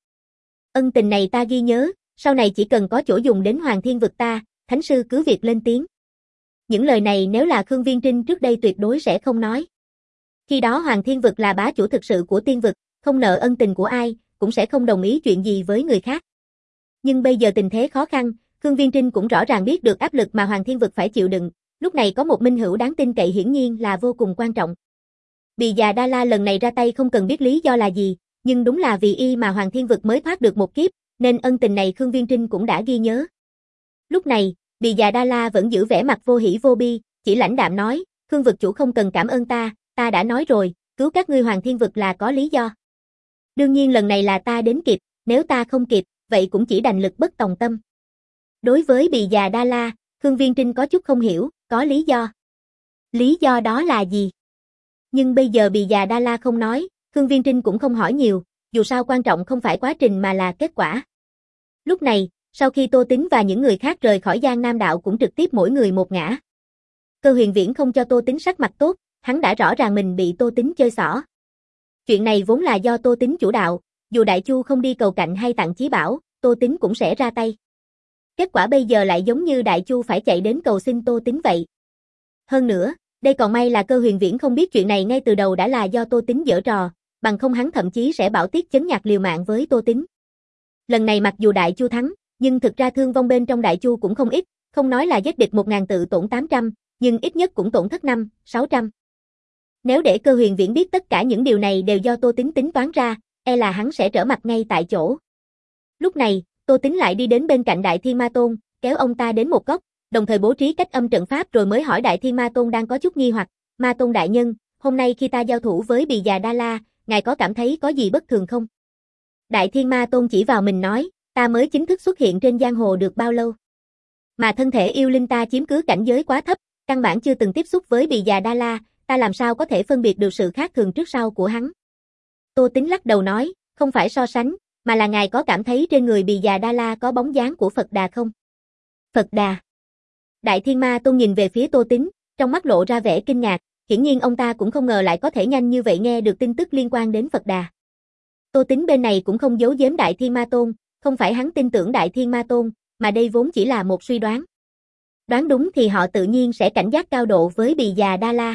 Ân tình này ta ghi nhớ, sau này chỉ cần có chỗ dùng đến Hoàng Thiên Vực ta, Thánh Sư cứ việc lên tiếng. Những lời này nếu là Khương Viên Trinh trước đây tuyệt đối sẽ không nói. Khi đó Hoàng Thiên Vực là bá chủ thực sự của tiên vực, không nợ ân tình của ai, cũng sẽ không đồng ý chuyện gì với người khác. Nhưng bây giờ tình thế khó khăn, Khương Viên Trinh cũng rõ ràng biết được áp lực mà Hoàng Thiên Vực phải chịu đựng, lúc này có một minh hữu đáng tin cậy hiển nhiên là vô cùng quan trọng. Bì Già Đa La lần này ra tay không cần biết lý do là gì, nhưng đúng là vì y mà Hoàng Thiên Vực mới thoát được một kiếp, nên ân tình này Khương Viên Trinh cũng đã ghi nhớ. Lúc này, Bì Già Đa La vẫn giữ vẻ mặt vô hỉ vô bi, chỉ lãnh đạm nói, Khương Vực chủ không cần cảm ơn ta, ta đã nói rồi, cứu các ngươi Hoàng Thiên Vực là có lý do. Đương nhiên lần này là ta đến kịp, nếu ta không kịp, vậy cũng chỉ đành lực bất tòng tâm. Đối với Bì Già Đa La, Khương Viên Trinh có chút không hiểu, có lý do. Lý do đó là gì? Nhưng bây giờ Bì Già Đa La không nói, Khương Viên Trinh cũng không hỏi nhiều, dù sao quan trọng không phải quá trình mà là kết quả. Lúc này, sau khi Tô Tính và những người khác rời khỏi Giang Nam Đạo cũng trực tiếp mỗi người một ngã. Cơ Huyền Viễn không cho Tô Tính sắc mặt tốt, hắn đã rõ ràng mình bị Tô Tính chơi xỏ. Chuyện này vốn là do Tô Tính chủ đạo, dù Đại Chu không đi cầu cạnh hay tặng chí bảo, Tô Tính cũng sẽ ra tay. Kết quả bây giờ lại giống như Đại Chu phải chạy đến cầu xin Tô Tính vậy. Hơn nữa, đây còn may là Cơ Huyền Viễn không biết chuyện này ngay từ đầu đã là do Tô Tính giở trò, bằng không hắn thậm chí sẽ bảo Tiết Chấn Nhạc liều mạng với Tô Tính. Lần này mặc dù Đại Chu thắng, nhưng thực ra thương vong bên trong Đại Chu cũng không ít, không nói là giết địch một ngàn tự tổn tám trăm, nhưng ít nhất cũng tổn thất năm, sáu trăm. Nếu để Cơ Huyền Viễn biết tất cả những điều này đều do Tô Tính tính toán ra, e là hắn sẽ trở mặt ngay tại chỗ. Lúc này, Tô Tính lại đi đến bên cạnh Đại Thiên Ma Tôn, kéo ông ta đến một góc, đồng thời bố trí cách âm trận pháp rồi mới hỏi Đại Thiên Ma Tôn đang có chút nghi hoặc, Ma Tôn đại nhân, hôm nay khi ta giao thủ với Bì Già Đa La, ngài có cảm thấy có gì bất thường không? Đại Thiên Ma Tôn chỉ vào mình nói, ta mới chính thức xuất hiện trên giang hồ được bao lâu? Mà thân thể yêu linh ta chiếm cứ cảnh giới quá thấp, căn bản chưa từng tiếp xúc với Bì Già Đa La, ta làm sao có thể phân biệt được sự khác thường trước sau của hắn? Tô Tính lắc đầu nói, không phải so sánh, mà là ngài có cảm thấy trên người Bì Già Đa La có bóng dáng của Phật Đà không? Phật Đà. Đại Thiên Ma Tôn nhìn về phía Tô Tính, trong mắt lộ ra vẻ kinh ngạc, hiển nhiên ông ta cũng không ngờ lại có thể nhanh như vậy nghe được tin tức liên quan đến Phật Đà. Tô Tính bên này cũng không giấu giếm Đại Thiên Ma Tôn, không phải hắn tin tưởng Đại Thiên Ma Tôn, mà đây vốn chỉ là một suy đoán. Đoán đúng thì họ tự nhiên sẽ cảnh giác cao độ với Bì Già Đa La.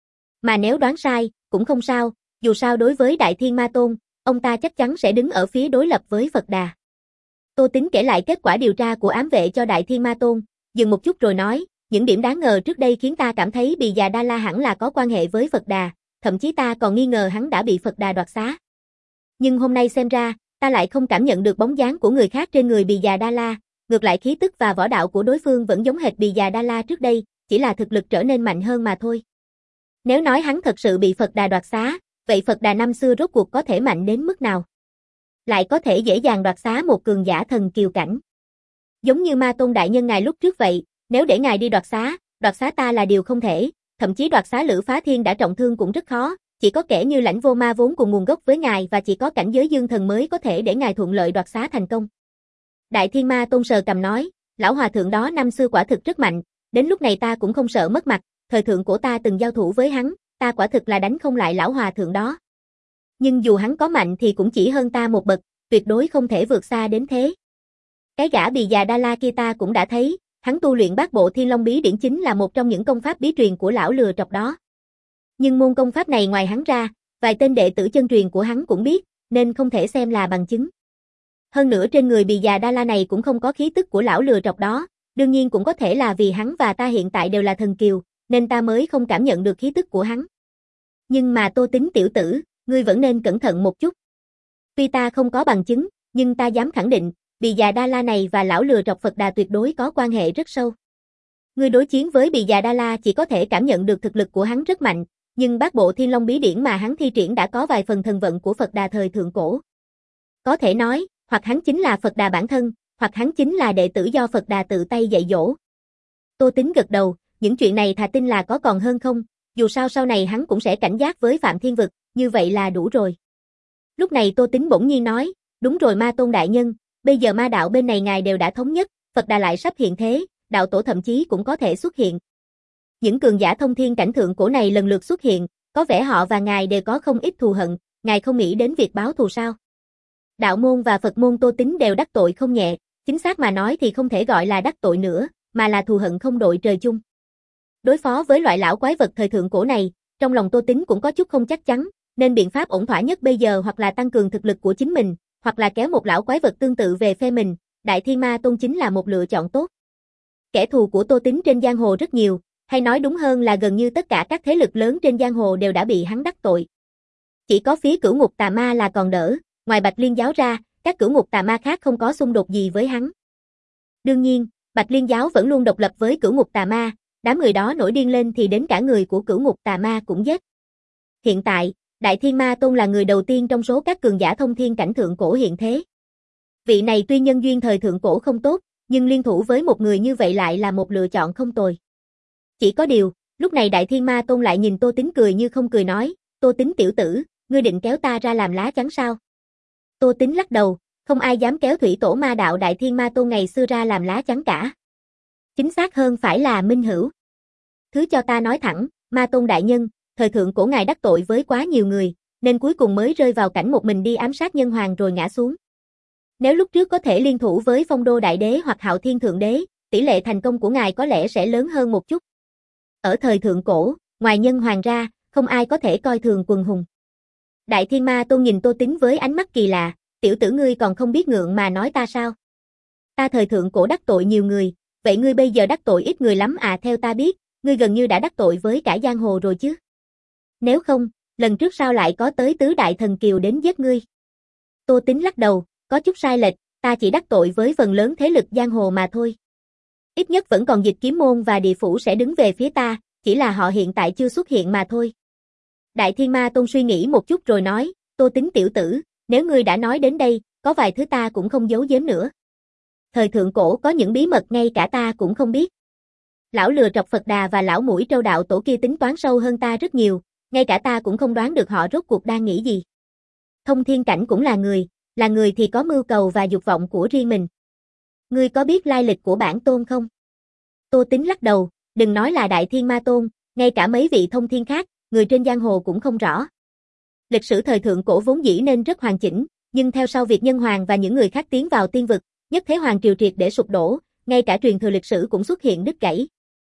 Mà nếu đoán sai, cũng không sao, dù sao đối với Đại Thiên Ma Tôn, ông ta chắc chắn sẽ đứng ở phía đối lập với Phật Đà. Tô Tính kể lại kết quả điều tra của ám vệ cho Đại Thiên Ma Tôn, dừng một chút rồi nói, những điểm đáng ngờ trước đây khiến ta cảm thấy Bì Già Đa La hẳn là có quan hệ với Phật Đà, thậm chí ta còn nghi ngờ hắn đã bị Phật Đà đoạt xá. Nhưng hôm nay xem ra, ta lại không cảm nhận được bóng dáng của người khác trên người Bì Già Đa La, ngược lại khí tức và võ đạo của đối phương vẫn giống hệt Bì Già Đa La trước đây, chỉ là thực lực trở nên mạnh hơn mà thôi. Nếu nói hắn thật sự bị Phật Đà đoạt xá, vậy Phật Đà năm xưa rốt cuộc có thể mạnh đến mức nào? Lại có thể dễ dàng đoạt xá một cường giả thần kiều cảnh. Giống như Ma Tôn đại nhân ngài lúc trước vậy, nếu để ngài đi đoạt xá, đoạt xá ta là điều không thể, thậm chí đoạt xá Lữ Phá Thiên đã trọng thương cũng rất khó, chỉ có kẻ như Lãnh Vô Ma vốn cùng nguồn gốc với ngài và chỉ có cảnh giới dương thần mới có thể để ngài thuận lợi đoạt xá thành công. Đại Thiên Ma Tôn sờ cầm nói, lão hòa thượng đó năm xưa quả thực rất mạnh, đến lúc này ta cũng không sợ mất mặt, thời thượng của ta từng giao thủ với hắn, ta quả thực là đánh không lại lão hòa thượng đó. Nhưng dù hắn có mạnh thì cũng chỉ hơn ta một bậc, tuyệt đối không thể vượt xa đến thế. Cái gã Bì Già Đa La kia ta cũng đã thấy, hắn tu luyện Bát Bộ Thiên Long Bí Điển chính là một trong những công pháp bí truyền của lão lừa trọc đó. Nhưng môn công pháp này ngoài hắn ra, vài tên đệ tử chân truyền của hắn cũng biết, nên không thể xem là bằng chứng. Hơn nữa trên người Bì Già Đa La này cũng không có khí tức của lão lừa trọc đó, đương nhiên cũng có thể là vì hắn và ta hiện tại đều là thần kiều, nên ta mới không cảm nhận được khí tức của hắn. Nhưng mà Tô Tính tiểu tử, ngươi vẫn nên cẩn thận một chút. Tuy ta không có bằng chứng, nhưng ta dám khẳng định, Bì Già Đa La này và lão lừa trọc Phật Đà tuyệt đối có quan hệ rất sâu. Ngươi đối chiến với Bì Già Đa La chỉ có thể cảm nhận được thực lực của hắn rất mạnh, nhưng Bát Bộ Thiên Long Bí Điển mà hắn thi triển đã có vài phần thần vận của Phật Đà thời thượng cổ. Có thể nói, hoặc hắn chính là Phật Đà bản thân, hoặc hắn chính là đệ tử do Phật Đà tự tay dạy dỗ. Tô Tính gật đầu, những chuyện này thà tin là có còn hơn không, dù sao sau này hắn cũng sẽ cảnh giác với Phạm Thiên Vực, như vậy là đủ rồi. Lúc này Tô Tính bỗng nhiên nói, đúng rồi Ma Tôn đại nhân, bây giờ ma đạo bên này ngài đều đã thống nhất, Phật Đà lại sắp hiện thế, đạo tổ thậm chí cũng có thể xuất hiện. Những cường giả thông thiên cảnh thượng cổ này lần lượt xuất hiện, có vẻ họ và ngài đều có không ít thù hận, ngài không nghĩ đến việc báo thù sao? Đạo môn và Phật môn Tô Tính đều đắc tội không nhẹ, chính xác mà nói thì không thể gọi là đắc tội nữa, mà là thù hận không đội trời chung. Đối phó với loại lão quái vật thời thượng cổ này, trong lòng Tô Tính cũng có chút không chắc chắn, nên biện pháp ổn thỏa nhất bây giờ hoặc là tăng cường thực lực của chính mình, hoặc là kéo một lão quái vật tương tự về phe mình, Đại Thiên Ma Tôn chính là một lựa chọn tốt. Kẻ thù của Tô Tính trên giang hồ rất nhiều, hay nói đúng hơn là gần như tất cả các thế lực lớn trên giang hồ đều đã bị hắn đắc tội. Chỉ có phía Cửu Ngục Tà Ma là còn đỡ, ngoài Bạch Liên Giáo ra, các Cửu Ngục Tà Ma khác không có xung đột gì với hắn. Đương nhiên, Bạch Liên Giáo vẫn luôn độc lập với Cửu Ngục Tà Ma, đám người đó nổi điên lên thì đến cả người của Cửu Ngục Tà Ma cũng giết. Hiện tại, Đại Thiên Ma Tôn là người đầu tiên trong số các cường giả thông thiên cảnh thượng cổ hiện thế. Vị này tuy nhân duyên thời thượng cổ không tốt, nhưng liên thủ với một người như vậy lại là một lựa chọn không tồi. Chỉ có điều, lúc này Đại Thiên Ma Tôn lại nhìn Tô Tính cười như không cười nói, Tô Tính tiểu tử, ngươi định kéo ta ra làm lá chắn sao? Tô Tính lắc đầu, không ai dám kéo thủy tổ ma đạo Đại Thiên Ma Tôn ngày xưa ra làm lá chắn cả. Chính xác hơn phải là minh hữu. Thứ cho ta nói thẳng, Ma Tôn đại nhân, thời thượng cổ ngài đắc tội với quá nhiều người, nên cuối cùng mới rơi vào cảnh một mình đi ám sát nhân hoàng rồi ngã xuống. Nếu lúc trước có thể liên thủ với Phong Đô Đại Đế hoặc Hạo Thiên Thượng Đế, tỷ lệ thành công của ngài có lẽ sẽ lớn hơn một chút. Ở thời thượng cổ, ngoài nhân hoàng ra, không ai có thể coi thường quần hùng. Đại Thiên Ma Tôn nhìn Tô Tính với ánh mắt kỳ lạ, tiểu tử ngươi còn không biết ngượng mà nói ta sao? Ta thời thượng cổ đắc tội nhiều người, vậy ngươi bây giờ đắc tội ít người lắm à? Theo ta biết, ngươi gần như đã đắc tội với cả giang hồ rồi chứ? Nếu không, lần trước sao lại có tới tứ đại thần kiều đến giết ngươi? Tô Tính lắc đầu, có chút sai lệch, ta chỉ đắc tội với phần lớn thế lực giang hồ mà thôi. Ít nhất vẫn còn Dịch Kiếm môn và địa phủ sẽ đứng về phía ta, chỉ là họ hiện tại chưa xuất hiện mà thôi. Đại Thiên Ma Tôn suy nghĩ một chút rồi nói, Tô Tính tiểu tử, nếu ngươi đã nói đến đây, có vài thứ ta cũng không giấu giếm nữa. Thời thượng cổ có những bí mật ngay cả ta cũng không biết. Lão lừa trọc Phật Đà và lão mũi trâu đạo tổ kia tính toán sâu hơn ta rất nhiều, ngay cả ta cũng không đoán được họ rốt cuộc đang nghĩ gì. Thông thiên cảnh cũng là người, là người thì có mưu cầu và dục vọng của riêng mình. Ngươi có biết lai lịch của bản tôn không? Tô Tính lắc đầu, đừng nói là Đại Thiên Ma Tôn, ngay cả mấy vị thông thiên khác, người trên giang hồ cũng không rõ. Lịch sử thời thượng cổ vốn dĩ nên rất hoàn chỉnh, nhưng theo sau việc Nhân Hoàng và những người khác tiến vào tiên vực, nhất thế hoàng triều triệt để sụp đổ, ngay cả truyền thừa lịch sử cũng xuất hiện đứt gãy.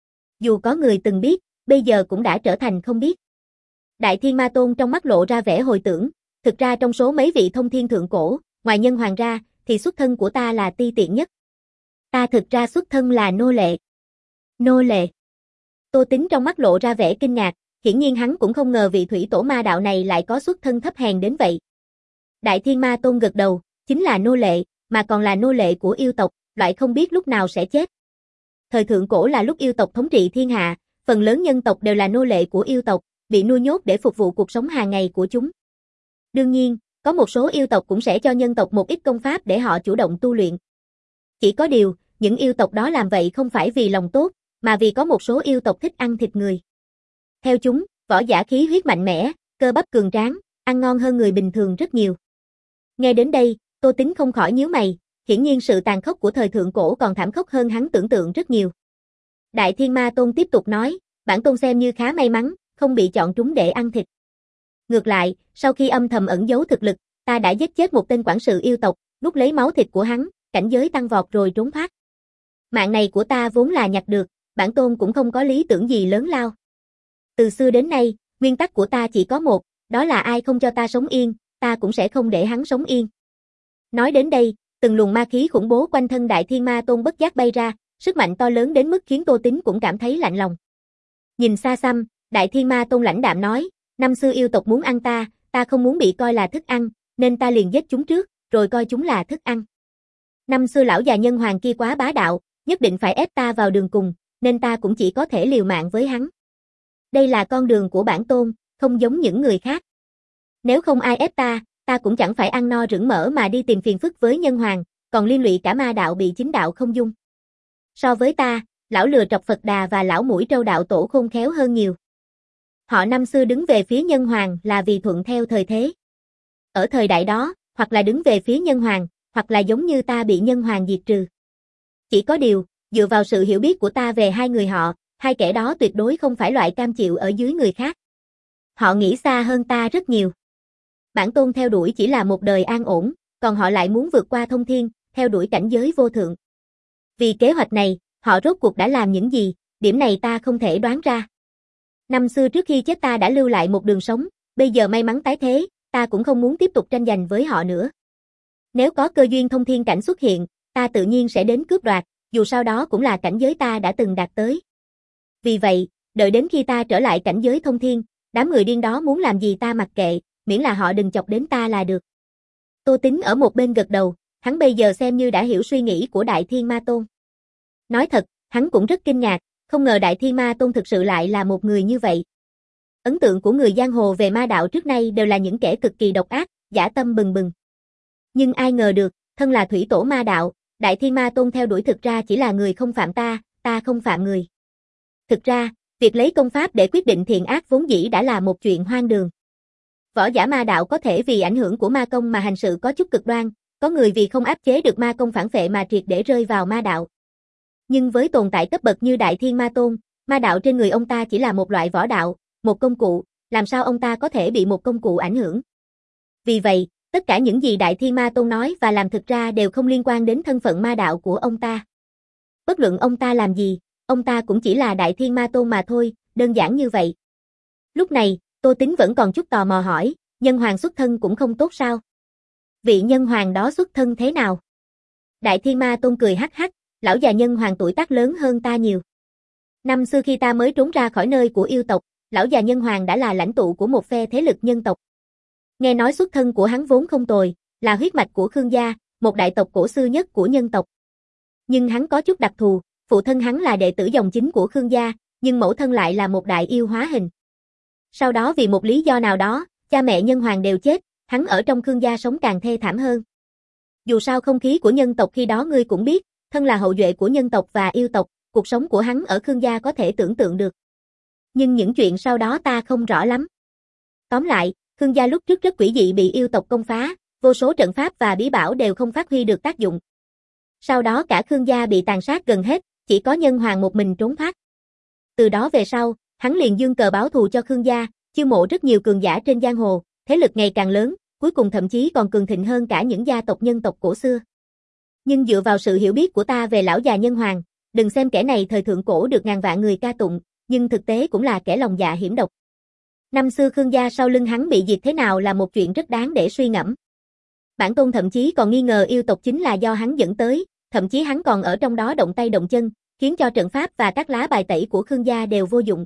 Dù có người từng biết, bây giờ cũng đã trở thành không biết. Đại Thiên Ma Tôn trong mắt lộ ra vẻ hồi tưởng, thực ra trong số mấy vị thông thiên thượng cổ, ngoài Nhân Hoàng ra, thì xuất thân của ta là ti tiện nhất. Ta thực ra xuất thân là nô lệ. Nô lệ. Tô Tính trong mắt lộ ra vẻ kinh ngạc, hiển nhiên hắn cũng không ngờ vị thủy tổ ma đạo này lại có xuất thân thấp hèn đến vậy. Đại Thiên Ma Tôn gật đầu, chính là nô lệ, mà còn là nô lệ của yêu tộc, loại không biết lúc nào sẽ chết. Thời thượng cổ là lúc yêu tộc thống trị thiên hạ, phần lớn nhân tộc đều là nô lệ của yêu tộc, bị nuôi nhốt để phục vụ cuộc sống hàng ngày của chúng. Đương nhiên, có một số yêu tộc cũng sẽ cho nhân tộc một ít công pháp để họ chủ động tu luyện. Chỉ có điều, những yêu tộc đó làm vậy không phải vì lòng tốt, mà vì có một số yêu tộc thích ăn thịt người. Theo chúng, võ giả khí huyết mạnh mẽ, cơ bắp cường tráng, ăn ngon hơn người bình thường rất nhiều. Nghe đến đây, Tô Tính không khỏi nhíu mày, hiển nhiên sự tàn khốc của thời thượng cổ còn thảm khốc hơn hắn tưởng tượng rất nhiều. Đại Thiên Ma Tôn tiếp tục nói, bản tôn xem như khá may mắn, không bị chọn trúng để ăn thịt. Ngược lại, sau khi âm thầm ẩn giấu thực lực, ta đã giết chết một tên quản sự yêu tộc, nuốt lấy máu thịt của hắn, cảnh giới tăng vọt rồi trốn thoát. Mạng này của ta vốn là nhặt được, bản tôn cũng không có lý tưởng gì lớn lao. Từ xưa đến nay, nguyên tắc của ta chỉ có một, đó là ai không cho ta sống yên, ta cũng sẽ không để hắn sống yên. Nói đến đây, từng luồng ma khí khủng bố quanh thân Đại Thiên Ma Tôn bất giác bay ra, sức mạnh to lớn đến mức khiến Tô Tính cũng cảm thấy lạnh lòng. Nhìn xa xăm, Đại Thiên Ma Tôn lãnh đạm nói, năm xưa yêu tộc muốn ăn ta, ta không muốn bị coi là thức ăn, nên ta liền giết chúng trước, rồi coi chúng là thức ăn. Năm xưa lão già Nhân Hoàng kia quá bá đạo, nhất định phải ép ta vào đường cùng, nên ta cũng chỉ có thể liều mạng với hắn. Đây là con đường của bản tôn, không giống những người khác. Nếu không ai ép ta, ta cũng chẳng phải ăn no rửng mỡ mà đi tìm phiền phức với Nhân Hoàng, còn liên lụy cả ma đạo bị chính đạo không dung. So với ta, lão lừa trọc Phật Đà và lão mũi trâu đạo tổ khôn khéo hơn nhiều. Họ năm xưa đứng về phía Nhân Hoàng là vì thuận theo thời thế. Ở thời đại đó, hoặc là đứng về phía Nhân Hoàng, hoặc là giống như ta bị Nhân Hoàng diệt trừ. Chỉ có điều, dựa vào sự hiểu biết của ta về hai người họ, hai kẻ đó tuyệt đối không phải loại cam chịu ở dưới người khác. Họ nghĩ xa hơn ta rất nhiều. Bản tôn theo đuổi chỉ là một đời an ổn, còn họ lại muốn vượt qua thông thiên, theo đuổi cảnh giới vô thượng. Vì kế hoạch này, họ rốt cuộc đã làm những gì, điểm này ta không thể đoán ra. Năm xưa trước khi chết ta đã lưu lại một đường sống, bây giờ may mắn tái thế, ta cũng không muốn tiếp tục tranh giành với họ nữa. Nếu có cơ duyên thông thiên cảnh xuất hiện, ta tự nhiên sẽ đến cướp đoạt, dù sau đó cũng là cảnh giới ta đã từng đạt tới. Vì vậy, đợi đến khi ta trở lại cảnh giới thông thiên, đám người điên đó muốn làm gì ta mặc kệ, miễn là họ đừng chọc đến ta là được. Tô Tính ở một bên gật đầu, hắn bây giờ xem như đã hiểu suy nghĩ của Đại Thiên Ma Tôn. Nói thật, hắn cũng rất kinh ngạc, không ngờ Đại Thiên Ma Tôn thực sự lại là một người như vậy. Ấn tượng của người giang hồ về ma đạo trước nay đều là những kẻ cực kỳ độc ác, dã tâm bừng bừng. Nhưng ai ngờ được, thân là thủy tổ ma đạo, Đại Thiên Ma Tôn theo đuổi thực ra chỉ là người không phạm ta, ta không phạm người. Thực ra, việc lấy công pháp để quyết định thiện ác vốn dĩ đã là một chuyện hoang đường. Võ giả ma đạo có thể vì ảnh hưởng của ma công mà hành sự có chút cực đoan, có người vì không áp chế được ma công phản phệ mà triệt để rơi vào ma đạo. Nhưng với tồn tại cấp bậc như Đại Thiên Ma Tôn, ma đạo trên người ông ta chỉ là một loại võ đạo, một công cụ, làm sao ông ta có thể bị một công cụ ảnh hưởng. Vì vậy, tất cả những gì Đại Thiên Ma Tôn nói và làm thực ra đều không liên quan đến thân phận ma đạo của ông ta. Bất luận ông ta làm gì, ông ta cũng chỉ là Đại Thiên Ma Tôn mà thôi, đơn giản như vậy. Lúc này, Tô Tính vẫn còn chút tò mò hỏi, Nhân Hoàng xuất thân cũng không tốt sao? Vị Nhân Hoàng đó xuất thân thế nào? Đại Thiên Ma Tôn cười hắc hắc, lão già Nhân Hoàng tuổi tác lớn hơn ta nhiều. Năm xưa khi ta mới trốn ra khỏi nơi của yêu tộc, lão già Nhân Hoàng đã là lãnh tụ của một phe thế lực nhân tộc. Nghe nói xuất thân của hắn vốn không tồi, là huyết mạch của Khương gia, một đại tộc cổ xưa nhất của nhân tộc. Nhưng hắn có chút đặc thù, phụ thân hắn là đệ tử dòng chính của Khương gia, nhưng mẫu thân lại là một đại yêu hóa hình. Sau đó vì một lý do nào đó, cha mẹ Nhân Hoàng đều chết, hắn ở trong Khương gia sống càng thê thảm hơn. Dù sao không khí của nhân tộc khi đó ngươi cũng biết, thân là hậu duệ của nhân tộc và yêu tộc, cuộc sống của hắn ở Khương gia có thể tưởng tượng được. Nhưng những chuyện sau đó ta không rõ lắm. Tóm lại, Khương gia lúc trước rất quỷ dị bị yêu tộc công phá, vô số trận pháp và bí bảo đều không phát huy được tác dụng. Sau đó cả Khương gia bị tàn sát gần hết, chỉ có Nhân Hoàng một mình trốn thoát. Từ đó về sau, hắn liền dương cờ báo thù cho Khương gia, chiêu mộ rất nhiều cường giả trên giang hồ, thế lực ngày càng lớn, cuối cùng thậm chí còn cường thịnh hơn cả những gia tộc nhân tộc cổ xưa. Nhưng dựa vào sự hiểu biết của ta về lão già Nhân Hoàng, đừng xem kẻ này thời thượng cổ được ngàn vạn người ca tụng, nhưng thực tế cũng là kẻ lòng dạ hiểm độc. Năm xưa Khương gia sau lưng hắn bị diệt thế nào là một chuyện rất đáng để suy ngẫm. Bản tôn thậm chí còn nghi ngờ yêu tộc chính là do hắn dẫn tới, thậm chí hắn còn ở trong đó động tay động chân, khiến cho trận pháp và các lá bài tẩy của Khương gia đều vô dụng.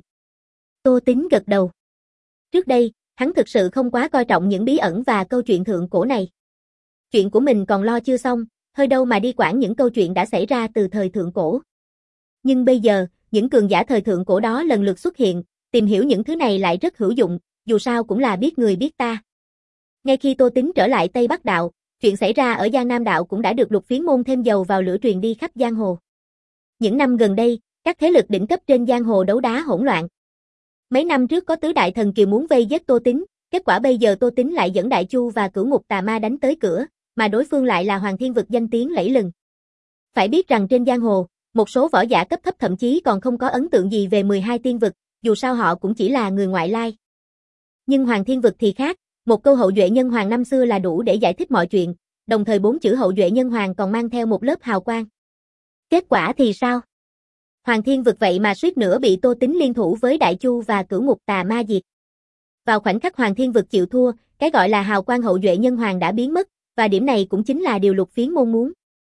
Tô Tín gật đầu. Trước đây, hắn thực sự không quá coi trọng những bí ẩn và câu chuyện thượng cổ này. Chuyện của mình còn lo chưa xong, hơi đâu mà đi quản những câu chuyện đã xảy ra từ thời thượng cổ. Nhưng bây giờ, những cường giả thời thượng cổ đó lần lượt xuất hiện, tìm hiểu những thứ này lại rất hữu dụng, dù sao cũng là biết người biết ta. Ngay khi Tô Tín trở lại Tây Bắc Đạo, chuyện xảy ra ở Giang Nam Đạo cũng đã được Lục Phiến môn thêm dầu vào lửa truyền đi khắp giang hồ. Những năm gần đây, các thế lực đỉnh cấp trên giang hồ đấu đá hỗn loạn. Mấy năm trước có tứ đại thần kiều muốn vây giết Tô Tín, kết quả bây giờ Tô Tín lại dẫn Đại Chu và Cửu Ngục Tà Ma đánh tới cửa, mà đối phương lại là Hoàng Thiên Vực danh tiếng lẫy lừng. Phải biết rằng trên giang hồ, một số võ giả cấp thấp thậm chí còn không có ấn tượng gì về mười hai tiên vực, dù sao họ cũng chỉ là người ngoại lai. Nhưng Hoàng Thiên Vực thì khác, một câu hậu duệ nhân hoàng năm xưa là đủ để giải thích mọi chuyện, đồng thời bốn chữ hậu duệ nhân hoàng còn mang theo một lớp hào quang. Kết quả thì sao? Hoàng Thiên Vực vậy mà suýt nữa bị Tô Tín liên thủ với Đại Chu và Cửu Ngục Tà Ma diệt. Vào khoảnh khắc Hoàng Thiên Vực chịu thua, cái gọi là hào quang hậu duệ nhân hoàng đã biến mất, và điểm này cũng chính là điều Lục Phiến môn muốn.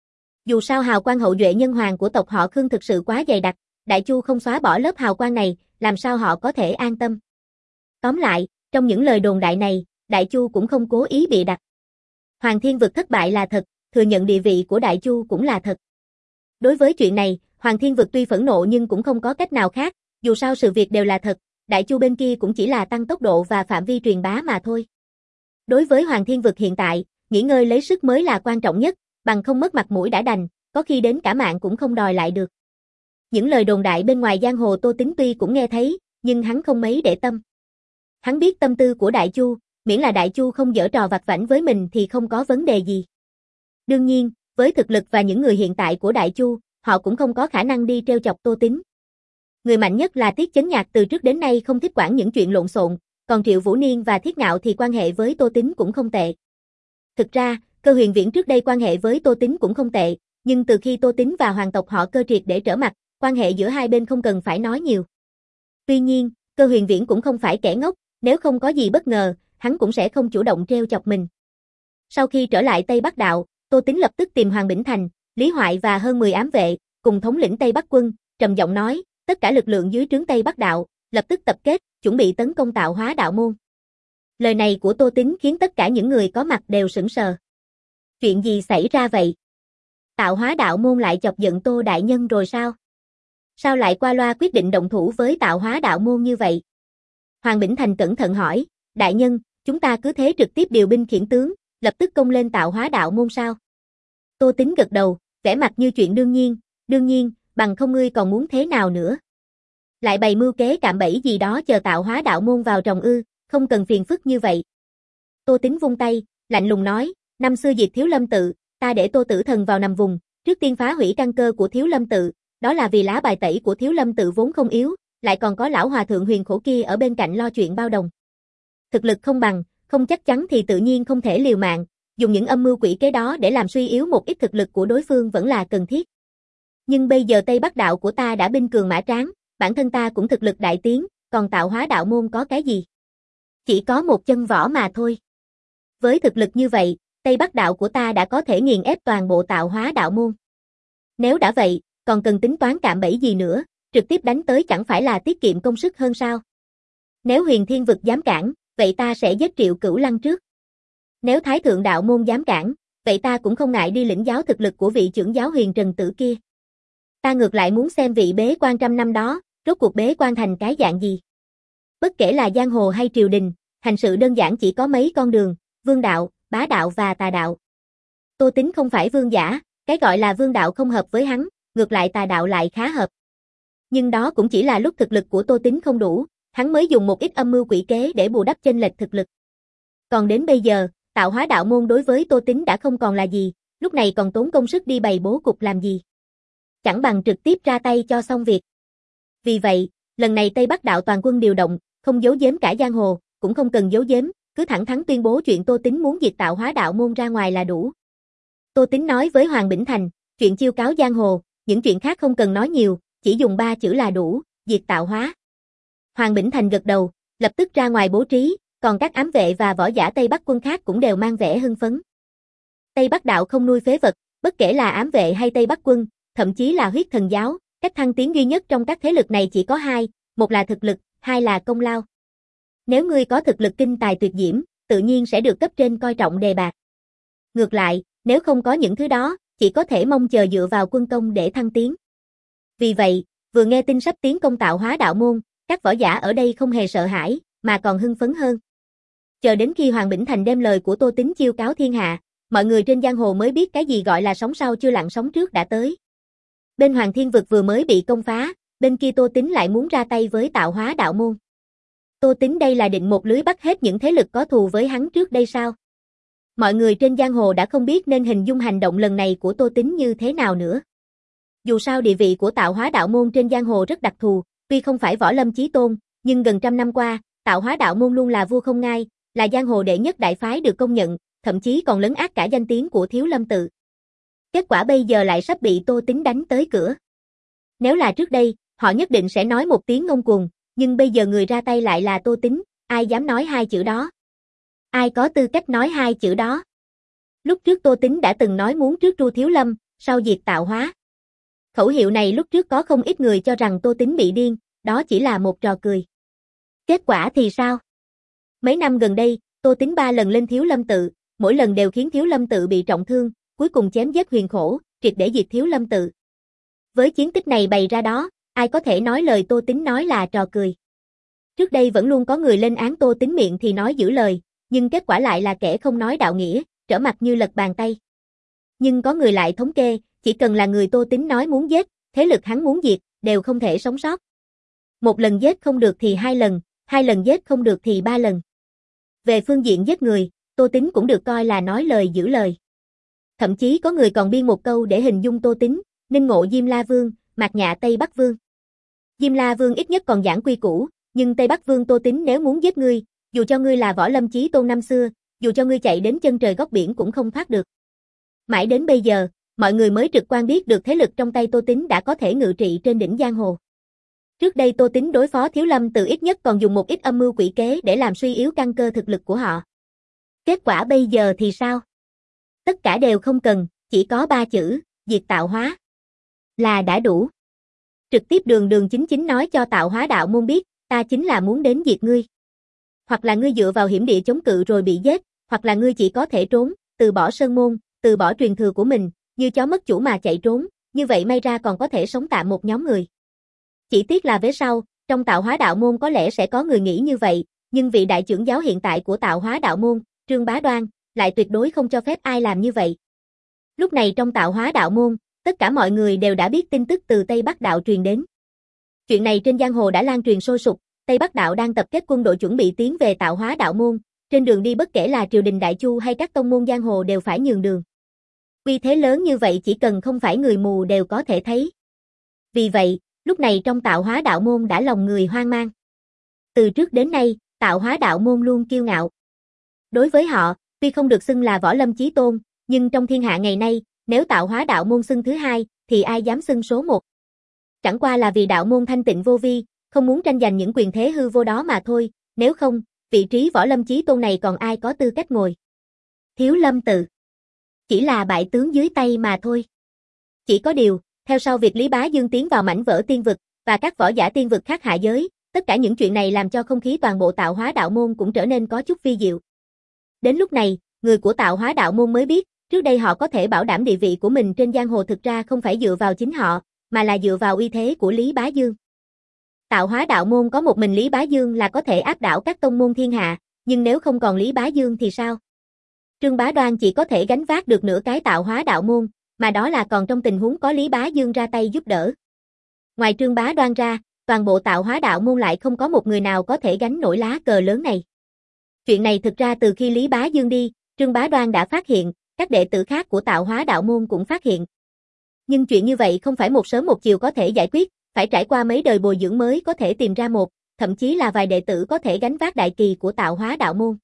Dù sao hào quang hậu duệ nhân hoàng của tộc họ Khương thực sự quá dày đặc, Đại Chu không xóa bỏ lớp hào quang này, làm sao họ có thể an tâm. Tóm lại, trong những lời đồn đại này, Đại Chu cũng không cố ý bịa đặt. Hoàng Thiên Vực thất bại là thật, thừa nhận địa vị của Đại Chu cũng là thật. Đối với chuyện này, Hoàng Thiên Vực tuy phẫn nộ nhưng cũng không có cách nào khác, dù sao sự việc đều là thật, Đại Chu bên kia cũng chỉ là tăng tốc độ và phạm vi truyền bá mà thôi. Đối với Hoàng Thiên Vực hiện tại, nghỉ ngơi lấy sức mới là quan trọng nhất, bằng không mất mặt mũi đã đành, có khi đến cả mạng cũng không đòi lại được. Những lời đồn đại bên ngoài giang hồ Tô Tín tuy cũng nghe thấy, nhưng hắn không mấy để tâm. Hắn biết tâm tư của Đại Chu, miễn là Đại Chu không giở trò vặt vãnh với mình thì không có vấn đề gì. Đương nhiên, với thực lực và những người hiện tại của Đại Chu, họ cũng không có khả năng đi trêu chọc Tô Tín. Người mạnh nhất là Tiết Chấn Nhạc từ trước đến nay không thích quản những chuyện lộn xộn, còn Triệu Vũ Niên và Thiết Ngạo thì quan hệ với Tô Tín cũng không tệ. Thực ra, Cơ Huyền Viễn trước đây quan hệ với Tô Tín cũng không tệ, nhưng từ khi Tô Tín và hoàng tộc họ Cơ triệt để trở mặt, quan hệ giữa hai bên không cần phải nói nhiều. Tuy nhiên, Cơ Huyền Viễn cũng không phải kẻ ngốc, nếu không có gì bất ngờ, hắn cũng sẽ không chủ động trêu chọc mình. Sau khi trở lại Tây Bắc Đạo, Tô Tín lập tức tìm Hoàng Bỉnh Thành, Lý Hoại và hơn mười ám vệ, cùng thống lĩnh Tây Bắc quân, trầm giọng nói, tất cả lực lượng dưới trướng Tây Bắc Đạo, lập tức tập kết, chuẩn bị tấn công Tạo Hóa Đạo môn. Lời này của Tô Tín khiến tất cả những người có mặt đều sững sờ. Chuyện gì xảy ra vậy? Tạo Hóa Đạo môn lại chọc giận Tô đại nhân rồi sao? Sao lại qua loa quyết định động thủ với Tạo Hóa Đạo môn như vậy? Hoàng Bỉnh Thành cẩn thận hỏi, đại nhân, chúng ta cứ thế trực tiếp điều binh khiển tướng, lập tức công lên Tạo Hóa Đạo môn sao? Tô Tín gật đầu, vẻ mặt như chuyện đương nhiên, đương nhiên, bằng không ngươi còn muốn thế nào nữa? Lại bày mưu kế cạm bẫy gì đó chờ Tạo Hóa Đạo môn vào tròng ư, không cần phiền phức như vậy. Tô Tín vung tay, lạnh lùng nói, năm xưa diệt Thiếu Lâm tự, ta để Tô Tử Thần vào nằm vùng, trước tiên phá hủy căn cơ của Thiếu Lâm tự, đó là vì lá bài tẩy của Thiếu Lâm tự vốn không yếu, lại còn có lão hòa thượng huyền khổ kia ở bên cạnh lo chuyện bao đồng. Thực lực không bằng, không chắc chắn thì tự nhiên không thể liều mạng, dùng những âm mưu quỷ kế đó để làm suy yếu một ít thực lực của đối phương vẫn là cần thiết. Nhưng bây giờ Tây Bắc Đạo của ta đã binh cường mã tráng, bản thân ta cũng thực lực đại tiến, còn Tạo Hóa Đạo môn có cái gì? Chỉ có một chân võ mà thôi. Với thực lực như vậy, Tây Bắc Đạo của ta đã có thể nghiền ép toàn bộ Tạo Hóa Đạo môn. Nếu đã vậy, còn cần tính toán cạm bẫy gì nữa, trực tiếp đánh tới chẳng phải là tiết kiệm công sức hơn sao? Nếu Huyền Thiên Vực dám cản, vậy ta sẽ giết Triệu Cửu Lăng trước. Nếu Thái Thượng Đạo môn dám cản, vậy ta cũng không ngại đi lĩnh giáo thực lực của vị trưởng giáo Huyền Trần Tử kia. Ta ngược lại muốn xem vị bế quan trăm năm đó, rốt cuộc bế quan thành cái dạng gì. Bất kể là giang hồ hay triều đình, hành sự đơn giản chỉ có mấy con đường, vương đạo, bá đạo và tà đạo. Tô Tín không phải vương giả, cái gọi là vương đạo không hợp với hắn, ngược lại tà đạo lại khá hợp. Nhưng đó cũng chỉ là lúc thực lực của Tô Tín không đủ, hắn mới dùng một ít âm mưu quỷ kế để bù đắp chênh lệch thực lực. Còn đến bây giờ, tạo hóa đạo môn đối với Tô Tín đã không còn là gì, lúc này còn tốn công sức đi bày bố cục làm gì. Chẳng bằng trực tiếp ra tay cho xong việc. Vì vậy, lần này Tây Bắc đạo toàn quân điều động, không giấu giếm cả giang hồ, cũng không cần giấu giếm, cứ thẳng thắn tuyên bố chuyện Tô Tín muốn diệt tạo hóa đạo môn ra ngoài là đủ. Tô Tín nói với Hoàng Bỉnh Thành, chuyện chiêu cáo giang hồ, những chuyện khác không cần nói nhiều, chỉ dùng ba chữ là đủ, diệt tạo hóa. Hoàng Bỉnh Thành gật đầu, lập tức ra ngoài bố trí, còn các ám vệ và võ giả Tây Bắc quân khác cũng đều mang vẻ hưng phấn. Tây Bắc đạo không nuôi phế vật, bất kể là ám vệ hay Tây Bắc quân, thậm chí là huyết thần giáo, cách thăng tiến duy nhất trong các thế lực này chỉ có hai, một là thực lực, hai là công lao. Nếu ngươi có thực lực kinh tài tuyệt diễm, tự nhiên sẽ được cấp trên coi trọng đề bạt. Ngược lại, nếu không có những thứ đó, chỉ có thể mong chờ dựa vào quân công để thăng tiến. Vì vậy, vừa nghe tin sắp tiến công tạo hóa đạo môn, các võ giả ở đây không hề sợ hãi, mà còn hưng phấn hơn. Chờ đến khi Hoàng Bỉnh Thành đem lời của Tô Tín chiêu cáo thiên hạ, mọi người trên giang hồ mới biết cái gì gọi là sóng sau chưa lặn sóng trước đã tới. Bên Hoàng Thiên Vực vừa mới bị công phá, bên kia Tô Tín lại muốn ra tay với tạo hóa đạo môn. Tô Tín đây là định một lưới bắt hết những thế lực có thù với hắn trước đây sao? Mọi người trên giang hồ đã không biết nên hình dung hành động lần này của Tô Tín như thế nào nữa. Dù sao địa vị của tạo hóa đạo môn trên giang hồ rất đặc thù, tuy không phải võ lâm chí tôn, nhưng gần trăm năm qua, tạo hóa đạo môn luôn là vua không ngai, là giang hồ đệ nhất đại phái được công nhận, thậm chí còn lấn át cả danh tiếng của Thiếu Lâm tự. Kết quả bây giờ lại sắp bị Tô Tín đánh tới cửa. Nếu là trước đây, họ nhất định sẽ nói một tiếng ngông cuồng, nhưng bây giờ người ra tay lại là Tô Tín, ai dám nói hai chữ đó? Ai có tư cách nói hai chữ đó? Lúc trước Tô Tín đã từng nói muốn trước tru Thiếu Lâm, sau diệt tạo hóa. Khẩu hiệu này lúc trước có không ít người cho rằng Tô Tín bị điên, đó chỉ là một trò cười. Kết quả thì sao? Mấy năm gần đây, Tô Tín ba lần lên Thiếu Lâm tự, mỗi lần đều khiến Thiếu Lâm tự bị trọng thương, cuối cùng chém giết Huyền Khổ, triệt để diệt Thiếu Lâm tự. Với chiến tích này bày ra đó, ai có thể nói lời Tô Tín nói là trò cười. Trước đây vẫn luôn có người lên án Tô Tín miệng thì nói giữ lời, nhưng kết quả lại là kẻ không nói đạo nghĩa, trở mặt như lật bàn tay. Nhưng có người lại thống kê, chỉ cần là người Tô Tín nói muốn giết, thế lực hắn muốn diệt, đều không thể sống sót. Một lần giết không được thì hai lần, hai lần giết không được thì ba lần. Về phương diện giết người, Tô Tín cũng được coi là nói lời giữ lời. Thậm chí có người còn biên một câu để hình dung Tô Tín, Ninh Ngộ Diêm La Vương, Mạt Nhạ Tây Bắc Vương. Diêm La Vương ít nhất còn giảng quy củ, nhưng Tây Bắc Vương Tô Tín nếu muốn giết ngươi, dù cho ngươi là võ lâm chí tôn năm xưa, dù cho ngươi chạy đến chân trời góc biển cũng không thoát được. Mãi đến bây giờ, mọi người mới trực quan biết được thế lực trong tay Tô Tín đã có thể ngự trị trên đỉnh giang hồ. Trước đây Tô Tín đối phó Thiếu Lâm tự ít nhất còn dùng một ít âm mưu quỷ kế để làm suy yếu căn cơ thực lực của họ. Kết quả bây giờ thì sao? Tất cả đều không cần, chỉ có ba chữ, diệt tạo hóa. Là đã đủ. Trực tiếp đường đường chính chính nói cho tạo hóa đạo môn biết, ta chính là muốn đến diệt ngươi. Hoặc là ngươi dựa vào hiểm địa chống cự rồi bị giết, hoặc là ngươi chỉ có thể trốn, từ bỏ sơn môn, từ bỏ truyền thừa của mình, như chó mất chủ mà chạy trốn, như vậy may ra còn có thể sống tạm một nhóm người. Chỉ tiếc là về sau, trong tạo hóa đạo môn có lẽ sẽ có người nghĩ như vậy, nhưng vị đại trưởng giáo hiện tại của tạo hóa đạo môn, Trương Bá Đoan, lại tuyệt đối không cho phép ai làm như vậy. Lúc này trong tạo hóa đạo môn, tất cả mọi người đều đã biết tin tức từ Tây Bắc đạo truyền đến. Chuyện này trên giang hồ đã lan truyền sôi sục, Tây Bắc đạo đang tập kết quân đội chuẩn bị tiến về tạo hóa đạo môn, trên đường đi bất kể là triều đình đại chu hay các tông môn giang hồ đều phải nhường đường. Uy thế lớn như vậy chỉ cần không phải người mù đều có thể thấy. Vì vậy, lúc này trong tạo hóa đạo môn đã lòng người hoang mang. Từ trước đến nay, tạo hóa đạo môn luôn kiêu ngạo. Đối với họ, tuy không được xưng là võ lâm chí tôn, nhưng trong thiên hạ ngày nay, nếu tạo hóa đạo môn xưng thứ hai, thì ai dám xưng số một. Chẳng qua là vì đạo môn thanh tịnh vô vi, không muốn tranh giành những quyền thế hư vô đó mà thôi, nếu không, vị trí võ lâm chí tôn này còn ai có tư cách ngồi. Thiếu Lâm tự chỉ là bại tướng dưới tay mà thôi. Chỉ có điều, theo sau việc Lý Bá Dương tiến vào mảnh vỡ tiên vực, và các võ giả tiên vực khác hạ giới, tất cả những chuyện này làm cho không khí toàn bộ tạo hóa đạo môn cũng trở nên có chút vi diệu. Đến lúc này, người của tạo hóa đạo môn mới biết, trước đây họ có thể bảo đảm địa vị của mình trên giang hồ thực ra không phải dựa vào chính họ, mà là dựa vào uy thế của Lý Bá Dương. Tạo Hóa đạo môn có một mình Lý Bá Dương là có thể áp đảo các tông môn thiên hạ, nhưng nếu không còn Lý Bá Dương thì sao? Trương Bá Đoan chỉ có thể gánh vác được nửa cái Tạo Hóa đạo môn, mà đó là còn trong tình huống có Lý Bá Dương ra tay giúp đỡ. Ngoài Trương Bá Đoan ra, toàn bộ Tạo Hóa đạo môn lại không có một người nào có thể gánh nổi lá cờ lớn này. Chuyện này thực ra từ khi Lý Bá Dương đi, Trương Bá Đoan đã phát hiện, các đệ tử khác của Tạo Hóa đạo môn cũng phát hiện. Nhưng chuyện như vậy không phải một sớm một chiều có thể giải quyết, phải trải qua mấy đời bồi dưỡng mới có thể tìm ra một, thậm chí là vài đệ tử có thể gánh vác đại kỳ của Tạo Hóa đạo môn.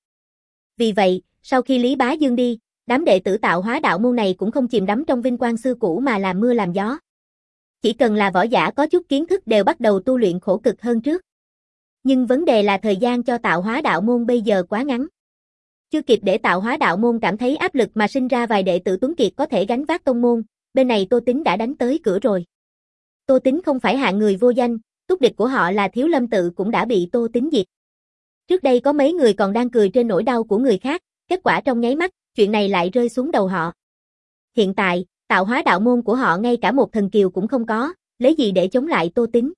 Vì vậy, sau khi Lý Bá Dương đi, đám đệ tử Tạo Hóa đạo môn này cũng không chìm đắm trong vinh quang xưa cũ mà làm mưa làm gió. Chỉ cần là võ giả có chút kiến thức đều bắt đầu tu luyện khổ cực hơn trước. Nhưng vấn đề là thời gian cho Tạo Hóa đạo môn bây giờ quá ngắn. Chưa kịp để Tạo Hóa đạo môn cảm thấy áp lực mà sinh ra vài đệ tử tuấn kiệt có thể gánh vác tông môn, bên này Tô Tính đã đánh tới cửa rồi. Tô Tính không phải hạng người vô danh, túc địch của họ là Thiếu Lâm Tự cũng đã bị Tô Tính diệt. Trước đây có mấy người còn đang cười trên nỗi đau của người khác, kết quả trong nháy mắt, chuyện này lại rơi xuống đầu họ. Hiện tại, Tạo Hóa đạo môn của họ ngay cả một thần kiều cũng không có, lấy gì để chống lại Tô Tính.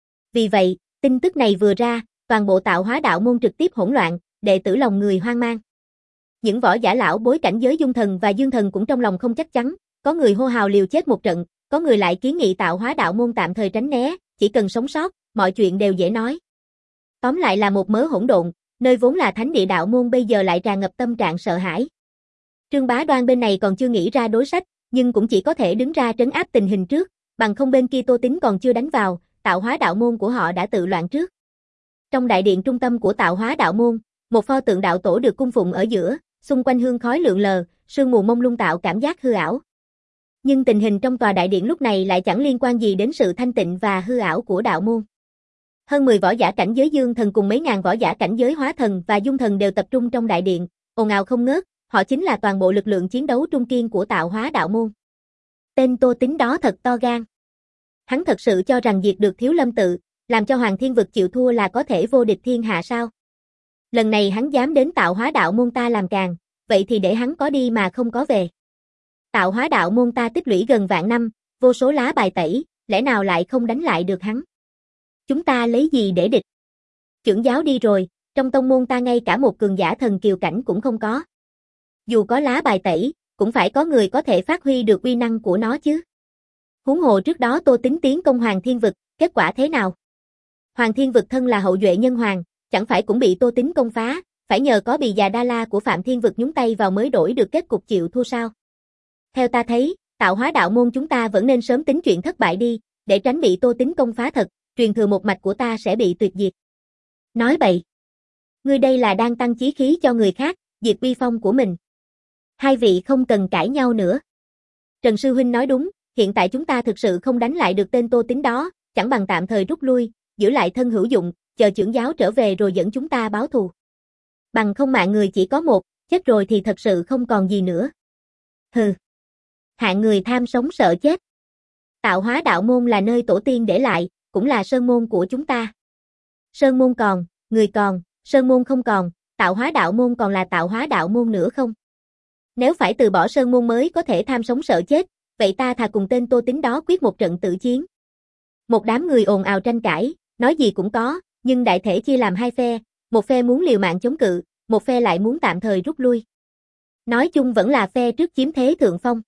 Vì vậy, tin tức này vừa ra, toàn bộ Tạo Hóa đạo môn trực tiếp hỗn loạn, đệ tử lòng người hoang mang. Những võ giả lão bối cảnh giới Dung Thần và Dương Thần cũng trong lòng không chắc chắn, có người hô hào liều chết một trận, có người lại kiến nghị Tạo Hóa đạo môn tạm thời tránh né, chỉ cần sống sót, mọi chuyện đều dễ nói. Tóm lại là một mớ hỗn độn, nơi vốn là thánh địa đạo môn bây giờ lại tràn ngập tâm trạng sợ hãi. Trương Bá Đoan bên này còn chưa nghĩ ra đối sách, nhưng cũng chỉ có thể đứng ra trấn áp tình hình trước, bằng không bên kia Tô Tính còn chưa đánh vào, Tạo Hóa đạo môn của họ đã tự loạn trước. Trong đại điện trung tâm của Tạo Hóa đạo môn, một pho tượng đạo tổ được cung phụng ở giữa, xung quanh hương khói lượn lờ, sương mù mông lung tạo cảm giác hư ảo. Nhưng tình hình trong tòa đại điện lúc này lại chẳng liên quan gì đến sự thanh tịnh và hư ảo của đạo môn. Hơn mười võ giả cảnh giới Dương Thần cùng mấy ngàn võ giả cảnh giới Hóa Thần và Dung Thần đều tập trung trong đại điện, ồn ào không ngớt, họ chính là toàn bộ lực lượng chiến đấu trung kiên của Tạo Hóa đạo môn. Tên Tô Tính đó thật to gan. Hắn thật sự cho rằng diệt được Thiếu Lâm Tự, làm cho Hoàng Thiên Vực chịu thua là có thể vô địch thiên hạ sao? Lần này hắn dám đến Tạo Hóa đạo môn ta làm càng, vậy thì để hắn có đi mà không có về. Tạo Hóa đạo môn ta tích lũy gần vạn năm, vô số lá bài tẩy, lẽ nào lại không đánh lại được hắn? Chúng ta lấy gì để địch? Trưởng giáo đi rồi, trong tông môn ta ngay cả một cường giả thần kiều cảnh cũng không có. Dù có lá bài tẩy, cũng phải có người có thể phát huy được uy năng của nó chứ. Huống hồ trước đó Tô Tính tiến công Hoàng Thiên Vực, kết quả thế nào? Hoàng Thiên Vực thân là hậu duệ nhân hoàng, chẳng phải cũng bị Tô Tính công phá, phải nhờ có Bì Già Đa La của Phạm Thiên Vực nhúng tay vào mới đổi được kết cục chịu thua sao? Theo ta thấy, Tạo Hóa đạo môn chúng ta vẫn nên sớm tính chuyện thất bại đi, để tránh bị Tô Tính công phá thật, truyền thừa một mạch của ta sẽ bị tuyệt diệt. Nói bậy. Ngươi đây là đang tăng chí khí cho người khác, diệt uy phong của mình. Hai vị không cần cãi nhau nữa. Trần Sư Huynh nói đúng, hiện tại chúng ta thực sự không đánh lại được tên Tô Tính đó, chẳng bằng tạm thời rút lui, giữ lại thân hữu dụng, chờ trưởng giáo trở về rồi dẫn chúng ta báo thù. Bằng không mạng người chỉ có một, chết rồi thì thật sự không còn gì nữa. Hừ. Hạng người tham sống sợ chết. Tạo Hóa đạo môn là nơi tổ tiên để lại, cũng là sơn môn của chúng ta. Sơn môn còn, người còn, sơn môn không còn, Tạo Hóa đạo môn còn là Tạo Hóa đạo môn nữa không? Nếu phải từ bỏ sơn môn mới có thể tham sống sợ chết, vậy ta thà cùng tên Tô Tính đó quyết một trận tử chiến. Một đám người ồn ào tranh cãi, nói gì cũng có, nhưng đại thể chia làm hai phe, một phe muốn liều mạng chống cự, một phe lại muốn tạm thời rút lui. Nói chung vẫn là phe trước chiếm thế thượng phong.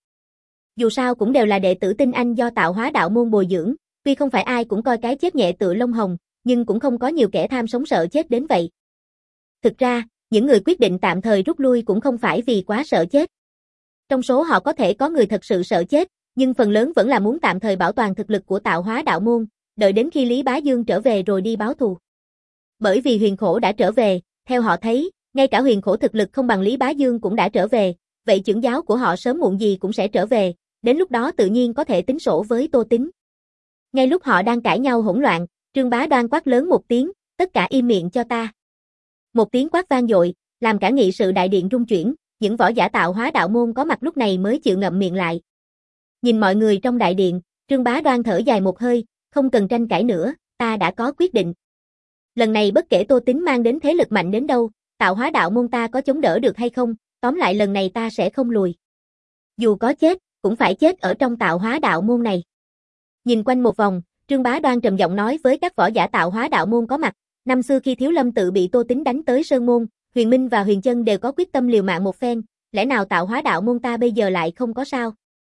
Dù sao cũng đều là đệ tử tinh anh do Tạo Hóa đạo môn bồi dưỡng, tuy không phải ai cũng coi cái chết nhẹ tựa lông hồng, nhưng cũng không có nhiều kẻ tham sống sợ chết đến vậy. Thực ra, những người quyết định tạm thời rút lui cũng không phải vì quá sợ chết. Trong số họ có thể có người thật sự sợ chết, nhưng phần lớn vẫn là muốn tạm thời bảo toàn thực lực của Tạo Hóa đạo môn, đợi đến khi Lý Bá Dương trở về rồi đi báo thù. Bởi vì Huyền Khổ đã trở về, theo họ thấy, ngay cả Huyền Khổ thực lực không bằng Lý Bá Dương cũng đã trở về, vậy trưởng giáo của họ sớm muộn gì cũng sẽ trở về, đến lúc đó tự nhiên có thể tính sổ với Tô Tính. Ngay lúc họ đang cãi nhau hỗn loạn, Trương Bá Đoan quát lớn một tiếng, tất cả im miệng cho ta. Một tiếng quát vang dội, làm cả nghị sự đại điện rung chuyển, những võ giả Tạo Hóa đạo môn có mặt lúc này mới chịu ngậm miệng lại. Nhìn mọi người trong đại điện, Trương Bá Đoan thở dài một hơi, không cần tranh cãi nữa, ta đã có quyết định. Lần này bất kể Tô Tính mang đến thế lực mạnh đến đâu, Tạo Hóa đạo môn ta có chống đỡ được hay không, tóm lại lần này ta sẽ không lùi. Dù có chết, cũng phải chết ở trong Tạo Hóa đạo môn này. Nhìn quanh một vòng, Trương Bá Đoan trầm giọng nói với các võ giả tạo hóa đạo môn có mặt, năm xưa khi Thiếu Lâm tự bị Tô Tín đánh tới Sơn Môn, Huyền Minh và Huyền Chân đều có quyết tâm liều mạng một phen, lẽ nào tạo hóa đạo môn ta bây giờ lại không có sao?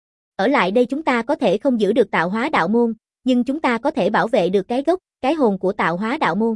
Ở lại đây chúng ta có thể không giữ được tạo hóa đạo môn, nhưng chúng ta có thể bảo vệ được cái gốc, cái hồn của tạo hóa đạo môn.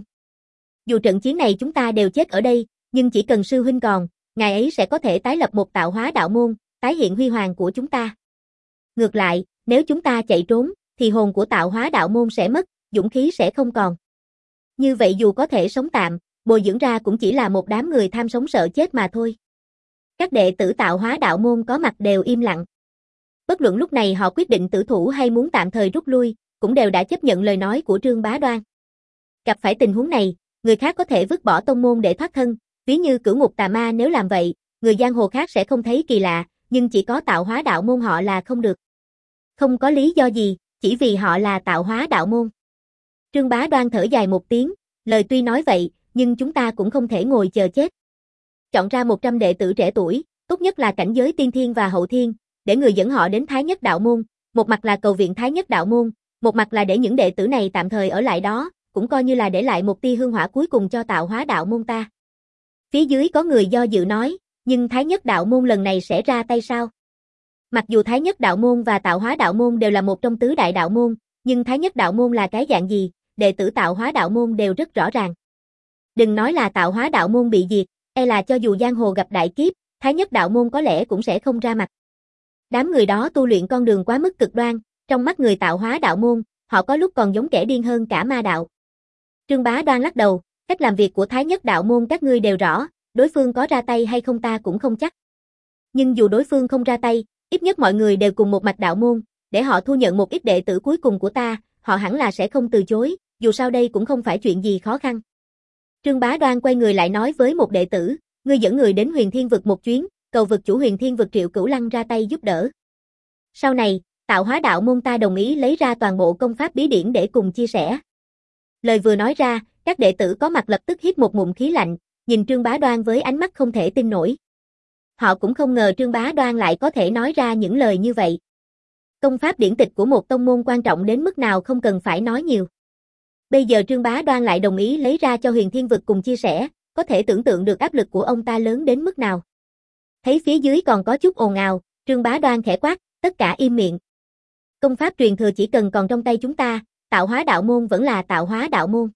Dù trận chiến này chúng ta đều chết ở đây, nhưng chỉ cần sư huynh còn, ngài ấy sẽ có thể tái lập một tạo hóa đạo môn, tái hiện huy hoàng của chúng ta. Ngược lại, nếu chúng ta chạy trốn, thì hồn của tạo hóa đạo môn sẽ mất, dũng khí sẽ không còn. Như vậy dù có thể sống tạm, bồi dưỡng ra cũng chỉ là một đám người tham sống sợ chết mà thôi. Các đệ tử tạo hóa đạo môn có mặt đều im lặng. Bất luận lúc này họ quyết định tử thủ hay muốn tạm thời rút lui, cũng đều đã chấp nhận lời nói của Trương Bá Đoan. Gặp phải tình huống này, người khác có thể vứt bỏ tông môn để thoát thân, ví như Cửu Ngục Tà Ma nếu làm vậy, người giang hồ khác sẽ không thấy kỳ lạ, nhưng chỉ có tạo hóa đạo môn họ là không được. Không có lý do gì, chỉ vì họ là tạo hóa đạo môn. Trương Bá Đoan thở dài một tiếng, lời tuy nói vậy, nhưng chúng ta cũng không thể ngồi chờ chết. Chọn ra một trăm đệ tử trẻ tuổi, tốt nhất là cảnh giới tiên thiên và hậu thiên, để người dẫn họ đến Thái Nhất đạo môn, một mặt là cầu viện Thái Nhất đạo môn, một mặt là để những đệ tử này tạm thời ở lại đó, cũng coi như là để lại một tia hương hỏa cuối cùng cho tạo hóa đạo môn ta. Phía dưới có người do dự nói, nhưng Thái Nhất đạo môn lần này sẽ ra tay sao? Mặc dù Thái Nhất đạo môn và tạo hóa đạo môn đều là một trong tứ đại đạo môn, nhưng Thái Nhất đạo môn là cái dạng gì, đệ tử tạo hóa đạo môn đều rất rõ ràng. Đừng nói là tạo hóa đạo môn bị diệt, e là cho dù giang hồ gặp đại kiếp, Thái Nhất đạo môn có lẽ cũng sẽ không ra mặt. Đám người đó tu luyện con đường quá mức cực đoan, trong mắt người tạo hóa đạo môn, họ có lúc còn giống kẻ điên hơn cả ma đạo. Trương Bá Đoan lắc đầu, cách làm việc của Thái Nhất đạo môn các ngươi đều rõ, đối phương có ra tay hay không ta cũng không chắc. Nhưng dù đối phương không ra tay, ít nhất mọi người đều cùng một mạch đạo môn, để họ thu nhận một ít đệ tử cuối cùng của ta, họ hẳn là sẽ không từ chối, dù sao đây cũng không phải chuyện gì khó khăn. Trương Bá Đoan quay người lại nói với một đệ tử, ngươi dẫn người đến Huyền Thiên vực một chuyến, cầu vực chủ Huyền Thiên vực Triệu Cửu Lăng ra tay giúp đỡ. Sau này, tạo hóa đạo môn ta đồng ý lấy ra toàn bộ công pháp bí điển để cùng chia sẻ. Lời vừa nói ra, các đệ tử có mặt lập tức hít một ngụm khí lạnh, nhìn Trương Bá Đoan với ánh mắt không thể tin nổi. Họ cũng không ngờ Trương Bá Đoan lại có thể nói ra những lời như vậy. Công pháp điển tịch của một tông môn quan trọng đến mức nào không cần phải nói nhiều. Bây giờ Trương Bá Đoan lại đồng ý lấy ra cho Huyền Thiên vực cùng chia sẻ, có thể tưởng tượng được áp lực của ông ta lớn đến mức nào. Thấy phía dưới còn có chút ồn ào, Trương Bá Đoan khẽ quát, tất cả im miệng. Công pháp truyền thừa chỉ cần còn trong tay chúng ta, tạo hóa đạo môn vẫn là tạo hóa đạo môn.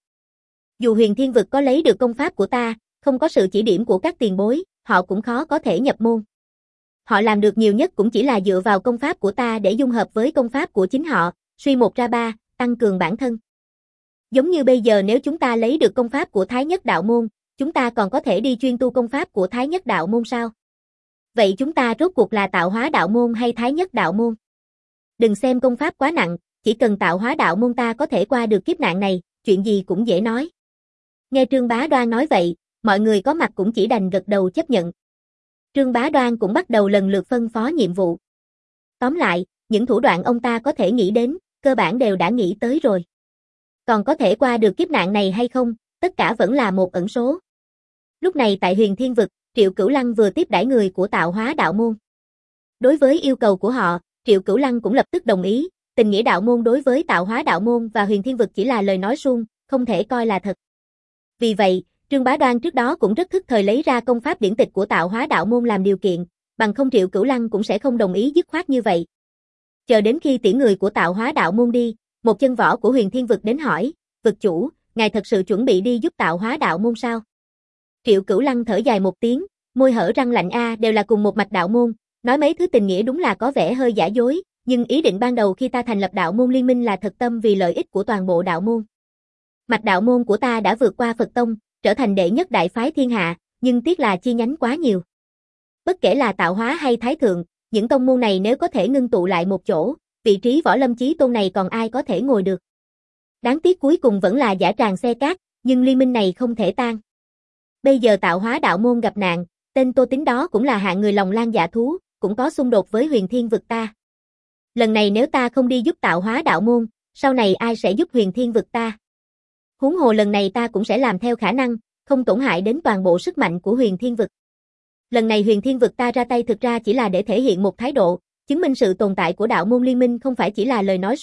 Dù Huyền Thiên vực có lấy được công pháp của ta, không có sự chỉ điểm của các tiền bối, họ cũng khó có thể nhập môn. Họ làm được nhiều nhất cũng chỉ là dựa vào công pháp của ta để dung hợp với công pháp của chính họ, suy một ra ba, tăng cường bản thân. Giống như bây giờ nếu chúng ta lấy được công pháp của Thái Nhất đạo môn, chúng ta còn có thể đi chuyên tu công pháp của Thái Nhất đạo môn sao? Vậy chúng ta rốt cuộc là tạo hóa đạo môn hay Thái Nhất đạo môn? Đừng xem công pháp quá nặng, chỉ cần tạo hóa đạo môn ta có thể qua được kiếp nạn này, chuyện gì cũng dễ nói. Nghe Trương Bá Đoan nói vậy, mọi người có mặt cũng chỉ đành gật đầu chấp nhận. Trương Bá Đoan cũng bắt đầu lần lượt phân phó nhiệm vụ. Tóm lại, những thủ đoạn ông ta có thể nghĩ đến, cơ bản đều đã nghĩ tới rồi. Còn có thể qua được kiếp nạn này hay không, tất cả vẫn là một ẩn số. Lúc này tại Huyền Thiên vực, Triệu Cửu Lăng vừa tiếp đãi người của tạo hóa đạo môn. Đối với yêu cầu của họ, Triệu Cửu Lăng cũng lập tức đồng ý, tình nghĩa đạo môn đối với tạo hóa đạo môn và Huyền Thiên vực chỉ là lời nói suông, không thể coi là thật. Vì vậy, Trương Bá Đoan trước đó cũng rất thức thời lấy ra công pháp điển tịch của tạo hóa đạo môn làm điều kiện, bằng không Triệu Cửu Lăng cũng sẽ không đồng ý dứt khoát như vậy. Chờ đến khi tiễn người của tạo hóa đạo môn đi, một chân võ của Huyền Thiên vực đến hỏi, vực chủ, ngài thật sự chuẩn bị đi giúp tạo hóa đạo môn sao? Triệu Cửu Lăng thở dài một tiếng, môi hở răng lạnh a, đều là cùng một mạch đạo môn, nói mấy thứ tình nghĩa đúng là có vẻ hơi giả dối, nhưng ý định ban đầu khi ta thành lập đạo môn liên minh là thật tâm vì lợi ích của toàn bộ đạo môn. Mạch đạo môn của ta đã vượt qua Phật tông, trở thành đệ nhất đại phái thiên hạ, nhưng tiếc là chi nhánh quá nhiều. Bất kể là tạo hóa hay thái thượng, những tông môn này nếu có thể ngưng tụ lại một chỗ, vị trí võ lâm chí tôn này còn ai có thể ngồi được. Đáng tiếc cuối cùng vẫn là giả tràng xe cát, nhưng liên minh này không thể tan. Bây giờ tạo hóa đạo môn gặp nạn, tên Tô Tín đó cũng là hạng người lòng lan dạ thú, cũng có xung đột với Huyền Thiên vực ta. Lần này nếu ta không đi giúp tạo hóa đạo môn, sau này ai sẽ giúp Huyền Thiên vực ta? Huống hồ lần này ta cũng sẽ làm theo khả năng, không tổn hại đến toàn bộ sức mạnh của Huyền Thiên vực. Lần này Huyền Thiên vực ta ra tay thực ra chỉ là để thể hiện một thái độ, chứng minh sự tồn tại của đạo môn liên minh không phải chỉ là lời nói suông,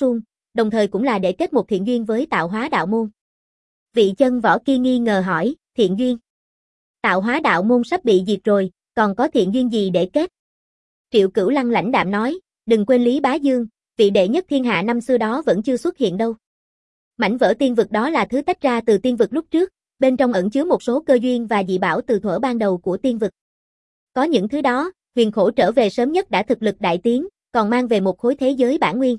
đồng thời cũng là để kết một thiện duyên với Tạo Hóa Đạo Môn. Vị chân võ kia nghi ngờ hỏi, thiện duyên? Tạo Hóa Đạo Môn sắp bị diệt rồi, còn có thiện duyên gì để kết? Triệu Cửu Lăng lãnh đạm nói, đừng quên Lý Bá Dương, vị đệ nhất thiên hạ năm xưa đó vẫn chưa xuất hiện đâu. Mảnh vỡ tiên vực đó là thứ tách ra từ tiên vực lúc trước, bên trong ẩn chứa một số cơ duyên và dị bảo từ thuở ban đầu của tiên vực. Có những thứ đó, Huyền Khổ trở về sớm nhất đã thực lực đại tiến, còn mang về một khối thế giới bản nguyên.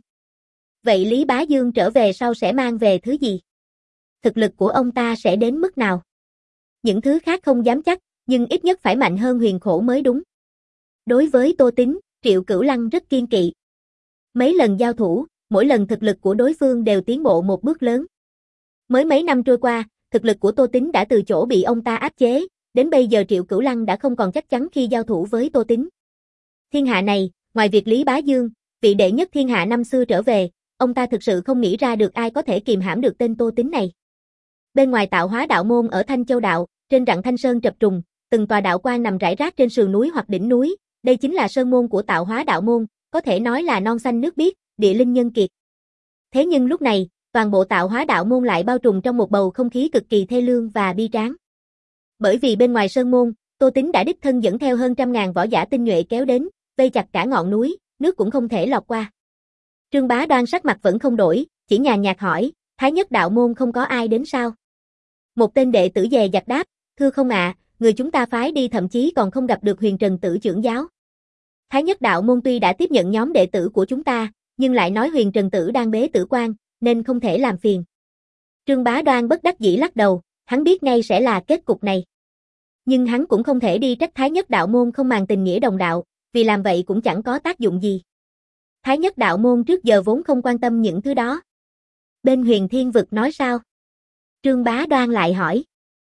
Vậy Lý Bá Dương trở về sau sẽ mang về thứ gì? Thực lực của ông ta sẽ đến mức nào? Những thứ khác không dám chắc, nhưng ít nhất phải mạnh hơn Huyền Khổ mới đúng. Đối với Tô Tín, Triệu Cửu Lăng rất kiên kỵ. Mấy lần giao thủ, mỗi lần thực lực của đối phương đều tiến bộ một bước lớn. Mới mấy năm trôi qua, thực lực của Tô Tín đã từ chỗ bị ông ta áp chế, đến bây giờ Triệu Cửu Lăng đã không còn chắc chắn khi giao thủ với Tô Tín. Thiên hạ này, ngoài việc Lý Bá Dương, vị đệ nhất thiên hạ năm xưa trở về, ông ta thực sự không nghĩ ra được ai có thể kìm hãm được tên Tô Tín này. Bên ngoài Tạo Hóa Đạo Môn ở Thanh Châu Đạo, trên rặng Thanh Sơn chập trùng, từng tòa đạo quan nằm rải rác trên sườn núi hoặc đỉnh núi, đây chính là sơn môn của Tạo Hóa Đạo Môn, có thể nói là non xanh nước biếc, địa linh nhân kiệt. Thế nhưng lúc này, toàn bộ Tạo Hóa Đạo Môn lại bao trùm trong một bầu không khí cực kỳ thê lương và bi tráng. Bởi vì bên ngoài sơn môn, Tô Tín đã đích thân dẫn theo hơn trăm ngàn võ giả tinh nhuệ kéo đến, vây chặt cả ngọn núi, nước cũng không thể lọt qua. Trương Bá Đoan sắc mặt vẫn không đổi, chỉ nhàn nhạt hỏi, Thái Nhất Đạo Môn không có ai đến sao? Một tên đệ tử dè dặt đáp, thưa không ạ, à, người chúng ta phái đi thậm chí còn không gặp được Huyền Trần Tử trưởng giáo. Thái Nhất Đạo Môn tuy đã tiếp nhận nhóm đệ tử của chúng ta, nhưng lại nói Huyền Trần Tử đang bế tử quan, nên không thể làm phiền. Trương Bá Đoan bất đắc dĩ lắc đầu, hắn biết ngay sẽ là kết cục này. Nhưng hắn cũng không thể đi trách Thái Nhất Đạo Môn không màng tình nghĩa đồng đạo, vì làm vậy cũng chẳng có tác dụng gì. Thái Nhất Đạo Môn trước giờ vốn không quan tâm những thứ đó. Bên Huyền Thiên Vực nói sao? Trương Bá Đoan lại hỏi.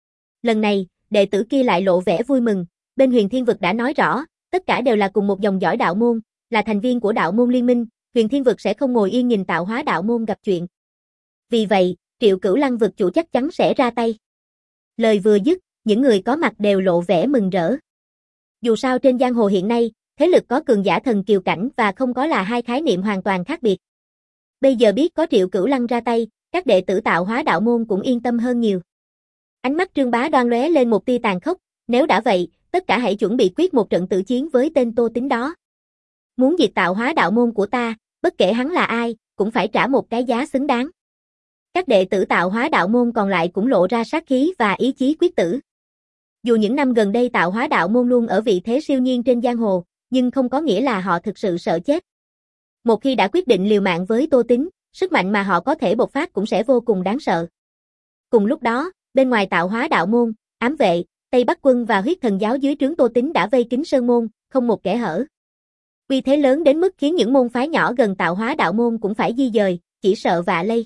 Lần này, đệ tử kia lại lộ vẻ vui mừng, bên Huyền Thiên Vực đã nói rõ, tất cả đều là cùng một dòng dõi đạo môn, là thành viên của đạo môn liên minh, Huyền Thiên Vực sẽ không ngồi yên nhìn Tạo Hóa Đạo Môn gặp chuyện. Vì vậy, Triệu Cửu Lăng vực chủ chắc chắn sẽ ra tay. Lời vừa dứt, những người có mặt đều lộ vẻ mừng rỡ. Dù sao trên giang hồ hiện nay, thế lực có cường giả thần kiều cảnh và không có là hai khái niệm hoàn toàn khác biệt. Bây giờ biết có Triệu Cửu Lăng ra tay, các đệ tử Tạo Hóa Đạo Môn cũng yên tâm hơn nhiều. Ánh mắt Trương Bá Đoan lóe lên một tia tàn khốc, nếu đã vậy, tất cả hãy chuẩn bị quyết một trận tử chiến với tên Tô Tín đó. Muốn diệt Tạo Hóa Đạo Môn của ta, bất kể hắn là ai, cũng phải trả một cái giá xứng đáng. Các đệ tử Tạo Hóa Đạo Môn còn lại cũng lộ ra sát khí và ý chí quyết tử. Dù những năm gần đây Tạo Hóa Đạo Môn luôn ở vị thế siêu nhiên trên giang hồ, nhưng không có nghĩa là họ thực sự sợ chết. Một khi đã quyết định liều mạng với Tô Tín, sức mạnh mà họ có thể bộc phát cũng sẽ vô cùng đáng sợ. Cùng lúc đó, bên ngoài Tạo Hóa Đạo Môn, ám vệ, Tây Bắc Quân và Huyết Thần Giáo dưới trướng Tô Tín đã vây kín sơn môn, không một kẽ hở. Uy thế lớn đến mức khiến những môn phái nhỏ gần Tạo Hóa Đạo Môn cũng phải di dời, chỉ sợ vạ lây.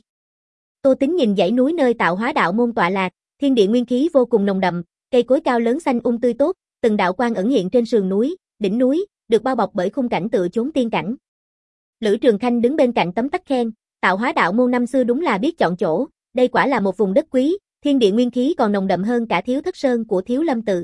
Tô Tín nhìn dãy núi nơi Tạo Hóa Đạo Môn tọa lạc, thiên địa nguyên khí vô cùng nồng đậm, cây cối cao lớn xanh um tươi tốt, từng đạo quang ẩn hiện trên sườn núi, đỉnh núi, được bao bọc bởi khung cảnh tựa chốn tiên cảnh. Lữ Trường Khanh đứng bên cạnh tấm tắc khen, Tạo Hóa Đạo Môn năm xưa đúng là biết chọn chỗ, đây quả là một vùng đất quý, thiên địa nguyên khí còn nồng đậm hơn cả Thiếu Thất Sơn của Thiếu Lâm Tự.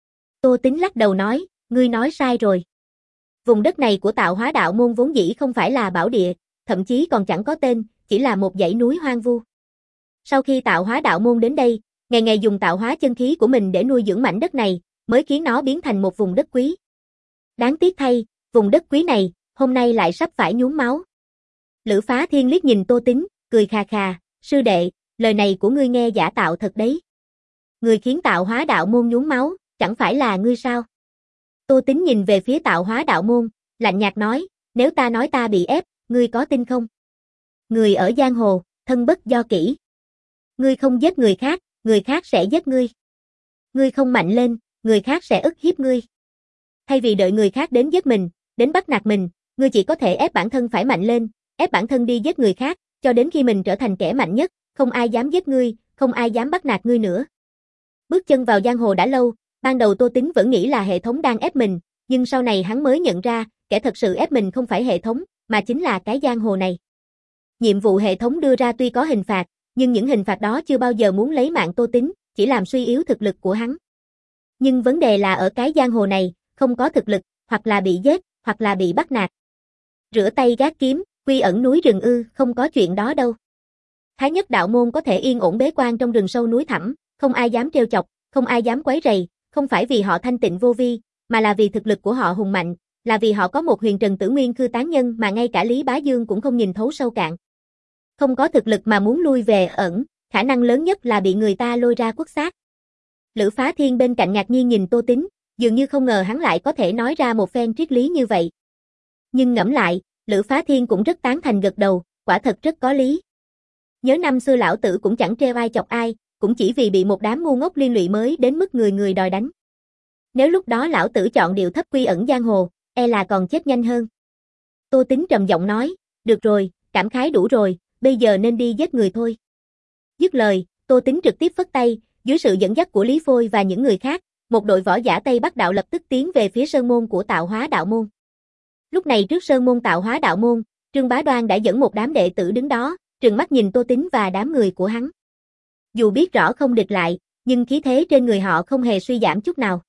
Tô Tín lắc đầu nói, ngươi nói sai rồi. Vùng đất này của Tạo Hóa Đạo Môn vốn dĩ không phải là bảo địa, thậm chí còn chẳng có tên, chỉ là một dãy núi hoang vu. Sau khi Tạo Hóa Đạo Môn đến đây, ngày ngày dùng tạo hóa chân khí của mình để nuôi dưỡng mảnh đất này, mới khiến nó biến thành một vùng đất quý. Đáng tiếc thay, vùng đất quý này, hôm nay lại sắp phải nhuốm máu. Lữ Phá Thiên liếc nhìn Tô Tín, cười khà khà, sư đệ, lời này của ngươi nghe giả tạo thật đấy. Người khiến Tạo Hóa Đạo Môn nhuốm máu, chẳng phải là ngươi sao? Tô Tín nhìn về phía Tạo Hóa Đạo Môn, lạnh nhạt nói, nếu ta nói ta bị ép, ngươi có tin không? Người ở giang hồ, thân bất do kỷ. Ngươi không giết người khác, người khác sẽ giết ngươi. Ngươi không mạnh lên, người khác sẽ ức hiếp ngươi. Thay vì đợi người khác đến giết mình, đến bắt nạt mình, ngươi chỉ có thể ép bản thân phải mạnh lên, ép bản thân đi giết người khác, cho đến khi mình trở thành kẻ mạnh nhất, không ai dám giết ngươi, không ai dám bắt nạt ngươi nữa. Bước chân vào giang hồ đã lâu, ban đầu Tô Tín vẫn nghĩ là hệ thống đang ép mình, nhưng sau này hắn mới nhận ra, kẻ thật sự ép mình không phải hệ thống, mà chính là cái giang hồ này. Nhiệm vụ hệ thống đưa ra tuy có hình phạt, nhưng những hình phạt đó chưa bao giờ muốn lấy mạng Tô Tín, chỉ làm suy yếu thực lực của hắn. Nhưng vấn đề là ở cái giang hồ này, không có thực lực, hoặc là bị giết, hoặc là bị bắt nạt. Rửa tay gác kiếm, Quy ẩn núi rừng ư, không có chuyện đó đâu. Thái nhất đạo môn có thể yên ổn bế quan trong rừng sâu núi thẳm, không ai dám trêu chọc, không ai dám quấy rầy, không phải vì họ thanh tịnh vô vi, mà là vì thực lực của họ hùng mạnh, là vì họ có một huyền trần tử nguyên khư tán nhân mà ngay cả Lý Bá Dương cũng không nhìn thấu sâu cạn. Không có thực lực mà muốn lui về ẩn, khả năng lớn nhất là bị người ta lôi ra quất xác. Lữ Phá Thiên bên cạnh ngạc nhiên nhìn Tô Tín, dường như không ngờ hắn lại có thể nói ra một phen triết lý như vậy. Nhưng ngẫm lại, Lữ Phá Thiên cũng rất tán thành gật đầu, quả thật rất có lý. Nhớ năm xưa lão tử cũng chẳng trêu ai chọc ai, cũng chỉ vì bị một đám ngu ngốc liên lụy mới đến mức người người đòi đánh. Nếu lúc đó lão tử chọn điệu thấp quy ẩn giang hồ, e là còn chết nhanh hơn. Tô Tín trầm giọng nói, được rồi, cảm khái đủ rồi, bây giờ nên đi giết người thôi. Dứt lời, Tô Tín trực tiếp phất tay, dưới sự dẫn dắt của Lý Phôi và những người khác, một đội võ giả Tây Bắc đạo lập tức tiến về phía sơn môn của Tạo Hóa đạo môn. Lúc này trước sơn môn Tạo Hóa đạo môn, Trương Bá Đoan đã dẫn một đám đệ tử đứng đó, trừng mắt nhìn Tô Tín và đám người của hắn. Dù biết rõ không địch lại, nhưng khí thế trên người họ không hề suy giảm chút nào.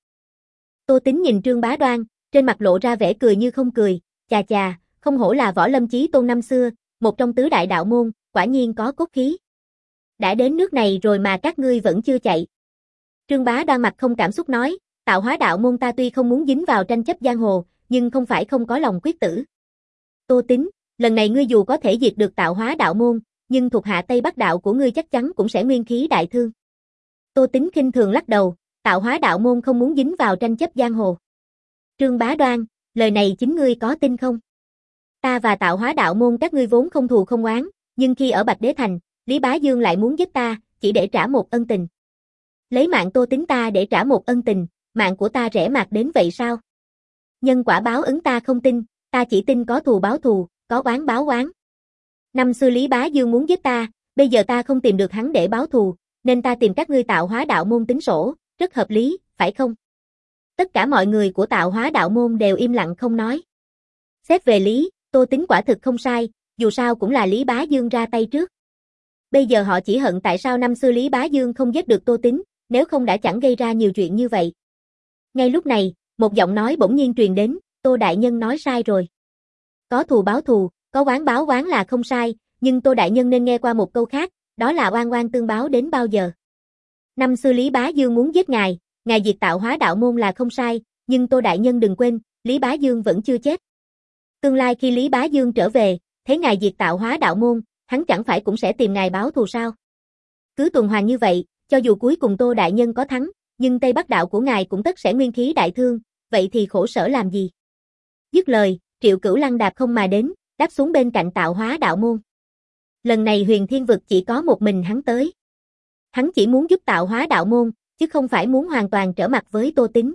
Tô Tín nhìn Trương Bá Đoan, trên mặt lộ ra vẻ cười như không cười, chà chà, không hổ là Võ Lâm Chí Tôn năm xưa, một trong tứ đại đạo môn, quả nhiên có cốt khí. Đã đến nước này rồi mà các ngươi vẫn chưa chạy. Trương Bá Đoan mặt không cảm xúc nói, Tạo Hóa đạo môn ta tuy không muốn dính vào tranh chấp giang hồ, nhưng không phải không có lòng quyết tử. Tô Tín, lần này ngươi dù có thể diệt được Tạo Hóa đạo môn, nhưng thuộc hạ Tây Bắc đạo của ngươi chắc chắn cũng sẽ nguyên khí đại thương. Tô Tín khinh thường lắc đầu, Tạo Hóa đạo môn không muốn dính vào tranh chấp giang hồ. Trương Bá Đoan, lời này chính ngươi có tin không? Ta và Tạo Hóa đạo môn các ngươi vốn không thù không oán, nhưng khi ở Bạch Đế Thành, Lý Bá Dương lại muốn giết ta, chỉ để trả một ân tình. Lấy mạng Tô Tín ta để trả một ân tình, mạng của ta rẻ mạt đến vậy sao? Nhân quả báo ứng ta không tin, ta chỉ tin có thù báo thù, có oán báo oán. Năm xưa Lý Bá Dương muốn giết ta, bây giờ ta không tìm được hắn để báo thù, nên ta tìm các ngươi Tạo Hóa đạo môn tính sổ, rất hợp lý, phải không? Tất cả mọi người của Tạo Hóa đạo môn đều im lặng không nói. Xét về lý, Tô Tín quả thực không sai, dù sao cũng là Lý Bá Dương ra tay trước. Bây giờ họ chỉ hận tại sao năm xưa Lý Bá Dương không giết được Tô Tín, nếu không đã chẳng gây ra nhiều chuyện như vậy. Ngay lúc này, một giọng nói bỗng nhiên truyền đến, Tô đại nhân nói sai rồi. Có thù báo thù, có oán báo oán là không sai, nhưng Tô đại nhân nên nghe qua một câu khác, đó là oan oan tương báo đến bao giờ. Năm xưa Lý Bá Dương muốn giết ngài, ngài diệt Tạo Hóa đạo môn là không sai, nhưng Tô đại nhân đừng quên, Lý Bá Dương vẫn chưa chết. Tương lai khi Lý Bá Dương trở về, thấy ngài diệt Tạo Hóa đạo môn, hắn chẳng phải cũng sẽ tìm ngài báo thù sao? Cứ tuần hoàn như vậy, cho dù cuối cùng Tô đại nhân có thắng, nhưng Tây Bắc đạo của ngài cũng tất sẽ nguyên khí đại thương, vậy thì khổ sở làm gì? Dứt lời, Triệu Cửu Lăng đạp không mà đến, đáp xuống bên cạnh Tạo Hóa đạo môn. Lần này Huyền Thiên vực chỉ có một mình hắn tới. Hắn chỉ muốn giúp Tạo Hóa đạo môn, chứ không phải muốn hoàn toàn trở mặt với Tô Tín.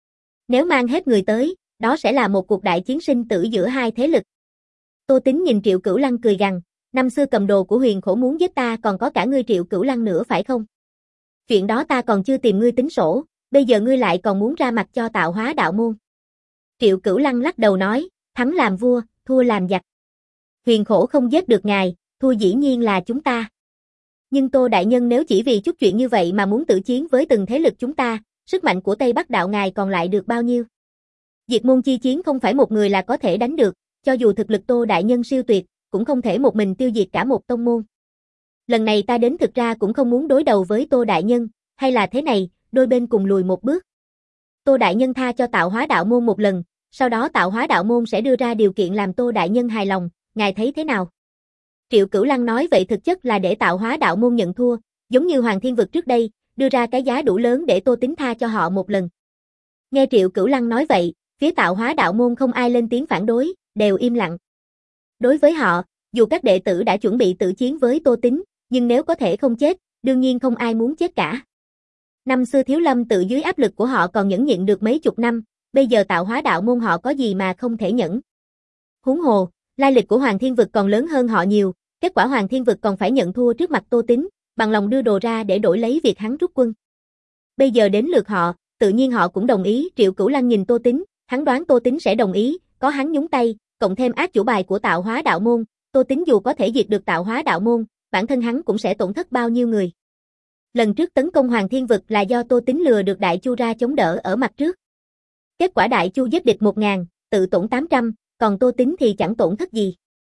Nếu mang hết người tới, đó sẽ là một cuộc đại chiến sinh tử giữa hai thế lực. Tô Tín nhìn Triệu Cửu Lăng cười gằn, năm xưa cầm đồ của Huyền Khổ muốn giết ta còn có cả ngươi Triệu Cửu Lăng nữa phải không? Chuyện đó ta còn chưa tìm ngươi tính sổ, bây giờ ngươi lại còn muốn ra mặt cho Tạo Hóa đạo môn. Triệu Cửu Lăng lắc đầu nói, thắng làm vua, thua làm giặc. Huyền Khổ không giết được ngài, thua dĩ nhiên là chúng ta. Nhưng Tô đại nhân nếu chỉ vì chút chuyện như vậy mà muốn tự chiến với từng thế lực chúng ta, sức mạnh của Tây Bắc đạo ngài còn lại được bao nhiêu? Diệt môn chi chiến không phải một người là có thể đánh được, cho dù thực lực Tô đại nhân siêu tuyệt, cũng không thể một mình tiêu diệt cả một tông môn. Lần này ta đến thực ra cũng không muốn đối đầu với Tô đại nhân, hay là thế này, đôi bên cùng lùi một bước. Tô đại nhân tha cho Tạo Hóa đạo môn một lần, sau đó Tạo Hóa đạo môn sẽ đưa ra điều kiện làm Tô đại nhân hài lòng, ngài thấy thế nào? Triệu Cửu Lăng nói vậy thực chất là để Tạo Hóa đạo môn nhận thua, giống như Hoàng Thiên Vực trước đây, đưa ra cái giá đủ lớn để Tô Tín tha cho họ một lần. Nghe Triệu Cửu Lăng nói vậy, phía Tạo Hóa đạo môn không ai lên tiếng phản đối, đều im lặng. Đối với họ, dù các đệ tử đã chuẩn bị tự chiến với Tô Tín, nhưng nếu có thể không chết, đương nhiên không ai muốn chết cả. Năm xưa Thiếu Lâm tự dưới áp lực của họ còn nhẫn nhịn được mấy chục năm, bây giờ Tạo Hóa đạo môn họ có gì mà không thể nhẫn. Huống hồ, lai lịch của Hoàng Thiên Vực còn lớn hơn họ nhiều, kết quả Hoàng Thiên Vực còn phải nhận thua trước mặt Tô Tín, bằng lòng đưa đồ ra để đổi lấy việc hắn rút quân. Bây giờ đến lượt họ, tự nhiên họ cũng đồng ý. Triệu Cửu Lăng nhìn Tô Tín, hắn đoán Tô Tín sẽ đồng ý, có hắn nhúng tay, cộng thêm át chủ bài của Tạo Hóa đạo môn, Tô Tín dù có thể diệt được Tạo Hóa đạo môn, bản thân hắn cũng sẽ tổn thất bao nhiêu người. Lần trước tấn công Hoàng Thiên Vực là do Tô Tín lừa được Đại Chu ra chống đỡ ở mặt trước. Kết quả Đại Chu giết địch một ngàn, tự tổn tám trăm, còn Tô Tín thì chẳng tổn thất gì.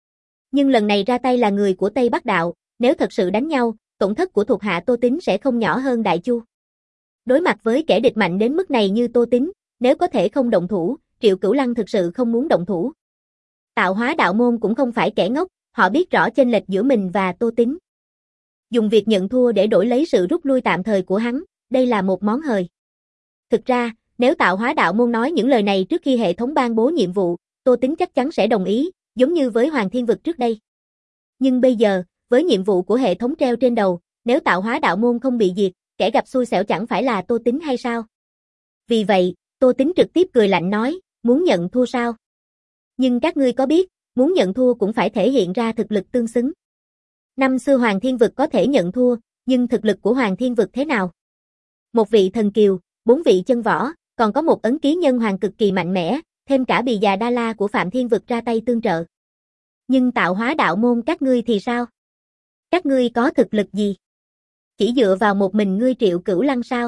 Nhưng lần này ra tay là người của Tây Bắc Đạo, nếu thật sự đánh nhau, tổn thất của thuộc hạ Tô Tín sẽ không nhỏ hơn Đại Chu. Đối mặt với kẻ địch mạnh đến mức này như Tô Tín, nếu có thể không động thủ, Triệu Cửu Lăng thực sự không muốn động thủ. Tạo Hóa Đạo môn cũng không phải kẻ ngốc, họ biết rõ chênh lệch giữa mình và Tô Tín. Dùng việc nhận thua để đổi lấy sự rút lui tạm thời của hắn, đây là một món hời. Thực ra, nếu Tạo Hóa Đạo môn nói những lời này trước khi hệ thống ban bố nhiệm vụ, Tô Tín chắc chắn sẽ đồng ý, giống như với Hoàng Thiên Vực trước đây. Nhưng bây giờ, với nhiệm vụ của hệ thống treo trên đầu, nếu Tạo Hóa Đạo môn không bị diệt, kẻ gặp xui xẻo chẳng phải là Tô Tín hay sao? Vì vậy, Tô Tín trực tiếp cười lạnh nói, muốn nhận thua sao? Nhưng các ngươi có biết, muốn nhận thua cũng phải thể hiện ra thực lực tương xứng. Năm xưa Hoàng Thiên Vực có thể nhận thua, nhưng thực lực của Hoàng Thiên Vực thế nào? Một vị thần kiều, bốn vị chân võ, còn có một ấn ký nhân hoàng cực kỳ mạnh mẽ, thêm cả bì già Đa La của Phạm Thiên Vực ra tay tương trợ. Nhưng Tạo Hóa Đạo môn các ngươi thì sao? Các ngươi có thực lực gì? Chỉ dựa vào một mình ngươi Triệu Cửu Lăng sao?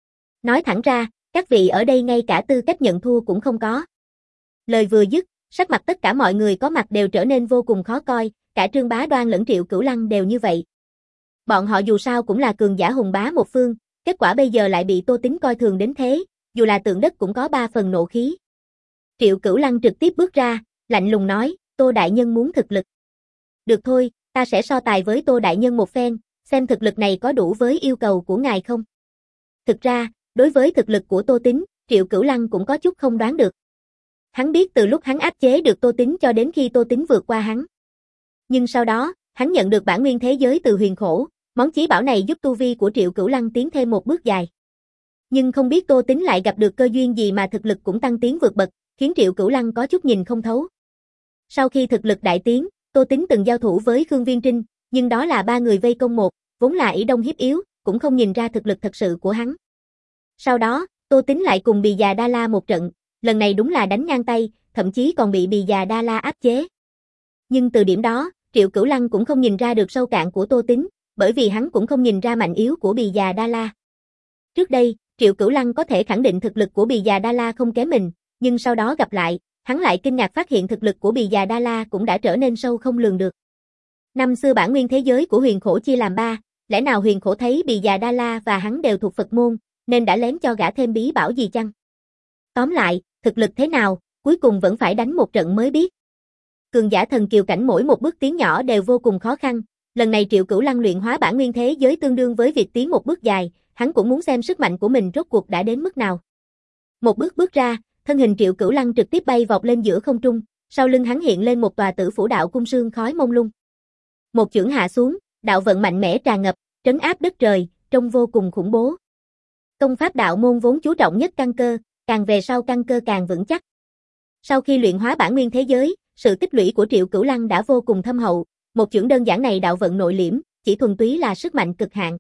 Nói thẳng ra, các vị ở đây ngay cả tư cách nhận thua cũng không có. Lời vừa dứt, sắc mặt tất cả mọi người có mặt đều trở nên vô cùng khó coi, cả Trương Bá Đoan lẫn Triệu Cửu Lăng đều như vậy. Bọn họ dù sao cũng là cường giả hùng bá một phương, kết quả bây giờ lại bị Tô Tín coi thường đến thế, dù là tượng đất cũng có ba phần nộ khí. Triệu Cửu Lăng trực tiếp bước ra, lạnh lùng nói, Tô Đại Nhân muốn thực lực. Được thôi, ta sẽ so tài với Tô Đại Nhân một phen, xem thực lực này có đủ với yêu cầu của ngài không. Thực ra, đối với thực lực của Tô Tín, Triệu Cửu Lăng cũng có chút không đoán được. Hắn biết từ lúc hắn áp chế được Tô Tín cho đến khi Tô Tín vượt qua hắn. Nhưng sau đó, hắn nhận được bản nguyên thế giới từ Huyền Khổ, món chí bảo này giúp tu vi của Triệu Cửu Lăng tiến thêm một bước dài. Nhưng không biết Tô Tín lại gặp được cơ duyên gì mà thực lực cũng tăng tiến vượt bậc, khiến Triệu Cửu Lăng có chút nhìn không thấu. Sau khi thực lực đại tiến, Tô Tín từng giao thủ với Khương Viên Trinh, nhưng đó là ba người vây công một, vốn là ỷ đông hiếp yếu, cũng không nhìn ra thực lực thật sự của hắn. Sau đó, Tô Tín lại cùng bì già Đa La một trận, lần này đúng là đánh ngang tay, thậm chí còn bị bì già Đa La áp chế. Nhưng từ điểm đó, Triệu Cửu Lăng cũng không nhìn ra được sâu cạn của Tô Tín, bởi vì hắn cũng không nhìn ra mạnh yếu của bì già Đa La. Trước đây, Triệu Cửu Lăng có thể khẳng định thực lực của bì già Đa La không kém mình, nhưng sau đó gặp lại, hắn lại kinh ngạc phát hiện thực lực của bì già Đa La cũng đã trở nên sâu không lường được. Năm xưa bản nguyên thế giới của Huyền Khổ chia làm ba, lẽ nào Huyền Khổ thấy bì già Đa La và hắn đều thuộc Phật môn, nên đã lén cho gã thêm bí bảo gì chăng? Tóm lại, thực lực thế nào, cuối cùng vẫn phải đánh một trận mới biết. Cường giả thần kiều cảnh mỗi một bước tiến nhỏ đều vô cùng khó khăn, lần này Triệu Cửu Lăng luyện hóa bản nguyên thế giới tương đương với việc tiến một bước dài, hắn cũng muốn xem sức mạnh của mình rốt cuộc đã đến mức nào. Một bước bước ra, thân hình Triệu Cửu Lăng trực tiếp bay vọt lên giữa không trung, sau lưng hắn hiện lên một tòa Tử Phủ Đạo cung sương khói mông lung. Một chưởng hạ xuống, đạo vận mạnh mẽ tràn ngập, trấn áp đất trời, trông vô cùng khủng bố. Công pháp đạo môn vốn chú trọng nhất căn cơ, càng về sau căn cơ càng vững chắc. Sau khi luyện hóa bản nguyên thế giới, sự tích lũy của Triệu Cửu Lăng đã vô cùng thâm hậu, một chưởng đơn giản này đạo vận nội liễm, chỉ thuần túy là sức mạnh cực hạn.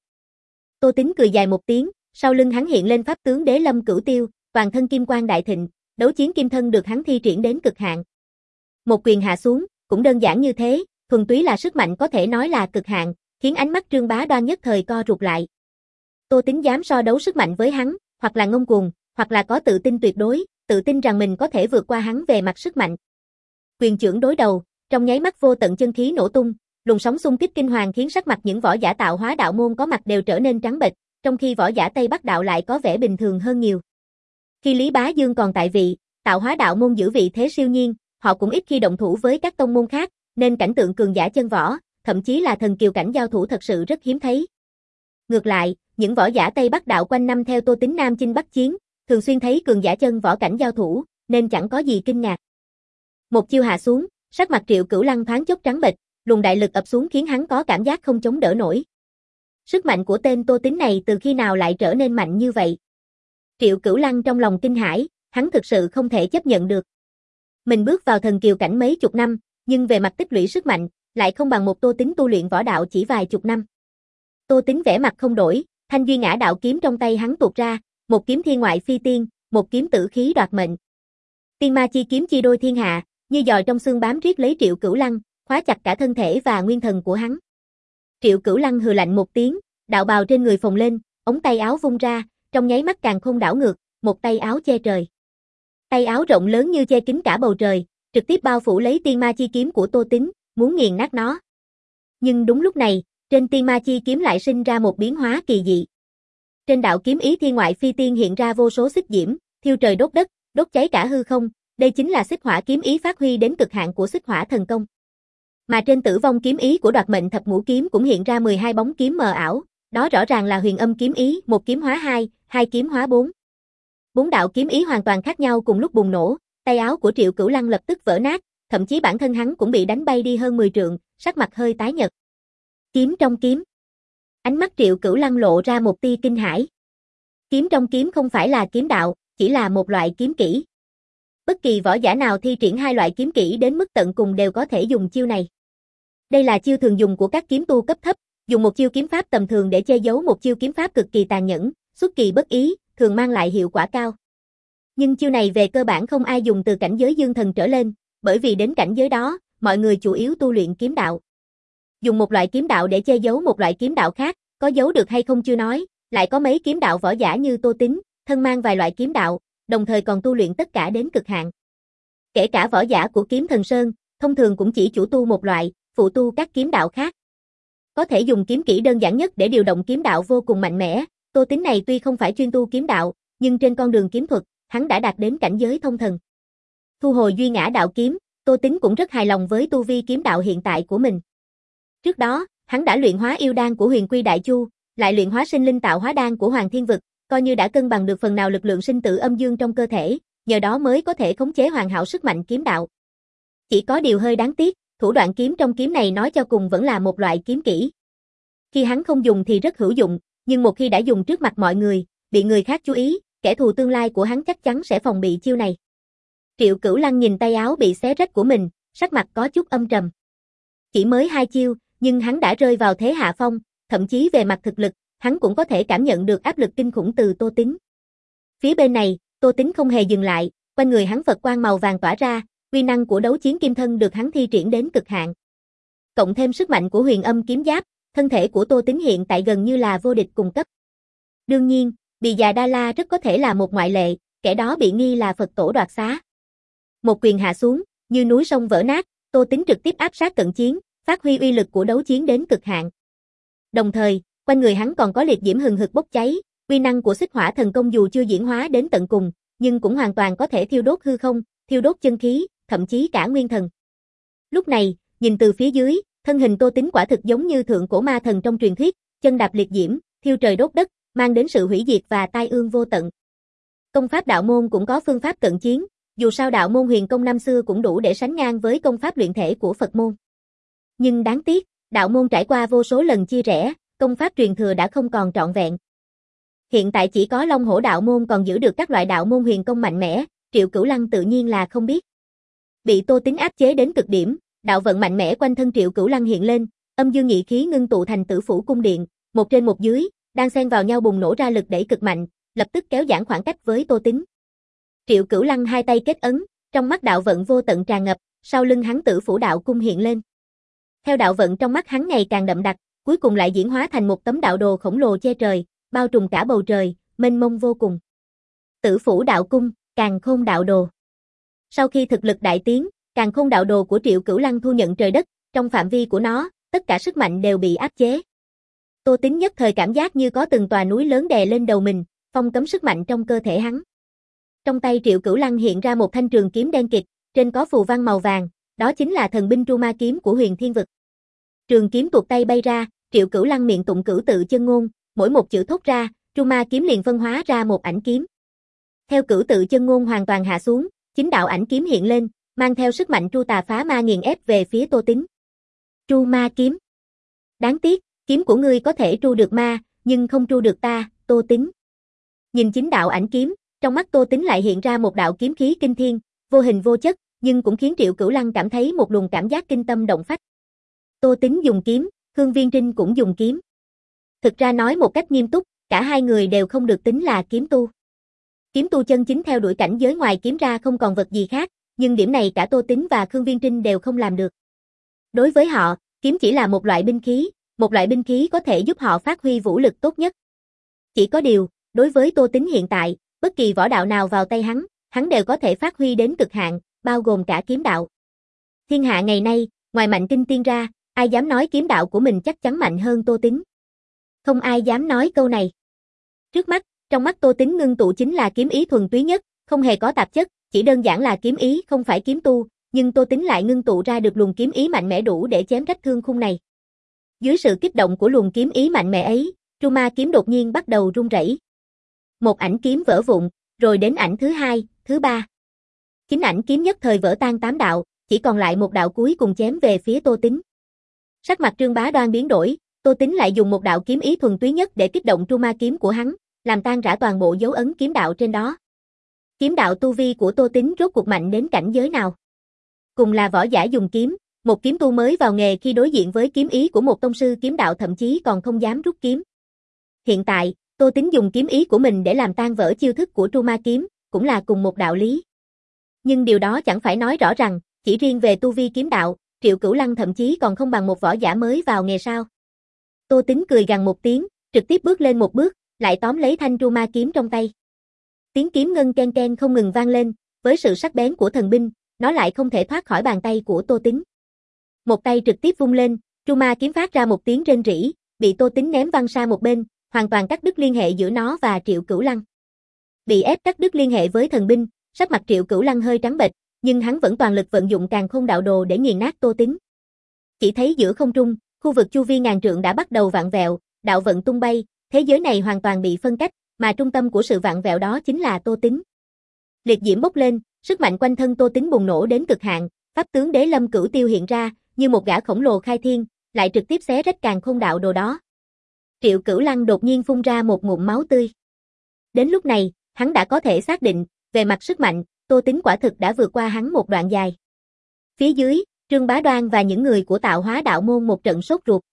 Tô Tín cười dài một tiếng, sau lưng hắn hiện lên pháp tướng Đế Lâm Cửu Tiêu, toàn thân kim quang đại thịnh, đấu chiến kim thân được hắn thi triển đến cực hạn. Một quyền hạ xuống, cũng đơn giản như thế, thuần túy là sức mạnh có thể nói là cực hạn, khiến ánh mắt Trương Bá Đoan nhất thời co rụt lại. Tô Tín dám so đấu sức mạnh với hắn, hoặc là ngông cuồng, hoặc là có tự tin tuyệt đối, tự tin rằng mình có thể vượt qua hắn về mặt sức mạnh. Quyền chưởng đối đầu, trong nháy mắt vô tận chân khí nổ tung, luồng sóng xung kích kinh hoàng khiến sắc mặt những võ giả Tạo Hóa Đạo môn có mặt đều trở nên trắng bệch, trong khi võ giả Tây Bắc Đạo lại có vẻ bình thường hơn nhiều. Khi Lý Bá Dương còn tại vị, Tạo Hóa Đạo môn giữ vị thế siêu nhiên, họ cũng ít khi động thủ với các tông môn khác, nên cảnh tượng cường giả chân võ, thậm chí là thần kiều cảnh giao thủ thật sự rất hiếm thấy. Ngược lại, những võ giả Tây Bắc Đạo quanh năm theo Tô Tín Nam chinh bắc chiến, thường xuyên thấy cường giả chân võ cảnh giao thủ, nên chẳng có gì kinh ngạc. Một chiêu hạ xuống, sắc mặt Triệu Cửu Lăng thoáng chốc trắng bệch, luồng đại lực ập xuống khiến hắn có cảm giác không chống đỡ nổi. Sức mạnh của tên Tô Tín này từ khi nào lại trở nên mạnh như vậy? Triệu Cửu Lăng trong lòng kinh hãi, hắn thực sự không thể chấp nhận được. Mình bước vào thần kiều cảnh mấy chục năm, nhưng về mặt tích lũy sức mạnh, lại không bằng một Tô Tín tu luyện võ đạo chỉ vài chục năm. Tô Tín vẻ mặt không đổi, thanh duy ngã đạo kiếm trong tay hắn tuột ra, một kiếm thiên ngoại phi tiên, một kiếm tử khí đoạt mệnh. Tiên ma chi kiếm chi đôi thiên hạ, như giòi trong xương bám riết lấy Triệu Cửu Lăng, khóa chặt cả thân thể và nguyên thần của hắn. Triệu Cửu Lăng hừ lạnh một tiếng, đạo bào trên người phồng lên, ống tay áo vung ra, trong nháy mắt càng không đảo ngược, một tay áo che trời. Tay áo rộng lớn như che kín cả bầu trời, trực tiếp bao phủ lấy tiên ma chi kiếm của Tô Tín, muốn nghiền nát nó. Nhưng đúng lúc này, trên Tiên Ma Chi kiếm lại sinh ra một biến hóa kỳ dị. Trên đạo kiếm ý thiên ngoại phi tiên hiện ra vô số xích diễm, thiêu trời đốt đất, đốt cháy cả hư không, đây chính là xích hỏa kiếm ý phát huy đến cực hạn của xích hỏa thần công. Mà trên tử vong kiếm ý của đoạt mệnh thập ngũ kiếm cũng hiện ra mười hai bóng kiếm mờ ảo, đó rõ ràng là huyền âm kiếm ý, một kiếm hóa hai, hai kiếm hóa bốn. Bốn đạo kiếm ý hoàn toàn khác nhau cùng lúc bùng nổ, tay áo của Triệu Cửu Lăng lập tức vỡ nát, thậm chí bản thân hắn cũng bị đánh bay đi hơn mười trượng, sắc mặt hơi tái nhợt. Kiếm trong kiếm. Ánh mắt Triệu Cửu Lăng lộ ra một tia kinh hãi. Kiếm trong kiếm không phải là kiếm đạo, chỉ là một loại kiếm kỹ. Bất kỳ võ giả nào thi triển hai loại kiếm kỹ đến mức tận cùng đều có thể dùng chiêu này. Đây là chiêu thường dùng của các kiếm tu cấp thấp, dùng một chiêu kiếm pháp tầm thường để che giấu một chiêu kiếm pháp cực kỳ tàn nhẫn, xuất kỳ bất ý, thường mang lại hiệu quả cao. Nhưng chiêu này về cơ bản không ai dùng từ cảnh giới dương thần trở lên, bởi vì đến cảnh giới đó, mọi người chủ yếu tu luyện kiếm đạo. Dùng một loại kiếm đạo để che giấu một loại kiếm đạo khác, có giấu được hay không chưa nói, lại có mấy kiếm đạo võ giả như Tô Tín, thân mang vài loại kiếm đạo, đồng thời còn tu luyện tất cả đến cực hạn. Kể cả võ giả của Kiếm Thần Sơn, thông thường cũng chỉ chủ tu một loại, phụ tu các kiếm đạo khác. Có thể dùng kiếm kỹ đơn giản nhất để điều động kiếm đạo vô cùng mạnh mẽ, Tô Tín này tuy không phải chuyên tu kiếm đạo, nhưng trên con đường kiếm thuật, hắn đã đạt đến cảnh giới thông thần. Thu hồi duy ngã đạo kiếm, Tô Tín cũng rất hài lòng với tu vi kiếm đạo hiện tại của mình. Trước đó, hắn đã luyện hóa yêu đan của Huyền Quy Đại Chu, lại luyện hóa sinh linh tạo hóa đan của Hoàng Thiên Vực, coi như đã cân bằng được phần nào lực lượng sinh tử âm dương trong cơ thể, nhờ đó mới có thể khống chế hoàn hảo sức mạnh kiếm đạo. Chỉ có điều hơi đáng tiếc, thủ đoạn kiếm trong kiếm này nói cho cùng vẫn là một loại kiếm kỹ. Khi hắn không dùng thì rất hữu dụng, nhưng một khi đã dùng trước mặt mọi người, bị người khác chú ý, kẻ thù tương lai của hắn chắc chắn sẽ phòng bị chiêu này. Triệu Cửu Lăng nhìn tay áo bị xé rách của mình, sắc mặt có chút âm trầm. Chỉ mới hai chiêu, nhưng hắn đã rơi vào thế hạ phong, thậm chí về mặt thực lực, hắn cũng có thể cảm nhận được áp lực kinh khủng từ Tô Tín. Phía bên này, Tô Tín không hề dừng lại, quanh người hắn Phật quang màu vàng tỏa ra, uy năng của đấu chiến kim thân được hắn thi triển đến cực hạn. Cộng thêm sức mạnh của huyền âm kiếm giáp, thân thể của Tô Tín hiện tại gần như là vô địch cùng cấp. Đương nhiên, Bì Già Đa La rất có thể là một ngoại lệ, kẻ đó bị nghi là Phật tổ đoạt xá. Một quyền hạ xuống, như núi sông vỡ nát, Tô Tín trực tiếp áp sát cận chiến, phát huy uy lực của đấu chiến đến cực hạn. Đồng thời, quanh người hắn còn có liệt diễm hừng hực bốc cháy, uy năng của xích hỏa thần công dù chưa diễn hóa đến tận cùng, nhưng cũng hoàn toàn có thể thiêu đốt hư không, thiêu đốt chân khí, thậm chí cả nguyên thần. Lúc này, nhìn từ phía dưới, thân hình Tô Tín quả thực giống như thượng cổ ma thần trong truyền thuyết, chân đạp liệt diễm, thiêu trời đốt đất, mang đến sự hủy diệt và tai ương vô tận. Công pháp đạo môn cũng có phương pháp cận chiến, dù sao đạo môn huyền công năm xưa cũng đủ để sánh ngang với công pháp luyện thể của Phật môn. Nhưng đáng tiếc, đạo môn trải qua vô số lần chia rẽ, công pháp truyền thừa đã không còn trọn vẹn. Hiện tại chỉ có Long Hổ đạo môn còn giữ được các loại đạo môn huyền công mạnh mẽ, Triệu Cửu Lăng tự nhiên là không biết. Bị Tô Tín áp chế đến cực điểm, đạo vận mạnh mẽ quanh thân Triệu Cửu Lăng hiện lên, âm dương nhị khí ngưng tụ thành Tử Phủ cung điện, một trên một dưới, đang xen vào nhau bùng nổ ra lực đẩy cực mạnh, lập tức kéo giãn khoảng cách với Tô Tín. Triệu Cửu Lăng hai tay kết ấn, trong mắt đạo vận vô tận tràn ngập, sau lưng hắn Tử Phủ đạo cung hiện lên. Theo đạo vận trong mắt hắn ngày càng đậm đặc, cuối cùng lại diễn hóa thành một tấm đạo đồ khổng lồ che trời, bao trùm cả bầu trời, mênh mông vô cùng. Tử Phủ đạo cung, Càn Khôn đạo đồ. Sau khi thực lực đại tiến, Càn Khôn đạo đồ của Triệu Cửu Lăng thu nhận trời đất, trong phạm vi của nó, tất cả sức mạnh đều bị áp chế. Tô Tín nhất thời cảm giác như có từng tòa núi lớn đè lên đầu mình, phong cấm sức mạnh trong cơ thể hắn. Trong tay Triệu Cửu Lăng hiện ra một thanh trường kiếm đen kịt, trên có phù văn màu vàng, đó chính là thần binh Tru Ma kiếm của Huyền Thiên Vực. Trường kiếm tuột tay bay ra, Triệu Cửu Lăng miệng tụng cửu tự chân ngôn, mỗi một chữ thốt ra, Tru Ma kiếm liền phân hóa ra một ảnh kiếm. Theo cửu tự chân ngôn hoàn toàn hạ xuống, chính đạo ảnh kiếm hiện lên, mang theo sức mạnh tru tà phá ma nghiền ép về phía Tô Tín. Tru Ma kiếm. Đáng tiếc, kiếm của ngươi có thể tru được ma, nhưng không tru được ta, Tô Tín. Nhìn chính đạo ảnh kiếm, trong mắt Tô Tín lại hiện ra một đạo kiếm khí kinh thiên, vô hình vô chất, nhưng cũng khiến Triệu Cửu Lăng cảm thấy một luồng cảm giác kinh tâm động phách. Tô Tín dùng kiếm, Khương Viên Trinh cũng dùng kiếm. Thực ra nói một cách nghiêm túc, cả hai người đều không được tính là kiếm tu. Kiếm tu chân chính theo đuổi cảnh giới ngoài kiếm ra không còn vật gì khác, nhưng điểm này cả Tô Tín và Khương Viên Trinh đều không làm được. Đối với họ, kiếm chỉ là một loại binh khí, một loại binh khí có thể giúp họ phát huy vũ lực tốt nhất. Chỉ có điều, đối với Tô Tín hiện tại, bất kỳ võ đạo nào vào tay hắn, hắn đều có thể phát huy đến cực hạn, bao gồm cả kiếm đạo. Thiên hạ ngày nay, ngoài Mạnh Kinh Tiên ra, ai dám nói kiếm đạo của mình chắc chắn mạnh hơn Tô Tín. Không ai dám nói câu này. Trước mắt, trong mắt Tô Tín ngưng tụ chính là kiếm ý thuần túy nhất, không hề có tạp chất, chỉ đơn giản là kiếm ý không phải kiếm tu, nhưng Tô Tín lại ngưng tụ ra được luồng kiếm ý mạnh mẽ đủ để chém rách thương khung này. Dưới sự kích động của luồng kiếm ý mạnh mẽ ấy, Truma kiếm đột nhiên bắt đầu rung rẩy. Một ảnh kiếm vỡ vụn, rồi đến ảnh thứ hai, thứ ba. Chính ảnh kiếm nhất thời vỡ tan tám đạo, chỉ còn lại một đạo cuối cùng chém về phía Tô Tín. Sắc mặt Trương Bá Đoan biến đổi, Tô Tín lại dùng một đạo kiếm ý thuần túy nhất để kích động Truma kiếm của hắn, làm tan rã toàn bộ dấu ấn kiếm đạo trên đó. Kiếm đạo tu vi của Tô Tín rốt cuộc mạnh đến cảnh giới nào? Cùng là võ giả dùng kiếm, một kiếm tu mới vào nghề khi đối diện với kiếm ý của một tông sư kiếm đạo thậm chí còn không dám rút kiếm. Hiện tại, Tô Tín dùng kiếm ý của mình để làm tan vỡ chiêu thức của Truma kiếm, cũng là cùng một đạo lý. Nhưng điều đó chẳng phải nói rõ rằng, chỉ riêng về tu vi kiếm đạo, Triệu Cửu Lăng thậm chí còn không bằng một võ giả mới vào nghề sao. Tô Tín cười gằn một tiếng, trực tiếp bước lên một bước, lại tóm lấy thanh Truma kiếm trong tay. Tiếng kiếm ngân ken ken không ngừng vang lên, với sự sắc bén của thần binh, nó lại không thể thoát khỏi bàn tay của Tô Tín. Một tay trực tiếp vung lên, Truma kiếm phát ra một tiếng rên rỉ, bị Tô Tín ném văng sang một bên, hoàn toàn cắt đứt liên hệ giữa nó và Triệu Cửu Lăng. Bị ép cắt đứt liên hệ với thần binh, sắc mặt Triệu Cửu Lăng hơi trắng bệch, nhưng hắn vẫn toàn lực vận dụng Càn Khôn Đạo Đồ để nghiền nát Tô Tín. Chỉ thấy giữa không trung, khu vực chu vi ngàn trượng đã bắt đầu vặn vẹo, đạo vận tung bay, thế giới này hoàn toàn bị phân cách, mà trung tâm của sự vặn vẹo đó chính là Tô Tín. Liệt diễm bốc lên, sức mạnh quanh thân Tô Tín bùng nổ đến cực hạn, pháp tướng Đế Lâm Cửu Tiêu hiện ra, như một gã khổng lồ khai thiên, lại trực tiếp xé rách Càn Khôn Đạo Đồ đó. Triệu Cửu Lăng đột nhiên phun ra một ngụm máu tươi. Đến lúc này, hắn đã có thể xác định, về mặt sức mạnh, Tô Tín quả thực đã vượt qua hắn một đoạn dài. Phía dưới, Trương Bá Đoan và những người của Tạo Hóa Đạo Môn một trận sốt ruột.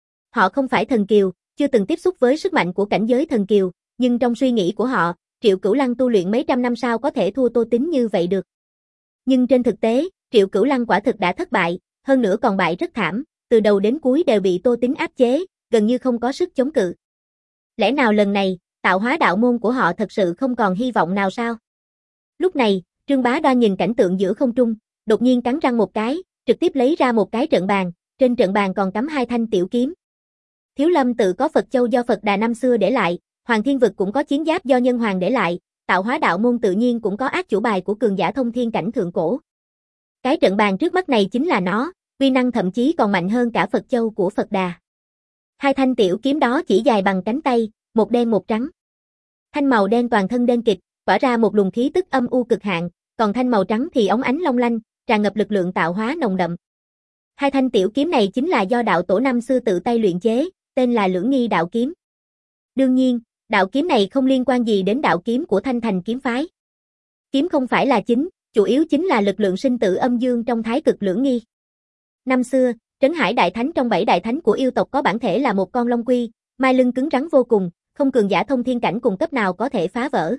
Họ không phải thần kiều, chưa từng tiếp xúc với sức mạnh của cảnh giới thần kiều, nhưng trong suy nghĩ của họ, Triệu Cửu Lăng tu luyện mấy trăm năm sau có thể thua Tô Tín như vậy được. Nhưng trên thực tế, Triệu Cửu Lăng quả thực đã thất bại, hơn nữa còn bại rất thảm, từ đầu đến cuối đều bị Tô Tín áp chế, gần như không có sức chống cự. Lẽ nào lần này, Tạo Hóa Đạo Môn của họ thật sự không còn hy vọng nào sao? Lúc này, Trương Bá Đoan nhìn cảnh tượng giữa không trung, đột nhiên cắn răng một cái, trực tiếp lấy ra một cái trận bàn, trên trận bàn còn cắm hai thanh tiểu kiếm. Thiếu Lâm tự có Phật Châu do Phật Đà năm xưa để lại, Hoàng Thiên Vực cũng có chiến giáp do Nhân Hoàng để lại, Tạo Hóa Đạo Môn tự nhiên cũng có át chủ bài của cường giả thông thiên cảnh thượng cổ. Cái trận bàn trước mắt này chính là nó, uy năng thậm chí còn mạnh hơn cả Phật Châu của Phật Đà. Hai thanh tiểu kiếm đó chỉ dài bằng cánh tay, một đen một trắng. Thanh màu đen toàn thân đen kịt, tỏa ra một luồng khí tức âm u cực hạn, còn thanh màu trắng thì óng ánh long lanh, tràn ngập lực lượng tạo hóa nồng đậm. Hai thanh tiểu kiếm này chính là do đạo tổ năm xưa tự tay luyện chế, tên là Lưỡng Nghi Đạo Kiếm. Đương nhiên, đạo kiếm này không liên quan gì đến đạo kiếm của Thanh Thành kiếm phái. Kiếm không phải là chính, chủ yếu chính là lực lượng sinh tử âm dương trong thái cực lưỡng nghi. Năm xưa, Trấn Hải Đại Thánh trong bảy đại thánh của yêu tộc có bản thể là một con long quy, mai lưng cứng rắn vô cùng, không cường giả thông thiên cảnh cùng cấp nào có thể phá vỡ.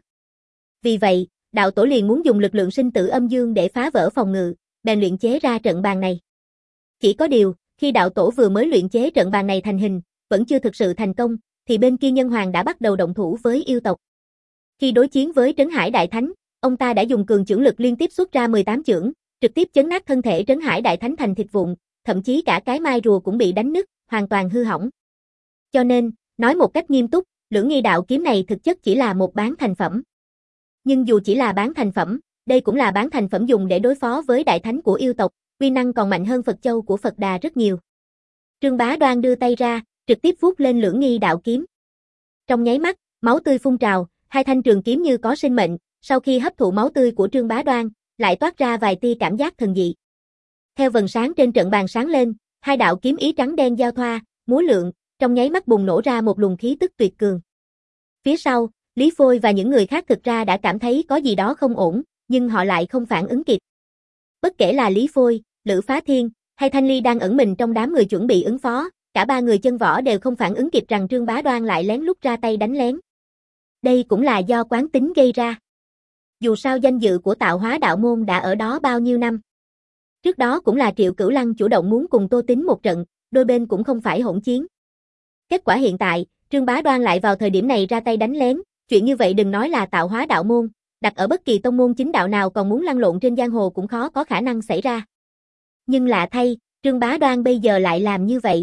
Vì vậy, đạo tổ liền muốn dùng lực lượng sinh tử âm dương để phá vỡ phòng ngự, bèn luyện chế ra trận bàn này. Chỉ có điều, khi đạo tổ vừa mới luyện chế trận bàn này thành hình, vẫn chưa thực sự thành công, thì bên kia Nhân Hoàng đã bắt đầu động thủ với yêu tộc. Khi đối chiến với Trấn Hải Đại Thánh, ông ta đã dùng cường chưởng lực liên tiếp xuất ra mười tám chưởng, trực tiếp chấn nát thân thể Trấn Hải Đại Thánh thành thịt vụn, thậm chí cả cái mai rùa cũng bị đánh nứt, hoàn toàn hư hỏng. Cho nên, nói một cách nghiêm túc, Lưỡng Nghi Đạo Kiếm này thực chất chỉ là một bán thành phẩm. Nhưng dù chỉ là bán thành phẩm, đây cũng là bán thành phẩm dùng để đối phó với đại thánh của yêu tộc, uy năng còn mạnh hơn Phật Châu của Phật Đà rất nhiều. Trương Bá Đoan đưa tay ra, trực tiếp vuốt lên Lưỡng Nghi Đạo Kiếm. Trong nháy mắt, máu tươi phun trào, hai thanh trường kiếm như có sinh mệnh, sau khi hấp thụ máu tươi của Trương Bá Đoan, lại toát ra vài tia cảm giác thần dị. Theo vầng sáng trên trận bàn sáng lên, hai đạo kiếm ý trắng đen giao thoa, múa lượn, trong nháy mắt bùng nổ ra một luồng khí tức tuyệt cường. Phía sau, Lý Phôi và những người khác thực ra đã cảm thấy có gì đó không ổn, nhưng họ lại không phản ứng kịp. Bất kể là Lý Phôi, Lữ Phá Thiên, hay Thanh Ly đang ẩn mình trong đám người chuẩn bị ứng phó, cả ba người chân võ đều không phản ứng kịp rằng Trương Bá Đoan lại lén lút ra tay đánh lén. Đây cũng là do quán tính gây ra. Dù sao danh dự của Tạo Hóa Đạo Môn đã ở đó bao nhiêu năm. Trước đó cũng là Triệu Cửu Lăng chủ động muốn cùng Tô Tín một trận, đôi bên cũng không phải hỗn chiến. Kết quả hiện tại, Trương Bá Đoan lại vào thời điểm này ra tay đánh lén, chuyện như vậy đừng nói là Tạo Hóa Đạo Môn, đặt ở bất kỳ tông môn chính đạo nào còn muốn lăn lộn trên giang hồ cũng khó có khả năng xảy ra. Nhưng lạ thay, Trương Bá Đoan bây giờ lại làm như vậy.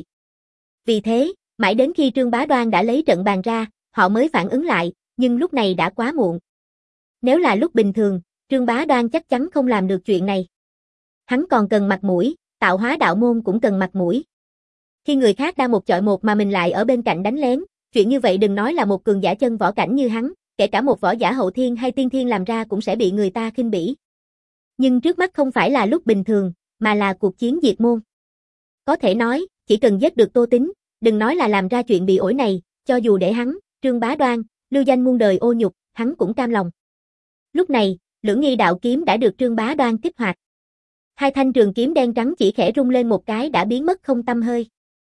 Vì thế, mãi đến khi Trương Bá Đoan đã lấy trận bàn ra, họ mới phản ứng lại, nhưng lúc này đã quá muộn. Nếu là lúc bình thường, Trương Bá Đoan chắc chắn không làm được chuyện này. Hắn còn cần mặt mũi, Tạo Hóa Đạo Môn cũng cần mặt mũi. Khi người khác đang một chọi một mà mình lại ở bên cạnh đánh lén, chuyện như vậy đừng nói là một cường giả chân võ cảnh như hắn, kể cả một võ giả hậu thiên hay tiên thiên làm ra cũng sẽ bị người ta khinh bỉ. Nhưng trước mắt không phải là lúc bình thường, mà là cuộc chiến diệt môn. Có thể nói, chỉ cần giết được Tô Tín, đừng nói là làm ra chuyện bị ổi này, cho dù để hắn, Trương Bá Đoan, lưu danh muôn đời ô nhục, hắn cũng cam lòng. Lúc này, Lưỡng Nghi Đạo Kiếm đã được Trương Bá Đoan kích hoạt. Hai thanh trường kiếm đen trắng chỉ khẽ rung lên một cái đã biến mất không tăm hơi.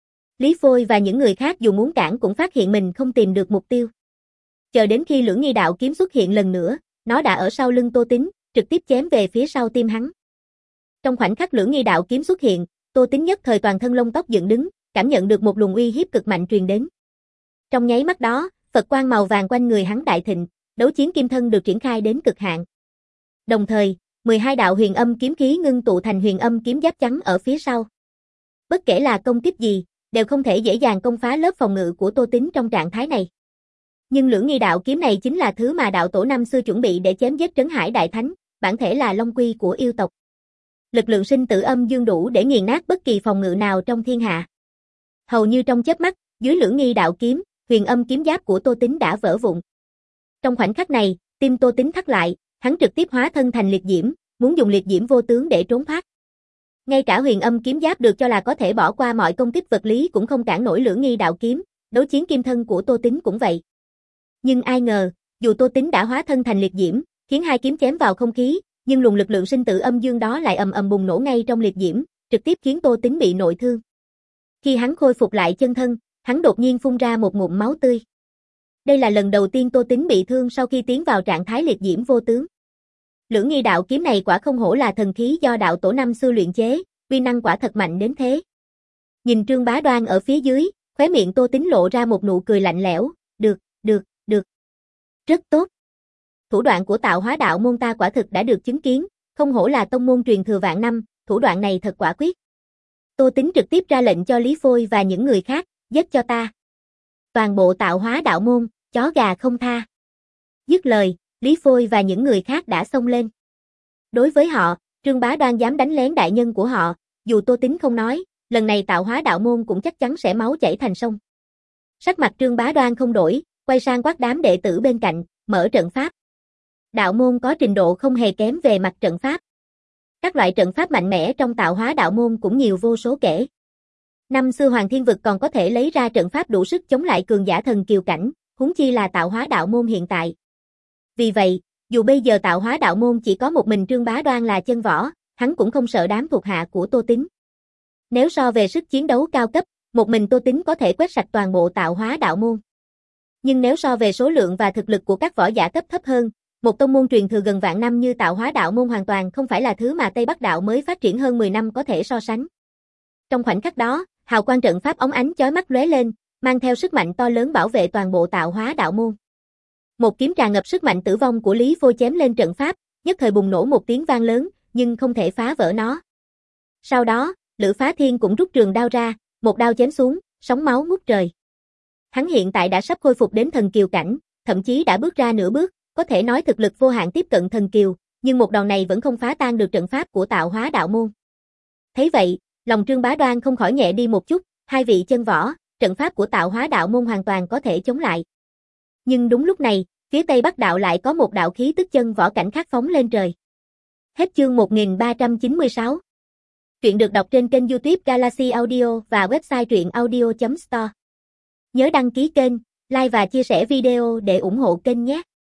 Lý Phôi và những người khác dù muốn cản cũng phát hiện mình không tìm được mục tiêu. Chờ đến khi Lưỡng Nghi Đạo Kiếm xuất hiện lần nữa, nó đã ở sau lưng Tô Tín, trực tiếp chém về phía sau tim hắn. Trong khoảnh khắc Lưỡng Nghi Đạo Kiếm xuất hiện, Tô Tín nhất thời toàn thân lông tóc dựng đứng, cảm nhận được một luồng uy hiếp cực mạnh truyền đến. Trong nháy mắt đó, Phật quang màu vàng quanh người hắn đại thịnh, đấu chiến kim thân được triển khai đến cực hạn. Đồng thời, mười hai đạo huyền âm kiếm khí ngưng tụ thành huyền âm kiếm giáp trắng ở phía sau. Bất kể là công kích gì, đều không thể dễ dàng công phá lớp phòng ngự của Tô Tín trong trạng thái này. Nhưng Lưỡng Nghi Đạo Kiếm này chính là thứ mà đạo tổ năm xưa chuẩn bị để chém giết Trấn Hải Đại Thánh, bản thể là Long Quy của yêu tộc. Lực lượng sinh tử âm dương đủ để nghiền nát bất kỳ phòng ngự nào trong thiên hạ. Hầu như trong chớp mắt, dưới Lưỡng Nghi Đạo Kiếm, huyền âm kiếm giáp của Tô Tín đã vỡ vụn. Trong khoảnh khắc này, tim Tô Tín thắt lại, hắn trực tiếp hóa thân thành liệt diễm, muốn dùng liệt diễm vô tướng để trốn thoát. Ngay cả huyền âm kiếm giáp được cho là có thể bỏ qua mọi công kích vật lý cũng không cản nổi Lưỡng Nghi Đạo Kiếm, đấu chiến kim thân của Tô Tín cũng vậy. Nhưng ai ngờ, dù Tô Tín đã hóa thân thành liệt diễm, khiến hai kiếm chém vào không khí, nhưng luồng lực lượng sinh tử âm dương đó lại ầm ầm bùng nổ ngay trong liệt diễm, trực tiếp khiến Tô Tín bị nội thương. Khi hắn khôi phục lại chân thân, hắn đột nhiên phun ra một ngụm máu tươi. Đây là lần đầu tiên Tô Tín bị thương sau khi tiến vào trạng thái liệt diễm vô tướng. Lưỡng Nghi Đạo Kiếm này quả không hổ là thần khí do đạo tổ năm xưa luyện chế, uy năng quả thật mạnh đến thế. Nhìn Trương Bá Đoan ở phía dưới, khóe miệng Tô Tín lộ ra một nụ cười lạnh lẽo, được, được, được. Rất tốt. Thủ đoạn của Tạo Hóa Đạo Môn ta quả thực đã được chứng kiến, không hổ là tông môn truyền thừa vạn năm, thủ đoạn này thật quả quyết. Tô Tín trực tiếp ra lệnh cho Lý Phôi và những người khác, giết cho ta. Toàn bộ Tạo Hóa Đạo Môn, chó gà không tha. Dứt lời, Lý Phôi và những người khác đã xông lên. Đối với họ, Trương Bá Đoan dám đánh lén đại nhân của họ, dù Tô Tín không nói, lần này Tạo Hóa Đạo Môn cũng chắc chắn sẽ máu chảy thành sông. Sắc mặt Trương Bá Đoan không đổi, quay sang quát đám đệ tử bên cạnh, mở trận pháp. Đạo môn có trình độ không hề kém về mặt trận pháp. Các loại trận pháp mạnh mẽ trong Tạo Hóa Đạo Môn cũng nhiều vô số kể. Năm xưa Hoàng Thiên Vực còn có thể lấy ra trận pháp đủ sức chống lại cường giả thần kiều cảnh, huống chi là Tạo Hóa Đạo Môn hiện tại. Vì vậy, dù bây giờ Tạo Hóa Đạo Môn chỉ có một mình Trương Bá Đoan là chân võ, hắn cũng không sợ đám thuộc hạ của Tô Tín. Nếu so về sức chiến đấu cao cấp, một mình Tô Tín có thể quét sạch toàn bộ Tạo Hóa Đạo Môn. Nhưng nếu so về số lượng và thực lực của các võ giả cấp thấp hơn, một tông môn truyền thừa gần vạn năm như Tạo Hóa Đạo Môn hoàn toàn không phải là thứ mà Tây Bắc Đạo mới phát triển hơn mười năm có thể so sánh. Trong khoảnh khắc đó, hào quang trận pháp óng ánh chói mắt lóe lên, mang theo sức mạnh to lớn bảo vệ toàn bộ Tạo Hóa Đạo Môn. Một kiếm tràn ngập sức mạnh tử vong của Lý Phôi chém lên trận pháp, nhất thời bùng nổ một tiếng vang lớn, nhưng không thể phá vỡ nó. Sau đó, Lữ Phá Thiên cũng rút trường đao ra, một đao chém xuống, sóng máu ngút trời. Hắn hiện tại đã sắp khôi phục đến thần kiều cảnh, thậm chí đã bước ra nửa bước, có thể nói thực lực vô hạn tiếp cận thần kiều, nhưng một đòn này vẫn không phá tan được trận pháp của Tạo Hóa Đạo Môn. Thấy vậy, lòng Trương Bá Đoan không khỏi nhẹ đi một chút, hai vị chân võ, trận pháp của Tạo Hóa Đạo Môn hoàn toàn có thể chống lại. Nhưng đúng lúc này, phía Tây Bắc Đạo lại có một đạo khí tức chân võ cảnh khác phóng lên trời. Hết chương một nghìn ba trăm chín mươi sáu. Truyện được đọc trên kênh YouTube Galaxy Audio và website truyện audio chấm store. Nhớ đăng ký kênh, like và chia sẻ video để ủng hộ kênh nhé.